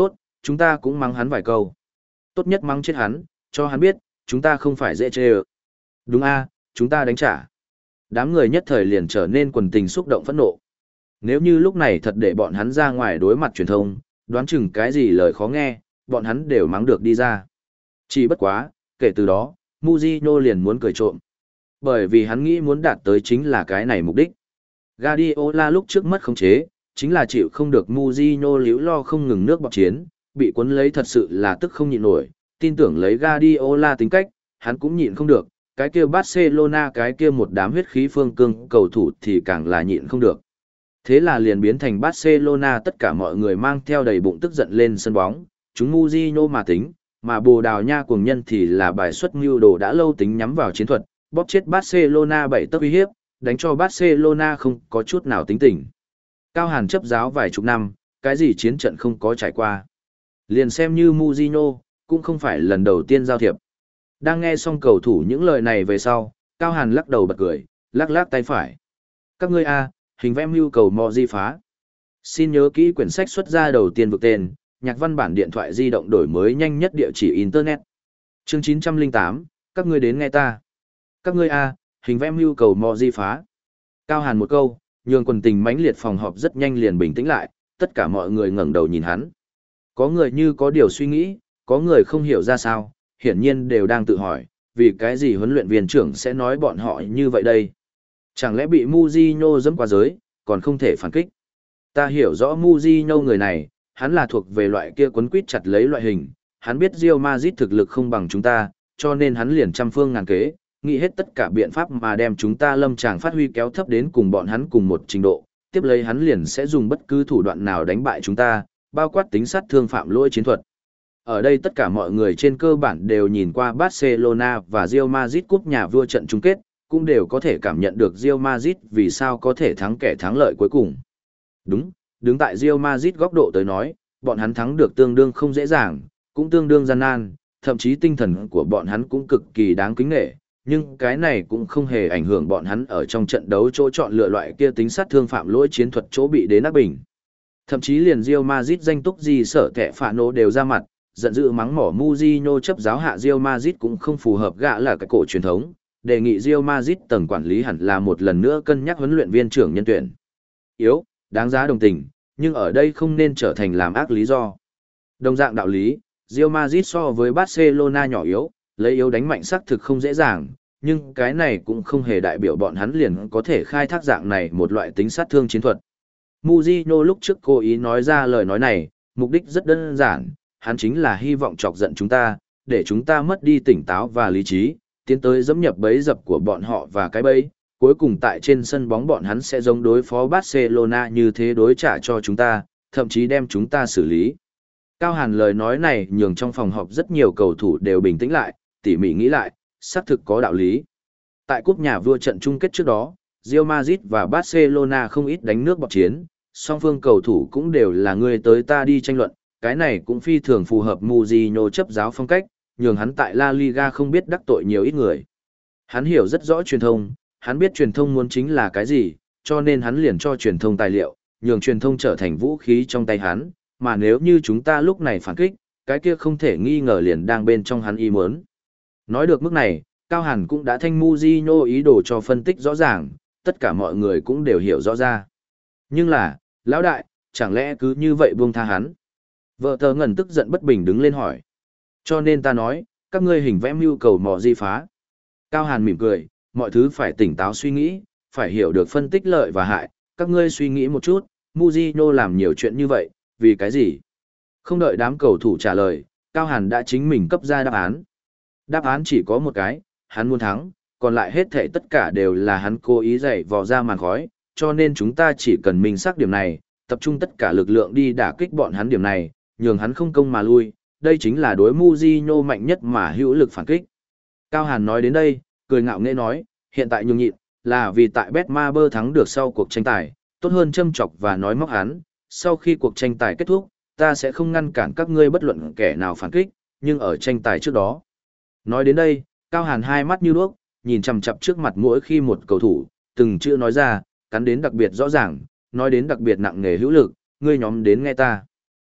chúng ta cũng mắng hắn vài câu. Tốt nhất mắng chết hắn, cho hắn biết, chúng ta không phải dễ chê ơ. Đúng a, chúng ta đánh trả. Đám người nhất thời liền trở nên quần tình xúc động phẫn nộ. Nếu như lúc này thật để bọn hắn ra ngoài đối mặt truyền thông, đoán chừng cái gì lời khó nghe, bọn hắn đều mắng được đi ra. Chỉ bất quá, kể từ đó, Mujino liền muốn cười trộm. Bởi vì hắn nghĩ muốn đạt tới chính là cái này mục đích. Guardiola lúc trước mất khống chế, chính là chịu không được Mujino liễu lo không ngừng nước bọt chiến, bị cuốn lấy thật sự là tức không nhịn nổi, tin tưởng lấy Guardiola tính cách, hắn cũng nhịn không được, cái kia Barcelona cái kia một đám huyết khí phương cương cầu thủ thì càng là nhịn không được. Thế là liền biến thành Barcelona tất cả mọi người mang theo đầy bụng tức giận lên sân bóng, chúng Mujino mà tính, mà Bồ Đào Nha cuồng nhân thì là bài xuất mưu đồ đã lâu tính nhắm vào chiến thuật, bóp chết Barcelona bảy tấc uy hiếp, đánh cho Barcelona không có chút nào tính tình. Cao Hàn chấp giáo vài chục năm, cái gì chiến trận không có trải qua. Liền xem như Mujino, cũng không phải lần đầu tiên giao thiệp. Đang nghe xong cầu thủ những lời này về sau, Cao Hàn lắc đầu bật cười, lắc lắc tay phải. Các ngươi a, hình vẽ mưu cầu mò di phá. Xin nhớ kỹ quyển sách xuất ra đầu tiên vực tên, nhạc văn bản điện thoại di động đổi mới nhanh nhất địa chỉ Internet. Chương chín trăm lẻ tám, các ngươi đến nghe ta. Các ngươi a, hình vẽ mưu cầu mò di phá. Cao Hàn một câu, nhường quần tình mãnh liệt phòng họp rất nhanh liền bình tĩnh lại, tất cả mọi người ngẩng đầu nhìn hắn. Có người như có điều suy nghĩ, có người không hiểu ra sao, hiển nhiên đều đang tự hỏi, vì cái gì huấn luyện viên trưởng sẽ nói bọn họ như vậy đây? Chẳng lẽ bị Mujino dẫm qua giới, còn không thể phản kích? Ta hiểu rõ Mujino người này, hắn là thuộc về loại kia quấn quýt chặt lấy loại hình, hắn biết Real Madrid thực lực không bằng chúng ta, cho nên hắn liền trăm phương ngàn kế, nghĩ hết tất cả biện pháp mà đem chúng ta lâm tràng phát huy kéo thấp đến cùng bọn hắn cùng một trình độ, tiếp lấy hắn liền sẽ dùng bất cứ thủ đoạn nào đánh bại chúng ta, bao quát tính sát thương phạm lỗi chiến thuật. Ở đây tất cả mọi người trên cơ bản đều nhìn qua Barcelona và Real Madrid cúp nhà vua trận chung kết, cũng đều có thể cảm nhận được Real Madrid vì sao có thể thắng kẻ thắng lợi cuối cùng. Đúng, đứng tại Real Madrid góc độ tới nói, bọn hắn thắng được tương đương không dễ dàng, cũng tương đương gian nan, thậm chí tinh thần của bọn hắn cũng cực kỳ đáng kính nể, nhưng cái này cũng không hề ảnh hưởng bọn hắn ở trong trận đấu chỗ chọn lựa loại kia tính sát thương phạm lỗi chiến thuật chỗ bị đến ác bình. Thậm chí liền Real Madrid danh túc gì sở kẻ phạ nổ đều ra mặt, giận dữ mắng mỏ Mujino chấp giáo hạ Real Madrid cũng không phù hợp gã là cái cổ truyền thống, đề nghị Real Madrid tầng quản lý hẳn là một lần nữa cân nhắc huấn luyện viên trưởng nhân tuyển. Yếu, đáng giá đồng tình, nhưng ở đây không nên trở thành làm ác lý do. Đồng dạng đạo lý, Real Madrid so với Barcelona nhỏ yếu, lấy yếu đánh mạnh xác thực không dễ dàng, nhưng cái này cũng không hề đại biểu bọn hắn liền có thể khai thác dạng này một loại tính sát thương chiến thuật. Mujino lúc trước cố ý nói ra lời nói này, mục đích rất đơn giản, hắn chính là hy vọng chọc giận chúng ta, để chúng ta mất đi tỉnh táo và lý trí, tiến tới dẫm nhập bẫy dập của bọn họ và cái bẫy, cuối cùng tại trên sân bóng bọn hắn sẽ giống đối phó Barcelona như thế đối trả cho chúng ta, thậm chí đem chúng ta xử lý. Cao Hàn lời nói này nhường trong phòng họp rất nhiều cầu thủ đều bình tĩnh lại, tỉ mỉ nghĩ lại, xác thực có đạo lý. Tại cúp nhà vua trận chung kết trước đó, Real Madrid và Barcelona không ít đánh nước bọt chiến, song phương cầu thủ cũng đều là người tới ta đi tranh luận, cái này cũng phi thường phù hợp Mourinho chấp giáo phong cách, nhường hắn tại La Liga không biết đắc tội nhiều ít người. Hắn hiểu rất rõ truyền thông, hắn biết truyền thông muốn chính là cái gì, cho nên hắn liền cho truyền thông tài liệu, nhường truyền thông trở thành vũ khí trong tay hắn, mà nếu như chúng ta lúc này phản kích, cái kia không thể nghi ngờ liền đang bên trong hắn ý muốn. Nói được mức này, Cao Hàn cũng đã thanh Mourinho ý đồ cho phân tích rõ ràng, tất cả mọi người cũng đều hiểu rõ ra. Nhưng là, lão đại, chẳng lẽ cứ như vậy buông tha hắn? Vợ tờ ngẩn tức giận bất bình đứng lên hỏi. Cho nên ta nói, các ngươi hình vẽ mưu cầu mò di phá. Cao Hàn mỉm cười, mọi thứ phải tỉnh táo suy nghĩ, phải hiểu được phân tích lợi và hại. Các ngươi suy nghĩ một chút, Mourinho làm nhiều chuyện như vậy, vì cái gì? Không đợi đám cầu thủ trả lời, Cao Hàn đã chính mình cấp ra đáp án. Đáp án chỉ có một cái, hắn muốn thắng, còn lại hết thảy tất cả đều là hắn cố ý dạy vò ra màn khói, cho nên chúng ta chỉ cần minh xác điểm này, tập trung tất cả lực lượng đi đả kích bọn hắn điểm này, nhường hắn không công mà lui, đây chính là đối Mourinho mạnh nhất mà hữu lực phản kích. Cao Hàn nói đến đây, cười ngạo nghễ nói, hiện tại nhường nhịn, là vì tại Betmaber thắng được sau cuộc tranh tài, tốt hơn châm chọc và nói móc hắn, sau khi cuộc tranh tài kết thúc, ta sẽ không ngăn cản các ngươi bất luận kẻ nào phản kích, nhưng ở tranh tài trước đó. Nói đến đây, Cao Hàn hai mắt như đuốc, nhìn chằm chằm trước mặt mỗi khi một cầu thủ, từng chữ nói ra, cắn đến đặc biệt rõ ràng, nói đến đặc biệt nặng nề hữu lực, ngươi nhóm đến nghe ta.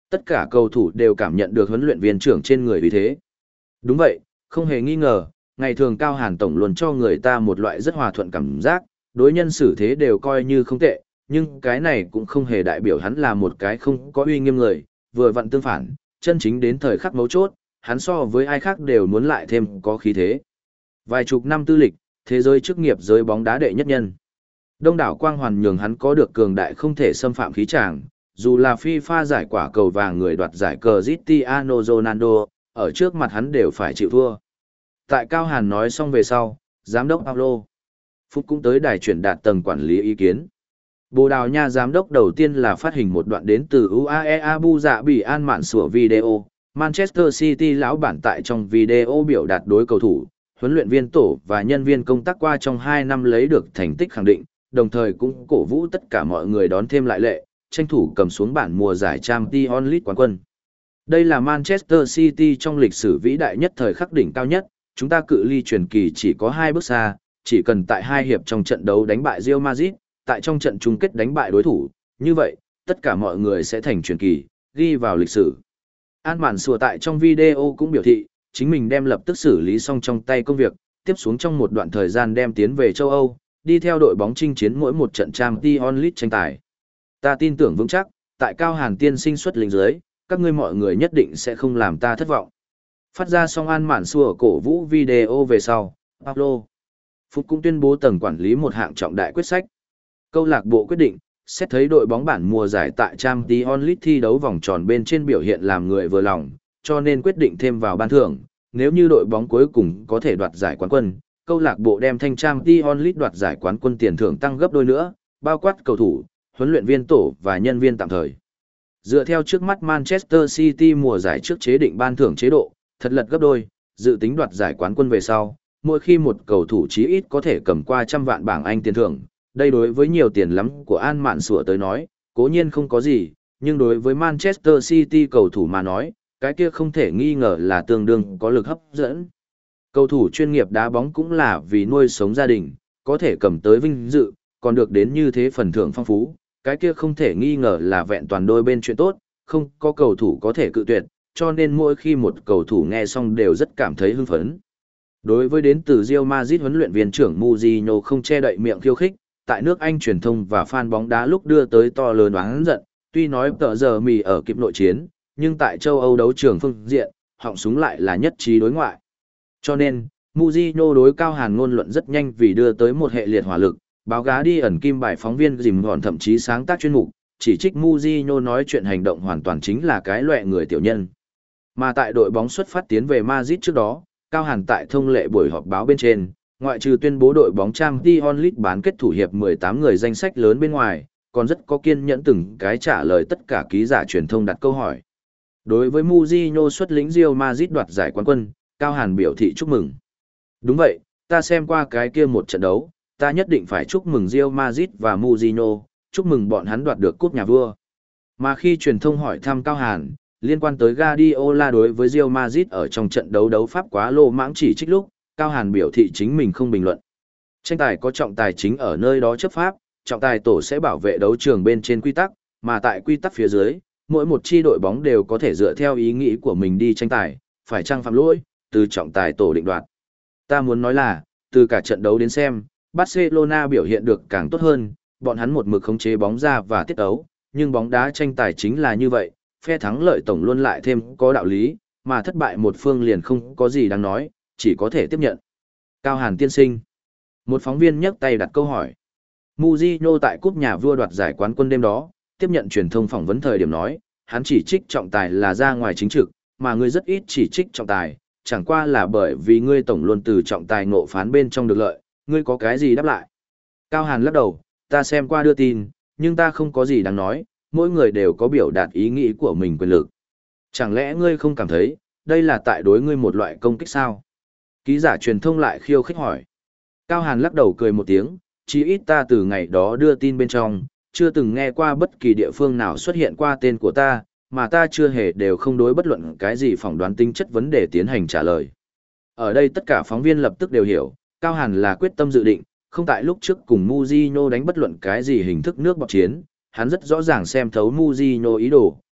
Tất cả cầu thủ đều cảm nhận được huấn luyện viên trưởng trên người vì thế. Đúng vậy, không hề nghi ngờ, ngày thường Cao Hàn Tổng luôn cho người ta một loại rất hòa thuận cảm giác, đối nhân xử thế đều coi như không tệ, nhưng cái này cũng không hề đại biểu hắn là một cái không có uy nghiêm người, vừa vặn tương phản, chân chính đến thời khắc mấu chốt, hắn so với ai khác đều muốn lại thêm có khí thế. Vài chục năm tư lịch, thế giới chức nghiệp giới bóng đá đệ nhất nhân. Đông đảo quang hoàn nhường hắn có được cường đại không thể xâm phạm khí tràng, dù là FIFA giải quả cầu vàng người đoạt giải Cristiano Ronaldo, ở trước mặt hắn đều phải chịu thua. Tại Cao Hàn nói xong về sau, giám đốc Paulo Phúc cũng tới đài chuyển đạt tầng quản lý ý kiến. Bồ Đào Nha giám đốc đầu tiên là phát hình một đoạn đến từ u a e Abu Dhabi An Mạn sủa video. Manchester City lão bản tại trong video biểu đạt đối cầu thủ, huấn luyện viên tổ và nhân viên công tác qua trong hai năm lấy được thành tích khẳng định, đồng thời cũng cổ vũ tất cả mọi người đón thêm lại lệ, tranh thủ cầm xuống bản mùa giải Champions League quán quân. Đây là Manchester City trong lịch sử vĩ đại nhất thời khắc đỉnh cao nhất, chúng ta cự ly truyền kỳ chỉ có hai bước xa, chỉ cần tại hai hiệp trong trận đấu đánh bại Real Madrid, tại trong trận chung kết đánh bại đối thủ, như vậy, tất cả mọi người sẽ thành truyền kỳ, ghi vào lịch sử. An Mạn sủa tại trong video cũng biểu thị, chính mình đem lập tức xử lý xong trong tay công việc, tiếp xuống trong một đoạn thời gian đem tiến về châu Âu, đi theo đội bóng chinh chiến mỗi một trận Champions League tranh tài. Ta tin tưởng vững chắc, tại Cao Hàn tiên sinh xuất lĩnh dưới, các ngươi mọi người nhất định sẽ không làm ta thất vọng. Phát ra xong An Mạn sủa cổ vũ video về sau, Paulo Phúc cũng tuyên bố tầng quản lý một hạng trọng đại quyết sách. Câu lạc bộ quyết định, xét thấy đội bóng bản mùa giải tại Champions League thi đấu vòng tròn bên trên biểu hiện làm người vừa lòng, cho nên quyết định thêm vào ban thưởng, nếu như đội bóng cuối cùng có thể đoạt giải quán quân, câu lạc bộ đem thanh Champions League đoạt giải quán quân tiền thưởng tăng gấp đôi nữa, bao quát cầu thủ, huấn luyện viên tổ và nhân viên tạm thời. Dựa theo trước mắt Manchester City mùa giải trước chế định ban thưởng chế độ, thật lật gấp đôi, dự tính đoạt giải quán quân về sau, mỗi khi một cầu thủ chí ít có thể cầm qua trăm vạn bảng Anh tiền thưởng, đây đối với nhiều tiền lắm của An Mạn sủa tới nói, cố nhiên không có gì, nhưng đối với Manchester City cầu thủ mà nói, cái kia không thể nghi ngờ là tương đương có lực hấp dẫn. Cầu thủ chuyên nghiệp đá bóng cũng là vì nuôi sống gia đình, có thể cầm tới vinh dự, còn được đến như thế phần thưởng phong phú, cái kia không thể nghi ngờ là vẹn toàn đôi bên chuyện tốt, không có cầu thủ có thể cự tuyệt, cho nên mỗi khi một cầu thủ nghe xong đều rất cảm thấy hưng phấn. Đối với đến từ Real Madrid huấn luyện viên trưởng Mourinho không che đậy miệng khiêu khích, tại nước Anh truyền thông và fan bóng đá lúc đưa tới to lớn oán giận, tuy nói tờ giờ mì ở kịp nội chiến, nhưng tại châu Âu đấu trường phương diện, họng súng lại là nhất trí đối ngoại. Cho nên, Mourinho đối Cao Hàn ngôn luận rất nhanh vì đưa tới một hệ liệt hỏa lực, báo gá đi ẩn kim bài phóng viên dìm gọn thậm chí sáng tác chuyên mục, chỉ trích Mourinho nói chuyện hành động hoàn toàn chính là cái loại người tiểu nhân. Mà tại đội bóng xuất phát tiến về Madrid trước đó, Cao Hàn tại thông lệ buổi họp báo bên trên, ngoại trừ tuyên bố đội bóng Champions League bán kết thủ hiệp mười tám người danh sách lớn bên ngoài, còn rất có kiên nhẫn từng cái trả lời tất cả ký giả truyền thông đặt câu hỏi. Đối với Mourinho xuất lĩnh Real Madrid đoạt giải quán quân, Cao Hàn biểu thị chúc mừng. Đúng vậy, ta xem qua cái kia một trận đấu, ta nhất định phải chúc mừng Real Madrid và Mourinho, chúc mừng bọn hắn đoạt được cúp nhà vua. Mà khi truyền thông hỏi thăm Cao Hàn, liên quan tới Guardiola đối với Real Madrid ở trong trận đấu đấu pháp quá lô mãng chỉ trích lúc, Cao Hàn biểu thị chính mình không bình luận. Tranh tài có trọng tài chính ở nơi đó chấp pháp, trọng tài tổ sẽ bảo vệ đấu trường bên trên quy tắc, mà tại quy tắc phía dưới, mỗi một chi đội bóng đều có thể dựa theo ý nghĩ của mình đi tranh tài, phải chăng phạm lỗi, từ trọng tài tổ định đoạt. Ta muốn nói là, từ cả trận đấu đến xem, Barcelona biểu hiện được càng tốt hơn, bọn hắn một mực khống chế bóng ra và tiết đấu, nhưng bóng đá tranh tài chính là như vậy, phe thắng lợi tổng luôn lại thêm có đạo lý, mà thất bại một phương liền không có gì đáng nói, chỉ có thể tiếp nhận. Cao Hàn tiên sinh. Một phóng viên nhấc tay đặt câu hỏi. Mourinho tại cúp nhà vua đoạt giải quán quân đêm đó, tiếp nhận truyền thông phỏng vấn thời điểm nói, hắn chỉ trích trọng tài là ra ngoài chính trực, mà ngươi rất ít chỉ trích trọng tài, chẳng qua là bởi vì ngươi tổng luôn từ trọng tài ngộ phán bên trong được lợi, ngươi có cái gì đáp lại? Cao Hàn lắc đầu, ta xem qua đưa tin, nhưng ta không có gì đáng nói, mỗi người đều có biểu đạt ý nghĩ của mình quyền lực. Chẳng lẽ ngươi không cảm thấy, đây là tại đối ngươi một loại công kích sao? Ký giả truyền thông lại khiêu khích hỏi. Cao Hàn lắc đầu cười một tiếng, chí ít ta từ ngày đó đưa tin bên trong, chưa từng nghe qua bất kỳ địa phương nào xuất hiện qua tên của ta, mà ta chưa hề đều không đối bất luận cái gì phỏng đoán tính chất vấn đề tiến hành trả lời. Ở đây tất cả phóng viên lập tức đều hiểu, Cao Hàn là quyết tâm dự định, không tại lúc trước cùng Mourinho đánh bất luận cái gì hình thức nước bọt chiến, hắn rất rõ ràng xem thấu Mourinho ý đồ,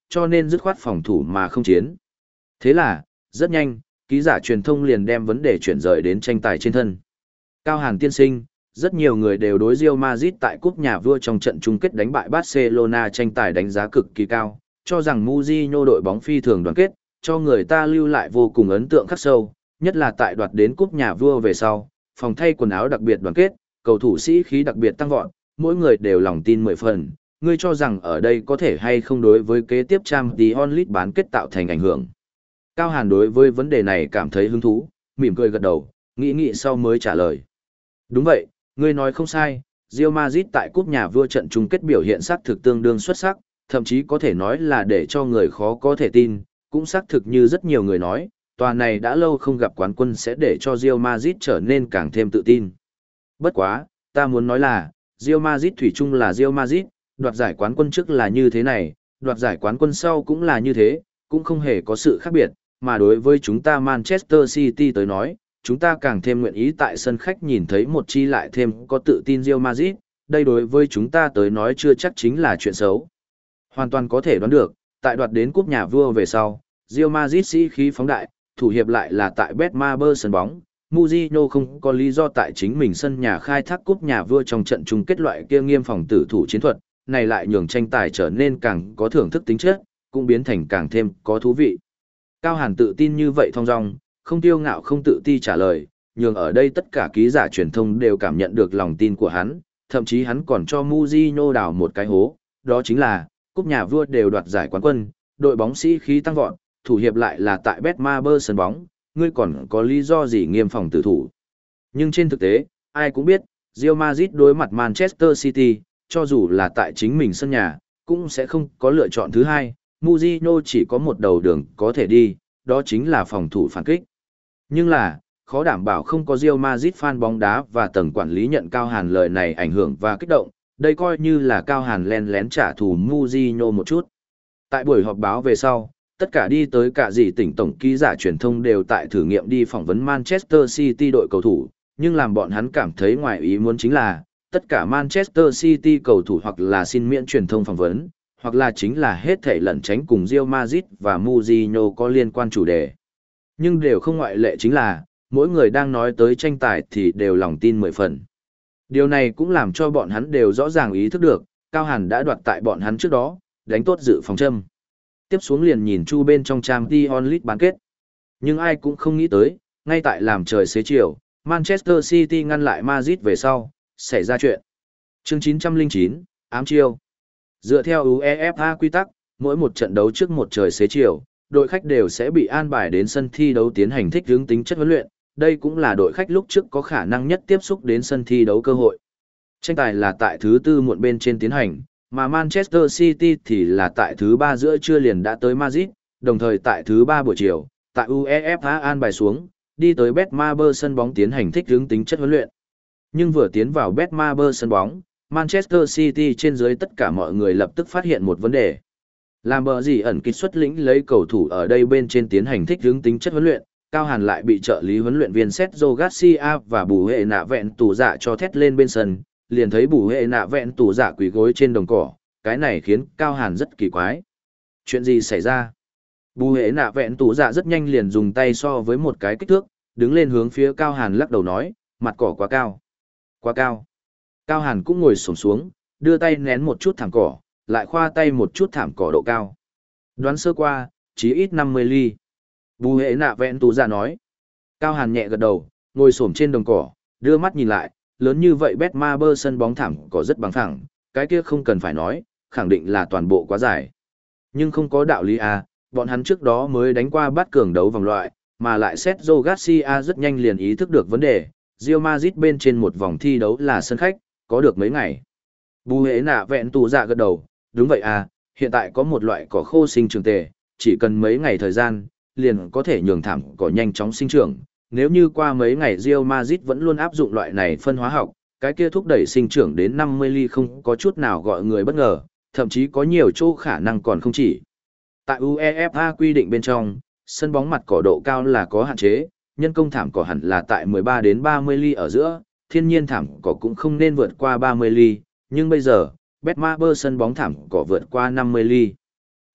cho nên dứt khoát phòng thủ mà không chiến. Thế là, rất nhanh, ký giả truyền thông liền đem vấn đề chuyển rời đến tranh tài trên thân. Cao Hàn tiên sinh, rất nhiều người đều đối Real Madrid tại cúp nhà vua trong trận chung kết đánh bại Barcelona tranh tài đánh giá cực kỳ cao, cho rằng Mourinho đội bóng phi thường đoàn kết, cho người ta lưu lại vô cùng ấn tượng khắc sâu, nhất là tại đoạt đến cúp nhà vua về sau, phòng thay quần áo đặc biệt đoàn kết, cầu thủ sĩ khí đặc biệt tăng vọt, mỗi người đều lòng tin mười phần. Ngươi cho rằng ở đây có thể hay không đối với kế tiếp Champions League bán kết tạo thành ảnh hưởng? Cao Hàn đối với vấn đề này cảm thấy hứng thú, mỉm cười gật đầu, nghĩ nghĩ sau mới trả lời. Đúng vậy, ngươi nói không sai, Real Madrid tại cúp nhà vua trận chung kết biểu hiện sắc thực tương đương xuất sắc, thậm chí có thể nói là để cho người khó có thể tin, cũng xác thực như rất nhiều người nói, tòa này đã lâu không gặp quán quân sẽ để cho Real Madrid trở nên càng thêm tự tin. Bất quá, ta muốn nói là, Real Madrid thủy chung là Real Madrid, đoạt giải quán quân trước là như thế này, đoạt giải quán quân sau cũng là như thế, cũng không hề có sự khác biệt, mà đối với chúng ta Manchester City tới nói, chúng ta càng thêm nguyện ý tại sân khách nhìn thấy một chi lại thêm có tự tin Real Madrid, đây đối với chúng ta tới nói chưa chắc chính là chuyện xấu. Hoàn toàn có thể đoán được, tại đoạt đến cúp nhà vua về sau, Real Madrid sĩ khí phóng đại, thủ hiệp lại là tại Betmaber sân bóng, Mourinho không có lý do tại chính mình sân nhà khai thác cúp nhà vua trong trận chung kết loại kia nghiêm phòng tử thủ chiến thuật, này lại nhường tranh tài trở nên càng có thưởng thức tính chất, cũng biến thành càng thêm có thú vị. Cao Hàn tự tin như vậy thong dong, không tiêu ngạo không tự ti trả lời, nhường ở đây tất cả ký giả truyền thông đều cảm nhận được lòng tin của hắn, thậm chí hắn còn cho Mourinho đào một cái hố, đó chính là, cúp nhà vua đều đoạt giải quán quân, đội bóng sĩ khí tăng vọt, thủ hiệp lại là tại Betmaber sân bóng, ngươi còn có lý do gì nghiêm phòng tử thủ. Nhưng trên thực tế, ai cũng biết, Real Madrid đối mặt Manchester City, cho dù là tại chính mình sân nhà, cũng sẽ không có lựa chọn thứ hai, Mourinho chỉ có một đầu đường có thể đi, đó chính là phòng thủ phản kích. Nhưng là, khó đảm bảo không có Real Madrid fan bóng đá và tầng quản lý nhận Cao Hàn lời này ảnh hưởng và kích động, đây coi như là Cao Hàn len lén trả thù Mourinho một chút. Tại buổi họp báo về sau, tất cả đi tới cả gì tỉnh tổng ký giả truyền thông đều tại thử nghiệm đi phỏng vấn Manchester City đội cầu thủ, nhưng làm bọn hắn cảm thấy ngoài ý muốn chính là, tất cả Manchester City cầu thủ hoặc là xin miễn truyền thông phỏng vấn, hoặc là chính là hết thảy lẩn tránh cùng Real Madrid và Mourinho có liên quan chủ đề. Nhưng đều không ngoại lệ chính là, mỗi người đang nói tới tranh tài thì đều lòng tin mười phần. Điều này cũng làm cho bọn hắn đều rõ ràng ý thức được, Cao Hàn đã đoạt tại bọn hắn trước đó, đánh tốt dự phòng châm. Tiếp xuống liền nhìn chu bên trong Champions League bán kết. Nhưng ai cũng không nghĩ tới, ngay tại làm trời xế chiều, Manchester City ngăn lại Madrid về sau, xảy ra chuyện. Chương chín trăm lẻ chín, ám chiêu. Dựa theo UEFA quy tắc, mỗi một trận đấu trước một trời xế chiều, đội khách đều sẽ bị an bài đến sân thi đấu tiến hành thích ứng tính chất huấn luyện, đây cũng là đội khách lúc trước có khả năng nhất tiếp xúc đến sân thi đấu cơ hội. Tranh tài là tại thứ tư muộn bên trên tiến hành, mà Manchester City thì là tại thứ ba giữa trưa liền đã tới Madrid, đồng thời tại thứ ba buổi chiều, tại UEFA an bài xuống, đi tới Betmaber sân bóng tiến hành thích ứng tính chất huấn luyện. Nhưng vừa tiến vào Betmaber sân bóng, Manchester City trên dưới tất cả mọi người lập tức phát hiện một vấn đề. Làm bờ gì ẩn kích xuất lĩnh lấy cầu thủ ở đây bên trên tiến hành thích ứng tính chất huấn luyện, Cao Hàn lại bị trợ lý huấn luyện viên Sergio Garcia và bù hệ nạ vẹn tủ dạ cho thét lên bên sân, liền thấy bù hệ nạ vẹn tủ dạ quỳ gối trên đồng cỏ, cái này khiến Cao Hàn rất kỳ quái. Chuyện gì xảy ra? Bù hệ nạ vẹn tủ dạ rất nhanh liền dùng tay so với một cái kích thước, đứng lên hướng phía Cao Hàn lắc đầu nói, mặt cỏ quá cao. Quá cao. Cao Hàn cũng ngồi xổm xuống, đưa tay nén một chút thảm cỏ, lại khoa tay một chút thảm cỏ độ cao. Đoán sơ qua, chí ít năm mươi ly. Bù hệ nạ vẹn tủ dạ nói. Cao Hàn nhẹ gật đầu, ngồi xổm trên đồng cỏ, đưa mắt nhìn lại, lớn như vậy Betmaber sân bóng thảm cỏ rất bằng phẳng, cái kia không cần phải nói, khẳng định là toàn bộ quá dài. Nhưng không có đạo lý à, bọn hắn trước đó mới đánh qua bát cường đấu vòng loại, mà lại Sergio Garcia rất nhanh liền ý thức được vấn đề, Real Madrid bên trên một vòng thi đấu là sân khách, có được mấy ngày. Bù hệ nạ vẹn tủ dạ gật đầu, đúng vậy à, hiện tại có một loại cỏ khô sinh trưởng tề, chỉ cần mấy ngày thời gian, liền có thể nhường thảm cỏ nhanh chóng sinh trưởng. Nếu như qua mấy ngày Real Madrid vẫn luôn áp dụng loại này phân hóa học, cái kia thúc đẩy sinh trưởng đến năm mươi ly không có chút nào gọi người bất ngờ, thậm chí có nhiều chỗ khả năng còn không chỉ. Tại UEFA quy định bên trong, sân bóng mặt cỏ độ cao là có hạn chế, nhân công thảm cỏ hẳn là tại mười ba đến ba mươi ly ở giữa, thiên nhiên thảm cỏ cũng không nên vượt qua ba mươi ly, nhưng bây giờ, Betmaber sân bóng thảm cỏ vượt qua năm mươi ly.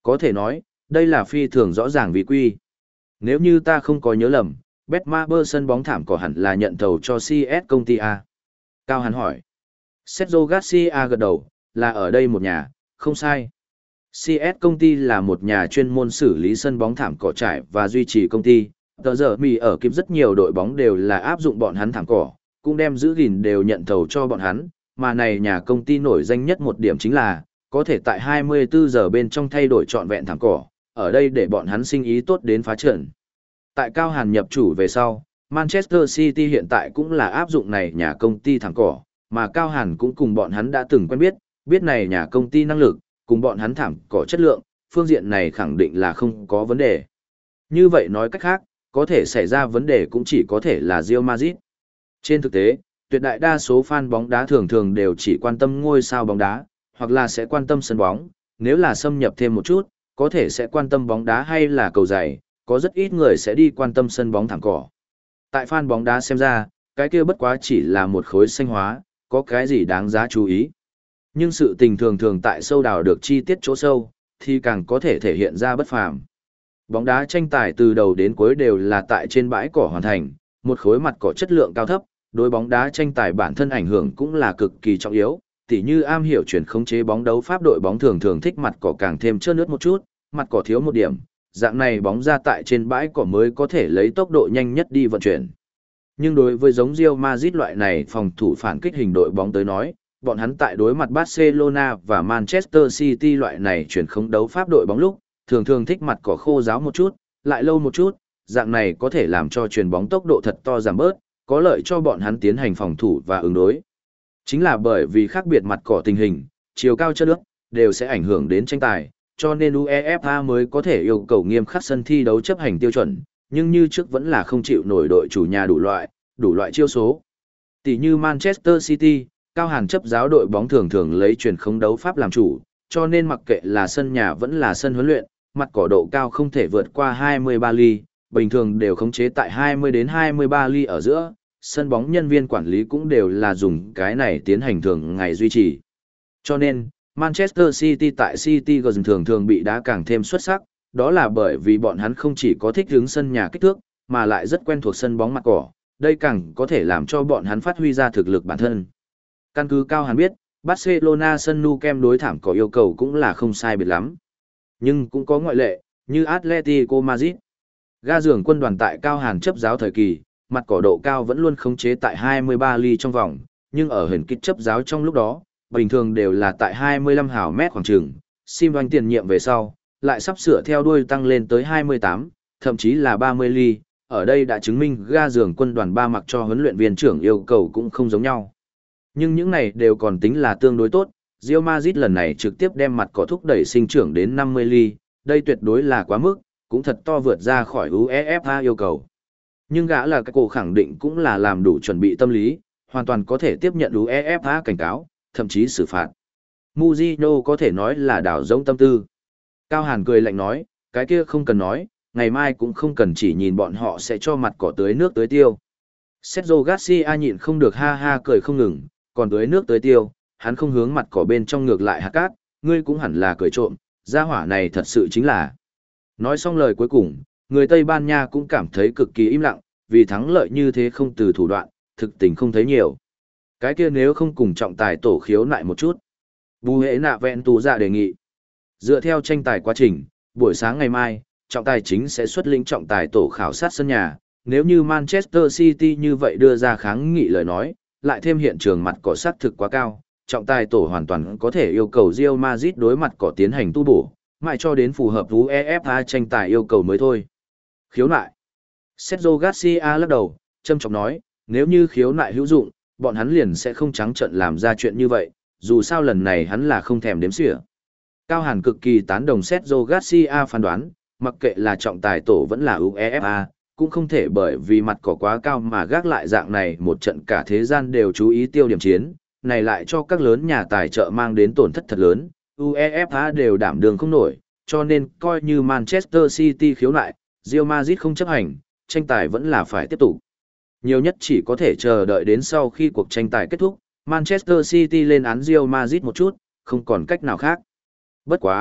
Có thể nói, đây là phi thường rõ ràng vì quy. Nếu như ta không có nhớ lầm, Betmaber sân bóng thảm cỏ hẳn là nhận thầu cho xê ét công ty A. Cao Hàn hỏi. Sergio Garcia gật đầu, là ở đây một nhà, không sai. xê ét công ty là một nhà chuyên môn xử lý sân bóng thảm cỏ trải và duy trì công ty. Tờ giờ mì ở kịp rất nhiều đội bóng đều là áp dụng bọn hắn thảm cỏ, cũng đem giữ gìn đều nhận thầu cho bọn hắn, mà này nhà công ty nổi danh nhất một điểm chính là, có thể tại hai mươi bốn giờ bên trong thay đổi trọn vẹn thảm cỏ, ở đây để bọn hắn sinh ý tốt đến phá trận. Tại Cao Hàn nhập chủ về sau, Manchester City hiện tại cũng là áp dụng này nhà công ty thảm cỏ, mà Cao Hàn cũng cùng bọn hắn đã từng quen biết, biết này nhà công ty năng lực, cùng bọn hắn thảm cỏ chất lượng, phương diện này khẳng định là không có vấn đề. Như vậy nói cách khác, có thể xảy ra vấn đề cũng chỉ có thể là Real Madrid. Trên thực tế, tuyệt đại đa số fan bóng đá thường thường đều chỉ quan tâm ngôi sao bóng đá, hoặc là sẽ quan tâm sân bóng, nếu là xâm nhập thêm một chút, có thể sẽ quan tâm bóng đá hay là cầu giày, có rất ít người sẽ đi quan tâm sân bóng thảm cỏ. Tại fan bóng đá xem ra, cái kia bất quá chỉ là một khối xanh hóa, có cái gì đáng giá chú ý. Nhưng sự tình thường thường tại sâu đào được chi tiết chỗ sâu, thì càng có thể thể hiện ra bất phàm. Bóng đá tranh tài từ đầu đến cuối đều là tại trên bãi cỏ hoàn thành, một khối mặt cỏ chất lượng cao thấp, đối bóng đá tranh tài bản thân ảnh hưởng cũng là cực kỳ trọng yếu, tỉ như am hiểu chuyển khống chế bóng đấu pháp đội bóng thường thường thích mặt cỏ càng thêm trơn nước một chút, mặt cỏ thiếu một điểm, dạng này bóng ra tại trên bãi cỏ mới có thể lấy tốc độ nhanh nhất đi vận chuyển. Nhưng đối với giống Real Madrid loại này phòng thủ phản kích hình đội bóng tới nói, bọn hắn tại đối mặt Barcelona và Manchester City loại này chuyển khống đấu pháp đội bóng lúc, thường thường thích mặt cỏ khô ráo một chút, lại lâu một chút, dạng này có thể làm cho chuyền bóng tốc độ thật to giảm bớt, có lợi cho bọn hắn tiến hành phòng thủ và ứng đối. Chính là bởi vì khác biệt mặt cỏ tình hình, chiều cao chất nước, đều sẽ ảnh hưởng đến tranh tài, cho nên UEFA mới có thể yêu cầu nghiêm khắc sân thi đấu chấp hành tiêu chuẩn, nhưng như trước vẫn là không chịu nổi đội chủ nhà đủ loại, đủ loại chiêu số. Tỷ như Manchester City, Cao Hàn chấp giáo đội bóng thường thường lấy truyền khống đấu pháp làm chủ, cho nên mặc kệ là sân nhà vẫn là sân huấn luyện, mặt cỏ độ cao không thể vượt qua hai mươi ba ly, bình thường đều khống chế tại hai mươi đến hai mươi ba ly ở giữa, sân bóng nhân viên quản lý cũng đều là dùng cái này tiến hành thường ngày duy trì. Cho nên, Manchester City tại City gần thường thường bị đá càng thêm xuất sắc, đó là bởi vì bọn hắn không chỉ có thích hướng sân nhà kích thước, mà lại rất quen thuộc sân bóng mặt cỏ, đây càng có thể làm cho bọn hắn phát huy ra thực lực bản thân. Căn cứ Cao Hàn biết, Barcelona sân Nou Camp đối thảm cỏ yêu cầu cũng là không sai biệt lắm. Nhưng cũng có ngoại lệ, như Atletico Madrid. Ga giường quân đoàn tại Cao Hàn chấp giáo thời kỳ, mặt cỏ độ cao vẫn luôn khống chế tại hai mươi ba ly trong vòng, nhưng ở hình kích chấp giáo trong lúc đó, bình thường đều là tại hai mươi lăm hào mét khoảng trường. Sim đoanh tiền nhiệm về sau, lại sắp sửa theo đuôi tăng lên tới hai mươi tám, thậm chí là ba mươi ly. Ở đây đã chứng minh ga giường quân đoàn ba mặc cho huấn luyện viên trưởng yêu cầu cũng không giống nhau. Nhưng những này đều còn tính là tương đối tốt, Real Madrid lần này trực tiếp đem mặt cỏ thúc đẩy sinh trưởng đến năm mươi ly, đây tuyệt đối là quá mức, cũng thật to vượt ra khỏi UEFA yêu cầu. Nhưng gã là cái cổ khẳng định cũng là làm đủ chuẩn bị tâm lý, hoàn toàn có thể tiếp nhận UEFA cảnh cáo, thậm chí xử phạt. Mourinho có thể nói là đảo giống tâm tư. Cao Hàn cười lạnh nói, cái kia không cần nói, ngày mai cũng không cần chỉ nhìn bọn họ sẽ cho mặt cỏ tưới nước tưới tiêu. Sergio Garcia nhịn không được ha ha cười không ngừng, còn tưới nước tưới tiêu, hắn không hướng mặt cỏ bên trong ngược lại hạt cát, ngươi cũng hẳn là cười trộm, gia hỏa này thật sự chính là. Nói xong lời cuối cùng, người Tây Ban Nha cũng cảm thấy cực kỳ im lặng, vì thắng lợi như thế không từ thủ đoạn, thực tình không thấy nhiều. Cái kia nếu không cùng trọng tài tổ khiếu nại một chút. Bù hệ nạ vẹn tù ra đề nghị. Dựa theo tranh tài quá trình, buổi sáng ngày mai, trọng tài chính sẽ xuất lĩnh trọng tài tổ khảo sát sân nhà. Nếu như Manchester City như vậy đưa ra kháng nghị lời nói, lại thêm hiện trường mặt cỏ sát thực quá cao, trọng tài tổ hoàn toàn có thể yêu cầu Real Madrid đối mặt cỏ tiến hành tu bổ, mãi cho đến phù hợp UEFA tranh tài yêu cầu mới thôi. Khiếu nại. Sergio Garcia lắc đầu, châm trọng nói, nếu như khiếu nại hữu dụng, bọn hắn liền sẽ không trắng trợn làm ra chuyện như vậy, dù sao lần này hắn là không thèm đếm xỉa. Cao Hàn cực kỳ tán đồng Sergio Garcia phán đoán, mặc kệ là trọng tài tổ vẫn là UEFA, cũng không thể bởi vì mặt cỏ quá cao mà gác lại dạng này một trận cả thế gian đều chú ý tiêu điểm chiến, này lại cho các lớn nhà tài trợ mang đến tổn thất thật lớn, UEFA đều đảm đường không nổi, cho nên coi như Manchester City khiếu nại, Real Madrid không chấp hành, tranh tài vẫn là phải tiếp tục. Nhiều nhất chỉ có thể chờ đợi đến sau khi cuộc tranh tài kết thúc, Manchester City lên án Real Madrid một chút, không còn cách nào khác. Bất quá,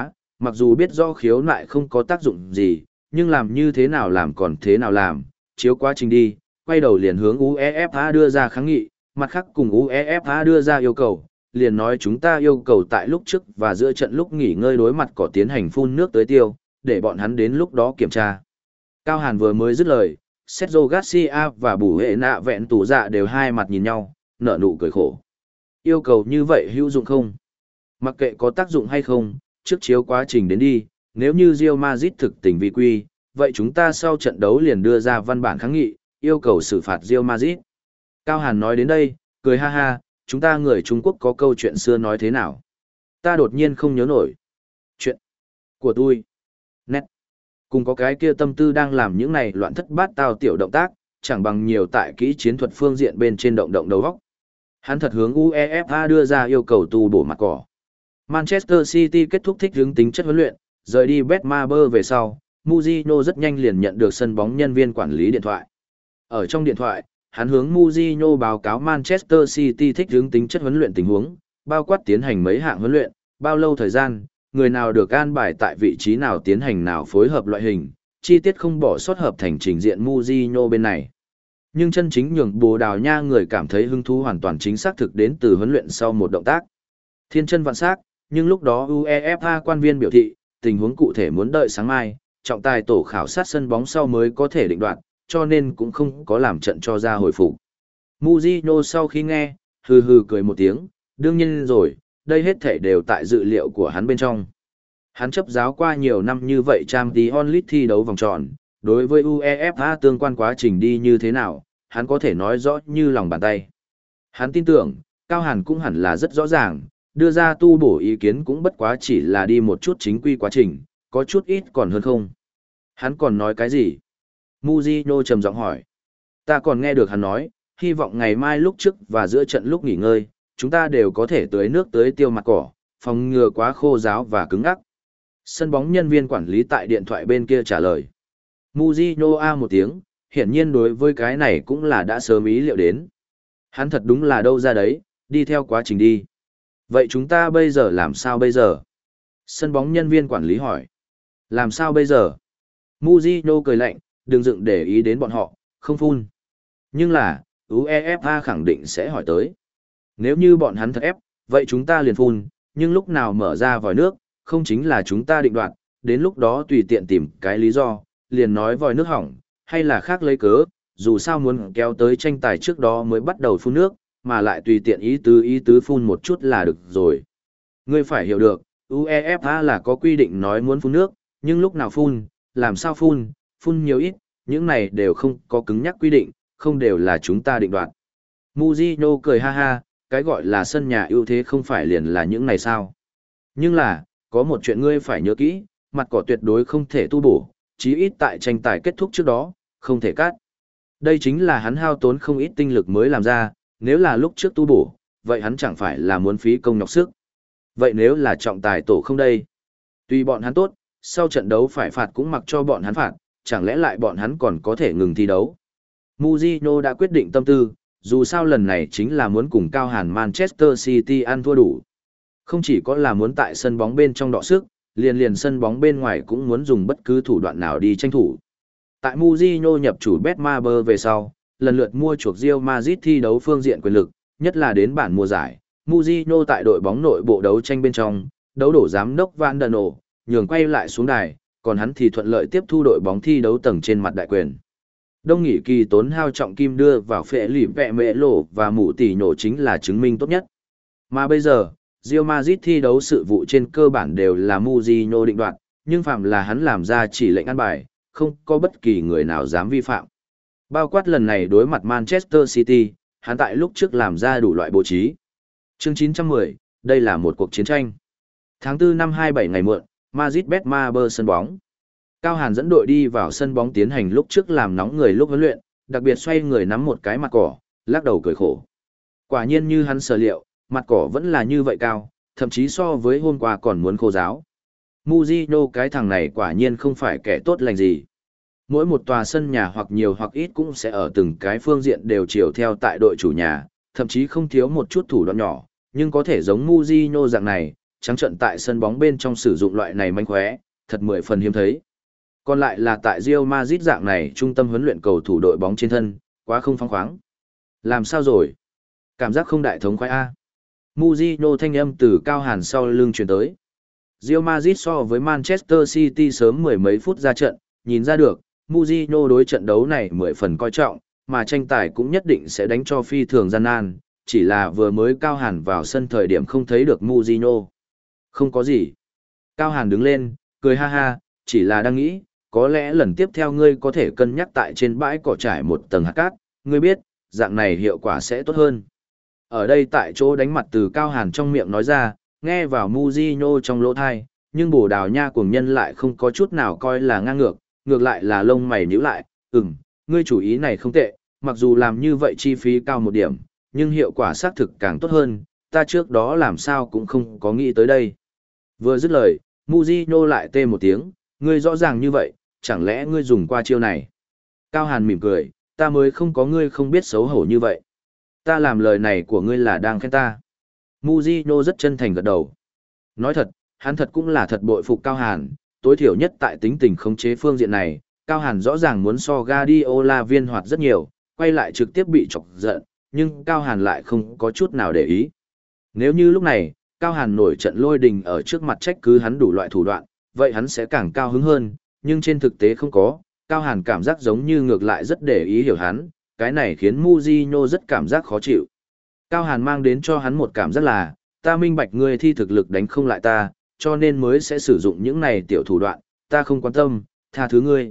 Mặc dù biết do khiếu nại không có tác dụng gì, nhưng làm như thế nào làm còn thế nào làm, chiếu quá trình đi, quay đầu liền hướng UEFA đưa ra kháng nghị, mặt khác cùng UEFA đưa ra yêu cầu, liền nói chúng ta yêu cầu tại lúc trước và giữa trận lúc nghỉ ngơi đối mặt cỏ tiến hành phun nước tới tiêu, để bọn hắn đến lúc đó kiểm tra. Cao Hàn vừa mới dứt lời, Sergio Garcia và Bù Hệ Nạ Vẹn Tù Dạ đều hai mặt nhìn nhau, nở nụ cười khổ. Yêu cầu như vậy hữu dụng không? Mặc kệ có tác dụng hay không, trước chiếu quá trình đến đi, nếu như Real Madrid thực tình vi quy, vậy chúng ta sau trận đấu liền đưa ra văn bản kháng nghị, yêu cầu xử phạt Real Madrid. Cao Hàn nói đến đây, cười ha ha, chúng ta người Trung Quốc có câu chuyện xưa nói thế nào? Ta đột nhiên không nhớ nổi. Chuyện của tôi. Nét. Cùng có cái kia tâm tư đang làm những này loạn thất bát tao tiểu động tác, chẳng bằng nhiều tại kỹ chiến thuật phương diện bên trên động động đầu óc. Hắn thật hướng UEFA đưa ra yêu cầu tu bổ mặt cỏ. Manchester City kết thúc thích hướng tính chất huấn luyện, rời đi Betmaber về sau, Mourinho rất nhanh liền nhận được sân bóng nhân viên quản lý điện thoại. Ở trong điện thoại, hắn hướng Mourinho báo cáo Manchester City thích hướng tính chất huấn luyện tình huống, bao quát tiến hành mấy hạng huấn luyện, bao lâu thời gian, người nào được an bài tại vị trí nào tiến hành nào phối hợp loại hình, chi tiết không bỏ sót hợp thành trình diện Mourinho bên này. Nhưng chân chính nhường Bồ Đào Nha người cảm thấy hứng thú hoàn toàn chính xác thực đến từ huấn luyện sau một động tác. Thiên chân vạn sắc, nhưng lúc đó UEFA quan viên biểu thị, tình huống cụ thể muốn đợi sáng mai, trọng tài tổ khảo sát sân bóng sau mới có thể định đoạt, cho nên cũng không có làm trận cho ra hồi phục. Mourinho sau khi nghe, hừ hừ cười một tiếng, đương nhiên rồi, đây hết thể đều tại dự liệu của hắn bên trong. Hắn chấp giáo qua nhiều năm như vậy Champions League thi đấu vòng tròn, đối với UEFA tương quan quá trình đi như thế nào, hắn có thể nói rõ như lòng bàn tay. Hắn tin tưởng, Cao Hàn cũng hẳn là rất rõ ràng, đưa ra tu bổ ý kiến cũng bất quá chỉ là đi một chút chính quy quá trình, có chút ít còn hơn không. Hắn còn nói cái gì? Mourinho trầm giọng hỏi. Ta còn nghe được hắn nói, hy vọng ngày mai lúc trước và giữa trận lúc nghỉ ngơi, chúng ta đều có thể tưới nước tưới tiêu mặt cỏ, phòng ngừa quá khô ráo và cứng ngắc. Sân bóng nhân viên quản lý tại điện thoại bên kia trả lời. Mourinho a một tiếng, hiển nhiên đối với cái này cũng là đã sớm ý liệu đến. Hắn thật đúng là đâu ra đấy, đi theo quá trình đi. Vậy chúng ta bây giờ làm sao bây giờ? Sân bóng nhân viên quản lý hỏi. Làm sao bây giờ? Mourinho cười lạnh, đừng dựng để ý đến bọn họ, không phun. Nhưng là, UEFA khẳng định sẽ hỏi tới. Nếu như bọn hắn thật ép, vậy chúng ta liền phun, nhưng lúc nào mở ra vòi nước, không chính là chúng ta định đoạt, đến lúc đó tùy tiện tìm cái lý do, liền nói vòi nước hỏng, hay là khác lấy cớ, dù sao muốn kéo tới tranh tài trước đó mới bắt đầu phun nước, mà lại tùy tiện ý tứ ý tứ phun một chút là được rồi. Ngươi phải hiểu được, UEFA là có quy định nói muốn phun nước, nhưng lúc nào phun, làm sao phun, phun nhiều ít, những này đều không có cứng nhắc quy định, không đều là chúng ta định đoạt. Mourinho cười ha ha, cái gọi là sân nhà ưu thế không phải liền là những này sao. Nhưng là, có một chuyện ngươi phải nhớ kỹ, mặt cỏ tuyệt đối không thể tu bổ, chí ít tại tranh tài kết thúc trước đó, không thể cắt. Đây chính là hắn hao tốn không ít tinh lực mới làm ra, nếu là lúc trước tu bổ, vậy hắn chẳng phải là muốn phí công nhọc sức. Vậy nếu là trọng tài tổ không đây? Tuy bọn hắn tốt, sau trận đấu phải phạt cũng mặc cho bọn hắn phạt, chẳng lẽ lại bọn hắn còn có thể ngừng thi đấu? Mourinho đã quyết định tâm tư, dù sao lần này chính là muốn cùng Cao Hàn Manchester City ăn thua đủ. Không chỉ có là muốn tại sân bóng bên trong đọ sức, liền liền sân bóng bên ngoài cũng muốn dùng bất cứ thủ đoạn nào đi tranh thủ. Tại Mourinho nhập chủ Betmaber về sau, lần lượt mua chuộc Real Madrid thi đấu phương diện quyền lực, nhất là đến bản mùa giải, Mourinho tại đội bóng nội bộ đấu tranh bên trong, đấu đổ giám đốc Van der Nổ, nhường quay lại xuống đài, còn hắn thì thuận lợi tiếp thu đội bóng thi đấu tầng trên mặt đại quyền. Đông nghỉ kỳ tốn hao trọng kim đưa vào phệ lì vẹ mệ lộ và mũ tỷ nổ chính là chứng minh tốt nhất. Mà bây giờ, Real Madrid thi đấu sự vụ trên cơ bản đều là Mourinho định đoạt, nhưng phạm là hắn làm ra chỉ lệnh ăn bài, không có bất kỳ người nào dám vi phạm. Bao quát lần này đối mặt Manchester City, hắn tại lúc trước làm ra đủ loại bố trí. Chương chín trăm mười, đây là một cuộc chiến tranh. Tháng tư năm hai mươi bảy ngày muộn, Madrid Betmaber sân bóng. Cao Hàn dẫn đội đi vào sân bóng tiến hành lúc trước làm nóng người lúc huấn luyện, đặc biệt xoay người nắm một cái mặt cỏ, lắc đầu cười khổ. Quả nhiên như hắn sở liệu, mặt cỏ vẫn là như vậy cao, thậm chí so với hôm qua còn muốn khô ráo. Mourinho cái thằng này quả nhiên không phải kẻ tốt lành gì. Mỗi một tòa sân nhà hoặc nhiều hoặc ít cũng sẽ ở từng cái phương diện đều chiều theo tại đội chủ nhà, thậm chí không thiếu một chút thủ đoạn nhỏ, nhưng có thể giống Mourinho dạng này, trắng trận tại sân bóng bên trong sử dụng loại này manh khóe, thật mười phần hiếm thấy. Còn lại là tại Real Madrid dạng này trung tâm huấn luyện cầu thủ đội bóng trên thân, quá không phóng khoáng. Làm sao rồi? Cảm giác không đại thống khoái A. Mujino thanh âm từ cao hàn sau lưng truyền tới. Real Madrid so với Manchester City sớm mười mấy phút ra trận, nhìn ra được, Mujino đối trận đấu này mười phần coi trọng, mà tranh tài cũng nhất định sẽ đánh cho phi thường gian nan, chỉ là vừa mới cao hàn vào sân thời điểm không thấy được Mujino. Không có gì. Cao hàn đứng lên, cười ha ha, chỉ là đang nghĩ, có lẽ lần tiếp theo ngươi có thể cân nhắc tại trên bãi cỏ trải một tầng hạt cát, ngươi biết, dạng này hiệu quả sẽ tốt hơn. Ở đây tại chỗ đánh mặt từ cao hàn trong miệng nói ra, nghe vào Mujino trong lỗ thai, nhưng Bồ Đào Nha cuồng nhân lại không có chút nào coi là ngang ngược, ngược lại là lông mày nhíu lại, ừm, ngươi chủ ý này không tệ, mặc dù làm như vậy chi phí cao một điểm, nhưng hiệu quả xác thực càng tốt hơn, ta trước đó làm sao cũng không có nghĩ tới đây. Vừa dứt lời, Mujino lại tê một tiếng, ngươi rõ ràng như vậy, chẳng lẽ ngươi dùng qua chiêu này? Cao Hàn mỉm cười, ta mới không có ngươi không biết xấu hổ như vậy. Ta làm lời này của ngươi là đang khen ta. Mujino rất chân thành gật đầu. Nói thật, hắn thật cũng là thật bội phục Cao Hàn, tối thiểu nhất tại tính tình khống chế phương diện này, Cao Hàn rõ ràng muốn so Guardiola viên hoạt rất nhiều, quay lại trực tiếp bị chọc giận, nhưng Cao Hàn lại không có chút nào để ý. Nếu như lúc này, Cao Hàn nổi trận lôi đình ở trước mặt trách cứ hắn đủ loại thủ đoạn, vậy hắn sẽ càng cao hứng hơn, nhưng trên thực tế không có, Cao Hàn cảm giác giống như ngược lại rất để ý hiểu hắn, cái này khiến Mujino rất cảm giác khó chịu. Cao Hàn mang đến cho hắn một cảm giác là, ta minh bạch ngươi thi thực lực đánh không lại ta, cho nên mới sẽ sử dụng những này tiểu thủ đoạn, ta không quan tâm, tha thứ ngươi.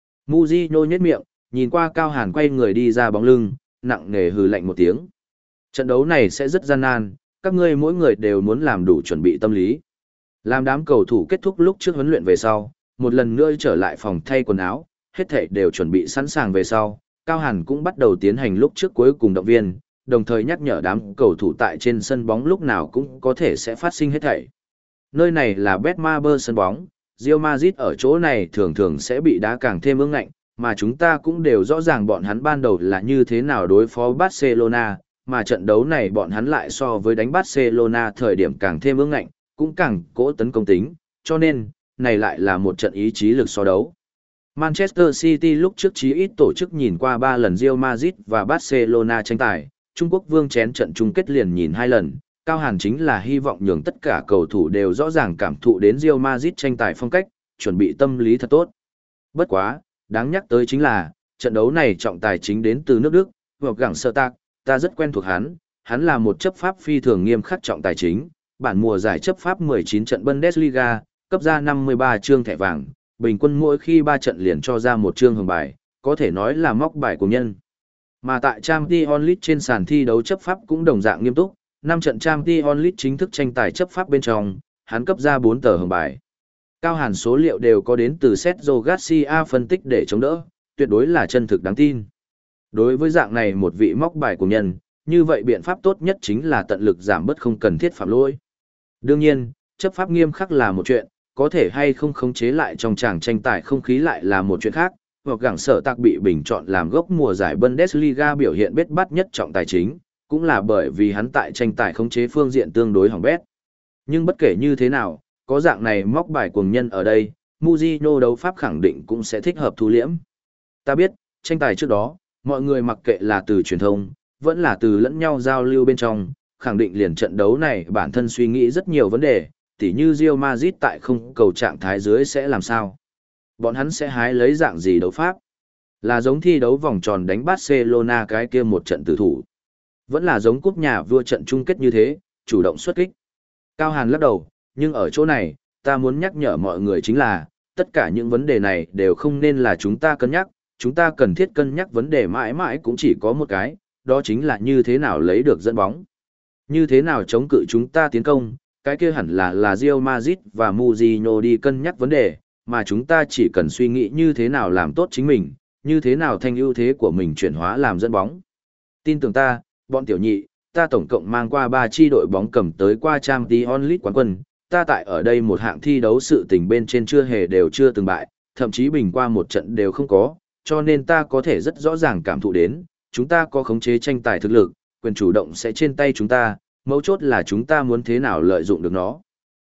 Mujino nhếch miệng, nhìn qua Cao Hàn quay người đi ra bóng lưng, nặng nề hừ lạnh một tiếng. Trận đấu này sẽ rất gian nan, các ngươi mỗi người đều muốn làm đủ chuẩn bị tâm lý. Làm đám cầu thủ kết thúc lúc trước huấn luyện về sau, một lần nữa trở lại phòng thay quần áo, hết thảy đều chuẩn bị sẵn sàng về sau, Cao Hàn cũng bắt đầu tiến hành lúc trước cuối cùng động viên, đồng thời nhắc nhở đám cầu thủ tại trên sân bóng lúc nào cũng có thể sẽ phát sinh hết thảy. Nơi này là Betmaber sân bóng, Real Madrid ở chỗ này thường thường sẽ bị đá càng thêm ương ngạnh, mà chúng ta cũng đều rõ ràng bọn hắn ban đầu là như thế nào đối phó Barcelona, mà trận đấu này bọn hắn lại so với đánh Barcelona thời điểm càng thêm ương ngạnh, cũng càng cố tấn công tính, cho nên, này lại là một trận ý chí lực so đấu. Manchester City lúc trước chí ít tổ chức nhìn qua ba lần Real Madrid và Barcelona tranh tài, Trung Quốc vương chén trận chung kết liền nhìn hai lần, Cao Hàn chính là hy vọng nhường tất cả cầu thủ đều rõ ràng cảm thụ đến Real Madrid tranh tài phong cách, chuẩn bị tâm lý thật tốt. Bất quá, đáng nhắc tới chính là, trận đấu này trọng tài chính đến từ nước Đức, Wolfgang ta rất quen thuộc hắn, hắn là một chấp pháp phi thường nghiêm khắc trọng tài chính, bản mùa giải chấp pháp mười chín trận Bundesliga, cấp ra năm mươi ba chương thẻ vàng, bình quân mỗi khi ba trận liền cho ra một chương hồng bài, có thể nói là móc bài của nhân. Mà tại Champions League trên sàn thi đấu chấp pháp cũng đồng dạng nghiêm túc, năm trận Champions League chính thức tranh tài chấp pháp bên trong, hắn cấp ra bốn tờ hồng bài. Cao Hàn số liệu đều có đến từ Sergio Garcia phân tích để chống đỡ, tuyệt đối là chân thực đáng tin. Đối với dạng này một vị móc bài của nhân, như vậy biện pháp tốt nhất chính là tận lực giảm bớt không cần thiết phạm lỗi. Đương nhiên, chấp pháp nghiêm khắc là một chuyện, có thể hay không khống chế lại trong tràng tranh tài không khí lại là một chuyện khác, hoặc gẳng sở tạc bị bình chọn làm gốc mùa giải Bundesliga biểu hiện bết bát nhất trọng tài chính, cũng là bởi vì hắn tại tranh tài khống chế phương diện tương đối hỏng bét. Nhưng bất kể như thế nào, có dạng này móc bài cuồng nhân ở đây, Mujino đấu pháp khẳng định cũng sẽ thích hợp thu liễm. Ta biết, tranh tài trước đó, mọi người mặc kệ là từ truyền thông, vẫn là từ lẫn nhau giao lưu bên trong, khẳng định liền trận đấu này bản thân suy nghĩ rất nhiều vấn đề, tỉ như Real Madrid tại không cầu trạng thái dưới sẽ làm sao. Bọn hắn sẽ hái lấy dạng gì đấu pháp? Là giống thi đấu vòng tròn đánh Barcelona cái kia một trận tử thủ. Vẫn là giống cúp nhà vua trận chung kết như thế, chủ động xuất kích. Cao Hàn lắc đầu, nhưng ở chỗ này, ta muốn nhắc nhở mọi người chính là, tất cả những vấn đề này đều không nên là chúng ta cân nhắc, chúng ta cần thiết cân nhắc vấn đề mãi mãi cũng chỉ có một cái, đó chính là như thế nào lấy được dẫn bóng. Như thế nào chống cự chúng ta tiến công, cái kia hẳn là là Real Madrid và Mourinho đi cân nhắc vấn đề, mà chúng ta chỉ cần suy nghĩ như thế nào làm tốt chính mình, như thế nào thành ưu thế của mình chuyển hóa làm dẫn bóng. Tin tưởng ta, bọn tiểu nhị, ta tổng cộng mang qua ba chi đội bóng cầm tới qua Champions League quán quân, ta tại ở đây một hạng thi đấu sự tình bên trên chưa hề đều chưa từng bại, thậm chí bình qua một trận đều không có, cho nên ta có thể rất rõ ràng cảm thụ đến, chúng ta có khống chế tranh tài thực lực, quyền chủ động sẽ trên tay chúng ta, mấu chốt là chúng ta muốn thế nào lợi dụng được nó.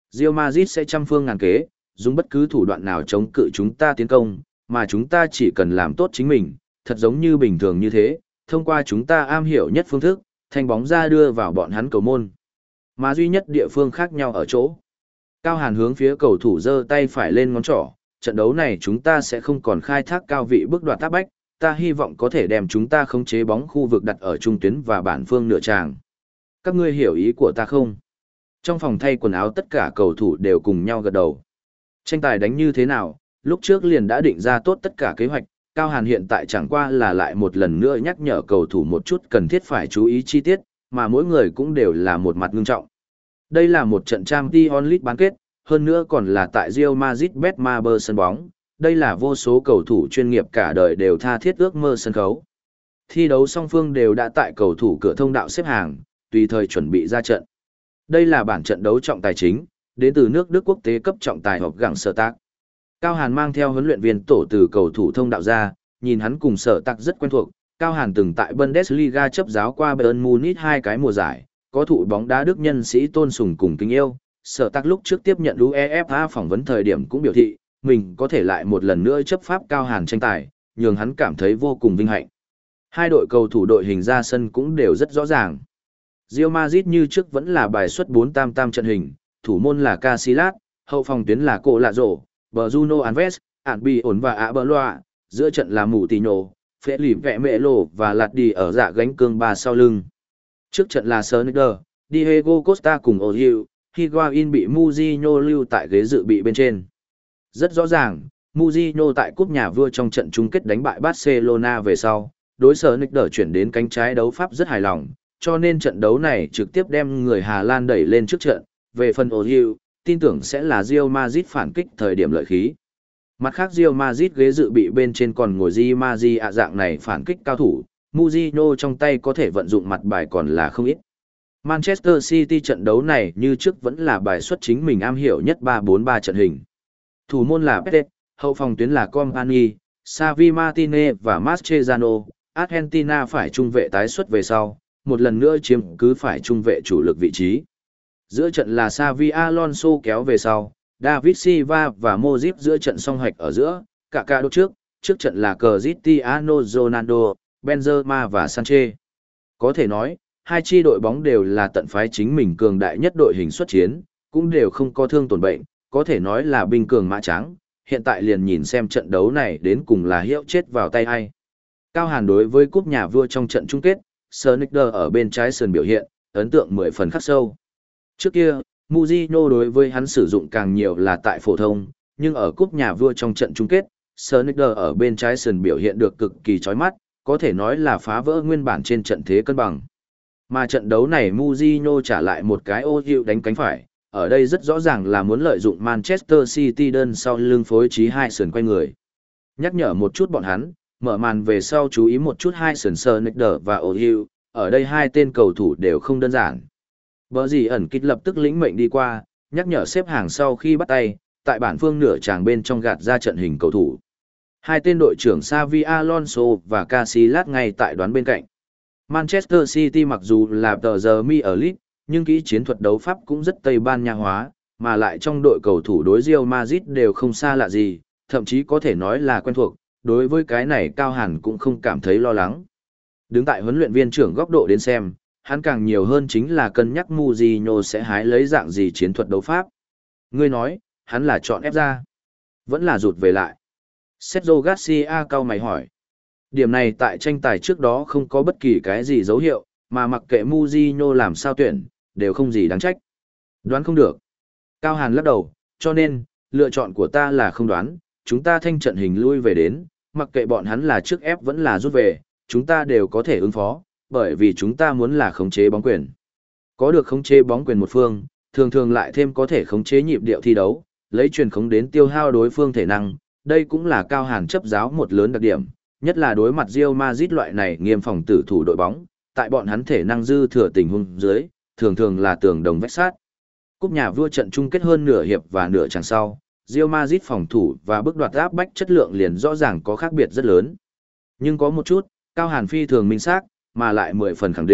Real Madrid sẽ trăm phương ngàn kế, dùng bất cứ thủ đoạn nào chống cự chúng ta tiến công, mà chúng ta chỉ cần làm tốt chính mình, thật giống như bình thường như thế, thông qua chúng ta am hiểu nhất phương thức, thanh bóng ra đưa vào bọn hắn cầu môn. Mà duy nhất địa phương khác nhau ở chỗ. Cao Hàn hướng phía cầu thủ giơ tay phải lên ngón trỏ, trận đấu này chúng ta sẽ không còn khai thác cao vị bước đoạt áp bách, ta hy vọng có thể đem chúng ta khống chế bóng khu vực đặt ở trung tuyến và bản phương nửa tràng. Các ngươi hiểu ý của ta không? Trong phòng thay quần áo tất cả cầu thủ đều cùng nhau gật đầu. Tranh tài đánh như thế nào, lúc trước liền đã định ra tốt tất cả kế hoạch, Cao Hàn hiện tại chẳng qua là lại một lần nữa nhắc nhở cầu thủ một chút cần thiết phải chú ý chi tiết, mà mỗi người cũng đều là một mặt ngưng trọng. Đây là một trận Champions League bán kết, hơn nữa còn là tại Real Madrid Betmaber sân bóng, đây là vô số cầu thủ chuyên nghiệp cả đời đều tha thiết ước mơ sân khấu. Thi đấu song phương đều đã tại cầu thủ cửa thông đạo xếp hàng, tùy thời chuẩn bị ra trận. Đây là bản trận đấu trọng tài chính, đến từ nước Đức quốc tế cấp trọng tài họp gẳng Sở Tạc. Cao Hàn mang theo huấn luyện viên tổ từ cầu thủ thông đạo ra, nhìn hắn cùng Sở Tạc rất quen thuộc. Cao Hàn từng tại Bundesliga chấp giáo qua Bayern Munich hai cái mùa giải, có thụ bóng đá Đức nhân sĩ tôn sùng cùng kính yêu. Sở Tạc lúc trước tiếp nhận UEFA phỏng vấn thời điểm cũng biểu thị, mình có thể lại một lần nữa chấp pháp Cao Hàn tranh tài, nhường hắn cảm thấy vô cùng vinh hạnh. Hai đội cầu thủ đội hình ra sân cũng đều rất rõ ràng. Real Madrid như trước vẫn là bài xuất bốn tam tam trận hình, thủ môn là Casillas, hậu phòng tuyến là Cổ Lạ Rổ, Bruno Alves, Albi ổn và Arbeloa, giữa trận là Moutinho, Felipe Melo và Lạt Đi ở dạ gánh cương ba sau lưng. Trước trận là Sneijder, Diego Costa cùng Ozil, Higuain bị Mourinho lưu tại ghế dự bị bên trên. Rất rõ ràng, Mourinho tại cúp nhà vua trong trận chung kết đánh bại Barcelona về sau, đối sở Sneijder chuyển đến cánh trái đấu pháp rất hài lòng, cho nên trận đấu này trực tiếp đem người Hà Lan đẩy lên trước trận. Về phần Ozil, tin tưởng sẽ là Real Madrid phản kích thời điểm lợi khí. Mặt khác Real Madrid ghế dự bị bên trên còn ngồi Di Maria dạng này phản kích cao thủ, Mourinho trong tay có thể vận dụng mặt bài còn là không ít. Manchester City trận đấu này như trước vẫn là bài xuất chính mình am hiểu nhất ba bốn ba trận hình. Thủ môn là Pérez, hậu phòng tuyến là Company, Xavi Martinez và Mascherano, Argentina phải trung vệ tái xuất về sau, một lần nữa chiếm cứ phải trung vệ chủ lực vị trí. Giữa trận là Xavi Alonso kéo về sau, David Silva và Modric giữa trận song hoạch ở giữa, cả cả đốt trước, trước trận là Cristiano Ronaldo, Benzema và Sanchez. Có thể nói, hai chi đội bóng đều là tận phái chính mình cường đại nhất đội hình xuất chiến, cũng đều không có thương tổn bệnh, có thể nói là binh cường mã trắng. Hiện tại liền nhìn xem trận đấu này đến cùng là hiệu chết vào tay ai. Cao Hàn đối với cúp nhà vua trong trận chung kết, Sneijder ở bên trái sườn biểu hiện, ấn tượng mười phần khắc sâu. Trước kia, Mourinho đối với hắn sử dụng càng nhiều là tại phổ thông, nhưng ở cúp nhà vua trong trận chung kết, Sneijder ở bên trái sườn biểu hiện được cực kỳ chói mắt, có thể nói là phá vỡ nguyên bản trên trận thế cân bằng. Mà trận đấu này Mourinho trả lại một cái ô hiệu đánh cánh phải, ở đây rất rõ ràng là muốn lợi dụng Manchester City đơn sau lưng phối trí hai sườn quay người. Nhắc nhở một chút bọn hắn, mở màn về sau chú ý một chút hai sườn Sneijder và Ozil, ở đây hai tên cầu thủ đều không đơn giản. Bở gì ẩn kích lập tức lĩnh mệnh đi qua, nhắc nhở xếp hàng sau khi bắt tay, tại bản phương nửa tràng bên trong gạt ra trận hình cầu thủ. Hai tên đội trưởng Xavi Alonso và Casillas ngay tại đoán bên cạnh. Manchester City mặc dù là tờ giờ mi ở League, nhưng kỹ chiến thuật đấu pháp cũng rất Tây Ban Nha hóa, mà lại trong đội cầu thủ đối Real Madrid đều không xa lạ gì, thậm chí có thể nói là quen thuộc, đối với cái này Cao Hàn cũng không cảm thấy lo lắng. Đứng tại huấn luyện viên trưởng góc độ đến xem, hắn càng nhiều hơn chính là cân nhắc Mourinho sẽ hái lấy dạng gì chiến thuật đấu pháp. Ngươi nói, hắn là chọn ép ra, vẫn là rụt về lại. Sergio Garcia cau mày hỏi. Điểm này tại tranh tài trước đó không có bất kỳ cái gì dấu hiệu, mà mặc kệ Mourinho làm sao tuyển, đều không gì đáng trách. Đoán không được. Cao Hàn lắc đầu, cho nên, lựa chọn của ta là không đoán, chúng ta thanh trận hình lui về đến, mặc kệ bọn hắn là trước ép vẫn là rút về, chúng ta đều có thể ứng phó, bởi vì chúng ta muốn là khống chế bóng quyền. Có được khống chế bóng quyền một phương, thường thường lại thêm có thể khống chế nhịp điệu thi đấu, lấy truyền khống đến tiêu hao đối phương thể năng, đây cũng là Cao Hàn chấp giáo một lớn đặc điểm, nhất là đối mặt Real Madrid loại này nghiêm phòng tử thủ đội bóng, tại bọn hắn thể năng dư thừa tình huống dưới, thường thường là tường đồng vách sát. Cúp nhà vua trận chung kết hơn nửa hiệp và nửa chặng sau, Real Madrid phòng thủ và bước đoạt áp bách chất lượng liền rõ ràng có khác biệt rất lớn. Nhưng có một chút, Cao Hàn phi thường minh xác, mà lại mười phần khẳng định,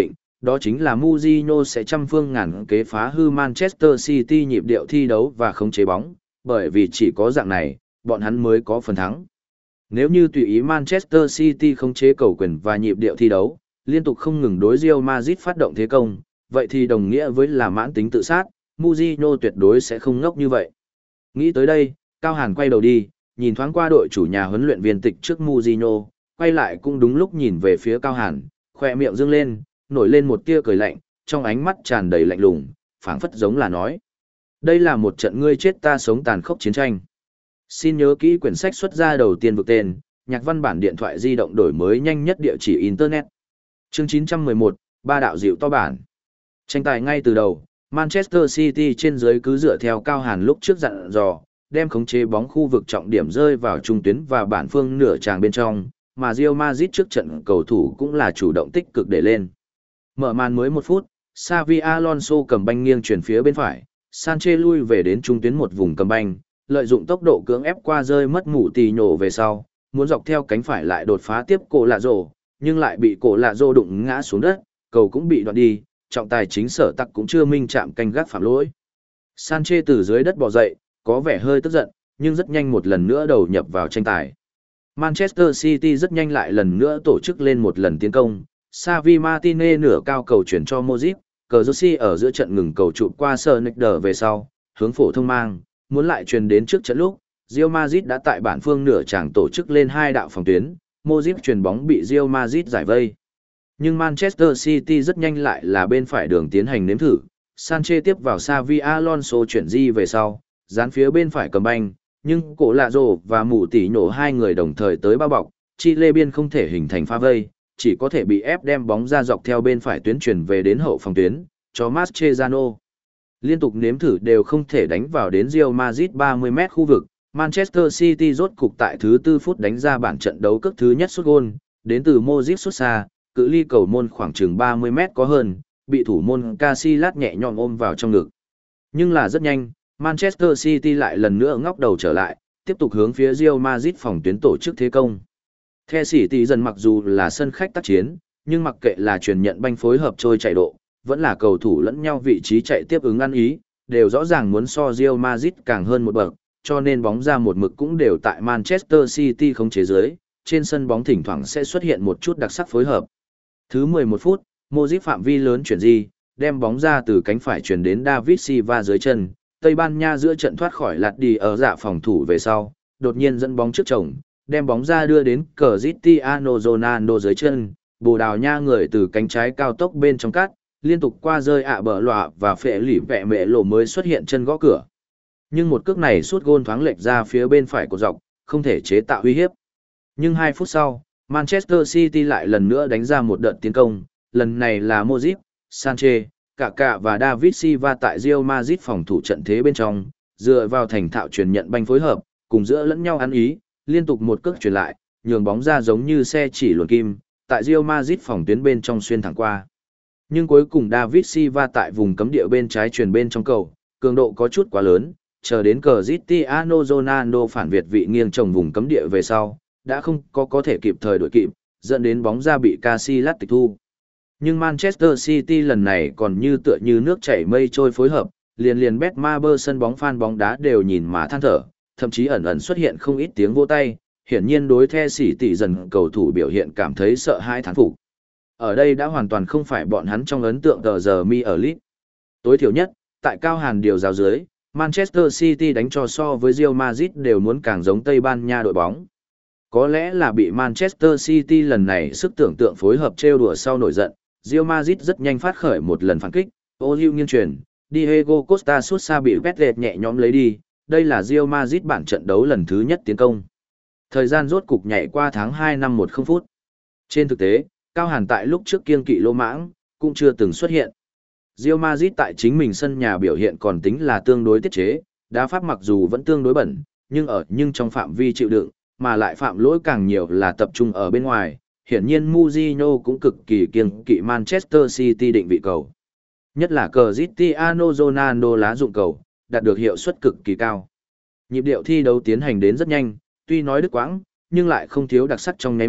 đó chính là Mourinho sẽ trăm phương ngàn kế phá hư Manchester City nhịp điệu thi đấu và khống chế bóng, bởi vì chỉ có dạng này, bọn hắn mới có phần thắng. Nếu như tùy ý Manchester City khống chế cầu quyền và nhịp điệu thi đấu, liên tục không ngừng đối Real Madrid phát động thế công, vậy thì đồng nghĩa với là mãn tính tự sát, Mourinho tuyệt đối sẽ không ngốc như vậy. Nghĩ tới đây, Cao Hàn quay đầu đi, nhìn thoáng qua đội chủ nhà huấn luyện viên tịch trước Mourinho, quay lại cũng đúng lúc nhìn về phía Cao Hàn, khỏe miệng dương lên, nổi lên một tia cười lạnh, trong ánh mắt tràn đầy lạnh lùng, phảng phất giống là nói. Đây là một trận ngươi chết ta sống tàn khốc chiến tranh. Xin nhớ kỹ quyển sách xuất ra đầu tiên vực tên, nhạc văn bản điện thoại di động đổi mới nhanh nhất địa chỉ Internet. Chương chín trăm mười một, ba đạo dịu to bản. Tranh tài ngay từ đầu, Manchester City trên dưới cứ dựa theo Cao Hàn lúc trước dặn dò, đem khống chế bóng khu vực trọng điểm rơi vào trung tuyến và bản phương nửa tràng bên trong, mà Real Madrid trước trận cầu thủ cũng là chủ động tích cực để lên. Mở màn mới một phút, Xavi Alonso cầm banh nghiêng chuyển phía bên phải, Sanchez lui về đến trung tuyến một vùng cầm banh, lợi dụng tốc độ cưỡng ép qua rơi mất mũ tì nhổ về sau, muốn dọc theo cánh phải lại đột phá tiếp cổ lạ rổ, nhưng lại bị cổ lạ rổ đụng ngã xuống đất, cầu cũng bị đoạn đi, trọng tài chính sở tắc cũng chưa minh chạm canh gác phạm lỗi. Sanchez từ dưới đất bò dậy, có vẻ hơi tức giận, nhưng rất nhanh một lần nữa đầu nhập vào tranh tài. Manchester City rất nhanh lại lần nữa tổ chức lên một lần tiến công, Xavi Martinez nửa cao cầu chuyển cho Modric, Cazorsi ở giữa trận ngừng cầu trụ qua Sneijder về sau, hướng phổ thông mang, muốn lại truyền đến trước trận lúc, Real Madrid đã tại bản phương nửa tràng tổ chức lên hai đạo phòng tuyến, Modric chuyền bóng bị Real Madrid giải vây. Nhưng Manchester City rất nhanh lại là bên phải đường tiến hành nếm thử, Sanchez tiếp vào Xavi Alonso chuyển di về sau, dán phía bên phải cầm banh, nhưng cổ lạ rồ và mù tỉ nhổ hai người đồng thời tới bao bọc, Chile biên không thể hình thành pha vây, chỉ có thể bị ép đem bóng ra dọc theo bên phải tuyến chuyển về đến hậu phòng tuyến, cho Mascherano. Liên tục nếm thử đều không thể đánh vào đến Real Madrid ba mươi mét khu vực, Manchester City rốt cục tại thứ tư phút đánh ra bản trận đấu cước thứ nhất sút gôn, đến từ Modric sút xa, cự ly cầu môn khoảng chừng ba mươi mét có hơn, bị thủ môn Casillas nhẹ nhõm ôm vào trong ngực. Nhưng là rất nhanh, Manchester City lại lần nữa ngóc đầu trở lại, tiếp tục hướng phía Real Madrid phòng tuyến tổ chức thế công. The City dần mặc dù là sân khách tác chiến, nhưng mặc kệ là truyền nhận banh phối hợp trôi chạy độ, vẫn là cầu thủ lẫn nhau vị trí chạy tiếp ứng ăn ý, đều rõ ràng muốn so Real Madrid càng hơn một bậc, cho nên bóng ra một mực cũng đều tại Manchester City khống chế dưới, trên sân bóng thỉnh thoảng sẽ xuất hiện một chút đặc sắc phối hợp. Thứ mười một phút, Modric phạm vi lớn chuyển di, đem bóng ra từ cánh phải chuyển đến David Silva dưới chân, Tây Ban Nha giữa trận thoát khỏi lạt đi ở dạ phòng thủ về sau, đột nhiên dẫn bóng trước chồng, đem bóng ra đưa đến Cristiano Ronaldo dưới chân, Bồ Đào Nha người từ cánh trái cao tốc bên trong cắt, liên tục qua rơi ạ bờ lọa và phệ lỉ vẹ mẹ lộ mới xuất hiện chân gõ cửa. Nhưng một cước này sút gôn thoáng lệch ra phía bên phải của dọc, không thể chế tạo uy hiếp. Nhưng hai phút sau, Manchester City lại lần nữa đánh ra một đợt tiến công, lần này là Modric, Sanchez, Kaká và David Silva tại Real Madrid phòng thủ trận thế bên trong, dựa vào thành thạo truyền nhận banh phối hợp, cùng giữa lẫn nhau ăn ý, liên tục một cước truyền lại, nhường bóng ra giống như xe chỉ luồn kim, tại Real Madrid phòng tuyến bên trong xuyên thẳng qua. Nhưng cuối cùng David Silva tại vùng cấm địa bên trái truyền bên trong cầu, cường độ có chút quá lớn, chờ đến Cristiano Ronaldo phản việt vị nghiêng trồng vùng cấm địa về sau, đã không có có thể kịp thời đuổi kịp, dẫn đến bóng ra bị Casillas tịch thu. Nhưng Manchester City lần này còn như tựa như nước chảy mây trôi phối hợp, liền liền Betmaber sân bóng fan bóng đá đều nhìn mà than thở, thậm chí ẩn ẩn xuất hiện không ít tiếng vỗ tay, hiển nhiên đối The City dần cầu thủ biểu hiện cảm thấy sợ hãi thán phục. Ở đây đã hoàn toàn không phải bọn hắn trong ấn tượng tờ giờ mi ở League. Tối thiểu nhất, tại Cao Hàn điều giáo dưới, Manchester City đánh cho so với Real Madrid đều muốn càng giống Tây Ban Nha đội bóng. Có lẽ là bị Manchester City lần này sức tưởng tượng phối hợp trêu đùa sau nổi giận, Real Madrid rất nhanh phát khởi một lần phản kích, Ozil nghiêng chuyển, Diego Costa sút xa bị Vettel nhẹ nhõm lấy đi, đây là Real Madrid bản trận đấu lần thứ nhất tiến công. Thời gian rốt cục nhảy qua tháng hai năm một không phút. Trên thực tế, Cao Hàn tại lúc trước kiêng kỵ lô mãng, cũng chưa từng xuất hiện. Real Madrid tại chính mình sân nhà biểu hiện còn tính là tương đối tiết chế, đá pháp mặc dù vẫn tương đối bẩn, nhưng ở nhưng trong phạm vi chịu đựng, mà lại phạm lỗi càng nhiều là tập trung ở bên ngoài. Hiển nhiên Mourinho cũng cực kỳ kiêng kỵ Manchester City định vị cầu. Nhất là Cristiano Ronaldo lá dụng cầu, đạt được hiệu suất cực kỳ cao. Nhịp điệu thi đấu tiến hành đến rất nhanh, tuy nói đứt quãng, nhưng lại không thiếu đặc sắc trong nháy mắt,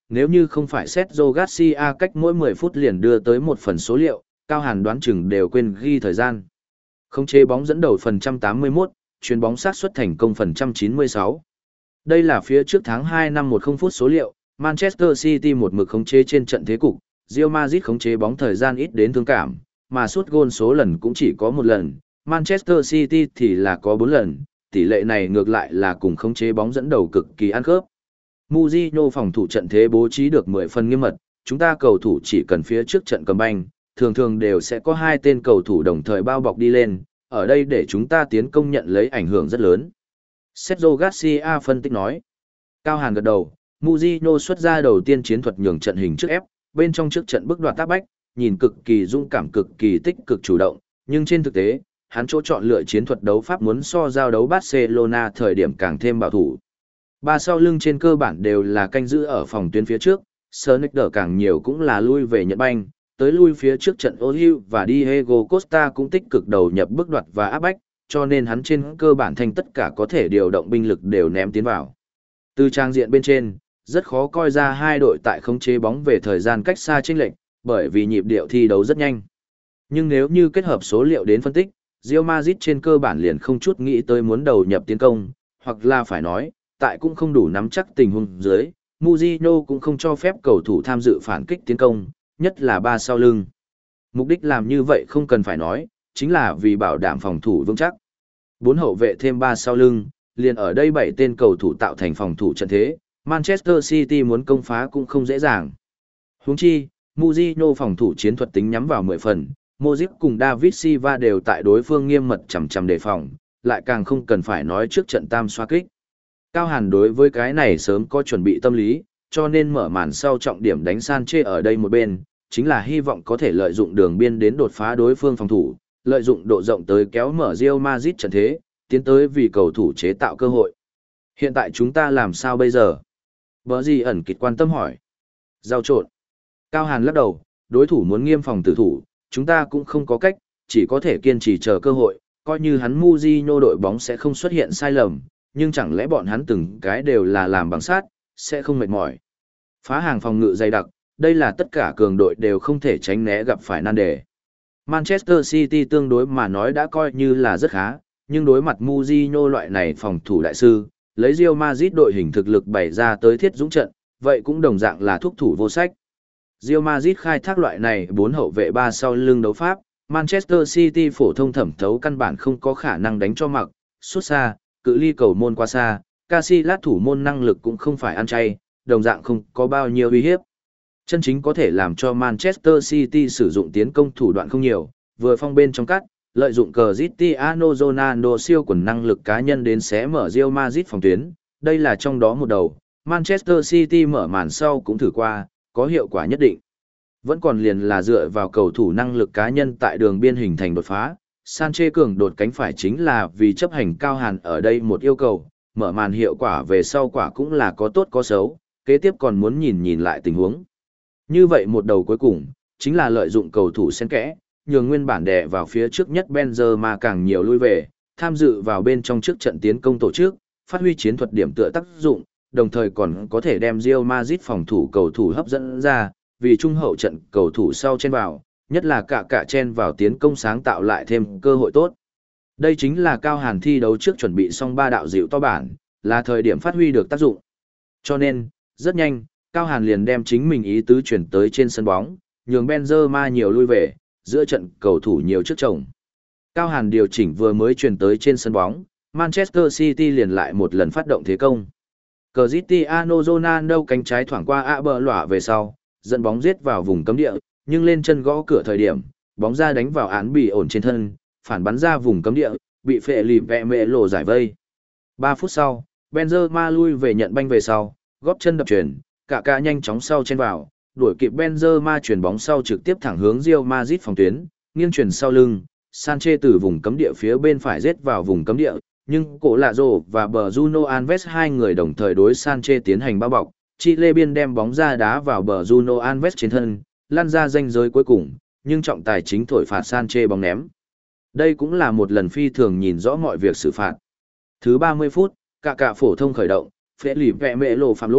nếu như không phải Sergio Garcia cách mỗi mười phút liền đưa tới một phần số liệu, Cao Hàn đoán chừng đều quên ghi thời gian. Khống chế bóng dẫn đầu phần trăm tám mươi mốt, chuyền bóng xác suất thành công phần trăm chín mươi sáu. Đây là phía trước tháng hai năm mười phút số liệu, Manchester City một mực khống chế trên trận thế cục, Real Madrid khống chế bóng thời gian ít đến thương cảm, mà sút gôn số lần cũng chỉ có một lần, Manchester City thì là có bốn lần, tỷ lệ này ngược lại là cùng khống chế bóng dẫn đầu cực kỳ ăn khớp. Mourinho phòng thủ trận thế bố trí được mười phần nghiêm mật, chúng ta cầu thủ chỉ cần phía trước trận cầm banh, thường thường đều sẽ có hai tên cầu thủ đồng thời bao bọc đi lên, ở đây để chúng ta tiến công nhận lấy ảnh hưởng rất lớn. Sergio Garcia phân tích nói. Cao Hàn gật đầu, Mourinho xuất ra đầu tiên chiến thuật nhường trận hình trước ép, bên trong trước trận bức đoạt tác bách, nhìn cực kỳ dũng cảm cực kỳ tích cực chủ động, nhưng trên thực tế, hắn chỗ chọn lựa chiến thuật đấu pháp muốn so giao đấu Barcelona thời điểm càng thêm bảo thủ. Ba sau lưng trên cơ bản đều là canh giữ ở phòng tuyến phía trước, Sonicer càng nhiều cũng là lui về nhận banh, tới lui phía trước trận Ozil và Diego Costa cũng tích cực đầu nhập bước đoạt và áp bách, cho nên hắn trên cơ bản thành tất cả có thể điều động binh lực đều ném tiến vào. Từ trang diện bên trên, rất khó coi ra hai đội tại khống chế bóng về thời gian cách xa chênh lệch, bởi vì nhịp điệu thi đấu rất nhanh. Nhưng nếu như kết hợp số liệu đến phân tích, Real Madrid trên cơ bản liền không chút nghĩ tới muốn đầu nhập tiến công, hoặc là phải nói, tại cũng không đủ nắm chắc tình huống dưới, Mourinho cũng không cho phép cầu thủ tham dự phản kích tiến công, nhất là ba sau lưng. Mục đích làm như vậy không cần phải nói, chính là vì bảo đảm phòng thủ vững chắc. Bốn hậu vệ thêm ba sau lưng, liền ở đây bảy tên cầu thủ tạo thành phòng thủ trận thế, Manchester City muốn công phá cũng không dễ dàng. Huống chi, Mourinho phòng thủ chiến thuật tính nhắm vào mười phần, Modric cùng David Silva đều tại đối phương nghiêm mật chằm chằm đề phòng, lại càng không cần phải nói trước trận tam xoá kích. Cao Hàn đối với cái này sớm có chuẩn bị tâm lý, cho nên mở màn sau trọng điểm đánh Sanchez ở đây một bên, chính là hy vọng có thể lợi dụng đường biên đến đột phá đối phương phòng thủ, lợi dụng độ rộng tới kéo mở Real Madrid trận thế, tiến tới vì cầu thủ chế tạo cơ hội. Hiện tại chúng ta làm sao bây giờ? Bở gì ẩn kịch quan tâm hỏi. Giao trộn. Cao Hàn lắc đầu, đối thủ muốn nghiêm phòng tử thủ, chúng ta cũng không có cách, chỉ có thể kiên trì chờ cơ hội, coi như hắn Mourinho đội bóng sẽ không xuất hiện sai lầm, nhưng chẳng lẽ bọn hắn từng cái đều là làm bằng sát, sẽ không mệt mỏi. Phá hàng phòng ngự dày đặc, đây là tất cả cường đội đều không thể tránh né gặp phải nan đề. Manchester City tương đối mà nói đã coi như là rất khá, nhưng đối mặt Mourinho loại này phòng thủ đại sư, lấy Real Madrid đội hình thực lực bày ra tới thiết dũng trận, vậy cũng đồng dạng là thuốc thủ vô sách. Real Madrid khai thác loại này bốn hậu vệ ba sau lưng đấu pháp, Manchester City phổ thông thẩm thấu căn bản không có khả năng đánh cho mặc, xuất xa, cự ly cầu môn quá xa, Casillas thủ môn năng lực cũng không phải ăn chay, đồng dạng không có bao nhiêu uy hiếp. Chân chính có thể làm cho Manchester City sử dụng tiến công thủ đoạn không nhiều, vừa phong bên trong cắt, lợi dụng Cristiano Ronaldo siêu quần năng lực cá nhân đến xé mở Real Madrid phòng tuyến, đây là trong đó một đầu, Manchester City mở màn sau cũng thử qua, có hiệu quả nhất định. Vẫn còn liền là dựa vào cầu thủ năng lực cá nhân tại đường biên hình thành đột phá, Sanchez cường đột cánh phải chính là vì chấp hành Cao Hàn ở đây một yêu cầu, mở màn hiệu quả về sau quả cũng là có tốt có xấu, kế tiếp còn muốn nhìn nhìn lại tình huống. Như vậy một đầu cuối cùng, chính là lợi dụng cầu thủ xen kẽ, nhường nguyên bản đè vào phía trước nhất Benzema càng nhiều lui về, tham dự vào bên trong trước trận tiến công tổ chức, phát huy chiến thuật điểm tựa tác dụng, đồng thời còn có thể đem Real Madrid phòng thủ cầu thủ hấp dẫn ra, vì trung hậu trận cầu thủ sau chen vào, nhất là cả cả chen vào tiến công sáng tạo lại thêm cơ hội tốt. Đây chính là Cao Hàn thi đấu trước chuẩn bị xong ba đạo dịu to bản, là thời điểm phát huy được tác dụng. Cho nên, rất nhanh, Cao Hàn liền đem chính mình ý tứ chuyển tới trên sân bóng, nhường Benzema nhiều lui về, giữa trận cầu thủ nhiều trước chồng. Cao Hàn điều chỉnh vừa mới chuyển tới trên sân bóng, Manchester City liền lại một lần phát động thế công. Cristiano Ronaldo cánh trái thoảng qua ạ bờ lỏa về sau, dẫn bóng giết vào vùng cấm địa, nhưng lên chân gõ cửa thời điểm, bóng ra đánh vào án bị ổn trên thân, phản bắn ra vùng cấm địa, bị phệ lì vẹ mẹ lộ giải vây. ba phút sau, Benzema lui về nhận banh về sau, góp chân đập chuyển, cả cả nhanh chóng sau chen vào, đuổi kịp Benzema chuyển bóng sau trực tiếp thẳng hướng Real Madrid phòng tuyến, nghiêng chuyển sau lưng, Sanchez từ vùng cấm địa phía bên phải giết vào vùng cấm địa, nhưng cổ lạ rồ và bờ Juno Alves hai người đồng thời đối Sanchez tiến hành bao bọc, Chile biên đem bóng ra đá vào bờ Juno Alves trên thân, lan ra ranh giới cuối cùng, nhưng trọng tài chính thổi phạt Sanchez bóng ném. Đây cũng là một lần phi thường nhìn rõ mọi việc xử phạt. Thứ ba mươi phút, cả cả phổ thông khởi động, phế lì vẹ mẹ lộ phạm lỗi,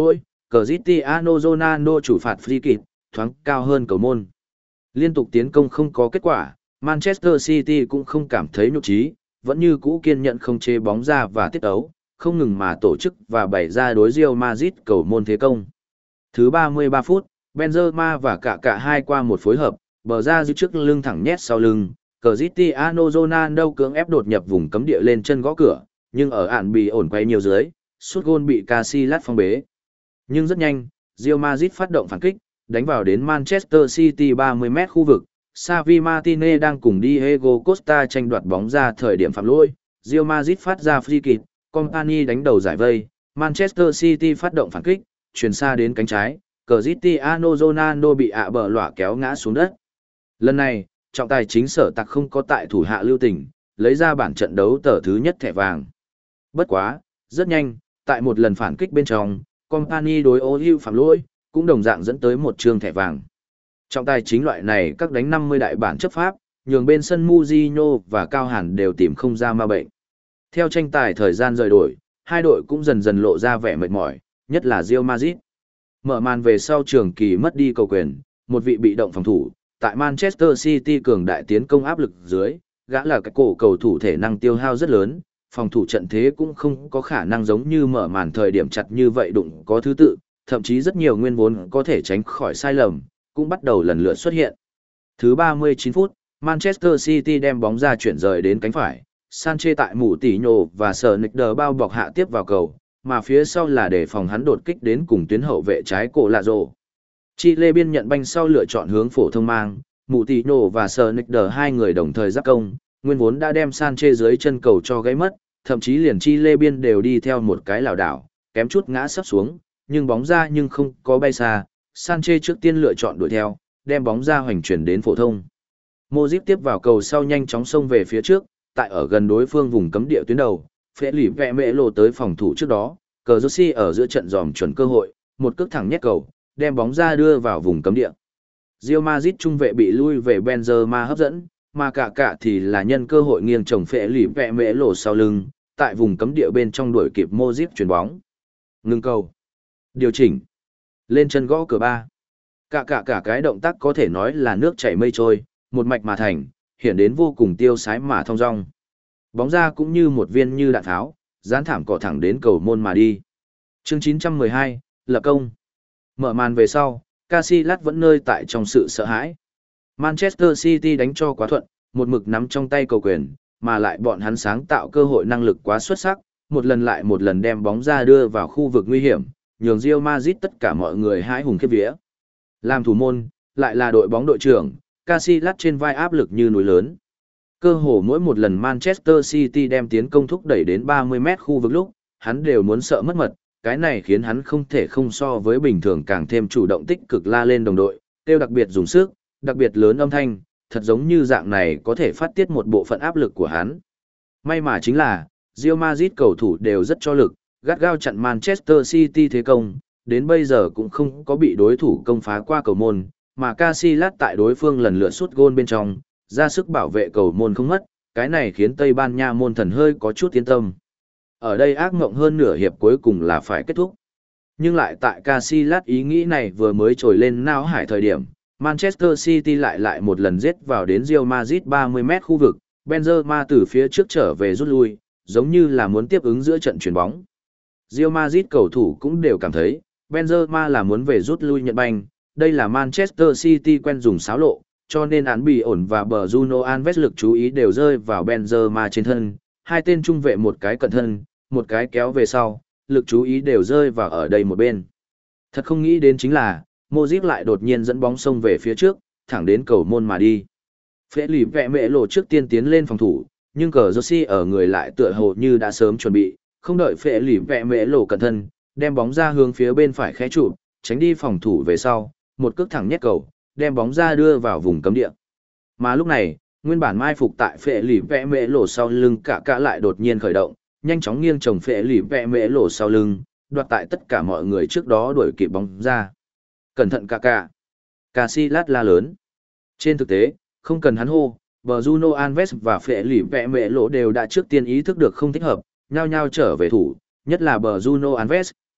Cristiano Ronaldo chủ phạt free kick, thoáng cao hơn cầu môn. Liên tục tiến công không có kết quả, Manchester City cũng không cảm thấy nhục trí, vẫn như cũ kiên nhận không chế bóng ra và tiết ấu, không ngừng mà tổ chức và bày ra đối Real Madrid cầu môn thế công. Thứ ba mươi ba phút, Benzema và cả cả hai qua một phối hợp, bờ ra giữ trước lưng thẳng nhét sau lưng, Cristiano Ronaldo cưỡng ép đột nhập vùng cấm địa lên chân gõ cửa, nhưng ở ạn bị ổn quay nhiều dưới, sút gôn bị Casillas phong bế. Nhưng rất nhanh, Real Madrid phát động phản kích, đánh vào đến Manchester City ba mươi mét khu vực. Xavi Martinez đang cùng Diego Costa tranh đoạt bóng ra thời điểm phạm lỗi. Real Madrid phát ra free kick, Company đánh đầu giải vây. Manchester City phát động phản kích, chuyển xa đến cánh trái. Cristiano Ronaldo bị ạ bờ lỏa kéo ngã xuống đất. Lần này, trọng tài chính sở tặc không có tại thủ hạ lưu tình, lấy ra bản trận đấu tờ thứ nhất thẻ vàng. Bất quá, rất nhanh, tại một lần phản kích bên trong, Company đối ô hữu phạm lỗi, cũng đồng dạng dẫn tới một trường thẻ vàng. Trọng tài chính loại này các đánh năm mươi đại bản chấp pháp, nhường bên sân Mourinho và Cao Hàn đều tìm không ra ma bệnh. Theo tranh tài thời gian rời đổi, hai đội cũng dần dần lộ ra vẻ mệt mỏi, nhất là Real Madrid. Mở màn về sau trường kỳ mất đi cầu quyền, một vị bị động phòng thủ, tại Manchester City cường đại tiến công áp lực dưới, gã là cái cổ cầu thủ thể năng tiêu hao rất lớn, phòng thủ trận thế cũng không có khả năng giống như mở màn thời điểm chặt như vậy đụng có thứ tự, thậm chí rất nhiều nguyên vốn có thể tránh khỏi sai lầm, cũng bắt đầu lần lượt xuất hiện. Thứ ba mươi chín phút, Manchester City đem bóng ra chuyển rời đến cánh phải, Sanchez tại mũ tỉ nhồ và Sneijder bao bọc hạ tiếp vào cầu, mà phía sau là để phòng hắn đột kích đến cùng tuyến hậu vệ trái cổ lạ rồ. Chile biên nhận banh sau lựa chọn hướng phổ thông mang, mũ tỉ nhồ và Sneijder hai người đồng thời giáp công, nguyên vốn đã đem Sanchez dưới chân cầu cho gãy mất, thậm chí liền Chile biên đều đi theo một cái lảo đảo, kém chút ngã sấp xuống, nhưng bóng ra nhưng không có bay xa, Sanchez trước tiên lựa chọn đuổi theo, đem bóng ra hoành chuyển đến phổ thông. Modric tiếp vào cầu sau nhanh chóng xông về phía trước, tại ở gần đối phương vùng cấm địa tuyến đầu, phế lỉ vẹ mễ lộ tới phòng thủ trước đó, cờ Rossi ở giữa trận dòm chuẩn cơ hội, một cước thẳng nhét cầu, đem bóng ra đưa vào vùng cấm địa. Real Madrid trung vệ bị lui về Benzema hấp dẫn, mà cả cả thì là nhân cơ hội nghiêng chồng phế lỉ vẹ mễ lộ sau lưng, tại vùng cấm địa bên trong đuổi kịp Modric chuyền bóng. Ngừng cầu. Điều chỉnh. Lên chân gõ cửa ba. Cả cả cả cái động tác có thể nói là nước chảy mây trôi, một mạch mà thành, hiện đến vô cùng tiêu sái mà thong dong. Bóng ra cũng như một viên như đạn tháo, dán thảm cọ thẳng đến cầu môn mà đi. Chương chín trăm mười hai, lập công. Mở màn về sau, Casillas vẫn nơi tại trong sự sợ hãi. Manchester City đánh cho quá thuận, một mực nắm trong tay cầu quyền, mà lại bọn hắn sáng tạo cơ hội năng lực quá xuất sắc, một lần lại một lần đem bóng ra đưa vào khu vực nguy hiểm, nhường Real Madrid tất cả mọi người hãi hùng khiếp vía. Làm thủ môn, lại là đội bóng đội trưởng, Casillas trên vai áp lực như núi lớn. Cơ hồ mỗi một lần Manchester City đem tiến công thúc đẩy đến ba mươi mét khu vực lúc, hắn đều muốn sợ mất mật, cái này khiến hắn không thể không so với bình thường càng thêm chủ động tích cực la lên đồng đội, tiêu đặc biệt dùng sức, đặc biệt lớn âm thanh, thật giống như dạng này có thể phát tiết một bộ phận áp lực của hắn. May mà chính là, Real Madrid cầu thủ đều rất cho lực, gắt gao chặn Manchester City thế công, đến bây giờ cũng không có bị đối thủ công phá qua cầu môn, mà Casillas tại đối phương lần lượt sút gôn bên trong, ra sức bảo vệ cầu môn không mất, cái này khiến Tây Ban Nha môn thần hơi có chút yên tâm. Ở đây ác mộng hơn nửa hiệp cuối cùng là phải kết thúc. Nhưng lại tại Casillas ý nghĩ này vừa mới trồi lên não hải thời điểm, Manchester City lại lại một lần giết vào đến Real Madrid ba mươi mét khu vực, Benzema từ phía trước trở về rút lui, giống như là muốn tiếp ứng giữa trận chuyền bóng. Real Madrid cầu thủ cũng đều cảm thấy, Benzema là muốn về rút lui nhận banh, đây là Manchester City quen dùng xáo lộ, cho nên án bị ổn và bờ Bruno Alves lực chú ý đều rơi vào Benzema trên thân, hai tên trung vệ một cái cận thân, một cái kéo về sau, lực chú ý đều rơi vào ở đây một bên. Thật không nghĩ đến chính là, Modric lại đột nhiên dẫn bóng xông về phía trước, thẳng đến cầu môn mà đi. Phế lì vẹ mẹ lộ trước tiên tiến lên phòng thủ, nhưng cờ Rossi ở người lại tựa hồ như đã sớm chuẩn bị, không đợi phệ lì vẹ mẹ lộ cẩn thân, đem bóng ra hướng phía bên phải khẽ trụ, tránh đi phòng thủ về sau, một cước thẳng nhét cầu, đem bóng ra đưa vào vùng cấm địa. Mà lúc này, nguyên bản mai phục tại phệ lì vẹ mẹ lộ sau lưng cả cả lại đột nhiên khởi động, nhanh chóng nghiêng chồng phệ lì vẹ mẹ lộ sau lưng, đoạt tại tất cả mọi người trước đó đuổi kịp bóng ra. Cẩn thận cả cả. Casillas la lớn. Trên thực tế, không cần hắn hô, Bruno Alves và phệ lì vẹ mẹ lộ đều đã trước tiên ý thức được không thích hợp, nhao nhao trở về thủ, nhất là Bruno Alves,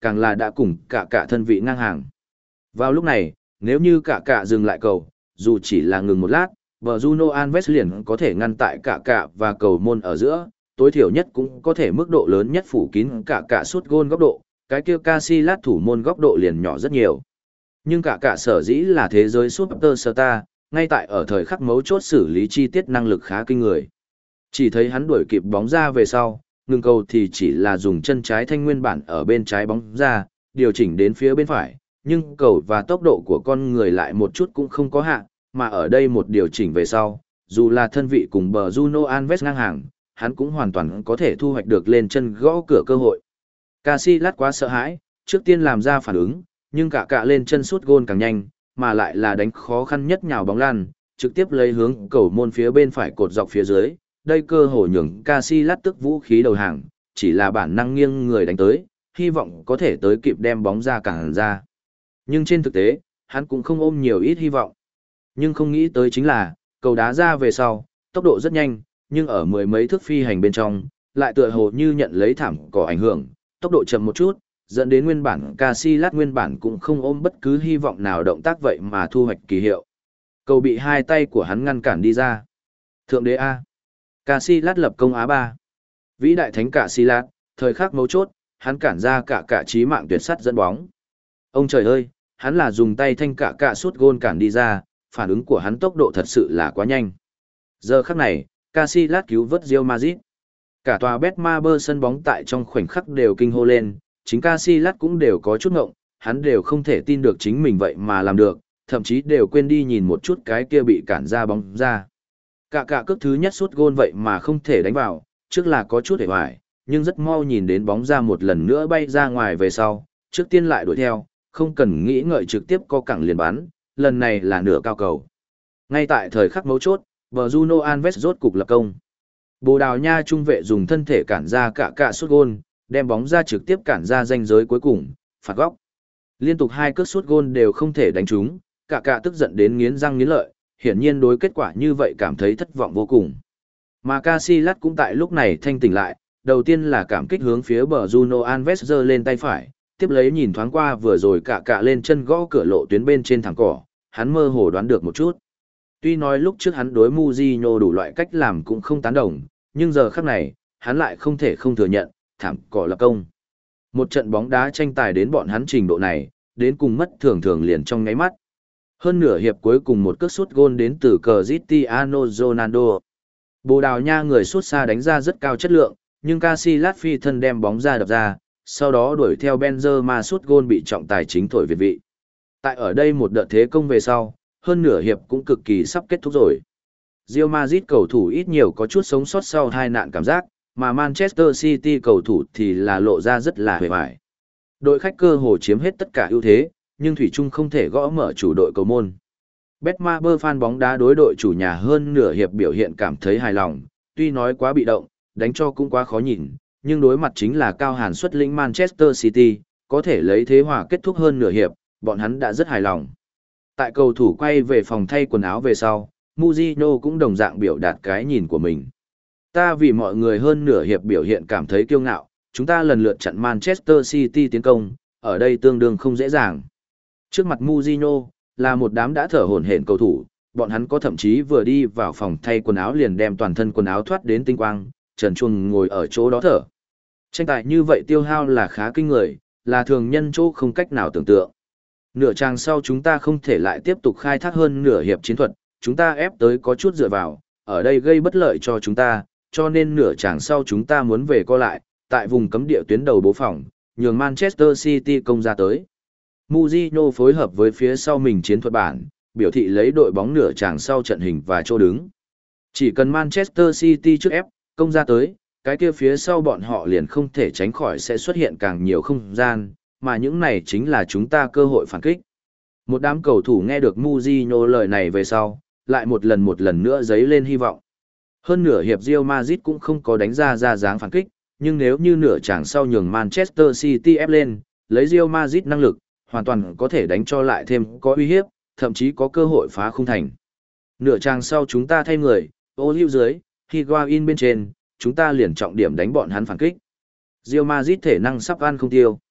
càng là đã cùng cả cả thân vị ngang hàng. Vào lúc này, nếu như cả cả dừng lại cầu, dù chỉ là ngừng một lát, vợ Juno Alves liền có thể ngăn tại cả cả và cầu môn ở giữa, tối thiểu nhất cũng có thể mức độ lớn nhất phủ kín cả cả sút gôn góc độ, cái kia Casillas thủ môn góc độ liền nhỏ rất nhiều. Nhưng cả cả sở dĩ là thế giới superstar, ngay tại ở thời khắc mấu chốt xử lý chi tiết năng lực khá kinh người. Chỉ thấy hắn đuổi kịp bóng ra về sau, ngừng cầu thì chỉ là dùng chân trái thanh nguyên bản ở bên trái bóng ra, điều chỉnh đến phía bên phải, nhưng cầu và tốc độ của con người lại một chút cũng không có hạn, mà ở đây một điều chỉnh về sau, dù là thân vị cùng bờ Juno Alves ngang hàng, hắn cũng hoàn toàn có thể thu hoạch được lên chân gõ cửa cơ hội. Casillas quá sợ hãi, trước tiên làm ra phản ứng, nhưng cả cả lên chân sút gôn càng nhanh, mà lại là đánh khó khăn nhất nhào bóng lăn, trực tiếp lấy hướng cầu môn phía bên phải cột dọc phía dưới, đây cơ hội nhường Casillas tức vũ khí đầu hàng, chỉ là bản năng nghiêng người đánh tới, hy vọng có thể tới kịp đem bóng ra cản ra. Nhưng trên thực tế, hắn cũng không ôm nhiều ít hy vọng. Nhưng không nghĩ tới chính là, cầu đá ra về sau, tốc độ rất nhanh, nhưng ở mười mấy thước phi hành bên trong, lại tựa hồ như nhận lấy thảm cỏ ảnh hưởng, tốc độ chậm một chút, dẫn đến nguyên bản Casillas nguyên bản cũng không ôm bất cứ hy vọng nào động tác vậy mà thu hoạch kỳ hiệu. Cầu bị hai tay của hắn ngăn cản đi ra. Thượng đế A. Casillas lập công Á ba. Vĩ đại thánh Casillas, thời khắc mấu chốt, hắn cản ra cả cả chí mạng tuyệt sắt dẫn bóng. Ông trời ơi, hắn là dùng tay thanh cả cả sút gôn cản đi ra, phản ứng của hắn tốc độ thật sự là quá nhanh. Giờ khắc này, Casillas cứu vớt Real Madrid. Cả tòa Betmaber sân bóng tại trong khoảnh khắc đều kinh hô lên, chính Casillas cũng đều có chút ngộng, hắn đều không thể tin được chính mình vậy mà làm được, thậm chí đều quên đi nhìn một chút cái kia bị cản ra bóng ra. Cả cả cước thứ nhất sút gôn vậy mà không thể đánh vào, trước là có chút hề hoài, nhưng rất mau nhìn đến bóng ra một lần nữa bay ra ngoài về sau, trước tiên lại đuổi theo, không cần nghĩ ngợi trực tiếp co cẳng liền bắn, lần này là nửa cao cầu. Ngay tại thời khắc mấu chốt, vợ Juno Alves rốt cục lập công. Bồ Đào Nha trung vệ dùng thân thể cản ra cả cả sút gôn, đem bóng ra trực tiếp cản ra ranh giới cuối cùng, phạt góc. Liên tục hai cước sút gôn đều không thể đánh trúng, cả cả tức giận đến nghiến răng nghiến lợi, hiển nhiên đối kết quả như vậy cảm thấy thất vọng vô cùng. Mà Casillas cũng tại lúc này thanh tỉnh lại, đầu tiên là cảm kích hướng phía bờ Juno Alves giơ lên tay phải, tiếp lấy nhìn thoáng qua vừa rồi cả cả lên chân gõ cửa lộ tuyến bên trên thẳng cỏ, hắn mơ hồ đoán được một chút. Tuy nói lúc trước hắn đối Mujinho đủ loại cách làm cũng không tán đồng, nhưng giờ khắc này, hắn lại không thể không thừa nhận, thảm cỏ là công. Một trận bóng đá tranh tài đến bọn hắn trình độ này, đến cùng mất thường thường liền trong ngáy mắt. Hơn nửa hiệp cuối cùng một cước sút gôn đến từ Cristiano Ronaldo. Bồ Đào Nha người sút xa đánh ra rất cao chất lượng, nhưng Casillas phi thân đem bóng ra đập ra, sau đó đuổi theo Benzema sút gôn bị trọng tài chính thổi việt vị. Tại ở đây một đợt thế công về sau, hơn nửa hiệp cũng cực kỳ sắp kết thúc rồi. Real Madrid cầu thủ ít nhiều có chút sống sót sau hai nạn cảm giác, mà Manchester City cầu thủ thì là lộ ra rất là hề bại. Đội khách cơ hồ chiếm hết tất cả ưu thế, nhưng thủy chung không thể gõ mở chủ đội cầu môn. Betmaber fan bóng đá đối đội chủ nhà hơn nửa hiệp biểu hiện cảm thấy hài lòng, tuy nói quá bị động, đánh cho cũng quá khó nhìn, nhưng đối mặt chính là cao hàn xuất lĩnh Manchester City, có thể lấy thế hòa kết thúc hơn nửa hiệp, bọn hắn đã rất hài lòng. Tại cầu thủ quay về phòng thay quần áo về sau, Mujinho cũng đồng dạng biểu đạt cái nhìn của mình. Ta vì mọi người hơn nửa hiệp biểu hiện cảm thấy kiêu ngạo, chúng ta lần lượt chặn Manchester City tiến công, ở đây tương đương không dễ dàng. Trước mặt Mujinho, là một đám đã thở hổn hển cầu thủ, bọn hắn có thậm chí vừa đi vào phòng thay quần áo liền đem toàn thân quần áo thoát đến tinh quang, trần truồng ngồi ở chỗ đó thở. Tranh tài như vậy tiêu hao là khá kinh người, là thường nhân chỗ không cách nào tưởng tượng. Nửa trang sau chúng ta không thể lại tiếp tục khai thác hơn nửa hiệp chiến thuật, chúng ta ép tới có chút dựa vào, ở đây gây bất lợi cho chúng ta, cho nên nửa trang sau chúng ta muốn về co lại, tại vùng cấm địa tuyến đầu bố phòng, nhường Manchester City công ra tới. Mujinho phối hợp với phía sau mình chiến thuật bản, biểu thị lấy đội bóng nửa tràng sau trận hình và chỗ đứng. Chỉ cần Manchester City trước ép, công ra tới, cái kia phía sau bọn họ liền không thể tránh khỏi sẽ xuất hiện càng nhiều không gian, mà những này chính là chúng ta cơ hội phản kích. Một đám cầu thủ nghe được Mujinho lời này về sau, lại một lần một lần nữa dấy lên hy vọng. Hơn nửa hiệp Real Madrid cũng không có đánh ra ra dáng phản kích, nhưng nếu như nửa tràng sau nhường Manchester City ép lên, lấy Real Madrid năng lực, hoàn toàn có thể đánh cho lại thêm có uy hiếp, thậm chí có cơ hội phá khung thành. Nửa trang sau chúng ta thay người, ô hữu dưới, Higuain bên trên, chúng ta liền trọng điểm đánh bọn hắn phản kích. Real Madrid thể năng sắp ăn không tiêu.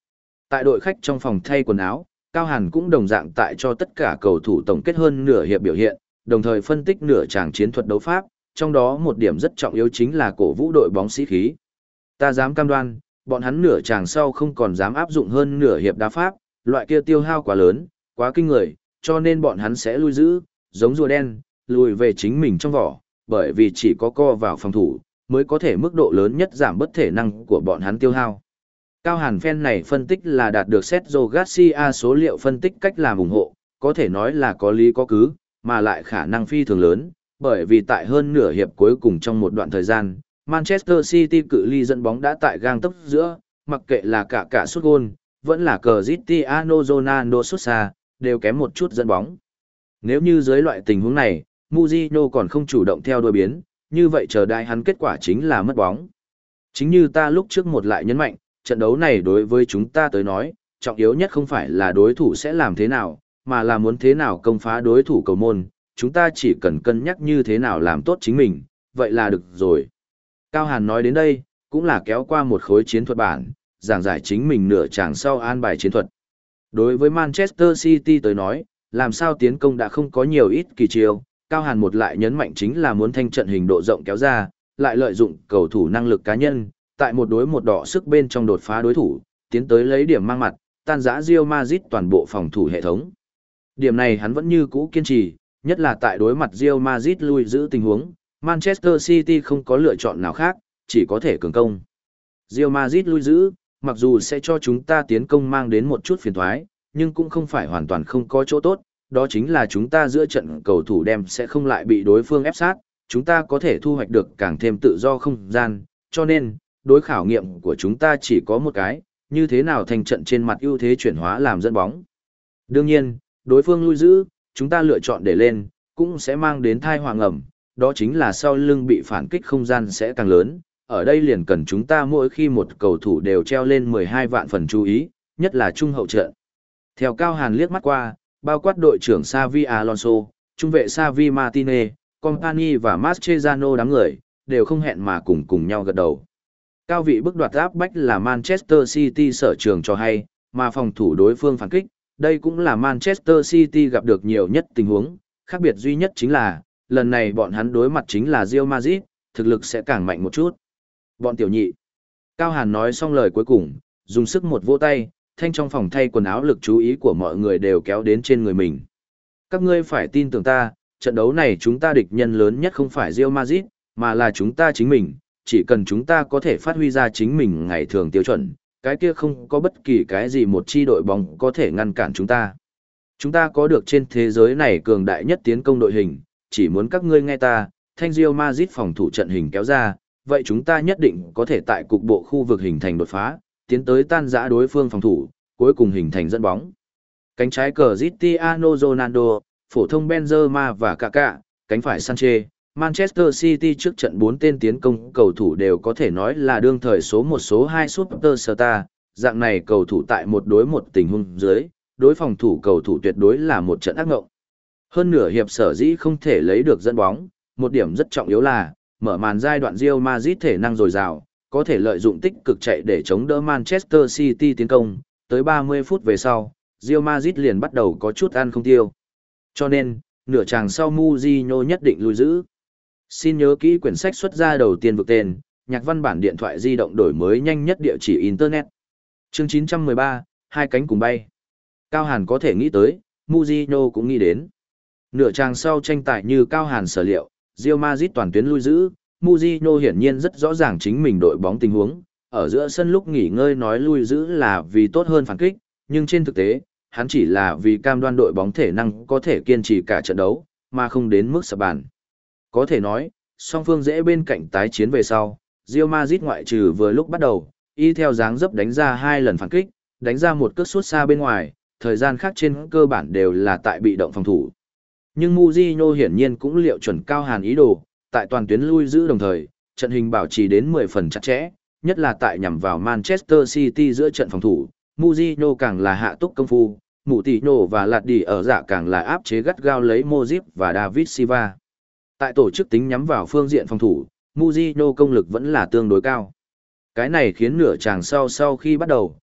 Tại đội khách trong phòng thay quần áo, Cao Hàn cũng đồng dạng tại cho tất cả cầu thủ tổng kết hơn nửa hiệp biểu hiện, đồng thời phân tích nửa tràng chiến thuật đấu pháp, trong đó một điểm rất trọng yếu chính là cổ vũ đội bóng sĩ khí. Ta dám cam đoan, bọn hắn nửa tràng sau không còn dám áp dụng hơn nửa hiệp đá pháp, loại kia tiêu hao quá lớn, quá kinh người, cho nên bọn hắn sẽ lui giữ, giống rùa đen, lùi về chính mình trong vỏ, bởi vì chỉ có co vào phòng thủ, mới có thể mức độ lớn nhất giảm bất thể năng của bọn hắn tiêu hao. Cao Hàn phen này phân tích là đạt được Sergio Garcia số liệu phân tích cách làm ủng hộ, có thể nói là có lý có cứ, mà lại khả năng phi thường lớn, bởi vì tại hơn nửa hiệp cuối cùng trong một đoạn thời gian, Manchester City cự ly dẫn bóng đã tại gang tấc giữa, mặc kệ là cả cả sút gôn, vẫn là Cristiano Ronaldo sút xa, đều kém một chút dẫn bóng. Nếu như dưới loại tình huống này, Mourinho còn không chủ động theo đuôi biến, như vậy chờ đợi hắn kết quả chính là mất bóng. Chính như ta lúc trước một lại nhấn mạnh, trận đấu này đối với chúng ta tới nói, trọng yếu nhất không phải là đối thủ sẽ làm thế nào, mà là muốn thế nào công phá đối thủ cầu môn, chúng ta chỉ cần cân nhắc như thế nào làm tốt chính mình, vậy là được rồi. Cao Hàn nói đến đây, cũng là kéo qua một khối chiến thuật bản, giảng giải chính mình nửa chàng sau an bài chiến thuật. Đối với Manchester City tới nói, làm sao tiến công đã không có nhiều ít kỳ chiêu, Cao Hàn một lại nhấn mạnh chính là muốn thanh trận hình độ rộng kéo ra, lại lợi dụng cầu thủ năng lực cá nhân, tại một đối một đỏ sức bên trong đột phá đối thủ, tiến tới lấy điểm mang mặt, tan rã Real Madrid toàn bộ phòng thủ hệ thống. Điểm này hắn vẫn như cũ kiên trì, nhất là tại đối mặt Real Madrid lui giữ tình huống, Manchester City không có lựa chọn nào khác, chỉ có thể cường công. Real Madrid lui giữ, mặc dù sẽ cho chúng ta tiến công mang đến một chút phiền toái, nhưng cũng không phải hoàn toàn không có chỗ tốt, đó chính là chúng ta giữa trận cầu thủ đem sẽ không lại bị đối phương ép sát, chúng ta có thể thu hoạch được càng thêm tự do không gian, cho nên, đối khảo nghiệm của chúng ta chỉ có một cái, như thế nào thành trận trên mặt ưu thế chuyển hóa làm dẫn bóng. Đương nhiên, đối phương lui giữ, chúng ta lựa chọn để lên, cũng sẽ mang đến thai hoàng ẩm, đó chính là sau lưng bị phản kích không gian sẽ càng lớn, ở đây liền cần chúng ta mỗi khi một cầu thủ đều treo lên mười hai vạn phần chú ý, nhất là trung hậu trận. Theo Cao Hàn liếc mắt qua, bao quát đội trưởng Xavi Alonso, trung vệ Xavi Martinez, Company và Mascherano đám người, đều không hẹn mà cùng cùng nhau gật đầu. Cao vị bức đoạt áp bách là Manchester City sở trường cho hay, mà phòng thủ đối phương phản kích, đây cũng là Manchester City gặp được nhiều nhất tình huống, khác biệt duy nhất chính là, lần này bọn hắn đối mặt chính là Real Madrid, thực lực sẽ càng mạnh một chút. Bọn tiểu nhị. Cao Hàn nói xong lời cuối cùng, dùng sức một vỗ tay, thanh trong phòng thay quần áo lực chú ý của mọi người đều kéo đến trên người mình. Các ngươi phải tin tưởng ta, trận đấu này chúng ta địch nhân lớn nhất không phải Real Madrid, mà là chúng ta chính mình, chỉ cần chúng ta có thể phát huy ra chính mình ngày thường tiêu chuẩn, cái kia không có bất kỳ cái gì một chi đội bóng có thể ngăn cản chúng ta. Chúng ta có được trên thế giới này cường đại nhất tiến công đội hình, chỉ muốn các ngươi nghe ta, thanh Real Madrid phòng thủ trận hình kéo ra, vậy chúng ta nhất định có thể tại cục bộ khu vực hình thành đột phá, tiến tới tan rã đối phương phòng thủ, cuối cùng hình thành dẫn bóng. Cánh trái Cristiano Ronaldo, phổ thông Benzema và Kaká, cánh phải Sanchez, Manchester City trước trận bốn tên tiến công cầu thủ đều có thể nói là đương thời số một số hai superstar, dạng này cầu thủ tại một đối một tình huống dưới, đối phòng thủ cầu thủ tuyệt đối là một trận ác ngộng. Hơn nửa hiệp sở dĩ không thể lấy được dẫn bóng, một điểm rất trọng yếu là, mở màn giai đoạn Real Madrid thể năng dồi dào, có thể lợi dụng tích cực chạy để chống đỡ Manchester City tiến công, tới ba mươi phút về sau, Real Madrid liền bắt đầu có chút ăn không tiêu. Cho nên, nửa chàng sau Mourinho nhất định lùi giữ. Xin nhớ kỹ quyển sách xuất ra đầu tiên vực tên, nhạc văn bản điện thoại di động đổi mới nhanh nhất địa chỉ Internet. Chương chín trăm mười ba, hai cánh cùng bay. Cao Hàn có thể nghĩ tới, Mourinho cũng nghĩ đến. Nửa chàng sau tranh tài như Cao Hàn sở liệu, Real Madrid toàn tuyến lui giữ, Mourinho hiển nhiên rất rõ ràng chính mình đội bóng tình huống, ở giữa sân lúc nghỉ ngơi nói lui giữ là vì tốt hơn phản kích, nhưng trên thực tế, hắn chỉ là vì cam đoan đội bóng thể năng có thể kiên trì cả trận đấu, mà không đến mức sập bàn. Có thể nói, song phương dễ bên cạnh tái chiến về sau, Real Madrid ngoại trừ vừa lúc bắt đầu, y theo dáng dấp đánh ra hai lần phản kích, đánh ra một cước sút xa bên ngoài, thời gian khác trên cơ bản đều là tại bị động phòng thủ. Nhưng Mourinho hiển nhiên cũng liệu chuẩn Cao Hàn ý đồ, tại toàn tuyến lui giữ đồng thời, trận hình bảo trì đến mười phần chặt chẽ, nhất là tại nhằm vào Manchester City giữa trận phòng thủ, Mourinho càng là hạ túc công phu, Moutinho và Lạt Đi ở dạ càng là áp chế gắt gao lấy Modric và David Silva. Tại tổ chức tính nhắm vào phương diện phòng thủ, Mourinho công lực vẫn là tương đối cao. Cái này khiến nửa chàng sau sau khi bắt đầu,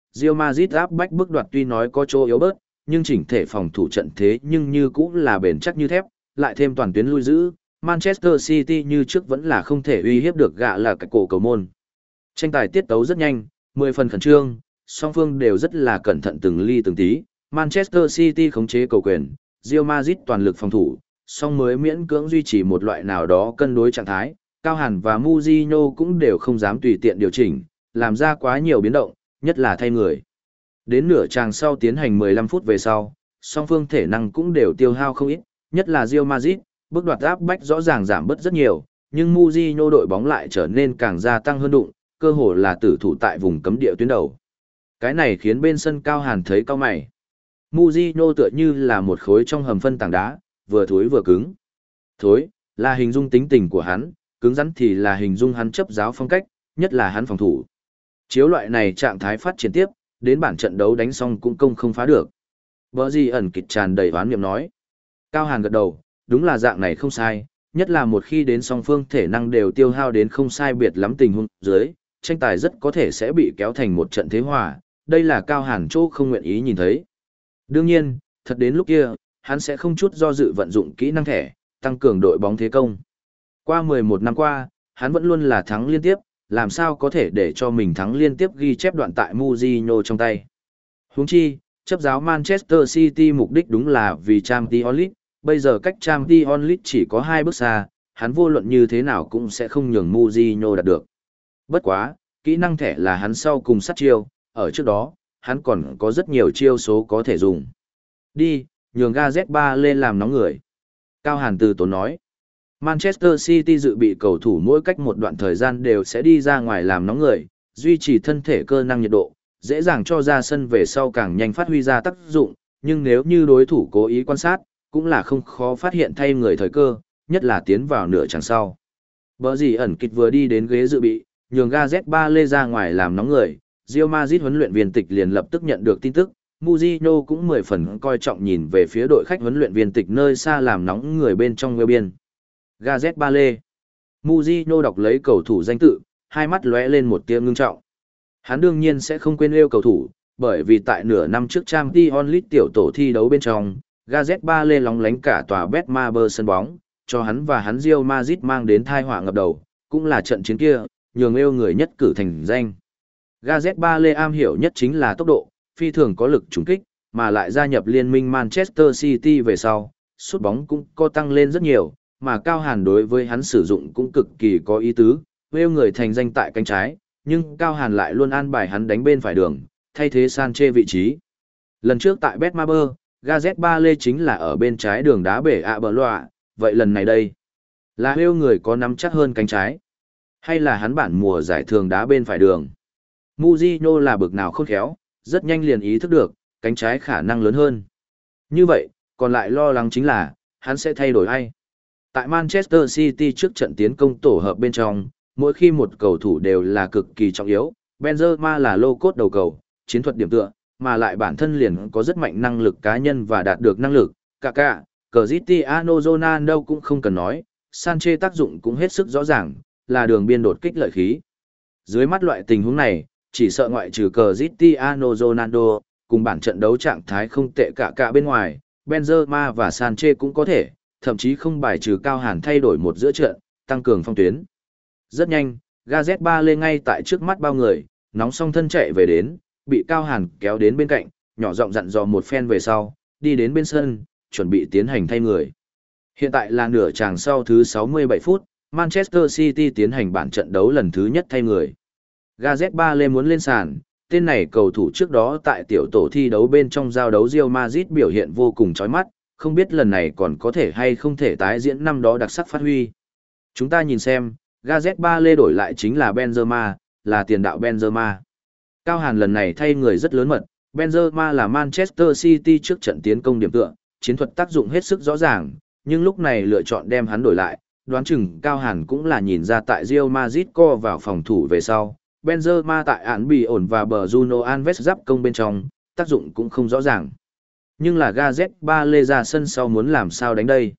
Real Madrid áp bách bước đoạt tuy nói có chỗ yếu bớt, nhưng chỉnh thể phòng thủ trận thế nhưng như cũng là bền chắc như thép, lại thêm toàn tuyến lui giữ, Manchester City như trước vẫn là không thể uy hiếp được gạ là cái cổ cầu môn. Tranh tài tiết tấu rất nhanh, mười phần khẩn trương, song phương đều rất là cẩn thận từng ly từng tí, Manchester City khống chế cầu quyền, Real Madrid toàn lực phòng thủ, song mới miễn cưỡng duy trì một loại nào đó cân đối trạng thái, Cao Hàn và Mourinho cũng đều không dám tùy tiện điều chỉnh, làm ra quá nhiều biến động, nhất là thay người. Đến nửa tràng sau tiến hành mười lăm phút về sau, song phương thể năng cũng đều tiêu hao không ít, nhất là Real Madrid, bước đoạt áp bách rõ ràng giảm bớt rất nhiều, nhưng Mourinho đội bóng lại trở nên càng gia tăng hơn đụng, cơ hồ là tử thủ tại vùng cấm địa tuyến đầu. Cái này khiến bên sân Cao Hàn thấy cao mày. Mourinho tựa như là một khối trong hầm phân tảng đá, vừa thối vừa cứng. Thối, là hình dung tính tình của hắn, cứng rắn thì là hình dung hắn chấp giáo phong cách, nhất là hắn phòng thủ. Chiếu loại này trạng thái phát triển tiếp, đến bản trận đấu đánh xong cũng công không phá được. Bở gì ẩn kịch tràn đầy oán niệm nói. Cao Hàn gật đầu, đúng là dạng này không sai, nhất là một khi đến song phương thể năng đều tiêu hao đến không sai biệt lắm tình huống dưới, tranh tài rất có thể sẽ bị kéo thành một trận thế hòa, đây là Cao Hàn chỗ không nguyện ý nhìn thấy. Đương nhiên, thật đến lúc kia, hắn sẽ không chút do dự vận dụng kỹ năng thẻ, tăng cường đội bóng thế công. Qua mười một năm qua, hắn vẫn luôn là thắng liên tiếp, làm sao có thể để cho mình thắng liên tiếp ghi chép đoạn tại Mourinho trong tay. Huống chi, chấp giáo Manchester City mục đích đúng là vì Champions League, bây giờ cách Champions League chỉ có hai bước xa, hắn vô luận như thế nào cũng sẽ không nhường Mourinho đạt được. Bất quá, kỹ năng thẻ là hắn sau cùng sát chiêu, ở trước đó, hắn còn có rất nhiều chiêu số có thể dùng. Đi, nhường Gareth Bale lên làm nóng người. Cao Hàn từ tốn nói. Manchester City dự bị cầu thủ mỗi cách một đoạn thời gian đều sẽ đi ra ngoài làm nóng người, duy trì thân thể cơ năng nhiệt độ, dễ dàng cho ra sân về sau càng nhanh phát huy ra tác dụng, nhưng nếu như đối thủ cố ý quan sát, cũng là không khó phát hiện thay người thời cơ, nhất là tiến vào nửa chặng sau. Bở gì ẩn kịch vừa đi đến ghế dự bị, nhường Gareth Bale ra ngoài làm nóng người, Real Madrid huấn luyện viên tịch liền lập tức nhận được tin tức, Mourinho cũng mười phần coi trọng nhìn về phía đội khách huấn luyện viên tịch nơi xa làm nóng người bên trong ngôi biên. Gareth Bale. Mourinho đọc lấy cầu thủ danh tự, hai mắt lóe lên một tia ngưng trọng. Hắn đương nhiên sẽ không quên yêu cầu thủ, bởi vì tại nửa năm trước Champions League tiểu tổ thi đấu bên trong, Gareth Bale lóng lánh cả tòa Betmaber sân bóng, cho hắn và hắn Real Madrid mang đến tai họa ngập đầu, cũng là trận chiến kia, nhường yêu người nhất cử thành danh. Gareth Bale am hiểu nhất chính là tốc độ, phi thường có lực trúng kích, mà lại gia nhập liên minh Manchester City về sau, sút bóng cũng có tăng lên rất nhiều, mà Cao Hàn đối với hắn sử dụng cũng cực kỳ có ý tứ, yêu người thành danh tại cánh trái, nhưng Cao Hàn lại luôn an bài hắn đánh bên phải đường, thay thế Sanchez vị trí. Lần trước tại Betmaber, Gareth Bale chính là ở bên trái đường đá bể ạ bờ loạ, vậy lần này đây, là yêu người có nắm chắc hơn cánh trái, hay là hắn bản mùa giải thường đá bên phải đường. Mourinho là bực nào khôn khéo, rất nhanh liền ý thức được, cánh trái khả năng lớn hơn. Như vậy, còn lại lo lắng chính là, hắn sẽ thay đổi ai? Tại Manchester City trước trận tiến công tổ hợp bên trong, mỗi khi một cầu thủ đều là cực kỳ trọng yếu, Benzema là lô cốt đầu cầu, chiến thuật điểm tựa, mà lại bản thân liền có rất mạnh năng lực cá nhân và đạt được năng lực, Kaká, Cristiano Ronaldo cũng không cần nói, Sanchez tác dụng cũng hết sức rõ ràng, là đường biên đột kích lợi khí. Dưới mắt loại tình huống này, chỉ sợ ngoại trừ Cristiano Ronaldo, cùng bản trận đấu trạng thái không tệ cả cả bên ngoài, Benzema và Sanchez cũng có thể, thậm chí không bài trừ Cao Hàn thay đổi một giữa trận, tăng cường phong tuyến. Rất nhanh, Gareth Bale ngay tại trước mắt bao người, nóng song thân chạy về đến, bị Cao Hàn kéo đến bên cạnh, nhỏ giọng dặn dò một phen về sau, đi đến bên sân, chuẩn bị tiến hành thay người. Hiện tại là nửa chàng sau thứ sáu mươi bảy phút, Manchester City tiến hành bản trận đấu lần thứ nhất thay người. Gareth Bale muốn lên sàn, tên này cầu thủ trước đó tại tiểu tổ thi đấu bên trong giao đấu Real Madrid biểu hiện vô cùng chói mắt, không biết lần này còn có thể hay không thể tái diễn năm đó đặc sắc phát huy. Chúng ta nhìn xem, Gareth Bale đổi lại chính là Benzema, là tiền đạo Benzema. Cao Hàn lần này thay người rất lớn mật, Benzema là Manchester City trước trận tiến công điểm tựa, chiến thuật tác dụng hết sức rõ ràng, nhưng lúc này lựa chọn đem hắn đổi lại, đoán chừng Cao Hàn cũng là nhìn ra tại Real Madrid co vào phòng thủ về sau, Benzema tại án bị ổn và bờ Bruno Alves giáp công bên trong, tác dụng cũng không rõ ràng. Nhưng là Gareth Bale ra sân sau muốn làm sao đánh đây?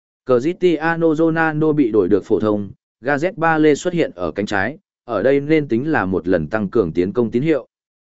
Cristiano Ronaldo bị đổi được phổ thông, Gareth Bale xuất hiện ở cánh trái, ở đây nên tính là một lần tăng cường tiến công tín hiệu.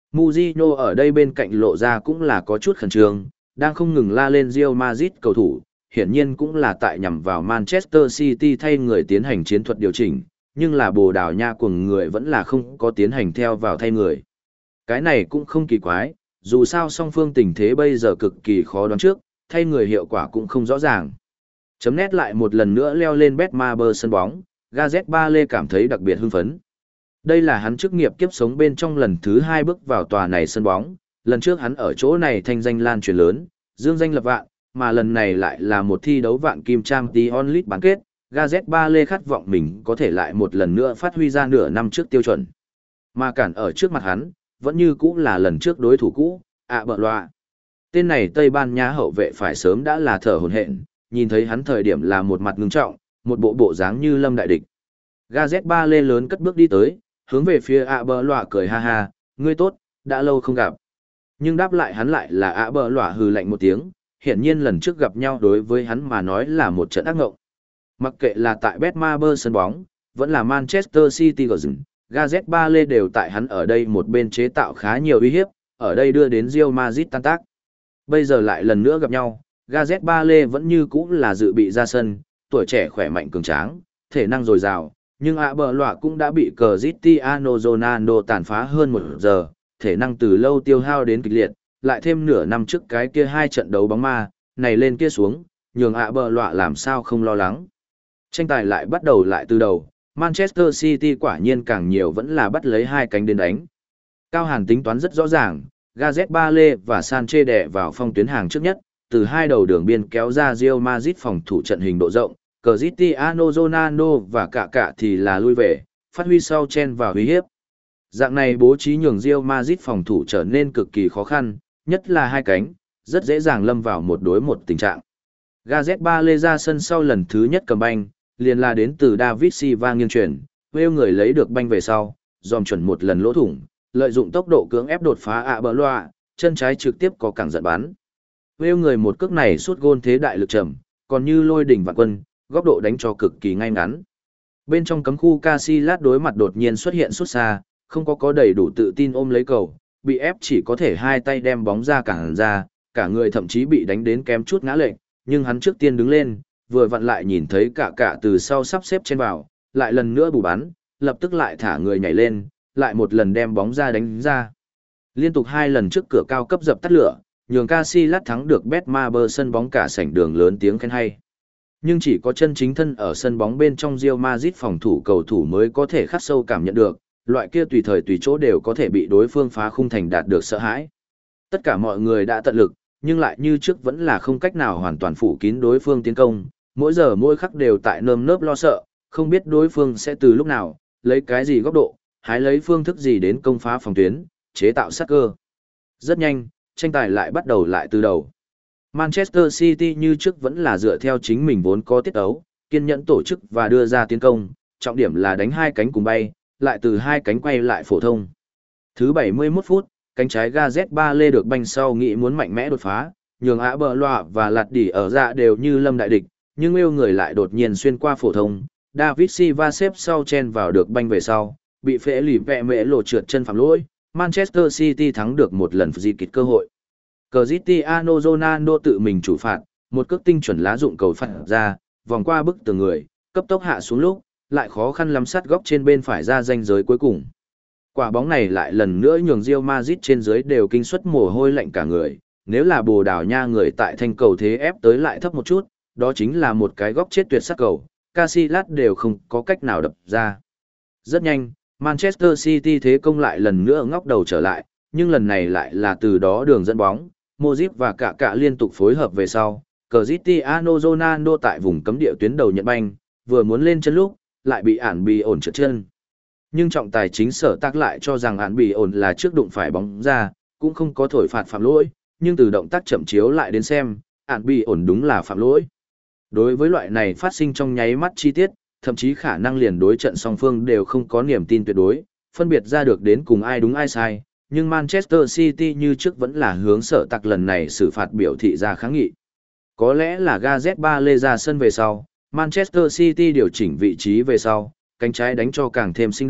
Mourinho ở đây bên cạnh lộ ra cũng là có chút khẩn trương, đang không ngừng la lên Real Madrid cầu thủ, hiển nhiên cũng là tại nhằm vào Manchester City thay người tiến hành chiến thuật điều chỉnh, nhưng là Bồ Đào Nha của người vẫn là không có tiến hành theo vào thay người. Cái này cũng không kỳ quái, dù sao song phương tình thế bây giờ cực kỳ khó đoán trước, thay người hiệu quả cũng không rõ ràng. Chấm nét lại một lần nữa leo lên Betmaber sân bóng, Gareth Bale cảm thấy đặc biệt hưng phấn. Đây là hắn chức nghiệp kiếp sống bên trong lần thứ hai bước vào tòa này sân bóng, lần trước hắn ở chỗ này thanh danh lan truyền lớn, dương danh lập vạn, mà lần này lại là một thi đấu vạn kim Champions League bán kết, Gareth Bale khát vọng mình có thể lại một lần nữa phát huy ra nửa năm trước tiêu chuẩn. Mà cản ở trước mặt hắn, vẫn như cũ là lần trước đối thủ cũ, ạ bợ loạ. Tên này Tây Ban Nha hậu vệ phải sớm đã là thở hổn hển, nhìn thấy hắn thời điểm là một mặt ngưng trọng, một bộ bộ dáng như lâm đại địch. Gareth Bale lớn cất bước đi tới, hướng về phía ạ bợ loạ cười ha ha, ngươi tốt, đã lâu không gặp. Nhưng đáp lại hắn lại là ạ bợ loạ hừ lạnh một tiếng, hiển nhiên lần trước gặp nhau đối với hắn mà nói là một trận ác ngộng. Mặc kệ là tại Betmaber sân bóng, vẫn là Manchester City Garden, Gareth Bale đều tại hắn ở đây một bên chế tạo khá nhiều uy hiếp, ở đây đưa đến Real Madrid tan tác. Bây giờ lại lần nữa gặp nhau, Gareth Bale vẫn như cũ là dự bị ra sân, tuổi trẻ khỏe mạnh cường tráng, thể năng dồi dào, nhưng ạ bờ lọa cũng đã bị Cristiano Ronaldo tàn phá hơn một giờ, thể năng từ lâu tiêu hao đến kịch liệt, lại thêm nửa năm trước cái kia hai trận đấu bóng ma, này lên kia xuống, nhường ạ bờ lọa làm sao không lo lắng. Tranh tài lại bắt đầu lại từ đầu, Manchester City quả nhiên càng nhiều vẫn là bắt lấy hai cánh đến đánh. Cao Hàn tính toán rất rõ ràng, Gareth Bale và Sanchez đè vào phong tuyến hàng trước nhất, từ hai đầu đường biên kéo ra Real Madrid phòng thủ trận hình độ rộng, Cristiano Ronaldo và cả cả thì là lui về, phát huy sau chen vào uy hiếp. Dạng này bố trí nhường Real Madrid phòng thủ trở nên cực kỳ khó khăn, nhất là hai cánh, rất dễ dàng lâm vào một đối một tình trạng. Gareth Bale ra sân sau lần thứ nhất cầm banh, liền là đến từ David Silva nghiêng chuyển, Wales người lấy được banh về sau, dòm chuẩn một lần lỗ thủng, lợi dụng tốc độ cưỡng ép đột phá ạ bờ loa, chân trái trực tiếp có cẳng giận bắn. Wales người một cước này sút gôn thế đại lực trầm, còn như lôi đỉnh vạn quân, góc độ đánh cho cực kỳ ngay ngắn. Bên trong cấm khu Casillas đối mặt đột nhiên xuất hiện sút xa, không có có đầy đủ tự tin ôm lấy cầu, bị ép chỉ có thể hai tay đem bóng ra cản ra, cả người thậm chí bị đánh đến kém chút ngã lệch, nhưng hắn trước tiên đứng lên, vừa vặn lại nhìn thấy cả cả từ sau sắp xếp trên vào, lại lần nữa bù bắn, lập tức lại thả người nhảy lên, lại một lần đem bóng ra đánh ra. Liên tục hai lần trước cửa cao cấp dập tắt lửa, nhường Casillas thắng được Betmaber sân bóng cả sảnh đường lớn tiếng khen hay. Nhưng chỉ có chân chính thân ở sân bóng bên trong Real Madrid phòng thủ cầu thủ mới có thể khắc sâu cảm nhận được, loại kia tùy thời tùy chỗ đều có thể bị đối phương phá khung thành đạt được sợ hãi. Tất cả mọi người đã tận lực, nhưng lại như trước vẫn là không cách nào hoàn toàn phủ kín đối phương tiến công, mỗi giờ mỗi khắc đều tại nơm nớp lo sợ, không biết đối phương sẽ từ lúc nào, lấy cái gì góc độ, hái lấy phương thức gì đến công phá phòng tuyến, chế tạo sát cơ. Rất nhanh, tranh tài lại bắt đầu lại từ đầu. Manchester City như trước vẫn là dựa theo chính mình vốn có tiết ấu, kiên nhẫn tổ chức và đưa ra tiến công, trọng điểm là đánh hai cánh cùng bay, lại từ hai cánh quay lại phổ thông. Thứ bảy mươi mốt phút, cánh trái Gareth Bale được banh sau nghĩ muốn mạnh mẽ đột phá, nhường ạ bờ loạ và lạt đỉ ở dạ đều như lâm đại địch, nhưng yêu người lại đột nhiên xuyên qua phổ thông. David Silva xếp sau chen vào được banh về sau, bị phễ lì vẹ mễ lộ trượt chân phạm lỗi, Manchester City thắng được một lần di kịch cơ hội. Cristiano Ronaldo tự mình chủ phạt, một cước tinh chuẩn lá dụng cầu phạt ra, vòng qua bức tường người, cấp tốc hạ xuống lúc, lại khó khăn lắm sát góc trên bên phải ra ranh giới cuối cùng. Quả bóng này lại lần nữa nhường Real Madrid trên dưới đều kinh suất mồ hôi lạnh cả người, nếu là Bồ Đào Nha người tại thanh cầu thế ép tới lại thấp một chút, đó chính là một cái góc chết tuyệt sắc cầu, Casillas đều không có cách nào đập ra. Rất nhanh, Manchester City thế công lại lần nữa ngóc đầu trở lại, nhưng lần này lại là từ đó đường dẫn bóng, Modric và cả cả liên tục phối hợp về sau, Cristiano Ronaldo tại vùng cấm địa tuyến đầu nhận banh, vừa muốn lên chân lúc, lại bị ản bị ổn trượt chân. Nhưng trọng tài chính sở tác lại cho rằng ản bị ổn là trước đụng phải bóng ra, cũng không có thổi phạt phạm lỗi, nhưng từ động tác chậm chiếu lại đến xem, ản bị ổn đúng là phạm lỗi. Đối với loại này phát sinh trong nháy mắt chi tiết, thậm chí khả năng liền đối trận song phương đều không có niềm tin tuyệt đối, phân biệt ra được đến cùng ai đúng ai sai, nhưng Manchester City như trước vẫn là hướng sở tạc lần này xử phạt biểu thị ra kháng nghị. Có lẽ là Gareth Bale ra sân về sau, Manchester City điều chỉnh vị trí về sau, cánh trái đánh cho càng thêm sinh động,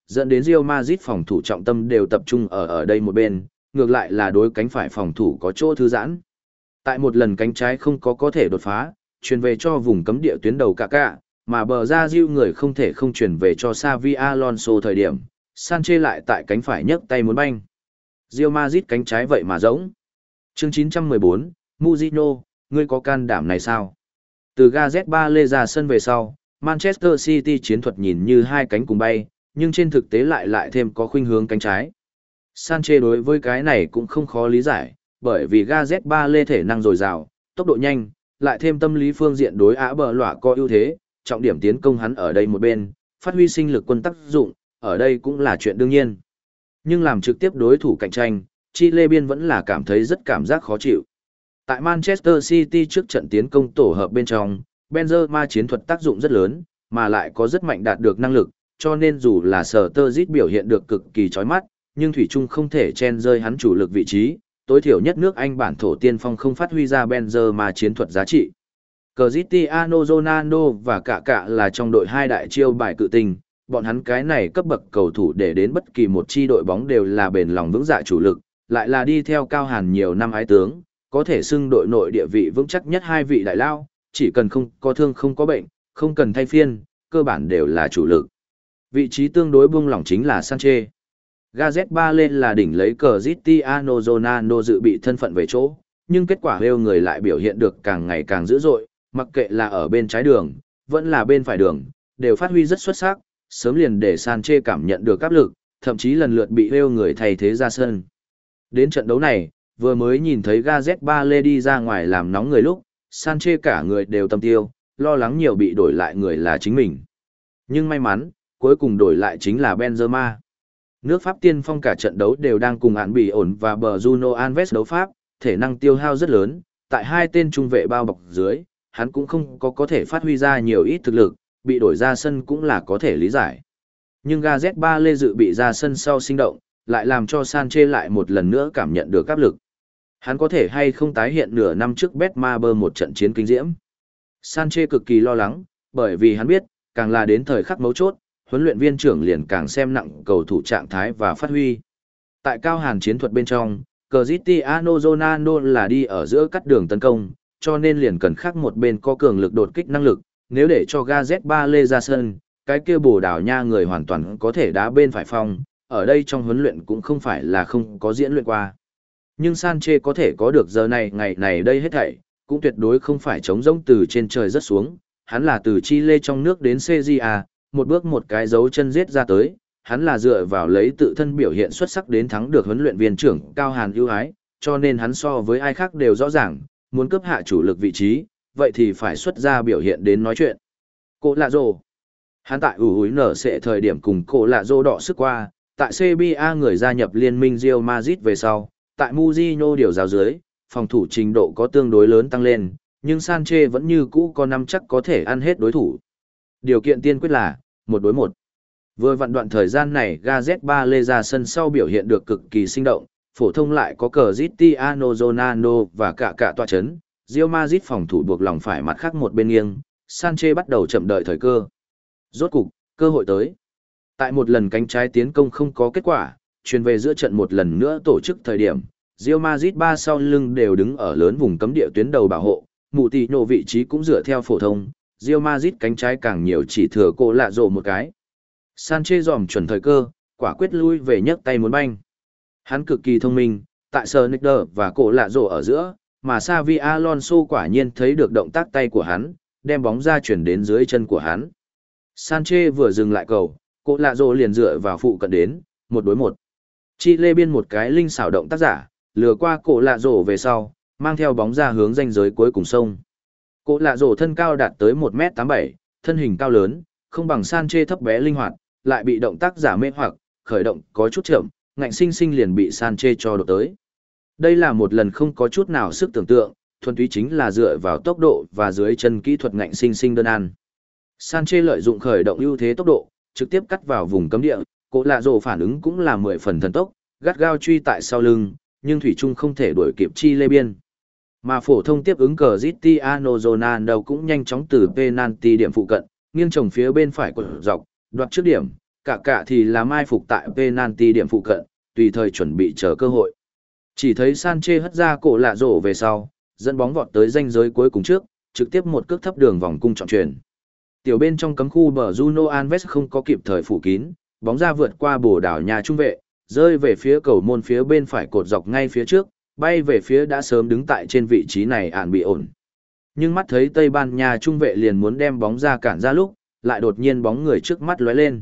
dẫn đến Real Madrid phòng thủ trọng tâm đều tập trung ở ở đây một bên, ngược lại là đối cánh phải phòng thủ có chỗ thư giãn. Tại một lần cánh trái không có có thể đột phá, truyền về cho vùng cấm địa tuyến đầu Kaká, mà bờ ra Real người không thể không truyền về cho Xavi Alonso thời điểm, Sanchez lại tại cánh phải nhấc tay muốn banh. Real Madrid cánh trái vậy mà giống. Chương chín trăm mười bốn, Mourinho, ngươi có can đảm này sao? Từ Gareth Bale ra sân về sau, Manchester City chiến thuật nhìn như hai cánh cùng bay, nhưng trên thực tế lại lại thêm có khuynh hướng cánh trái. Sanchez đối với cái này cũng không khó lý giải, bởi vì Gareth Bale thể năng dồi dào, tốc độ nhanh, lại thêm tâm lý phương diện đối Á bờ lọa có ưu thế, trọng điểm tiến công hắn ở đây một bên, phát huy sinh lực quân tác dụng, ở đây cũng là chuyện đương nhiên. Nhưng làm trực tiếp đối thủ cạnh tranh, Chile biên vẫn là cảm thấy rất cảm giác khó chịu. Tại Manchester City trước trận tiến công tổ hợp bên trong, Benzema chiến thuật tác dụng rất lớn, mà lại có rất mạnh đạt được năng lực, cho nên dù là Sturridge biểu hiện được cực kỳ chói mắt, nhưng thủy chung không thể chen rơi hắn chủ lực vị trí, tối thiểu nhất nước Anh bản thổ tiên phong không phát huy ra Benzema chiến thuật giá trị. Cristiano Ronaldo và cả cả là trong đội hai đại chiêu bài cự tinh, bọn hắn cái này cấp bậc cầu thủ để đến bất kỳ một chi đội bóng đều là bền lòng vững dạ chủ lực, lại là đi theo Cao Hàn nhiều năm ái tướng, có thể xưng đội nội địa vị vững chắc nhất hai vị đại lao, chỉ cần không có thương không có bệnh, không cần thay phiên, cơ bản đều là chủ lực. Vị trí tương đối buông lỏng chính là Sanchez. Gareth Bale là đỉnh lấy Cristiano Ronaldo dự bị thân phận về chỗ, nhưng kết quả heo người lại biểu hiện được càng ngày càng dữ dội, mặc kệ là ở bên trái đường, vẫn là bên phải đường, đều phát huy rất xuất sắc, sớm liền để Sanchez cảm nhận được áp lực, thậm chí lần lượt bị heo người thay thế ra sân. Đến trận đấu này, vừa mới nhìn thấy Gareth Bale đi ra ngoài làm nóng người lúc, Sanchez cả người đều tâm tiêu, lo lắng nhiều bị đổi lại người là chính mình. Nhưng may mắn, cuối cùng đổi lại chính là Benzema. Nước Pháp tiên phong cả trận đấu đều đang cùng án bị ổn và bờ Bruno Alves đấu Pháp, thể năng tiêu hao rất lớn, tại hai tên trung vệ bao bọc dưới, hắn cũng không có có thể phát huy ra nhiều ít thực lực, bị đổi ra sân cũng là có thể lý giải. Nhưng Gareth Bale dự bị ra sân sau sinh động, lại làm cho Sanchez lại một lần nữa cảm nhận được áp lực. Hắn có thể hay không tái hiện nửa năm trước Betmaber một trận chiến kinh diễm. Sanchez cực kỳ lo lắng, bởi vì hắn biết, càng là đến thời khắc mấu chốt, huấn luyện viên trưởng liền càng xem nặng cầu thủ trạng thái và phát huy. Tại Cao Hàn chiến thuật bên trong, Cristiano Ronaldo là đi ở giữa cắt đường tấn công, cho nên liền cần khác một bên có cường lực đột kích năng lực, nếu để cho Gareth Bale ra sân, cái kia Bồ Đào Nha người hoàn toàn có thể đá bên phải phong, ở đây trong huấn luyện cũng không phải là không có diễn luyện qua. Nhưng Sanchez có thể có được giờ này ngày này đây hết thảy, cũng tuyệt đối không phải trống rỗng từ trên trời rất xuống, hắn là từ Chile trong nước đến xê giê a, một bước một cái dấu chân giết ra tới, hắn là dựa vào lấy tự thân biểu hiện xuất sắc đến thắng được huấn luyện viên trưởng Cao Hàn ưu ái, cho nên hắn so với ai khác đều rõ ràng, muốn cướp hạ chủ lực vị trí, vậy thì phải xuất ra biểu hiện đến nói chuyện. Cô Lạ Rồ. Hắn tại ủ húi nở sẽ thời điểm cùng Cô Lạ Rồ đọ sức qua, tại xê bê a người gia nhập liên minh Real Madrid về sau, tại Mourinho điều giáo dưới, phòng thủ trình độ có tương đối lớn tăng lên, nhưng Sanchez vẫn như cũ có năm chắc có thể ăn hết đối thủ. Điều kiện tiên quyết là một đối một. Vừa vặn đoạn thời gian này Gareth Bale ra sân sau biểu hiện được cực kỳ sinh động, phổ thông lại có Cristiano Ronaldo và cả cả tọa chấn, Real Madrid phòng thủ buộc lòng phải mặt khác một bên nghiêng, Sanchez bắt đầu chậm đợi thời cơ. Rốt cục, cơ hội tới. Tại một lần cánh trái tiến công không có kết quả, truyền về giữa trận một lần nữa tổ chức thời điểm, Real Madrid ba sau lưng đều đứng ở lớn vùng cấm địa tuyến đầu bảo hộ, Moutinho vị trí cũng dựa theo phổ thông, Real Madrid cánh trái càng nhiều chỉ thừa Cô Lạ Rồ một cái. Sanchez dòm chuẩn thời cơ, quả quyết lui về nhấc tay muốn banh. Hắn cực kỳ thông minh, tại Sneijder và Cô Lạ Rồ ở giữa, mà Xavi Alonso quả nhiên thấy được động tác tay của hắn, đem bóng ra chuyển đến dưới chân của hắn. Sanchez vừa dừng lại cầu, Cô Lạ Rồ liền dựa vào phụ cận đến, một đối một. Chile biên một cái linh xảo động tác giả, lừa qua Cô Lạ Rồ về sau, mang theo bóng ra hướng ranh giới cuối cùng sông. Cô Lạ Rồ thân cao đạt tới một mét tám mươi bảy, thân hình cao lớn, không bằng Sanchez thấp bé linh hoạt, lại bị động tác giả mê hoặc, khởi động có chút chậm, ngạnh sinh sinh liền bị Sanchez cho đột tới. Đây là một lần không có chút nào sức tưởng tượng, thuần túy chính là dựa vào tốc độ và dưới chân kỹ thuật ngạnh sinh sinh đơn ăn. Sanchez lợi dụng khởi động ưu thế tốc độ, trực tiếp cắt vào vùng cấm địa, Cô Lạ Rồ phản ứng cũng là mười phần thần tốc, gắt gao truy tại sau lưng, nhưng thủy chung không thể đuổi kịp Chile biên. Mà phổ thông tiếp ứng Cristiano Ronaldo cũng nhanh chóng từ penalty điểm phụ cận, nghiêng chồng phía bên phải của dọc, đoạt trước điểm, cả cả thì là mai phục tại penalty điểm phụ cận, tùy thời chuẩn bị chờ cơ hội. Chỉ thấy Sanchez hất ra cổ lạ rổ về sau, dẫn bóng vọt tới ranh giới cuối cùng trước, trực tiếp một cước thấp đường vòng cung trọng truyền. Tiểu bên trong cấm khu bờ Juno Alves không có kịp thời phủ kín, bóng ra vượt qua Bồ Đào Nha trung vệ, rơi về phía cầu môn phía bên phải cột dọc ngay phía trước, bay về phía đã sớm đứng tại trên vị trí này ản bị ổn. Nhưng mắt thấy Tây Ban Nha trung vệ liền muốn đem bóng ra cản ra lúc, lại đột nhiên bóng người trước mắt lóe lên.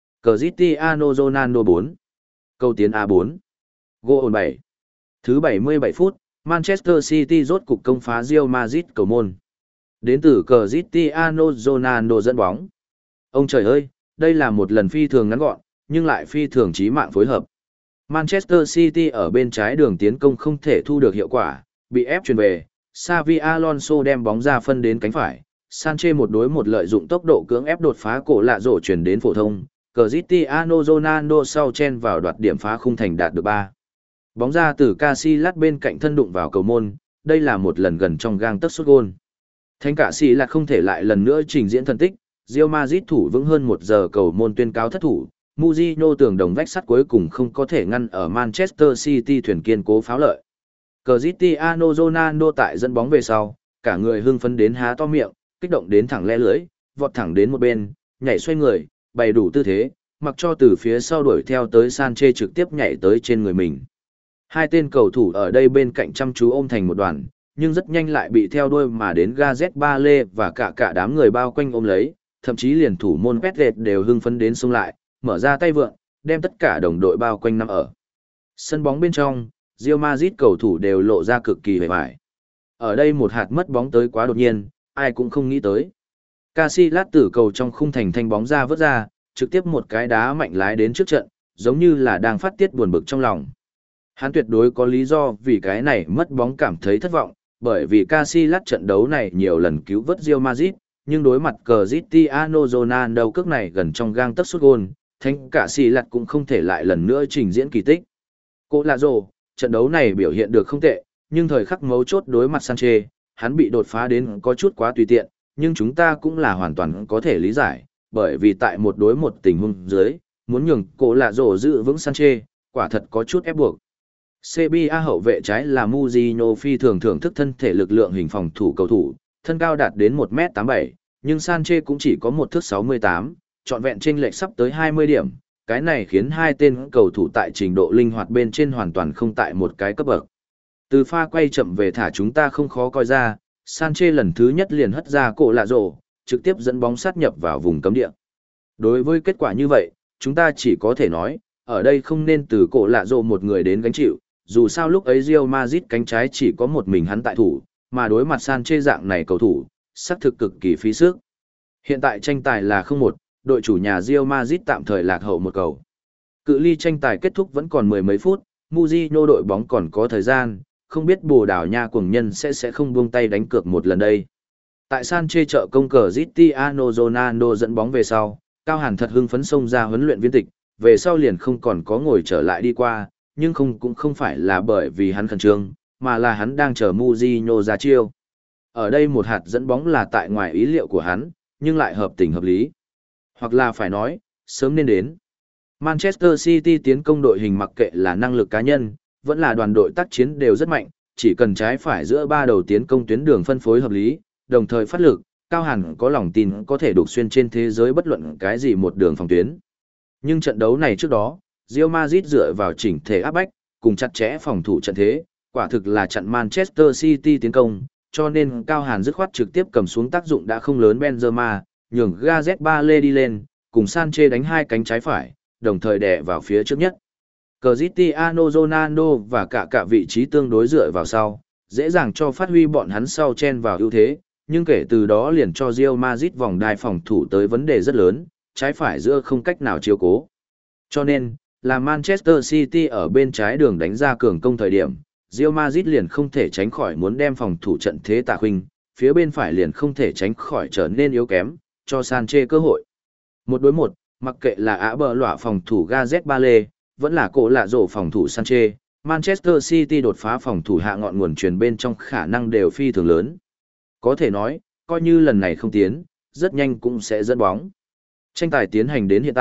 Cristiano Ronaldo bốn. Câu tiến a bốn. Goal bảy. Thứ bảy mươi bảy phút, Manchester City rốt cục công phá Real Madrid cầu môn. Đến từ Cristiano Ronaldo dẫn bóng. Ông trời ơi, đây là một lần phi thường ngắn gọn, nhưng lại phi thường chí mạng phối hợp. Manchester City ở bên trái đường tiến công không thể thu được hiệu quả, bị ép chuyền về. Xavi Alonso đem bóng ra phân đến cánh phải. Sanchez một đối một lợi dụng tốc độ cưỡng ép đột phá cổ lạ rổ chuyển đến phổ thông. Cristiano Ronaldo sau chen vào đoạt điểm phá khung thành đạt được ba. Bóng ra từ Casillas bên cạnh thân đụng vào cầu môn, đây là một lần gần trong gang tấc sút gôn. Thánh Casillas không thể lại lần nữa trình diễn thần tích, Real Madrid thủ vững hơn một giờ cầu môn tuyên cáo thất thủ, Mourinho tường đồng vách sắt cuối cùng không có thể ngăn ở Manchester City thuyền kiên cố pháo lợi. Cristiano Ronaldo tại dẫn bóng về sau, cả người hưng phấn đến há to miệng, kích động đến thẳng le lưỡi, vọt thẳng đến một bên, nhảy xoay người, bày đủ tư thế, mặc cho từ phía sau đuổi theo tới Sanchez trực tiếp nhảy tới trên người mình. Hai tên cầu thủ ở đây bên cạnh chăm chú ôm thành một đoàn, nhưng rất nhanh lại bị theo đuôi mà đến Gareth Bale và cả cả đám người bao quanh ôm lấy, thậm chí liền thủ môn Pedret đều hưng phấn đến xông lại, mở ra tay vượn, đem tất cả đồng đội bao quanh nằm ở. Sân bóng bên trong, Real Madrid cầu thủ đều lộ ra cực kỳ vẻ vải. Ở đây một hạt mất bóng tới quá đột nhiên, ai cũng không nghĩ tới. Casillas tử cầu trong khung thành thanh bóng ra vớt ra, trực tiếp một cái đá mạnh lái đến trước trận, giống như là đang phát tiết buồn bực trong lòng. Hắn tuyệt đối có lý do vì cái này mất bóng cảm thấy thất vọng, bởi vì Casillas trận đấu này nhiều lần cứu vớt Real Madrid, nhưng đối mặt Cristiano Ronaldo cước này gần trong gang tấc sút gôn, Thánh Casillas cũng không thể lại lần nữa trình diễn kỳ tích. Cô là rồ, trận đấu này biểu hiện được không tệ, nhưng thời khắc mấu chốt đối mặt Sanchez, hắn bị đột phá đến có chút quá tùy tiện, nhưng chúng ta cũng là hoàn toàn có thể lý giải, bởi vì tại một đối một tình huống dưới, muốn nhường cô là rồ giữ vững Sanchez, quả thật có chút ép buộc. xê bê a hậu vệ trái là Mourinho phi thường thưởng thức thân thể lực lượng hình phòng thủ cầu thủ, thân cao đạt đến một mét tám mươi bảy, nhưng Sanchez cũng chỉ có một thước sáu mươi tám, trọn vẹn chênh lệch sắp tới hai mươi điểm, cái này khiến hai tên cầu thủ tại trình độ linh hoạt bên trên hoàn toàn không tại một cái cấp bậc. Từ pha quay chậm về thả chúng ta không khó coi ra, Sanchez lần thứ nhất liền hất ra cổ lạ rổ, trực tiếp dẫn bóng sát nhập vào vùng cấm địa. Đối với kết quả như vậy, chúng ta chỉ có thể nói, ở đây không nên từ cổ lạ rổ một người đến gánh chịu, dù sao lúc ấy Real Madrid cánh trái chỉ có một mình hắn tại thủ, mà đối mặt Sanchez dạng này cầu thủ, xác thực cực kỳ phí sức. Hiện tại tranh tài là không một, đội chủ nhà Real Madrid tạm thời lạc hậu một cầu. Cự ly tranh tài kết thúc vẫn còn mười mấy phút, Mourinho đội bóng còn có thời gian, không biết Bồ Đào Nha cuồng nhân sẽ sẽ không buông tay đánh cược một lần đây. Tại Sanchez trợ công Cristiano Ronaldo dẫn bóng về sau, Cao Hàn thật hưng phấn xông ra huấn luyện viên tịch, về sau liền không còn có ngồi trở lại đi qua, nhưng không cũng không phải là bởi vì hắn khẩn trương, mà là hắn đang chờ Mourinho ra chiêu. Ở đây một hạt dẫn bóng là tại ngoài ý liệu của hắn, nhưng lại hợp tình hợp lý. Hoặc là phải nói, sớm nên đến. Manchester City tiến công đội hình mặc kệ là năng lực cá nhân, vẫn là đoàn đội tác chiến đều rất mạnh, chỉ cần trái phải giữa ba đầu tiến công tuyến đường phân phối hợp lý, đồng thời phát lực, Cao Hàn có lòng tin có thể đục xuyên trên thế giới bất luận cái gì một đường phòng tuyến. Nhưng trận đấu này trước đó, Real Madrid dựa vào chỉnh thể áp bách, cùng chặt chẽ phòng thủ trận thế, quả thực là chặn Manchester City tiến công, cho nên Cao Hàn dứt khoát trực tiếp cầm xuống tác dụng đã không lớn Benzema, nhường Gareth Bale đi lên, cùng Sanchez đánh hai cánh trái phải, đồng thời đè vào phía trước nhất. Cristiano Ronaldo và cả cả vị trí tương đối dựa vào sau, dễ dàng cho phát huy bọn hắn sau chen vào ưu thế, nhưng kể từ đó liền cho Real Madrid vòng đai phòng thủ tới vấn đề rất lớn, trái phải giữa không cách nào chiếu cố. Cho nên, là Manchester City ở bên trái đường đánh ra cường công thời điểm, Real Madrid liền không thể tránh khỏi muốn đem phòng thủ trận thế tà khuynh, phía bên phải liền không thể tránh khỏi trở nên yếu kém, cho Sanchez cơ hội. Một đối một, mặc kệ là ả bờ lỏa phòng thủ Gareth Bale, vẫn là cổ lạ rổ phòng thủ Sanchez, Manchester City đột phá phòng thủ hạ ngọn nguồn truyền bên trong khả năng đều phi thường lớn. Có thể nói, coi như lần này không tiến, rất nhanh cũng sẽ dẫn bóng. Tranh tài tiến hành đến hiện tại,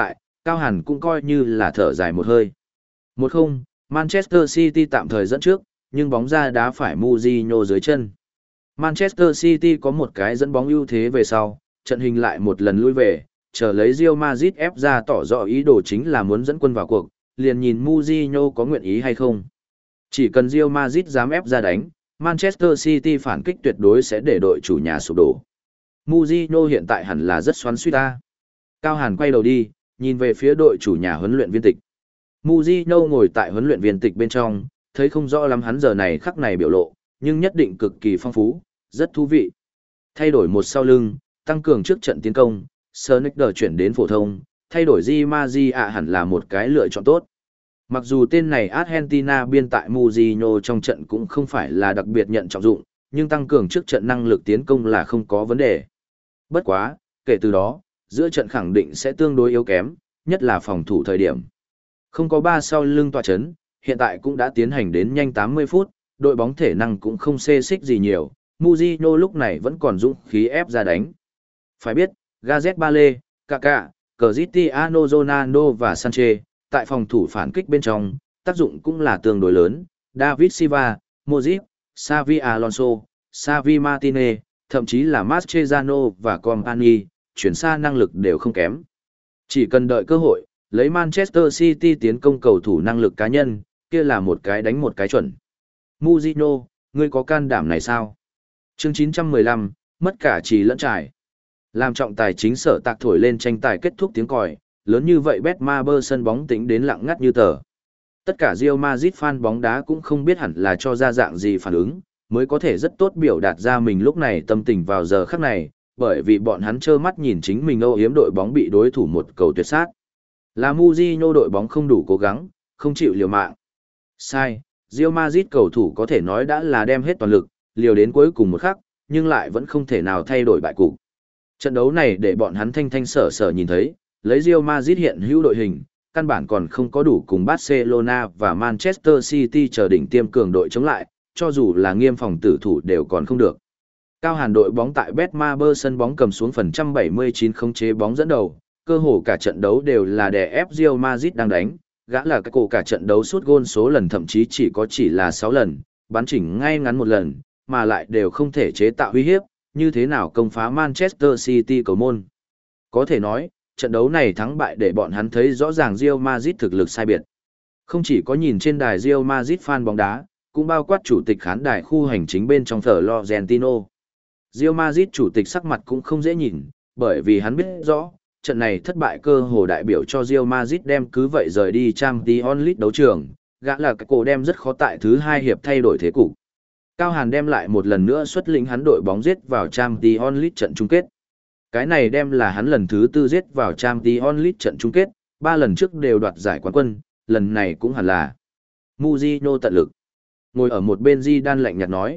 Cao Hàn cũng coi như là thở dài một hơi. Một không, Manchester City tạm thời dẫn trước, nhưng bóng ra đá phải Mourinho dưới chân. Manchester City có một cái dẫn bóng ưu thế về sau, trận hình lại một lần lui về, chờ lấy Real Madrid ép ra tỏ rõ ý đồ chính là muốn dẫn quân vào cuộc, liền nhìn Mourinho có nguyện ý hay không. Chỉ cần Real Madrid dám ép ra đánh, Manchester City phản kích tuyệt đối sẽ để đội chủ nhà sụp đổ. Mourinho hiện tại hẳn là rất xoắn xuýt ta. Cao Hàn quay đầu đi, nhìn về phía đội chủ nhà huấn luyện viên tịch. Mourinho ngồi tại huấn luyện viên tịch bên trong, thấy không rõ lắm hắn giờ này khắc này biểu lộ, nhưng nhất định cực kỳ phong phú, rất thú vị. Thay đổi một sau lưng, tăng cường trước trận tiến công, Sneijder chuyển đến phổ thông, thay đổi Di Maria hẳn là một cái lựa chọn tốt. Mặc dù tên này Argentina biên tại Mourinho trong trận cũng không phải là đặc biệt nhận trọng dụng, nhưng tăng cường trước trận năng lực tiến công là không có vấn đề. Bất quá, kể từ đó, giữa trận khẳng định sẽ tương đối yếu kém, nhất là phòng thủ thời điểm. Không có ba sau lưng tọa chấn, hiện tại cũng đã tiến hành đến nhanh tám mươi phút, đội bóng thể năng cũng không xê xích gì nhiều, Mourinho lúc này vẫn còn dũng khí ép ra đánh. Phải biết, Gareth Bale, Kaká, Cristiano Ronaldo và Sanchez, tại phòng thủ phản kích bên trong, tác dụng cũng là tương đối lớn, David Silva, Modric, Xavi Alonso, Xavi Martinez, thậm chí là Mascherano và Company, chuyển xa năng lực đều không kém. Chỉ cần đợi cơ hội, lấy Manchester City tiến công cầu thủ năng lực cá nhân, kia là một cái đánh một cái chuẩn. Mourinho, ngươi có can đảm này sao? Chương chín trăm mười lăm, mất cả trì lẫn trải. Làm trọng tài chính sở tạc thổi lên tranh tài kết thúc tiếng còi, lớn như vậy Betmaber sân bóng tĩnh đến lặng ngắt như tờ. Tất cả Real Madrid fan bóng đá cũng không biết hẳn là cho ra dạng gì phản ứng, mới có thể rất tốt biểu đạt ra mình lúc này tâm tình vào giờ khắc này, bởi vì bọn hắn trơ mắt nhìn chính mình âu yếm đội bóng bị đối thủ một cầu tuyệt sát. Là Mourinho đội bóng không đủ cố gắng, không chịu liều mạng. Sai, Real Madrid cầu thủ có thể nói đã là đem hết toàn lực, liều đến cuối cùng một khắc, nhưng lại vẫn không thể nào thay đổi bại cục. Trận đấu này để bọn hắn thanh thanh sở sở nhìn thấy, lấy Real Madrid hiện hữu đội hình, căn bản còn không có đủ cùng Barcelona và Manchester City chờ đỉnh tiêm cường đội chống lại, cho dù là nghiêm phòng tử thủ đều còn không được. Cao Hàn đội bóng tại Betmaber sân bóng cầm xuống phần trăm bảy mươi chín khống chế bóng dẫn đầu, cơ hồ cả trận đấu đều là đè ép Real Madrid đang đánh, gã là cái cổ cả trận đấu sút gôn số lần thậm chí chỉ có chỉ là sáu lần, bắn chỉnh ngay ngắn một lần, mà lại đều không thể chế tạo uy hiếp, như thế nào công phá Manchester City cầu môn. Có thể nói, trận đấu này thắng bại để bọn hắn thấy rõ ràng Real Madrid thực lực sai biệt. Không chỉ có nhìn trên đài Real Madrid fan bóng đá, cũng bao quát chủ tịch khán đài khu hành chính bên trong Florentino. Real Madrid chủ tịch sắc mặt cũng không dễ nhìn, bởi vì hắn biết rõ, trận này thất bại cơ hồ đại biểu cho Real Madrid đem cứ vậy rời đi Champions League đấu trường, gã là cái cổ đem rất khó tại thứ hai hiệp thay đổi thế cục. Cao Hàn đem lại một lần nữa xuất lĩnh hắn đội bóng giết vào Champions League trận chung kết. Cái này đem là hắn lần thứ tư giết vào Champions League trận chung kết, ba lần trước đều đoạt giải quán quân, lần này cũng hẳn là Mourinho tận lực. Ngồi ở một bên Zidane lạnh nhạt nói.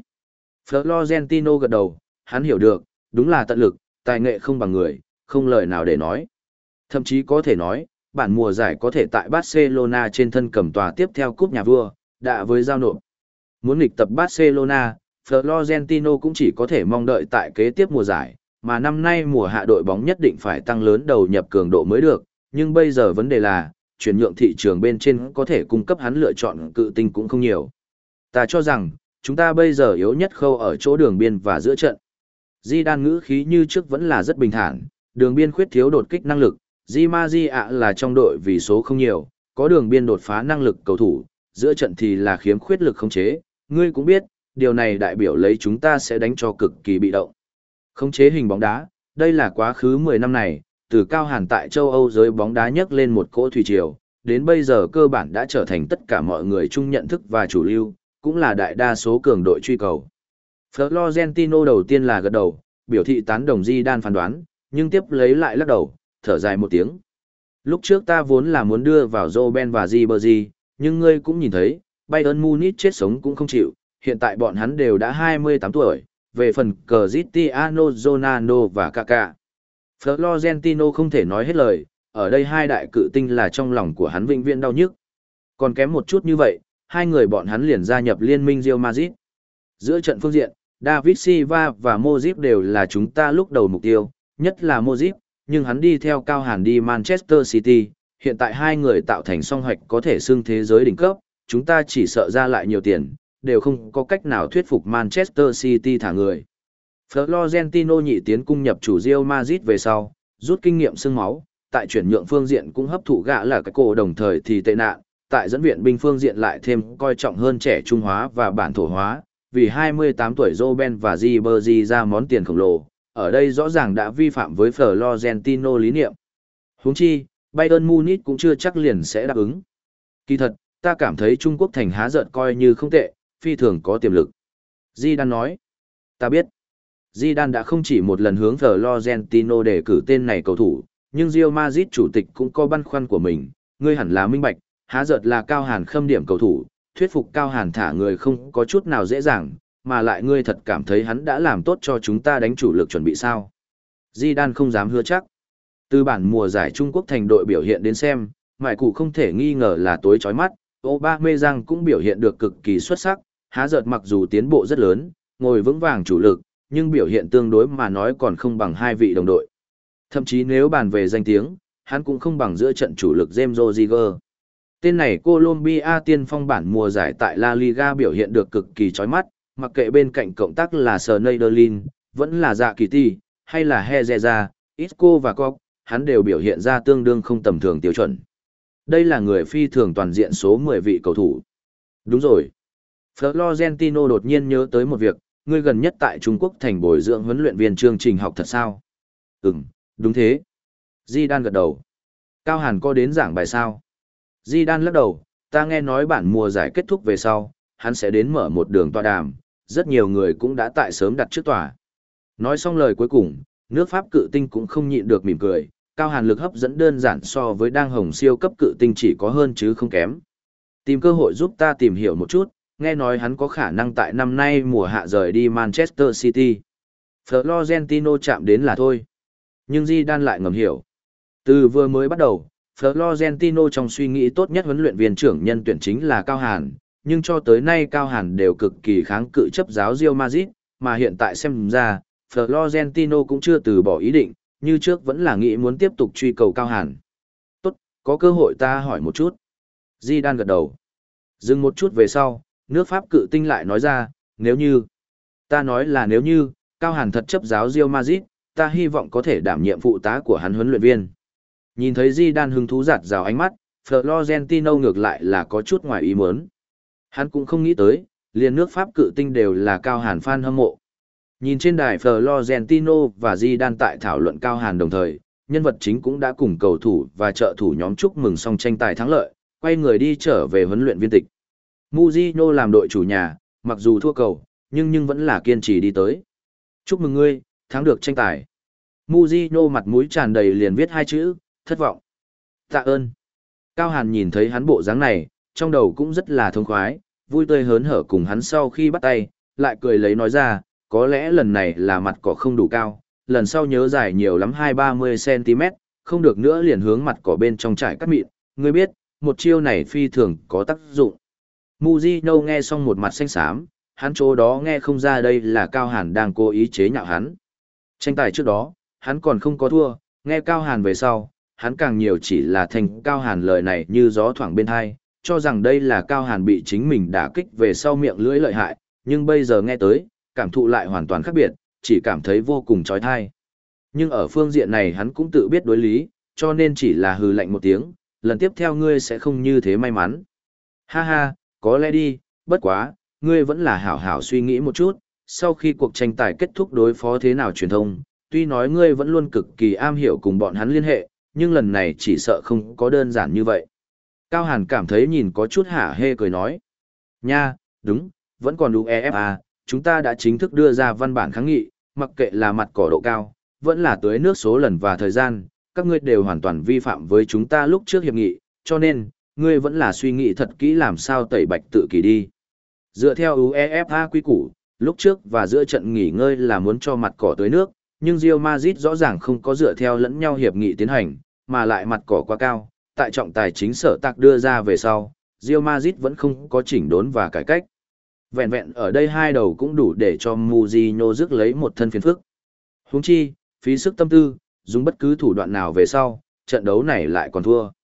Florentino gật đầu, hắn hiểu được, đúng là tận lực, tài nghệ không bằng người, không lời nào để nói. Thậm chí có thể nói, bản mùa giải có thể tại Barcelona trên thân cầm tòa tiếp theo cúp nhà vua, đã với giao nộp. Muốn nghịch tập Barcelona, Florentino cũng chỉ có thể mong đợi tại kế tiếp mùa giải, mà năm nay mùa hạ đội bóng nhất định phải tăng lớn đầu nhập cường độ mới được, nhưng bây giờ vấn đề là, chuyển nhượng thị trường bên trên có thể cung cấp hắn lựa chọn cự tinh cũng không nhiều. Ta cho rằng, chúng ta bây giờ yếu nhất khâu ở chỗ đường biên và giữa trận. Zidane ngữ khí như trước vẫn là rất bình thản, đường biên khuyết thiếu đột kích năng lực, Di Maria là trong đội vì số không nhiều, có đường biên đột phá năng lực cầu thủ, giữa trận thì là khiếm khuyết lực khống chế, ngươi cũng biết, điều này đại biểu lấy chúng ta sẽ đánh cho cực kỳ bị động. Khống chế hình bóng đá, đây là quá khứ mười năm này, từ Cao Hàn tại châu Âu giới bóng đá nhấc lên một cỗ thủy triều, đến bây giờ cơ bản đã trở thành tất cả mọi người chung nhận thức và chủ lưu, cũng là đại đa số cường đội truy cầu. Florentino đầu tiên là gật đầu, biểu thị tán đồng Zidane phán đoán, nhưng tiếp lấy lại lắc đầu, thở dài một tiếng. Lúc trước ta vốn là muốn đưa vào Robben và Ribery, nhưng ngươi cũng nhìn thấy, Bayern Munich chết sống cũng không chịu, hiện tại bọn hắn đều đã hai mươi tám tuổi, về phần Cristiano Ronaldo và Kaká. Florentino không thể nói hết lời, ở đây hai đại cự tinh là trong lòng của hắn vĩnh viễn đau nhức. Còn kém một chút như vậy, hai người bọn hắn liền gia nhập liên minh Real Madrid. Giữa trận phương diện, David Silva và Modric đều là chúng ta lúc đầu mục tiêu, nhất là Modric, nhưng hắn đi theo Cao Hàn đi Manchester City, Hiện tại hai người tạo thành song hoạch có thể xưng thế giới đỉnh cấp, chúng ta chỉ sợ ra lại nhiều tiền, đều không có cách nào thuyết phục Manchester City thả người. Florentino nhị tiến cung nhập chủ Real Madrid về sau, rút kinh nghiệm xương máu, tại chuyển nhượng phương diện cũng hấp thụ gã là cái cổ đồng thời thì tệ nạn, tại dẫn viện binh phương diện lại thêm coi trọng hơn trẻ trung hóa và bản thổ hóa, vì hai mươi tám tuổi Robben và Ribery ra món tiền khổng lồ, ở đây rõ ràng đã vi phạm với Florentino lý niệm. Huống chi, Bayern Munich cũng chưa chắc liền sẽ đáp ứng. Kỳ thật, ta cảm thấy Trung Quốc thành há giận coi như không tệ, phi thường có tiềm lực. Zidane nói, ta biết. Zidane đã không chỉ một lần hướng Florentino để cử tên này cầu thủ, nhưng Real Madrid chủ tịch cũng có băn khoăn của mình, ngươi hẳn là minh bạch, há giật là Cao Hàn khâm điểm cầu thủ, thuyết phục Cao Hàn thả người không có chút nào dễ dàng, mà lại ngươi thật cảm thấy hắn đã làm tốt cho chúng ta đánh chủ lực chuẩn bị sao. Zidane không dám hứa chắc. Từ bản mùa giải Trung Quốc thành đội biểu hiện đến xem, mại cụ không thể nghi ngờ là tối chói mắt, Aubameyang cũng biểu hiện được cực kỳ xuất sắc, há giật mặc dù tiến bộ rất lớn, ngồi vững vàng chủ lực, nhưng biểu hiện tương đối mà nói còn không bằng hai vị đồng đội. Thậm chí nếu bàn về danh tiếng, hắn cũng không bằng giữa trận chủ lực James Rodriguez. Tên này Colombia tiên phong bản mùa giải tại La Liga biểu hiện được cực kỳ chói mắt, mặc kệ bên cạnh cộng tác là Schneiderlin, vẫn là Dạ Kỳ Ti, hay là Herrera, Isco và Koch, hắn đều biểu hiện ra tương đương không tầm thường tiêu chuẩn. Đây là người phi thường toàn diện số mười vị cầu thủ. Đúng rồi. Florentino đột nhiên nhớ tới một việc, ngươi gần nhất tại Trung Quốc thành bồi dưỡng huấn luyện viên chương trình học thật sao? Ừm, đúng thế. Zidane gật đầu. Cao Hàn có đến giảng bài sao? Zidane lắc đầu, ta nghe nói bản mùa giải kết thúc về sau, hắn sẽ đến mở một đường tọa đàm, rất nhiều người cũng đã tại sớm đặt trước tòa. Nói xong lời cuối cùng, nước Pháp cự tinh cũng không nhịn được mỉm cười, Cao Hàn lực hấp dẫn đơn giản so với đang hồng siêu cấp cự tinh chỉ có hơn chứ không kém. Tìm cơ hội giúp ta tìm hiểu một chút, nghe nói hắn có khả năng tại năm nay mùa hạ rời đi Manchester City. Florentino chạm đến là thôi. Nhưng Zidane lại ngầm hiểu. Từ vừa mới bắt đầu, Florentino trong suy nghĩ tốt nhất huấn luyện viên trưởng nhân tuyển chính là Cao Hàn, nhưng cho tới nay Cao Hàn đều cực kỳ kháng cự chấp giáo Real Madrid, mà hiện tại xem ra, Florentino cũng chưa từ bỏ ý định, như trước vẫn là nghĩ muốn tiếp tục truy cầu Cao Hàn. Tốt, có cơ hội ta hỏi một chút. Zidane gật đầu. Dừng một chút về sau, nước Pháp cự tinh lại nói ra, nếu như, ta nói là nếu như, Cao Hàn thật chấp giáo Real Madrid, ta hy vọng có thể đảm nhiệm phụ tá của hắn huấn luyện viên. Nhìn thấy Zidane hứng thú giạt rào ánh mắt, Florentino ngược lại là có chút ngoài ý muốn. Hắn cũng không nghĩ tới, liền nước Pháp cự tinh đều là Cao Hàn fan hâm mộ. Nhìn trên đài Florentino và Zidane tại thảo luận Cao Hàn đồng thời, nhân vật chính cũng đã cùng cầu thủ và trợ thủ nhóm chúc mừng xong tranh tài thắng lợi, quay người đi trở về huấn luyện viên tịch. Mourinho làm đội chủ nhà, mặc dù thua cầu, nhưng nhưng vẫn là kiên trì đi tới. Chúc mừng ngươi, thắng được tranh tài. Mourinho mặt mũi tràn đầy liền viết hai chữ, thất vọng. Tạ ơn. Cao Hàn nhìn thấy hắn bộ dáng này, trong đầu cũng rất là thông khoái, vui tươi hớn hở cùng hắn sau khi bắt tay, lại cười lấy nói ra, có lẽ lần này là mặt cỏ không đủ cao, lần sau nhớ dài nhiều lắm hai ba mươi xăng-ti-mét, không được nữa liền hướng mặt cỏ bên trong trải cắt mịn, ngươi biết, một chiêu này phi thường có tác dụng. Mujino nghe xong một mặt xanh xám, hắn chỗ đó nghe không ra đây là Cao Hàn đang cố ý chế nhạo hắn. Tranh tài trước đó, hắn còn không có thua, nghe Cao Hàn về sau, hắn càng nhiều chỉ là thành Cao Hàn lời này như gió thoảng bên hai, cho rằng đây là Cao Hàn bị chính mình đả kích về sau miệng lưỡi lợi hại, nhưng bây giờ nghe tới, cảm thụ lại hoàn toàn khác biệt, chỉ cảm thấy vô cùng chói tai. Nhưng ở phương diện này hắn cũng tự biết đối lý, cho nên chỉ là hừ lạnh một tiếng, lần tiếp theo ngươi sẽ không như thế may mắn. Ha ha, có lẽ đi, bất quá, ngươi vẫn là hảo hảo suy nghĩ một chút, sau khi cuộc tranh tài kết thúc đối phó thế nào truyền thông, tuy nói ngươi vẫn luôn cực kỳ am hiểu cùng bọn hắn liên hệ, nhưng lần này chỉ sợ không có đơn giản như vậy. Cao Hàn cảm thấy nhìn có chút hả hê cười nói. Nha, đúng, vẫn còn UEFA, chúng ta đã chính thức đưa ra văn bản kháng nghị, mặc kệ là mặt cỏ độ cao, vẫn là tưới nước số lần và thời gian, các ngươi đều hoàn toàn vi phạm với chúng ta lúc trước hiệp nghị, cho nên, ngươi vẫn là suy nghĩ thật kỹ làm sao tẩy bạch tự kỷ đi. Dựa theo UEFA quy củ, lúc trước và giữa trận nghỉ ngơi là muốn cho mặt cỏ tưới nước, nhưng Real Madrid rõ ràng không có dựa theo lẫn nhau hiệp nghị tiến hành, mà lại mặt cỏ quá cao, tại trọng tài chính sở tạc đưa ra về sau, Real Madrid vẫn không có chỉnh đốn và cải cách. Vẹn vẹn ở đây hai đầu cũng đủ để cho Mourinho rước lấy một thân phiền phức. Huống chi, phí sức tâm tư, dùng bất cứ thủ đoạn nào về sau, trận đấu này lại còn thua.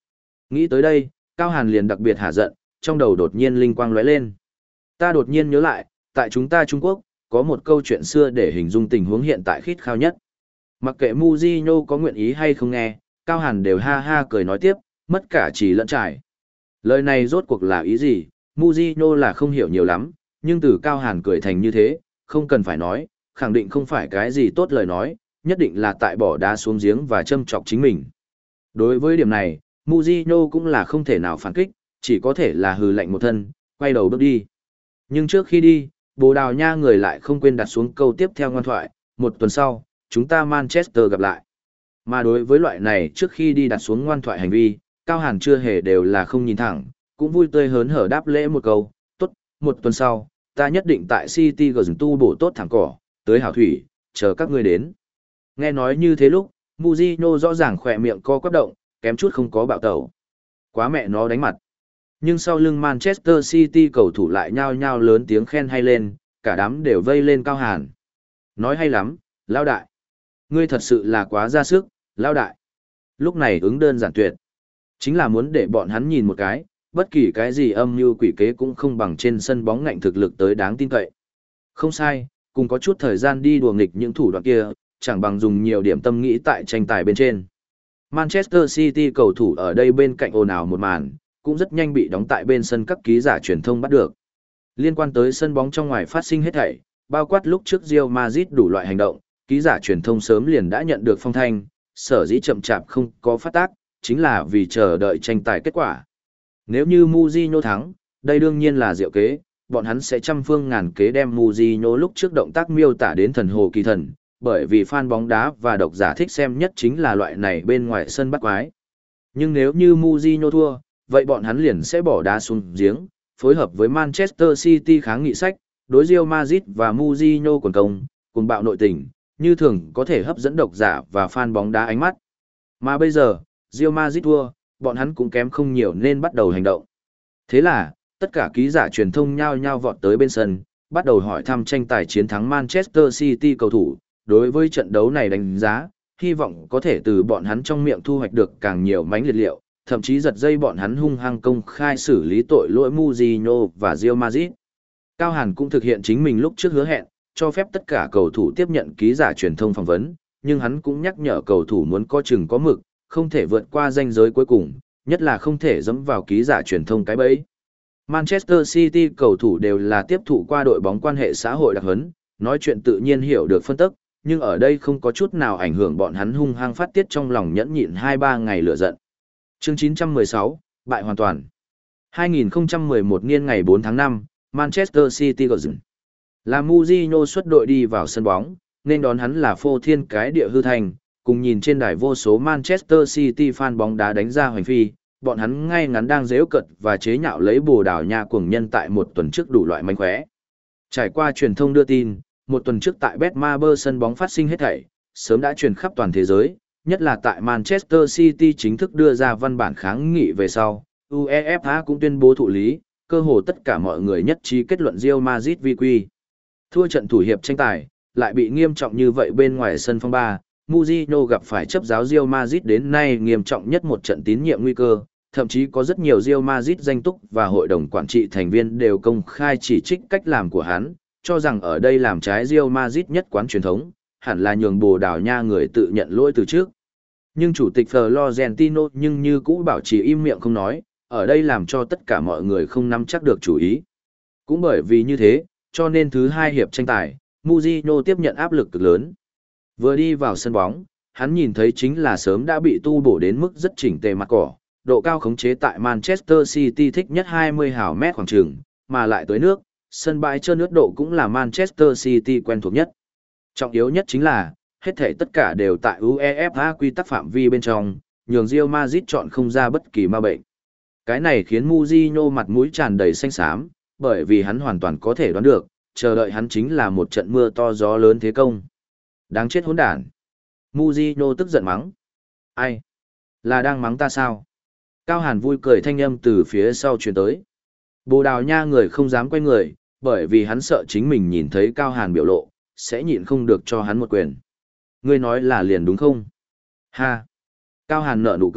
Nghĩ tới đây, Cao Hàn liền đặc biệt hả giận, trong đầu đột nhiên linh quang lóe lên. Ta đột nhiên nhớ lại, tại chúng ta Trung Quốc, có một câu chuyện xưa để hình dung tình huống hiện tại khít khao nhất. Mặc kệ Mujinho có nguyện ý hay không nghe, Cao Hàn đều ha ha cười nói tiếp, mất cả chỉ lẫn trải. Lời này rốt cuộc là ý gì, Mujinho là không hiểu nhiều lắm, nhưng từ Cao Hàn cười thành như thế, không cần phải nói, khẳng định không phải cái gì tốt lời nói, nhất định là tại bỏ đá xuống giếng và châm chọc chính mình. Đối với điểm này, Mujinho cũng là không thể nào phản kích, chỉ có thể là hừ lạnh một thân, quay đầu bước đi. Nhưng trước khi đi, Bồ Đào Nha người lại không quên đặt xuống câu tiếp theo ngoan thoại, một tuần sau, chúng ta Manchester gặp lại. Mà đối với loại này trước khi đi đặt xuống ngoan thoại hành vi, Cao Hàn chưa hề đều là không nhìn thẳng, cũng vui tươi hớn hở đáp lễ một câu, tốt, một tuần sau, ta nhất định tại City Garden tu bổ tốt thẳng cỏ, tới hảo thủy, chờ các ngươi đến. Nghe nói như thế lúc, Mujinho rõ ràng khỏe miệng co quắp động, kém chút không có bạo tẩu. Quá mẹ nó đánh mặt. Nhưng sau lưng Manchester City cầu thủ lại nhao nhao lớn tiếng khen hay lên, cả đám đều vây lên Cao Hàn. Nói hay lắm, lao đại. Ngươi thật sự là quá ra sức, lao đại. Lúc này ứng đơn giản tuyệt. Chính là muốn để bọn hắn nhìn một cái, bất kỳ cái gì âm mưu quỷ kế cũng không bằng trên sân bóng ngạnh thực lực tới đáng tin cậy. Không sai, cùng có chút thời gian đi đùa nghịch những thủ đoạn kia, chẳng bằng dùng nhiều điểm tâm nghĩ tại tranh tài bên trên. Manchester City cầu thủ ở đây bên cạnh ồn ào một màn, cũng rất nhanh bị đóng tại bên sân các ký giả truyền thông bắt được. Liên quan tới sân bóng trong ngoài phát sinh hết thảy, bao quát lúc trước Real Madrid đủ loại hành động, ký giả truyền thông sớm liền đã nhận được phong thanh, sở dĩ chậm chạp không có phát tác, chính là vì chờ đợi tranh tài kết quả. Nếu như Mujinho thắng, đây đương nhiên là diệu kế, bọn hắn sẽ trăm phương ngàn kế đem Mujinho lúc trước động tác miêu tả đến thần hồ kỳ thần, bởi vì fan bóng đá và độc giả thích xem nhất chính là loại này bên ngoài sân bắt quái. Nhưng nếu như Mujinho thua, vậy bọn hắn liền sẽ bỏ đá xuống giếng, phối hợp với Manchester City kháng nghị sách, đối Real Madrid và Mujinho quần công, cùng bạo nội tình, như thường có thể hấp dẫn độc giả và fan bóng đá ánh mắt. Mà bây giờ, Real Madrid thua, bọn hắn cũng kém không nhiều nên bắt đầu hành động. Thế là, tất cả ký giả truyền thông nhao nhao vọt tới bên sân, bắt đầu hỏi thăm tranh tài chiến thắng Manchester City cầu thủ, đối với trận đấu này đánh giá, hy vọng có thể từ bọn hắn trong miệng thu hoạch được càng nhiều mánh liệt liệu, thậm chí giật dây bọn hắn hung hăng công khai xử lý tội lỗi Mujinho và Real Madrid. Cao Hàn cũng thực hiện chính mình lúc trước hứa hẹn, cho phép tất cả cầu thủ tiếp nhận ký giả truyền thông phỏng vấn, nhưng hắn cũng nhắc nhở cầu thủ muốn có chừng có mực, không thể vượt qua ranh giới cuối cùng, nhất là không thể dẫm vào ký giả truyền thông cái bẫy. Manchester City cầu thủ đều là tiếp thụ qua đội bóng quan hệ xã hội đặc huấn, nói chuyện tự nhiên hiểu được phân tích, nhưng ở đây không có chút nào ảnh hưởng bọn hắn hung hăng phát tiết trong lòng nhẫn nhịn hai ba ngày lửa giận. Chương chín trăm mười sáu, bại hoàn toàn. hai nghìn không trăm mười một niên ngày bốn tháng năm, Manchester City Garden. Là Mujinho xuất đội đi vào sân bóng, nên đón hắn là phô thiên cái địa hư thành, cùng nhìn trên đài vô số Manchester City fan bóng đá đánh ra hoành phi, bọn hắn ngay ngắn đang giễu cợt và chế nhạo lấy Bồ Đào Nha cuồng nhân tại một tuần trước đủ loại mánh khóe. Trải qua truyền thông đưa tin, một tuần trước tại Betmaber sân bóng phát sinh hết thảy, sớm đã truyền khắp toàn thế giới, nhất là tại Manchester City chính thức đưa ra văn bản kháng nghị về sau, UEFA cũng tuyên bố thụ lý, cơ hồ tất cả mọi người nhất trí kết luận Real Madrid vi quy. Thua trận thủ hiệp tranh tài, lại bị nghiêm trọng như vậy bên ngoài sân phong ba, Mujinho gặp phải chấp giáo Real Madrid đến nay nghiêm trọng nhất một trận tín nhiệm nguy cơ, thậm chí có rất nhiều Real Madrid danh túc và hội đồng quản trị thành viên đều công khai chỉ trích cách làm của hắn, cho rằng ở đây làm trái Real Madrid nhất quán truyền thống, hẳn là nhường Bồ Đào Nha người tự nhận lỗi từ trước. Nhưng chủ tịch Florentino nhưng như cũ bảo trì im miệng không nói, ở đây làm cho tất cả mọi người không nắm chắc được chủ ý. Cũng bởi vì như thế, cho nên thứ hai hiệp tranh tài, Mujinho tiếp nhận áp lực cực lớn. Vừa đi vào sân bóng, hắn nhìn thấy chính là sớm đã bị tu bổ đến mức rất chỉnh tề mặt cỏ, độ cao khống chế tại Manchester City thích nhất hai mươi hào mét khoảng trường, mà lại tới nước, sân bãi trơn nước độ cũng là Manchester City quen thuộc nhất. Trọng yếu nhất chính là, hết thảy tất cả đều tại UEFA quy tắc phạm vi bên trong, nhường Real Madrid chọn không ra bất kỳ ma bệnh. Cái này khiến Mujinho mặt mũi tràn đầy xanh xám, bởi vì hắn hoàn toàn có thể đoán được, chờ đợi hắn chính là một trận mưa to gió lớn thế công. Đáng chết hỗn đản. Mujinho tức giận mắng. Ai? Là đang mắng ta sao? Cao Hàn vui cười thanh âm từ phía sau truyền tới. Bồ Đào Nha người không dám quay người, bởi vì hắn sợ chính mình nhìn thấy Cao Hàn biểu lộ, sẽ nhịn không được cho hắn một quyền. Ngươi nói là liền đúng không? Ha! Cao Hàn nở nụ cười,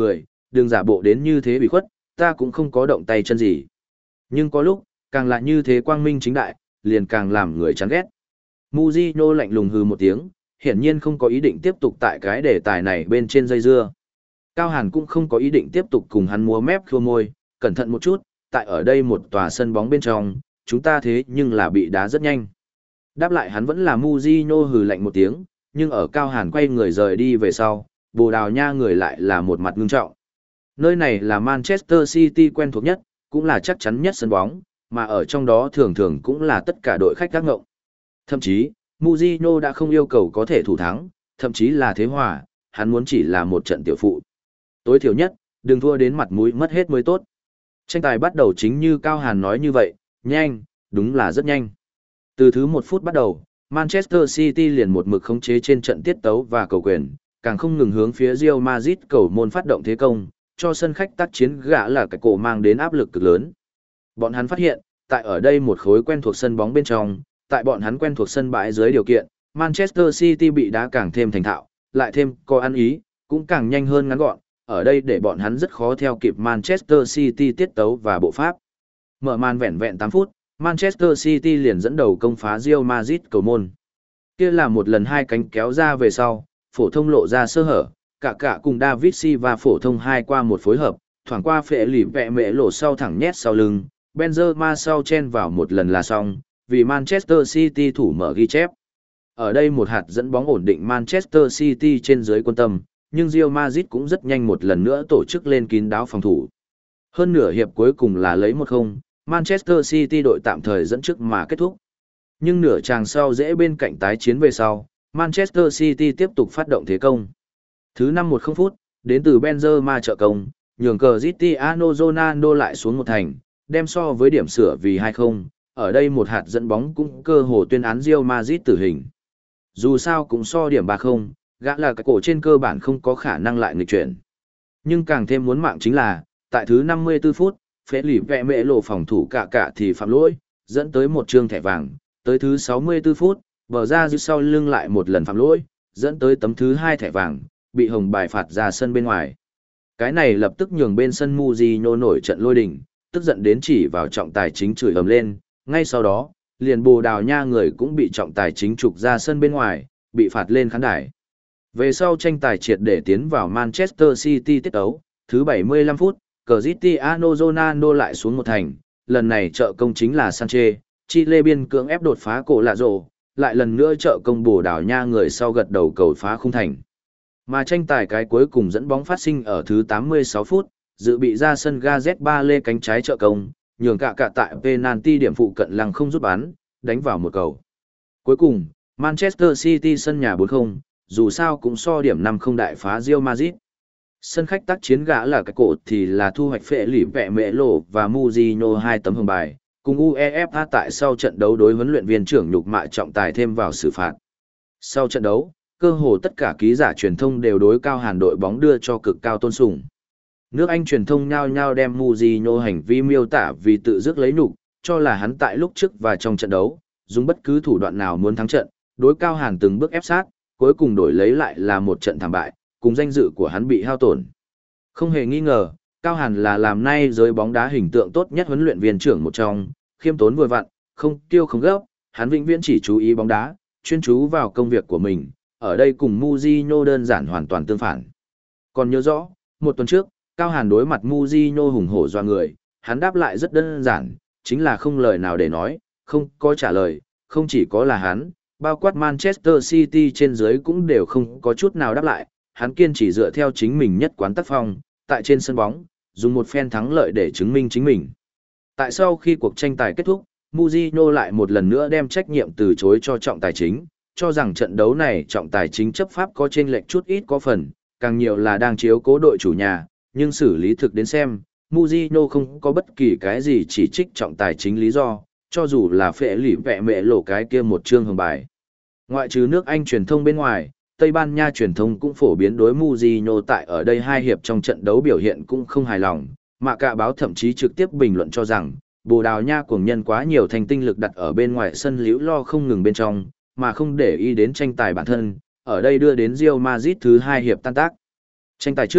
đừng giả bộ đến như thế bị khuất, ta cũng không có động tay chân gì. Nhưng có lúc, càng là như thế quang minh chính đại, liền càng làm người chán ghét. Mujino lạnh lùng hừ một tiếng, hiển nhiên không có ý định tiếp tục tại cái đề tài này bên trên dây dưa. Cao Hàn cũng không có ý định tiếp tục cùng hắn múa mép khua môi, cẩn thận một chút, tại ở đây một tòa sân bóng bên trong, chúng ta thế nhưng là bị đá rất nhanh. Đáp lại hắn vẫn là Mujino hừ lạnh một tiếng, nhưng ở Cao Hàn quay người rời đi về sau, Bồ Đào Nha người lại là một mặt ngưng trọng. Nơi này là Manchester City quen thuộc nhất, cũng là chắc chắn nhất sân bóng, mà ở trong đó thường thường cũng là tất cả đội khách các ngộng. Thậm chí, Mujino đã không yêu cầu có thể thủ thắng, thậm chí là thế hòa, hắn muốn chỉ là một trận tiểu phụ. Tối thiểu nhất, đừng thua đến mặt mũi mất hết mới tốt. Tranh tài bắt đầu chính như Cao Hàn nói như vậy, nhanh, đúng là rất nhanh. Từ thứ một phút bắt đầu, Manchester City liền một mực khống chế trên trận tiết tấu và cầu quyền, càng không ngừng hướng phía Real Madrid cầu môn phát động thế công, cho sân khách tác chiến gã là cái cổ mang đến áp lực cực lớn. Bọn hắn phát hiện, tại ở đây một khối quen thuộc sân bóng bên trong, tại bọn hắn quen thuộc sân bãi dưới điều kiện, Manchester City bị đá càng thêm thành thạo, lại thêm có ăn ý, cũng càng nhanh hơn ngắn gọn, ở đây để bọn hắn rất khó theo kịp Manchester City tiết tấu và bộ pháp. Mở màn vẹn vẹn tám phút, Manchester City liền dẫn đầu công phá Real Madrid cầu môn. Kia là một lần hai cánh kéo ra về sau, phổ thông lộ ra sơ hở, cả cả cùng David Silva phổ thông hai qua một phối hợp, thoảng qua phệ lì vẹ mễ lộ sau thẳng nhét sau lưng, Benzema sau chen vào một lần là xong, vì Manchester City thủ mở ghi chép. Ở đây một hạt dẫn bóng ổn định Manchester City trên dưới quân tâm, nhưng Real Madrid cũng rất nhanh một lần nữa tổ chức lên kín đáo phòng thủ. Hơn nửa hiệp cuối cùng là lấy một không, Manchester City đội tạm thời dẫn trước mà kết thúc. Nhưng nửa chàng sau dễ bên cạnh tái chiến về sau, Manchester City tiếp tục phát động thế công. Thứ năm một không phút, đến từ Benzema trợ công, nhường Cristiano Ronaldo lại xuống một thành, đem so với điểm sửa vì hai không, ở đây một hạt dẫn bóng cũng cơ hồ tuyên án Real Madrid tử hình. Dù sao cũng so điểm ba không, gã là cái cổ trên cơ bản không có khả năng lại nghịch chuyển. Nhưng càng thêm muốn mạng chính là, tại thứ năm mươi tư phút, phế lì vẹ mễ lộ phòng thủ cả cả thì phạm lỗi, dẫn tới một trương thẻ vàng, tới thứ sáu mươi tư phút, bờ ra giữ sau lưng lại một lần phạm lỗi, dẫn tới tấm thứ hai thẻ vàng, bị hồng bài phạt ra sân bên ngoài. Cái này lập tức nhường bên sân Mujino nổi trận lôi đình, tức giận đến chỉ vào trọng tài chính chửi ầm lên, ngay sau đó, liền Bồ Đào Nha người cũng bị trọng tài chính trục ra sân bên ngoài, bị phạt lên khán đài. Về sau tranh tài triệt để tiến vào Manchester City tiết ấu, thứ bảy mươi lăm phút, Cristiano Ronaldo lại xuống một thành, lần này trợ công chính là Sanchez, Chile biên cưỡng ép đột phá cổ lạ rổ, lại lần nữa trợ công Bồ Đào Nha người sau gật đầu cầu phá khung thành. Mà tranh tài cái cuối cùng dẫn bóng phát sinh ở thứ tám mươi sáu phút, dự bị ra sân Gareth Bale cánh trái trợ công, nhường cả cả tại penalty điểm phụ cận lăng không rút bắn, đánh vào một cầu. Cuối cùng, Manchester City sân nhà bốn không, dù sao cũng so điểm năm không đại phá Real Madrid. Sân khách tác chiến gã là cái cổ thì là thu hoạch phệ lỉ vẹ mễ lộ và Mujino hai tấm hồng bài, cùng UEFA tại sau trận đấu đối huấn luyện viên trưởng nhục mạ trọng tài thêm vào xử phạt. Sau trận đấu, cơ hồ tất cả ký giả truyền thông đều đối Cao Hàn đội bóng đưa cho cực cao tôn sùng. Nước Anh truyền thông nhao nhao đem Mujino hành vi miêu tả vì tự dứt lấy nhục, cho là hắn tại lúc trước và trong trận đấu, dùng bất cứ thủ đoạn nào muốn thắng trận, đối Cao Hàn từng bước ép sát, cuối cùng đổi lấy lại là một trận thảm bại, cùng danh dự của hắn bị hao tổn. Không hề nghi ngờ, Cao Hàn là làm nay giới bóng đá hình tượng tốt nhất huấn luyện viên trưởng một trong, khiêm tốn vừa vặn, không kiêu không gấp, hắn vĩnh viễn chỉ chú ý bóng đá, chuyên chú vào công việc của mình, ở đây cùng Mujino đơn giản hoàn toàn tương phản. Còn nhớ rõ, một tuần trước, Cao Hàn đối mặt Mujino hùng hổ doa người, hắn đáp lại rất đơn giản, chính là không lời nào để nói, không có trả lời, không chỉ có là hắn, bao quát Manchester City trên dưới cũng đều không có chút nào đáp lại, hắn kiên trì dựa theo chính mình nhất quán tác phong, tại trên sân bóng, dùng một phen thắng lợi để chứng minh chính mình. Tại sau khi cuộc tranh tài kết thúc, Mujino lại một lần nữa đem trách nhiệm từ chối cho trọng tài chính, cho rằng trận đấu này trọng tài chính chấp pháp có chênh lệch chút ít có phần, càng nhiều là đang chiếu cố đội chủ nhà, nhưng xử lý thực đến xem, Mujino không có bất kỳ cái gì chỉ trích trọng tài chính lý do, cho dù là phệ lỉ vẹ mẹ lộ cái kia một chương hồng bài. Ngoại trừ nước Anh truyền thông bên ngoài, Tây Ban Nha truyền thông cũng phổ biến đối Mujino tại ở đây hai hiệp trong trận đấu biểu hiện cũng không hài lòng, mà cả báo thậm chí trực tiếp bình luận cho rằng, Bồ Đào Nha cuồng nhân quá nhiều thành tinh lực đặt ở bên ngoài sân liễu lo không ngừng bên trong, mà không để ý đến tranh tài bản thân, ở đây đưa đến Real Madrid thứ hai hiệp tan tác. Tranh tài trước,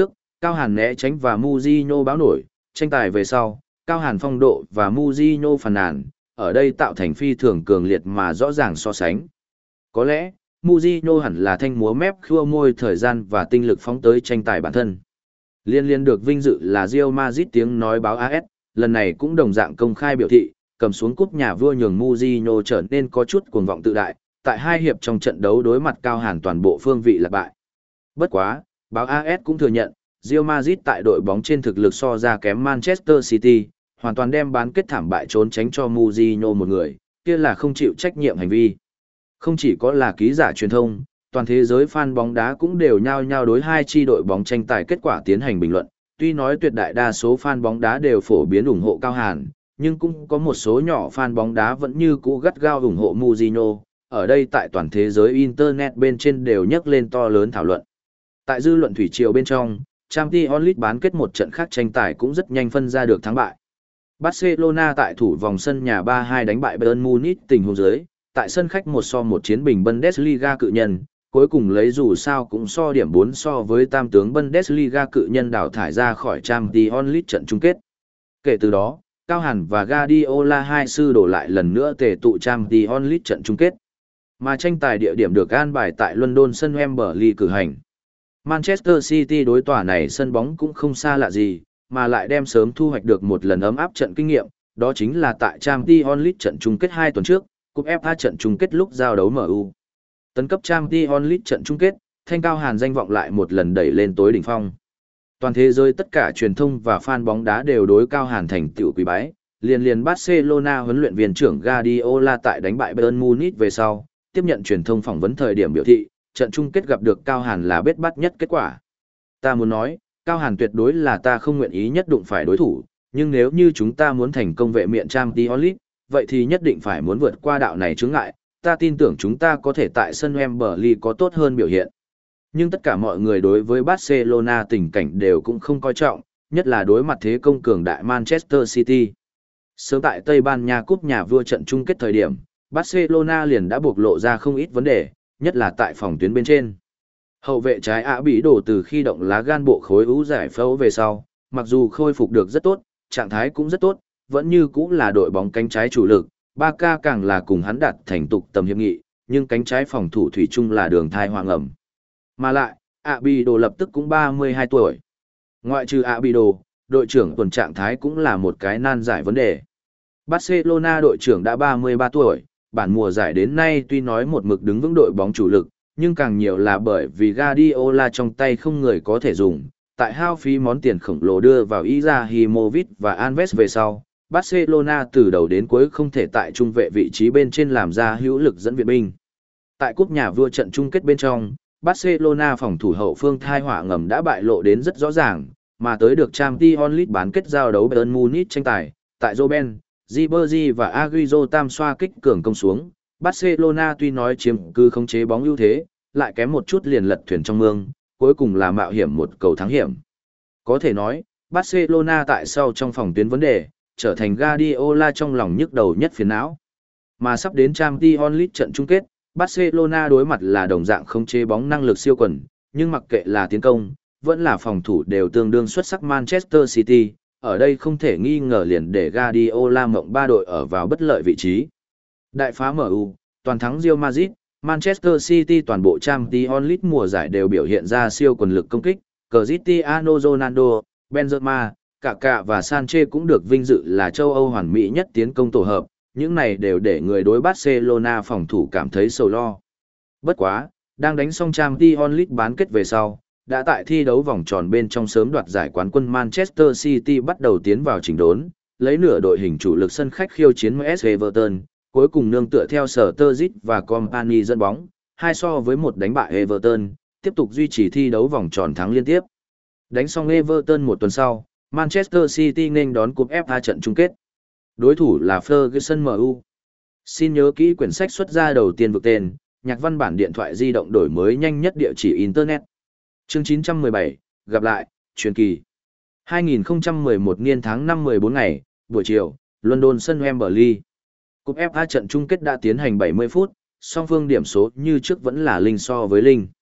Cao Hàn né tránh và Mujinho báo nổi, tranh tài về sau, Cao Hàn phong độ và Mujinho phàn nàn, ở đây tạo thành phi thường cường liệt mà rõ ràng so sánh. Có lẽ, Mujinho hẳn là thanh múa mép khua môi thời gian và tinh lực phóng tới tranh tài bản thân. Liên liên được vinh dự là Real Madrid tiếng nói báo a ét, lần này cũng đồng dạng công khai biểu thị, cầm xuống cúp nhà vua nhường Mujinho trở nên có chút cuồng vọng tự đại, tại hai hiệp trong trận đấu đối mặt Cao Hàn toàn bộ phương vị là bại. Bất quá, báo a ét cũng thừa nhận, Real Madrid tại đội bóng trên thực lực so ra kém Manchester City, hoàn toàn đem bán kết thảm bại trốn tránh cho Mujinho một người, kia là không chịu trách nhiệm hành vi. Không chỉ có là ký giả truyền thông, toàn thế giới fan bóng đá cũng đều nhao nhao đối hai chi đội bóng tranh tài kết quả tiến hành bình luận. Tuy nói tuyệt đại đa số fan bóng đá đều phổ biến ủng hộ Cao Hàn, nhưng cũng có một số nhỏ fan bóng đá vẫn như cũ gắt gao ủng hộ Mujinho. Ở đây tại toàn thế giới Internet bên trên đều nhắc lên to lớn thảo luận. Tại dư luận thủy triều bên trong, Champions League bán kết một trận khác tranh tài cũng rất nhanh phân ra được thắng bại. Barcelona tại thủ vòng sân nhà ba hai đánh bại Bayern Munich tình huống dưới, tại sân khách một so một chiến bình Bundesliga cự nhân, cuối cùng lấy dù sao cũng so điểm bốn so với tam tướng Bundesliga cự nhân đào thải ra khỏi Champions League trận chung kết. Kể từ đó, Cao Hàn và Guardiola hai sư đổ lại lần nữa tề tụ Champions League trận chung kết. Mà tranh tài địa điểm được an bài tại London sân Wembley cử hành. Manchester City đối tòa này sân bóng cũng không xa lạ gì, mà lại đem sớm thu hoạch được một lần ấm áp trận kinh nghiệm, đó chính là tại Champions League trận chung kết hai tuần trước, cúp ép a trận chung kết lúc giao đấu em u. Tấn cấp Champions League trận chung kết, thanh Cao Hàn danh vọng lại một lần đẩy lên tối đỉnh phong. Toàn thế giới tất cả truyền thông và fan bóng đá đều đối Cao Hàn thành tựu quý bái, liền liền Barcelona huấn luyện viên trưởng Guardiola tại đánh bại Bayern Munich về sau, tiếp nhận truyền thông phỏng vấn thời điểm biểu thị, trận chung kết gặp được Cao Hàn là bết bát nhất kết quả. Ta muốn nói, Cao Hàn tuyệt đối là ta không nguyện ý nhất đụng phải đối thủ, nhưng nếu như chúng ta muốn thành công vệ miện Champions League, vậy thì nhất định phải muốn vượt qua đạo này chướng ngại, ta tin tưởng chúng ta có thể tại sân Wembley có tốt hơn biểu hiện. Nhưng tất cả mọi người đối với Barcelona tình cảnh đều cũng không coi trọng, nhất là đối mặt thế công cường đại Manchester City. Sớm tại Tây Ban Nha cúp nhà vua trận chung kết thời điểm, Barcelona liền đã bộc lộ ra không ít vấn đề, nhất là tại phòng tuyến bên trên. Hậu vệ trái Ả Bí Đổ từ khi động lá gan bộ khối ú giải phẫu về sau, mặc dù khôi phục được rất tốt, trạng thái cũng rất tốt, vẫn như cũng là đội bóng cánh trái chủ lực, Barca càng là cùng hắn đạt thành tục tầm hiệp nghị, nhưng cánh trái phòng thủ thủy chung là đường thai hoang ẩm. Mà lại, Ả Bí Đổ lập tức cũng ba mươi hai tuổi. Ngoại trừ Ả Bí Đổ, đội trưởng tuần trạng thái cũng là một cái nan giải vấn đề. Barcelona đội trưởng đã ba mươi ba tuổi, bản mùa giải đến nay tuy nói một mực đứng vững đội bóng chủ lực, nhưng càng nhiều là bởi vì Guardiola trong tay không người có thể dùng. Tại hao phí món tiền khổng lồ đưa vào Izahimovic và Alves về sau, Barcelona từ đầu đến cuối không thể tại trung vệ vị trí bên trên làm ra hữu lực dẫn viện binh. Tại cúp nhà vua trận chung kết bên trong, Barcelona phòng thủ hậu phương thai họa ngầm đã bại lộ đến rất rõ ràng, mà tới được Champions League bán kết giao đấu Bayern Munich tranh tài, tại Robben, Ribery và Agüero tam xoa kích cường công xuống, Barcelona tuy nói chiếm cứ khống chế bóng ưu thế, lại kém một chút liền lật thuyền trong mương, cuối cùng là mạo hiểm một cầu thắng hiểm. Có thể nói, Barcelona tại sau trong phòng tuyến vấn đề, trở thành Guardiola trong lòng nhức đầu nhất phiền não. Mà sắp đến Champions League trận chung kết, Barcelona đối mặt là đồng dạng khống chế bóng năng lực siêu quần, nhưng mặc kệ là tiến công, vẫn là phòng thủ đều tương đương xuất sắc Manchester City, ở đây không thể nghi ngờ liền để Guardiola mộng ba đội ở vào bất lợi vị trí. Đại phá em u, toàn thắng Real Madrid, Manchester City toàn bộ Champions League mùa giải đều biểu hiện ra siêu quần lực công kích, Cristiano Ronaldo, Benzema, Kaká và Sanchez cũng được vinh dự là châu Âu hoàn mỹ nhất tiến công tổ hợp, những này đều để người đối Barcelona phòng thủ cảm thấy sầu lo. Bất quá, đang đánh xong Champions League bán kết về sau, đã tại thi đấu vòng tròn bên trong sớm đoạt giải quán quân Manchester City bắt đầu tiến vào chỉnh đốn, lấy nửa đội hình chủ lực sân khách khiêu chiến em ét Everton, cuối cùng nương tựa theo Sturridge và Company dẫn bóng, hai so với một đánh bại Everton, tiếp tục duy trì thi đấu vòng tròn thắng liên tiếp. Đánh xong Everton một tuần sau, Manchester City nên đón cúp ép a trận chung kết. Đối thủ là Ferguson em u. Xin nhớ kỹ quyển sách xuất ra đầu tiên vực tên, nhạc văn bản điện thoại di động đổi mới nhanh nhất địa chỉ Internet. Chương chín trăm mười bảy, gặp lại, truyền kỳ. hai nghìn không trăm mười một niên tháng năm mười bốn ngày, buổi chiều, London sân Wembley. Cúp ép a trận chung kết đã tiến hành bảy mươi phút, song phương điểm số như trước vẫn là linh so với linh.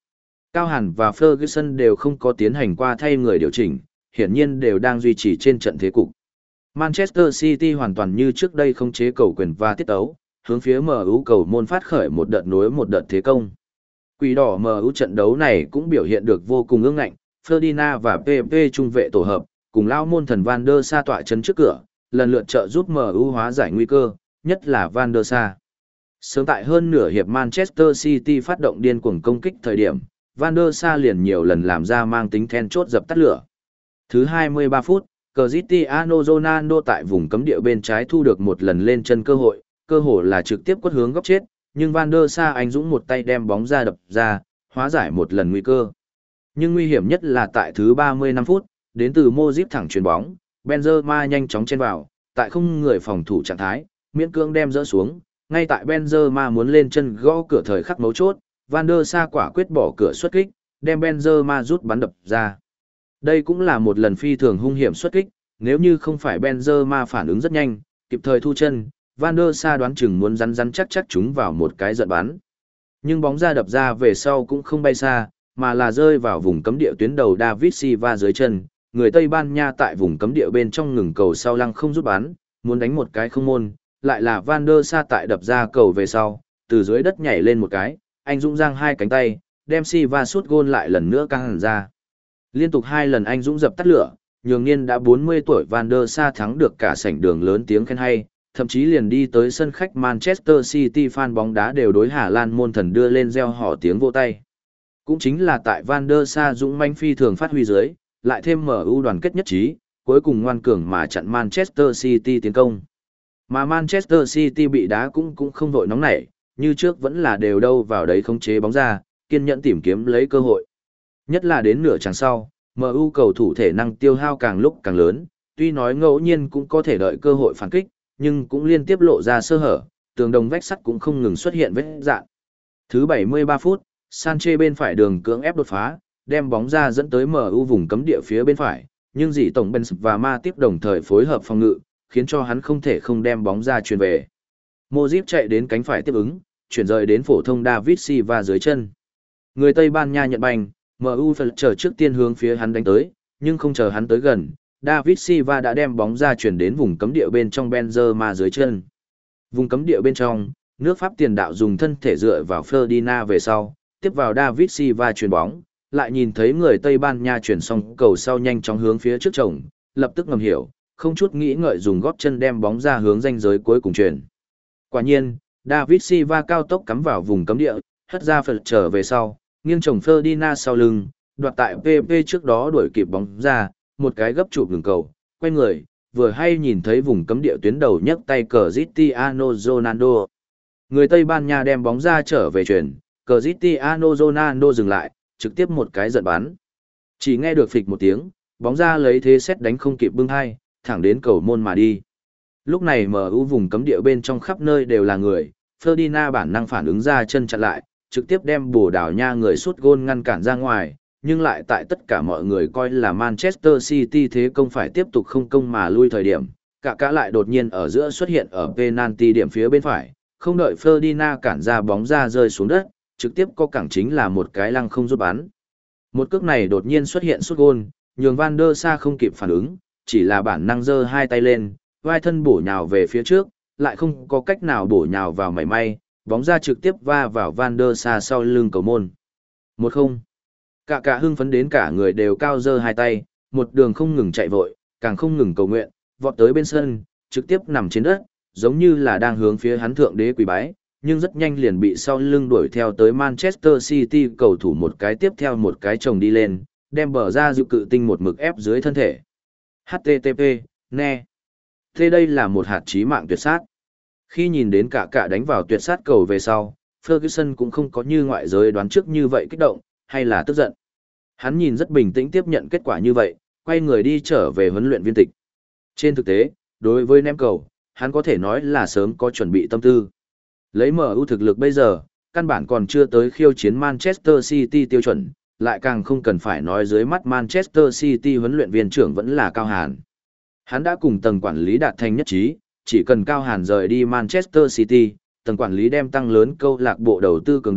Cao Hàn và Ferguson đều không có tiến hành qua thay người điều chỉnh, hiển nhiên đều đang duy trì trên trận thế cục. Manchester City hoàn toàn như trước đây không chế cầu quyền và tiết tấu, hướng phía em u cầu môn phát khởi một đợt nối một đợt thế công. Quỷ đỏ em u trận đấu này cũng biểu hiện được vô cùng ương ngạnh, Ferdinand và pê pê trung vệ tổ hợp, cùng lao môn thần Van der Sa tọa chấn trước cửa, lần lượt trợ giúp em u hóa giải nguy cơ, nhất là Van der Sa. Sớm tại hơn nửa hiệp Manchester City phát động điên cuồng công kích thời điểm, Van der Sa liền nhiều lần làm ra mang tính then chốt dập tắt lửa. Thứ hai mươi ba phút, Cristiano Ronaldo tại vùng cấm địa bên trái thu được một lần lên chân cơ hội, cơ hội là trực tiếp quất hướng góc chết, nhưng Van der Sa anh dũng một tay đem bóng ra đập ra, hóa giải một lần nguy cơ. Nhưng nguy hiểm nhất là tại thứ ba mươi lăm phút, đến từ Modric thẳng chuyền bóng, Benzema nhanh chóng chen vào, tại không người phòng thủ trạng thái, miễn cưỡng đem dỡ xuống, ngay tại Benzema muốn lên chân gõ cửa thời khắc mấu chốt, Van der Sa quả quyết bỏ cửa xuất kích, đem Benzema rút bắn đập ra. Đây cũng là một lần phi thường hung hiểm xuất kích, nếu như không phải Benzema phản ứng rất nhanh, kịp thời thu chân, Van der Sa đoán chừng muốn rắn rắn chắc chắc chúng vào một cái giận bắn. Nhưng bóng ra đập ra về sau cũng không bay xa, mà là rơi vào vùng cấm địa tuyến đầu David Silva dưới chân, người Tây Ban Nha tại vùng cấm địa bên trong ngừng cầu sau lăng không rút bắn, muốn đánh một cái không môn, lại là Van der Sa tại đập ra cầu về sau, từ dưới đất nhảy lên một cái, anh dũng giang hai cánh tay, đem Silva sút gôn lại lần nữa căng hẳn ra. Liên tục hai lần anh dũng dập tắt lửa, nhường niên đã bốn mươi tuổi Van der Sa thắng được cả sảnh đường lớn tiếng khen hay, thậm chí liền đi tới sân khách Manchester City fan bóng đá đều đối Hà Lan môn thần đưa lên reo hò tiếng vỗ tay. Cũng chính là tại Van der Sa dũng mãnh phi thường phát huy dưới, lại thêm em u đoàn kết nhất trí, cuối cùng ngoan cường mà chặn Manchester City tiến công. Mà Manchester City bị đá cũng cũng không vội nóng nảy, như trước vẫn là đều đâu vào đấy khống chế bóng ra, kiên nhẫn tìm kiếm lấy cơ hội. Nhất là đến nửa chặng sau, em u cầu thủ thể năng tiêu hao càng lúc càng lớn, tuy nói ngẫu nhiên cũng có thể đợi cơ hội phản kích, nhưng cũng liên tiếp lộ ra sơ hở, tường đồng vách sắt cũng không ngừng xuất hiện vết rạn. Thứ bảy mươi ba phút, Sanchez bên phải đường cưỡng ép đột phá, đem bóng ra dẫn tới em u vùng cấm địa phía bên phải, nhưng dì tổng Benz và Ma tiếp đồng thời phối hợp phòng ngự, khiến cho hắn không thể không đem bóng ra chuyền về. Modric chạy đến cánh phải tiếp ứng, chuyển rời đến phổ thông David Silva dưới chân. Người Tây Ban Nha nhận banh, em u phải chờ trước tiên hướng phía hắn đánh tới, nhưng không chờ hắn tới gần, David Silva đã đem bóng ra chuyển đến vùng cấm địa bên trong Benzema dưới chân. Vùng cấm địa bên trong, nước Pháp tiền đạo dùng thân thể dựa vào Ferdinand về sau, tiếp vào David Silva chuyền bóng, lại nhìn thấy người Tây Ban Nha chuyển xong cầu sau nhanh chóng hướng phía trước chồng, lập tức ngầm hiểu, không chút nghĩ ngợi dùng gót chân đem bóng ra hướng ranh giới cuối cùng chuyền. Quả nhiên, David Silva cao tốc cắm vào vùng cấm địa, hất ra phật trở về sau, nghiêng chồng Ferdinand sau lưng, đoạt tại pê pê trước đó đuổi kịp bóng ra, một cái gấp chụp ngừng cầu, quay người, vừa hay nhìn thấy vùng cấm địa tuyến đầu nhấc tay Cristiano Ronaldo. Người Tây Ban Nha đem bóng ra trở về chuyền, Cristiano Ronaldo dừng lại, trực tiếp một cái giận bắn. Chỉ nghe được phịch một tiếng, bóng ra lấy thế xét đánh không kịp bưng hai, thẳng đến cầu môn mà đi. Lúc này em u vùng cấm địa bên trong khắp nơi đều là người, Ferdinand bản năng phản ứng ra chân chặn lại, trực tiếp đem Bồ Đào Nha người sút gôn ngăn cản ra ngoài, nhưng lại tại tất cả mọi người coi là Manchester City thế công phải tiếp tục không công mà lui thời điểm, cả cả lại đột nhiên ở giữa xuất hiện ở penalty điểm phía bên phải, không đợi Ferdinand cản ra bóng ra rơi xuống đất, trực tiếp có cẳng chính là một cái lăng không rút bắn. Một cước này đột nhiên xuất hiện sút gôn, nhường Van der Sa không kịp phản ứng, chỉ là bản năng giơ hai tay lên, vai thân bổ nhào về phía trước, lại không có cách nào bổ nhào vào mảy may, bóng ra trực tiếp va vào Van der Sa sau lưng cầu môn. một không. Cả cả hưng phấn đến cả người đều cao giơ hai tay, một đường không ngừng chạy vội, càng không ngừng cầu nguyện, vọt tới bên sân, trực tiếp nằm trên đất, giống như là đang hướng phía hắn thượng đế quỳ bái, nhưng rất nhanh liền bị sau lưng đuổi theo tới Manchester City cầu thủ một cái tiếp theo một cái chồng đi lên, đem bờ ra dự cự tinh một mực ép dưới thân thể. hát tê tê pê, ne. Thế đây là một hạt chí mạng tuyệt sát. Khi nhìn đến cả cả đánh vào tuyệt sát cầu về sau, Ferguson cũng không có như ngoại giới đoán trước như vậy kích động, hay là tức giận. Hắn nhìn rất bình tĩnh tiếp nhận kết quả như vậy, quay người đi trở về huấn luyện viên tịch. Trên thực tế, đối với ném cầu, hắn có thể nói là sớm có chuẩn bị tâm tư. Lấy em u thực lực bây giờ, căn bản còn chưa tới khiêu chiến Manchester City tiêu chuẩn, lại càng không cần phải nói dưới mắt Manchester City huấn luyện viên trưởng vẫn là Cao Hàn. Hắn đã cùng tầng quản lý đạt thành nhất trí, chỉ cần Cao Hàn rời đi Manchester City, tầng quản lý đem tăng lớn câu lạc bộ đầu tư cường độ,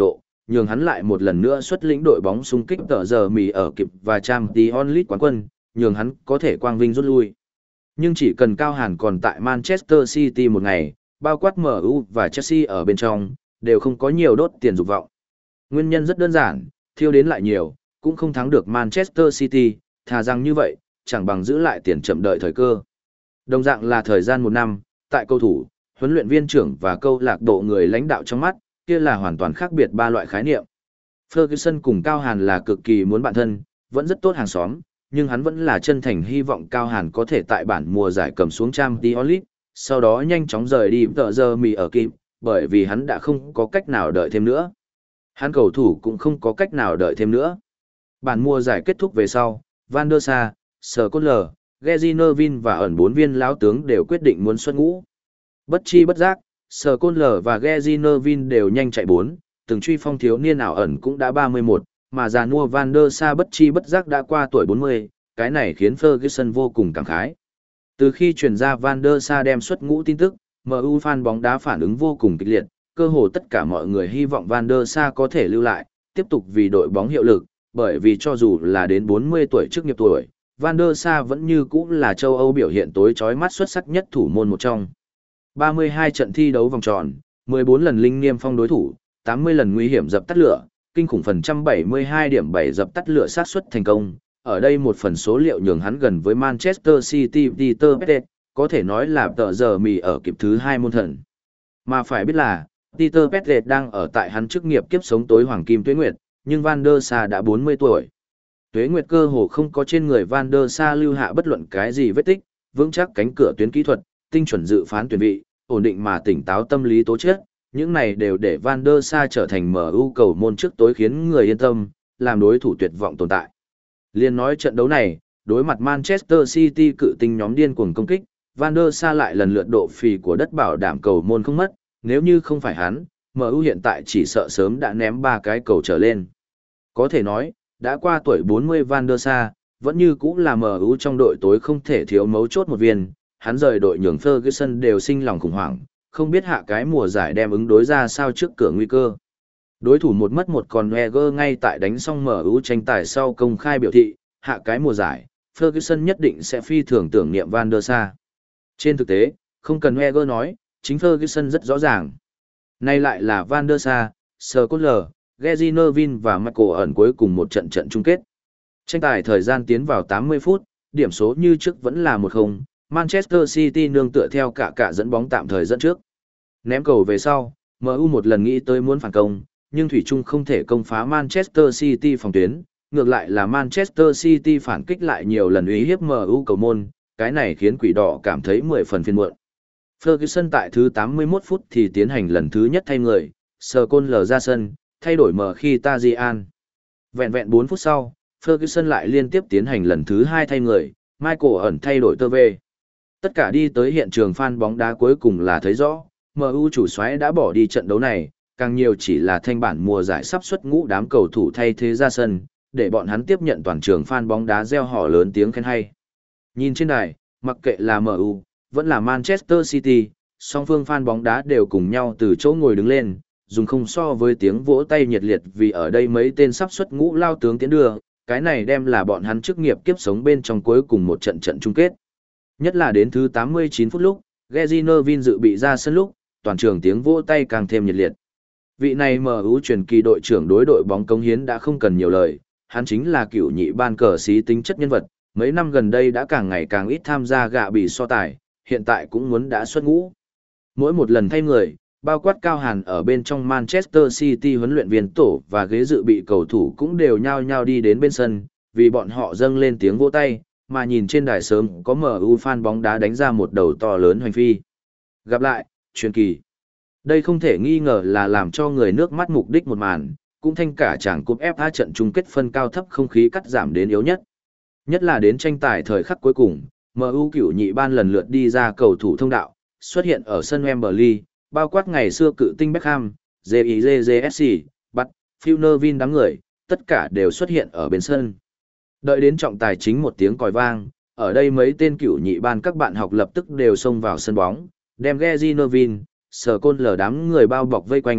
nhường hắn lại một lần nữa xuất lĩnh đội bóng xung kích tờ giờ mì ở kịp và Champions League quán quân, nhường hắn có thể quang vinh rút lui. Nhưng chỉ cần Cao Hàn còn tại Manchester City một ngày, bao quát em u và Chelsea ở bên trong, đều không có nhiều đốt tiền dục vọng. Nguyên nhân rất đơn giản, thiêu đến lại nhiều, cũng không thắng được Manchester City, thà rằng như vậy, chẳng bằng giữ lại tiền chậm đợi thời cơ. Đồng dạng là thời gian một năm, tại cầu thủ, huấn luyện viên trưởng và câu lạc bộ người lãnh đạo trong mắt, kia là hoàn toàn khác biệt ba loại khái niệm. Ferguson cùng Cao Hàn là cực kỳ muốn bạn thân, vẫn rất tốt hàng xóm, nhưng hắn vẫn là chân thành hy vọng Cao Hàn có thể tại bản mùa giải cầm xuống Champions League, sau đó nhanh chóng rời đi tờ giờ mì ở kịp, bởi vì hắn đã không có cách nào đợi thêm nữa. Hắn cầu thủ cũng không có cách nào đợi thêm nữa. Bản mùa giải kết thúc về sau, Van der Sar, Scholler, Gezi Nevin và ẩn bốn viên lão tướng đều quyết định muốn xuất ngũ. Bất chi bất giác, Scholler và Gezi Nevin đều nhanh chạy bốn, từng truy phong thiếu niên ảo ẩn cũng đã ba mươi mốt, mà già nua Van der Sar bất chi bất giác đã qua tuổi bốn mươi, cái này khiến Ferguson vô cùng cảm khái. Từ khi truyền ra Van der Sar đem xuất ngũ tin tức, em u fan bóng đá phản ứng vô cùng kịch liệt, cơ hồ tất cả mọi người hy vọng Van der Sar có thể lưu lại, tiếp tục vì đội bóng hiệu lực, bởi vì cho dù là đến bốn mươi tuổi trước nghiệp tuổi, Van der Sar vẫn như cũ là châu Âu biểu hiện tối chói mắt xuất sắc nhất thủ môn một trong. ba mươi hai trận thi đấu vòng tròn, mười bốn lần linh niêm phong đối thủ, tám mươi lần nguy hiểm dập tắt lửa, kinh khủng phần trăm bảy mươi hai điểm bảy dập tắt lửa sát suất thành công. Ở đây một phần số liệu nhường hắn gần với Manchester City Peter Pettet, có thể nói là tờ giờ mì ở kịp thứ hai môn thần. Mà phải biết là, Peter Pettet đang ở tại hắn chức nghiệp kiếp sống tối hoàng kim tuế nguyệt, nhưng Van der Sar đã bốn mươi tuổi. Tuế nguyệt cơ hồ không có trên người Van der Sar lưu hạ bất luận cái gì vết tích, vững chắc cánh cửa tuyến kỹ thuật, tinh chuẩn dự phán tuyển vị, ổn định mà tỉnh táo tâm lý tố chất, những này đều để Van der Sar trở thành em u cầu môn trước tối khiến người yên tâm, làm đối thủ tuyệt vọng tồn tại. Liên nói trận đấu này, đối mặt Manchester City cự tinh nhóm điên cuồng công kích, Van der Sar lại lần lượt độ phì của đất bảo đảm cầu môn không mất, nếu như không phải hắn, em u hiện tại chỉ sợ sớm đã ném ba cái cầu trở lên. Có thể nói, đã qua tuổi bốn mươi Van der Sar, vẫn như cũ là em u trong đội tối không thể thiếu mấu chốt một viên, hắn rời đội nhường Ferguson đều sinh lòng khủng hoảng, không biết hạ cái mùa giải đem ứng đối ra sao trước cửa nguy cơ. Đối thủ một mất một còn Wenger ngay tại đánh xong em u tranh tài sau công khai biểu thị, hạ cái mùa giải, Ferguson nhất định sẽ phi thường tưởng niệm Van der Sar. Trên thực tế, không cần Wenger nói, chính Ferguson rất rõ ràng. Nay lại là Van der Sar, Scholler, Gezi Nevin và Michael ẩn cuối cùng một trận trận chung kết. Tranh tài thời gian tiến vào tám mươi phút, điểm số như trước vẫn là một không, Manchester City nương tựa theo cả cả dẫn bóng tạm thời dẫn trước. Ném cầu về sau, em u một lần nghĩ tới muốn phản công, nhưng thủy chung không thể công phá Manchester City phòng tuyến, ngược lại là Manchester City phản kích lại nhiều lần uy hiếp em u cầu môn, cái này khiến quỷ đỏ cảm thấy mười phần phiền muộn. Ferguson tại thứ tám mươi mốt phút thì tiến hành lần thứ nhất thay người, Scholler ra sân, thay đổi mở khi Tajian. Vẹn vẹn bốn phút sau, Ferguson lại liên tiếp tiến hành lần thứ hai thay người, Michael ẩn thay đổi tơ về. Tất cả đi tới hiện trường fan bóng đá cuối cùng là thấy rõ, em u chủ soái đã bỏ đi trận đấu này, càng nhiều chỉ là thanh bản mùa giải sắp xuất ngũ đám cầu thủ thay thế ra sân, để bọn hắn tiếp nhận toàn trường fan bóng đá reo hò lớn tiếng khen hay. Nhìn trên đài, mặc kệ là em u, vẫn là Manchester City, song phương fan bóng đá đều cùng nhau từ chỗ ngồi đứng lên, dùng không so với tiếng vỗ tay nhiệt liệt vì ở đây mấy tên sắp xuất ngũ lao tướng tiến đưa, cái này đem là bọn hắn chức nghiệp kiếp sống bên trong cuối cùng một trận trận chung kết. Nhất là đến thứ tám mươi chín phút lúc, Gezi Nevin dự bị ra sân lúc, toàn trường tiếng vỗ tay càng thêm nhiệt liệt. Vị này em u truyền kỳ đội trưởng đối đội bóng cống hiến đã không cần nhiều lời, hắn chính là cựu nhị ban cờ sĩ tính chất nhân vật, mấy năm gần đây đã càng ngày càng ít tham gia gạ bì so tài, hiện tại cũng muốn đã xuất ngũ. Mỗi một lần thay người, bao quát Cao Hàn ở bên trong Manchester City huấn luyện viên tổ và ghế dự bị cầu thủ cũng đều nhao nhao đi đến bên sân, vì bọn họ dâng lên tiếng vỗ tay, mà nhìn trên đài sớm có em u fan bóng đá đánh ra một đầu to lớn hoành phi. Gặp lại, truyền kỳ. Đây không thể nghi ngờ là làm cho người nước mắt mục đích một màn, cũng thanh cả chàng cúp ép a trận chung kết phân cao thấp không khí cắt giảm đến yếu nhất. Nhất là đến tranh tài thời khắc cuối cùng, em u cựu nhị ban lần lượt đi ra cầu thủ thông đạo, xuất hiện ở sân Wembley, bao quát ngày xưa cự tinh Beckham, gi gi gi ét xê, Bắt, Phil Nevin đám người, tất cả đều xuất hiện ở bên sân. Đợi đến trọng tài chính một tiếng còi vang, ở đây mấy tên cựu nhị ban các bạn học lập tức đều xông vào sân bóng, đem Gezi Nevin, Scholler đám người bao bọc vây quanh,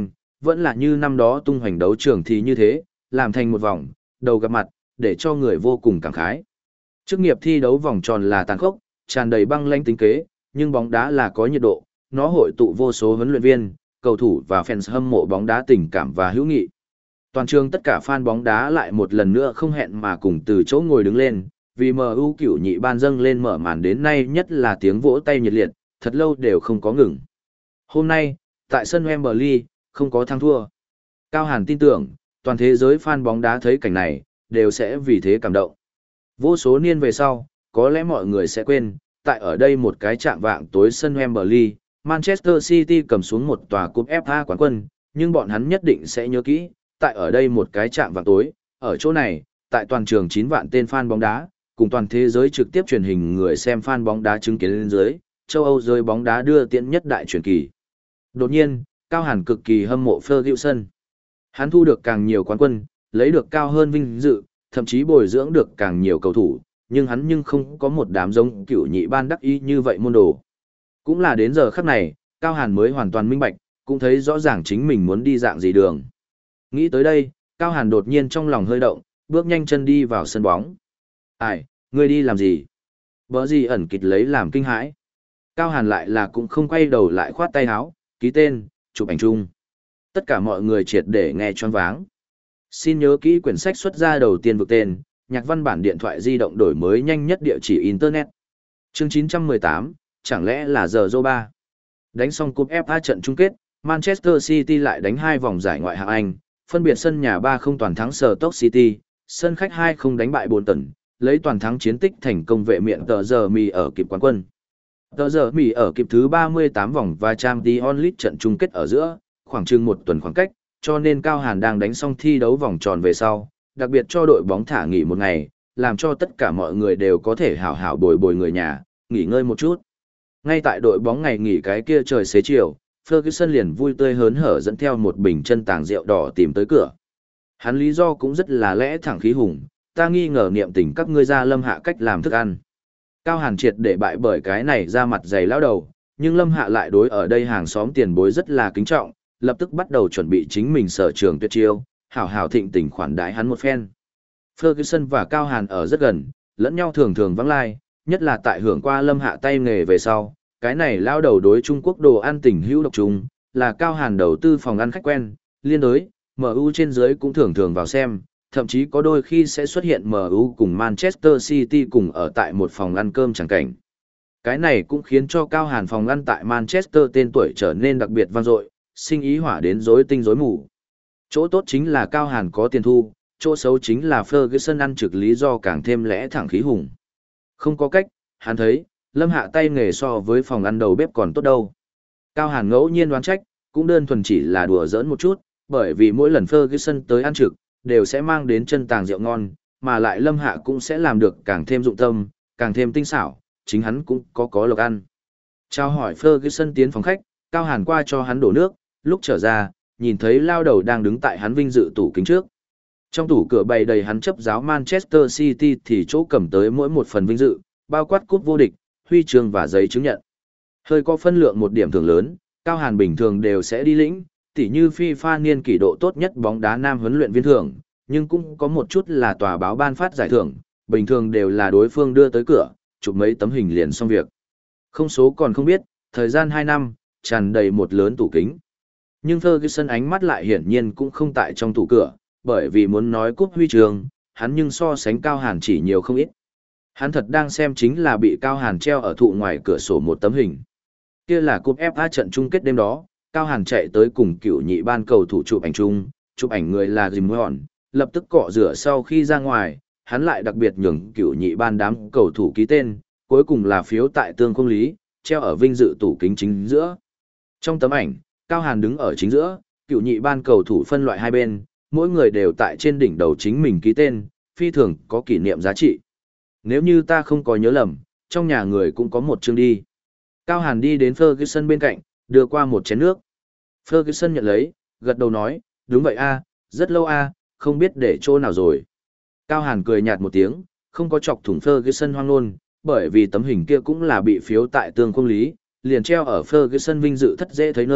vẫn là như năm đó tung hoành đấu trường thì như thế, làm thành một vòng, đầu gặp mặt, để cho người vô cùng cảm khái. Chức nghiệp thi đấu vòng tròn là tàn khốc, tràn đầy băng lãnh tính kế, nhưng bóng đá là có nhiệt độ, nó hội tụ vô số huấn luyện viên, cầu thủ và fans hâm mộ bóng đá tình cảm và hữu nghị. Toàn trường tất cả fan bóng đá lại một lần nữa không hẹn mà cùng từ chỗ ngồi đứng lên, vì em u cửu nhị ban dâng lên mở màn đến nay nhất là tiếng vỗ tay nhiệt liệt, thật lâu đều không có ngừng. Hôm nay, tại sân Wembley, không có thắng thua. Cao Hàn tin tưởng, toàn thế giới fan bóng đá thấy cảnh này, đều sẽ vì thế cảm động. Vô số niên về sau, có lẽ mọi người sẽ quên, tại ở đây một cái chạm vạng tối sân Wembley, Manchester City cầm xuống một tòa cúp ép a quán quân, nhưng bọn hắn nhất định sẽ nhớ kỹ, tại ở đây một cái chạm vạng tối, ở chỗ này, tại toàn trường chín vạn tên fan bóng đá, cùng toàn thế giới trực tiếp truyền hình người xem fan bóng đá chứng kiến lên dưới, châu Âu giới bóng đá đưa tiễn nhất đại truyền kỳ. Đột nhiên, Cao Hàn cực kỳ hâm mộ Ferguson. Hắn thu được càng nhiều quán quân, lấy được cao hơn vinh dự, thậm chí bồi dưỡng được càng nhiều cầu thủ, nhưng hắn nhưng không có một đám giống cửu nhị ban đắc ý như vậy môn đồ. Cũng là đến giờ khắc này, Cao Hàn mới hoàn toàn minh bạch, cũng thấy rõ ràng chính mình muốn đi dạng gì đường. Nghĩ tới đây, Cao Hàn đột nhiên trong lòng hơi động, bước nhanh chân đi vào sân bóng. Ai, ngươi đi làm gì? Bở gì ẩn kịch lấy làm kinh hãi. Cao Hàn lại là cũng không quay đầu lại khoát tay áo, ký tên, chụp ảnh chung. Tất cả mọi người triệt để nghe choáng váng. Xin nhớ kỹ quyển sách xuất ra đầu tiên vực tên, nhạc văn bản điện thoại di động đổi mới nhanh nhất địa chỉ Internet. Chương chín trăm mười tám, chẳng lẽ là giờ Zô ba. Đánh xong cúp ép a trận chung kết, Manchester City lại đánh hai vòng giải ngoại hạng Anh, phân biệt sân nhà ba không toàn thắng Stoke City, sân khách hai không đánh bại Bolton, lấy toàn thắng chiến tích thành công vệ miện tờ giờ mì ở kịp quán quân. Tờ giờ mì ở kịp thứ ba mươi tám vòng và Champions League trận chung kết ở giữa, khoảng chừng một tuần khoảng cách, cho nên Cao Hàn đang đánh xong thi đấu vòng tròn về sau, đặc biệt cho đội bóng thả nghỉ một ngày, làm cho tất cả mọi người đều có thể hảo hảo bồi bồi người nhà, nghỉ ngơi một chút. Ngay tại đội bóng ngày nghỉ cái kia trời xế chiều, Ferguson liền vui tươi hớn hở dẫn theo một bình chân tàng rượu đỏ tìm tới cửa. Hắn lý do cũng rất là lẽ thẳng khí hùng, ta nghi ngờ niệm tình các ngươi ra Lâm Hạ cách làm thức ăn. Cao Hàn triệt để bại bởi cái này ra mặt dày lão đầu, nhưng Lâm Hạ lại đối ở đây hàng xóm tiền bối rất là kính trọng, lập tức bắt đầu chuẩn bị chính mình sở trường tuyệt chiêu, hảo hảo thịnh tình khoản đãi hắn một phen. Ferguson và Cao Hàn ở rất gần, lẫn nhau thường thường vắng lai, nhất là tại hưởng qua Lâm Hạ tay nghề về sau, cái này lao đầu đối Trung Quốc đồ ăn tình hữu độc trùng, là Cao Hàn đầu tư phòng ăn khách quen, liên đối, em u trên dưới cũng thường thường vào xem, thậm chí có đôi khi sẽ xuất hiện em u cùng Manchester City cùng ở tại một phòng ăn cơm chẳng cảnh. Cái này cũng khiến cho Cao Hàn phòng ăn tại Manchester tên tuổi trở nên đặc biệt vang dội, sinh ý hỏa đến rối tinh rối mù. Chỗ tốt chính là Cao Hàn có tiền thu, chỗ xấu chính là Ferguson ăn trực lý do càng thêm lẽ thẳng khí hùng. Không có cách, hắn thấy, Lâm Hạ tay nghề so với phòng ăn đầu bếp còn tốt đâu. Cao Hàn ngẫu nhiên đoán trách, cũng đơn thuần chỉ là đùa giỡn một chút, bởi vì mỗi lần Ferguson tới ăn trực, đều sẽ mang đến chân tàng rượu ngon, mà lại Lâm Hạ cũng sẽ làm được càng thêm dụng tâm, càng thêm tinh xảo, chính hắn cũng có có lộc ăn. Chào hỏi Ferguson tiến phòng khách, Cao Hàn qua cho hắn đổ nước, lúc trở ra, nhìn thấy lao đầu đang đứng tại hắn vinh dự tủ kính trước. Trong tủ cửa bày đầy hắn chấp giáo Manchester City thì chỗ cầm tới mỗi một phần vinh dự, bao quát cúp vô địch, huy chương và giấy chứng nhận. Hơi có phân lượng một điểm thưởng lớn, Cao Hàn bình thường đều sẽ đi lĩnh, tỉ như FIFA niên kỷ độ tốt nhất bóng đá nam huấn luyện viên thưởng, nhưng cũng có một chút là tòa báo ban phát giải thưởng, bình thường đều là đối phương đưa tới cửa, chụp mấy tấm hình liền xong việc. Không số còn không biết, thời gian hai năm, tràn đầy một lớn tủ kính. Nhưng Ferguson ánh mắt lại hiển nhiên cũng không tại trong tủ cửa, bởi vì muốn nói cúp huy chương, hắn nhưng so sánh Cao Hàn chỉ nhiều không ít. Hắn thật đang xem chính là bị Cao Hàn treo ở thụ ngoài cửa sổ một tấm hình. Kia là cúp ép a trận chung kết đêm đó, Cao Hàn chạy tới cùng cựu nhị ban cầu thủ chụp ảnh chung, chụp ảnh người là Jim Horn, lập tức cọ rửa sau khi ra ngoài, hắn lại đặc biệt nhường cựu nhị ban đám cầu thủ ký tên, cuối cùng là phiếu tại tương công lý, treo ở vinh dự tủ kính chính giữa. Trong tấm ảnh, Cao Hàn đứng ở chính giữa, cựu nhị ban cầu thủ phân loại hai bên, mỗi người đều tại trên đỉnh đầu chính mình ký tên, phi thường có kỷ niệm giá trị. Nếu như ta không có nhớ lầm, trong nhà người cũng có một chương đi. Cao Hàn đi đến Ferguson bên cạnh, đưa qua một chén nước. Ferguson nhận lấy, gật đầu nói, đúng vậy a, rất lâu a, không biết để chỗ nào rồi. Cao Hàn cười nhạt một tiếng, không có chọc thủng Ferguson hoang ngôn, bởi vì tấm hình kia cũng là bị phiếu tại tương công lý, liền treo ở Ferguson vinh dự thất dễ thấy nơi,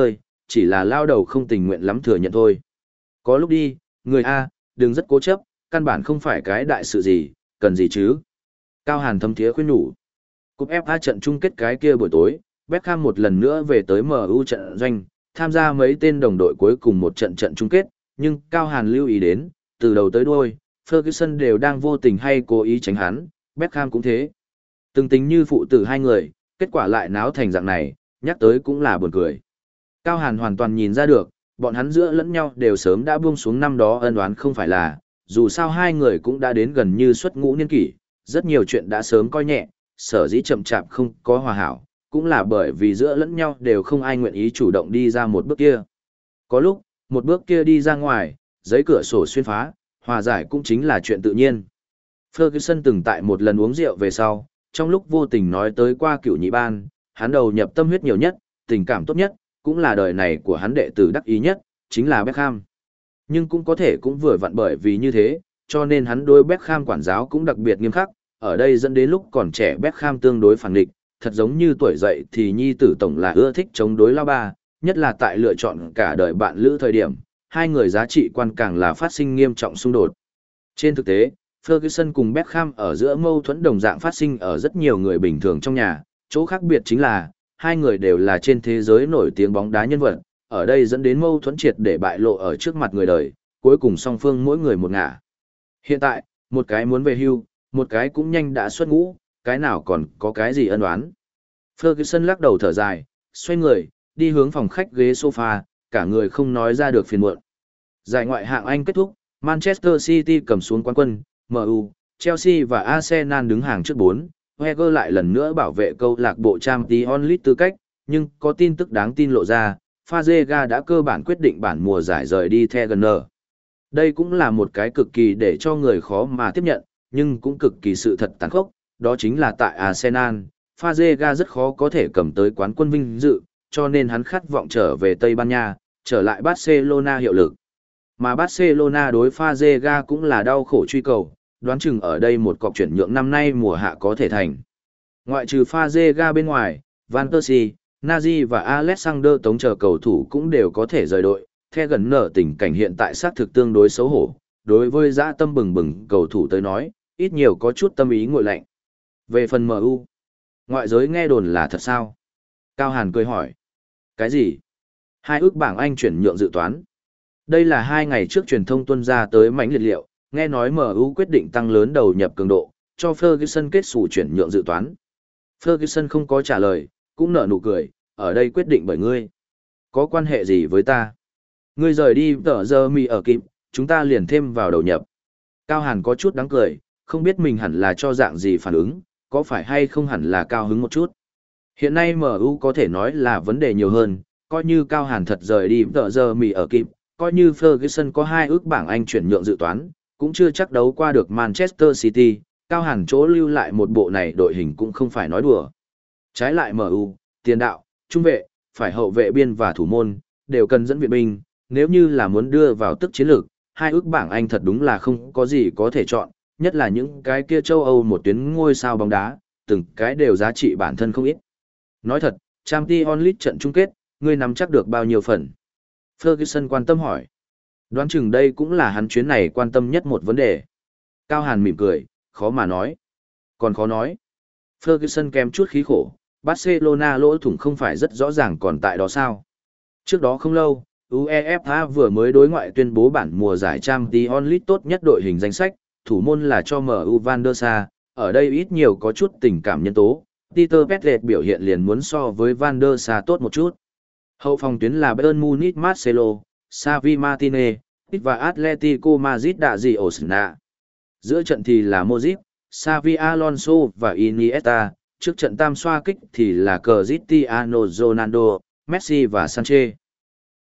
chỉ là lao đầu không tình nguyện lắm thừa nhận thôi. Có lúc đi, người A, đừng rất cố chấp, căn bản không phải cái đại sự gì, cần gì chứ. Cao Hàn thâm thiế khuyên nhủ. Cúp ép a trận chung kết cái kia buổi tối, Beckham một lần nữa về tới em u trận doanh, tham gia mấy tên đồng đội cuối cùng một trận trận chung kết, nhưng Cao Hàn lưu ý đến, từ đầu tới đuôi, Ferguson đều đang vô tình hay cố ý tránh hắn, Beckham cũng thế. Từng tính như phụ tử hai người, kết quả lại náo thành dạng này, nhắc tới cũng là buồn cười. Cao Hàn hoàn toàn nhìn ra được, bọn hắn giữa lẫn nhau đều sớm đã buông xuống năm đó ân oán không phải là, dù sao hai người cũng đã đến gần như xuất ngũ niên kỷ, rất nhiều chuyện đã sớm coi nhẹ, sở dĩ chậm chạp không có hòa hảo, cũng là bởi vì giữa lẫn nhau đều không ai nguyện ý chủ động đi ra một bước kia. Có lúc, một bước kia đi ra ngoài, giấy cửa sổ xuyên phá, hòa giải cũng chính là chuyện tự nhiên. Ferguson từng tại một lần uống rượu về sau, trong lúc vô tình nói tới qua cựu nhị ban, hắn đầu nhập tâm huyết nhiều nhất, tình cảm tốt nhất, cũng là đời này của hắn đệ tử đắc ý nhất, chính là Beckham. Nhưng cũng có thể cũng vừa vặn bởi vì như thế, cho nên hắn đối Beckham quản giáo cũng đặc biệt nghiêm khắc, ở đây dẫn đến lúc còn trẻ Beckham tương đối phản nghịch, thật giống như tuổi dậy thì nhi tử tổng là ưa thích chống đối lao ba, nhất là tại lựa chọn cả đời bạn lữ thời điểm, hai người giá trị quan càng là phát sinh nghiêm trọng xung đột. Trên thực tế, Ferguson cùng Beckham ở giữa mâu thuẫn đồng dạng phát sinh ở rất nhiều người bình thường trong nhà, chỗ khác biệt chính là, hai người đều là trên thế giới nổi tiếng bóng đá nhân vật, ở đây dẫn đến mâu thuẫn triệt để bại lộ ở trước mặt người đời, cuối cùng song phương mỗi người một ngả. Hiện tại, một cái muốn về hưu, một cái cũng nhanh đã xuất ngũ, cái nào còn có cái gì ân oán. Ferguson lắc đầu thở dài, xoay người, đi hướng phòng khách ghế sofa, cả người không nói ra được phiền muộn. Giải ngoại hạng Anh kết thúc, Manchester City cầm xuống quán quân, em u, Chelsea và Arsenal đứng hàng trước bốn, Wenger lại lần nữa bảo vệ câu lạc bộ Champions League tư cách, nhưng có tin tức đáng tin lộ ra, Fazega đã cơ bản quyết định bản mùa giải rời đi The Gunners. Đây cũng là một cái cực kỳ để cho người khó mà tiếp nhận, nhưng cũng cực kỳ sự thật tàn khốc, đó chính là tại Arsenal, Fazega rất khó có thể cầm tới quán quân vinh dự, cho nên hắn khát vọng trở về Tây Ban Nha, trở lại Barcelona hiệu lực. Mà Barcelona đối Fazega cũng là đau khổ truy cầu, đoán chừng ở đây một cọc chuyển nhượng năm nay mùa hạ có thể thành. Ngoại trừ Fazega bên ngoài, Van Persie, Nazi và Alexander Tống chờ cầu thủ cũng đều có thể rời đội, The Gunners tình cảnh hiện tại xác thực tương đối xấu hổ, đối với dã tâm bừng bừng cầu thủ tới nói, ít nhiều có chút tâm ý nguội lạnh. Về phần em u, ngoại giới nghe đồn là thật sao? Cao Hàn cười hỏi. Cái gì? Hai ước bảng Anh chuyển nhượng dự toán. Đây là hai ngày trước truyền thông tuân ra tới mảnh liệt liệu, nghe nói em u quyết định tăng lớn đầu nhập cường độ, cho Ferguson kết sủ chuyển nhượng dự toán. Ferguson không có trả lời, cũng nở nụ cười, ở đây quyết định bởi ngươi. Có quan hệ gì với ta? Ngươi rời đi tờ giờ mì ở kịp, chúng ta liền thêm vào đầu nhập. Cao Hàn có chút đáng cười, không biết mình hẳn là cho dạng gì phản ứng, có phải hay không hẳn là cao hứng một chút. Hiện nay em u có thể nói là vấn đề nhiều hơn, coi như Cao Hàn thật rời đi tờ giờ mì ở kịp, coi như Ferguson có hai ước bảng Anh chuyển nhượng dự toán, cũng chưa chắc đấu qua được Manchester City, Cao Hàn chỗ lưu lại một bộ này đội hình cũng không phải nói đùa. Trái lại em u, tiền đạo, trung vệ, phải hậu vệ biên và thủ môn, đều cần dẫn viện binh, nếu như là muốn đưa vào tức chiến lược, hai ước bảng Anh thật đúng là không có gì có thể chọn, nhất là những cái kia châu Âu một tuyến ngôi sao bóng đá, từng cái đều giá trị bản thân không ít. Nói thật, Champions League trận chung kết, ngươi nắm chắc được bao nhiêu phần? Ferguson quan tâm hỏi. Đoán chừng đây cũng là hắn chuyến này quan tâm nhất một vấn đề. Cao Hàn mỉm cười, khó mà nói. Còn khó nói. Ferguson kèm chút khí khổ, Barcelona lỗ thủng không phải rất rõ ràng còn tại đó sao? Trước đó không lâu, UEFA vừa mới đối ngoại tuyên bố bản mùa giải Champions League tốt nhất đội hình danh sách, thủ môn là cho em u Van der Sar, ở đây ít nhiều có chút tình cảm nhân tố. Peter Petlet biểu hiện liền muốn so với Van der Sar tốt một chút. Hậu phòng tuyến là Bayern Munich Marcelo, Xavi Martinez, và Atletico Madrid Đạ Dị Osna. Giữa trận thì là Modric, Xavi Alonso và Iniesta, trước trận tam xoa kích thì là Cristiano Ronaldo, Messi và Sanchez.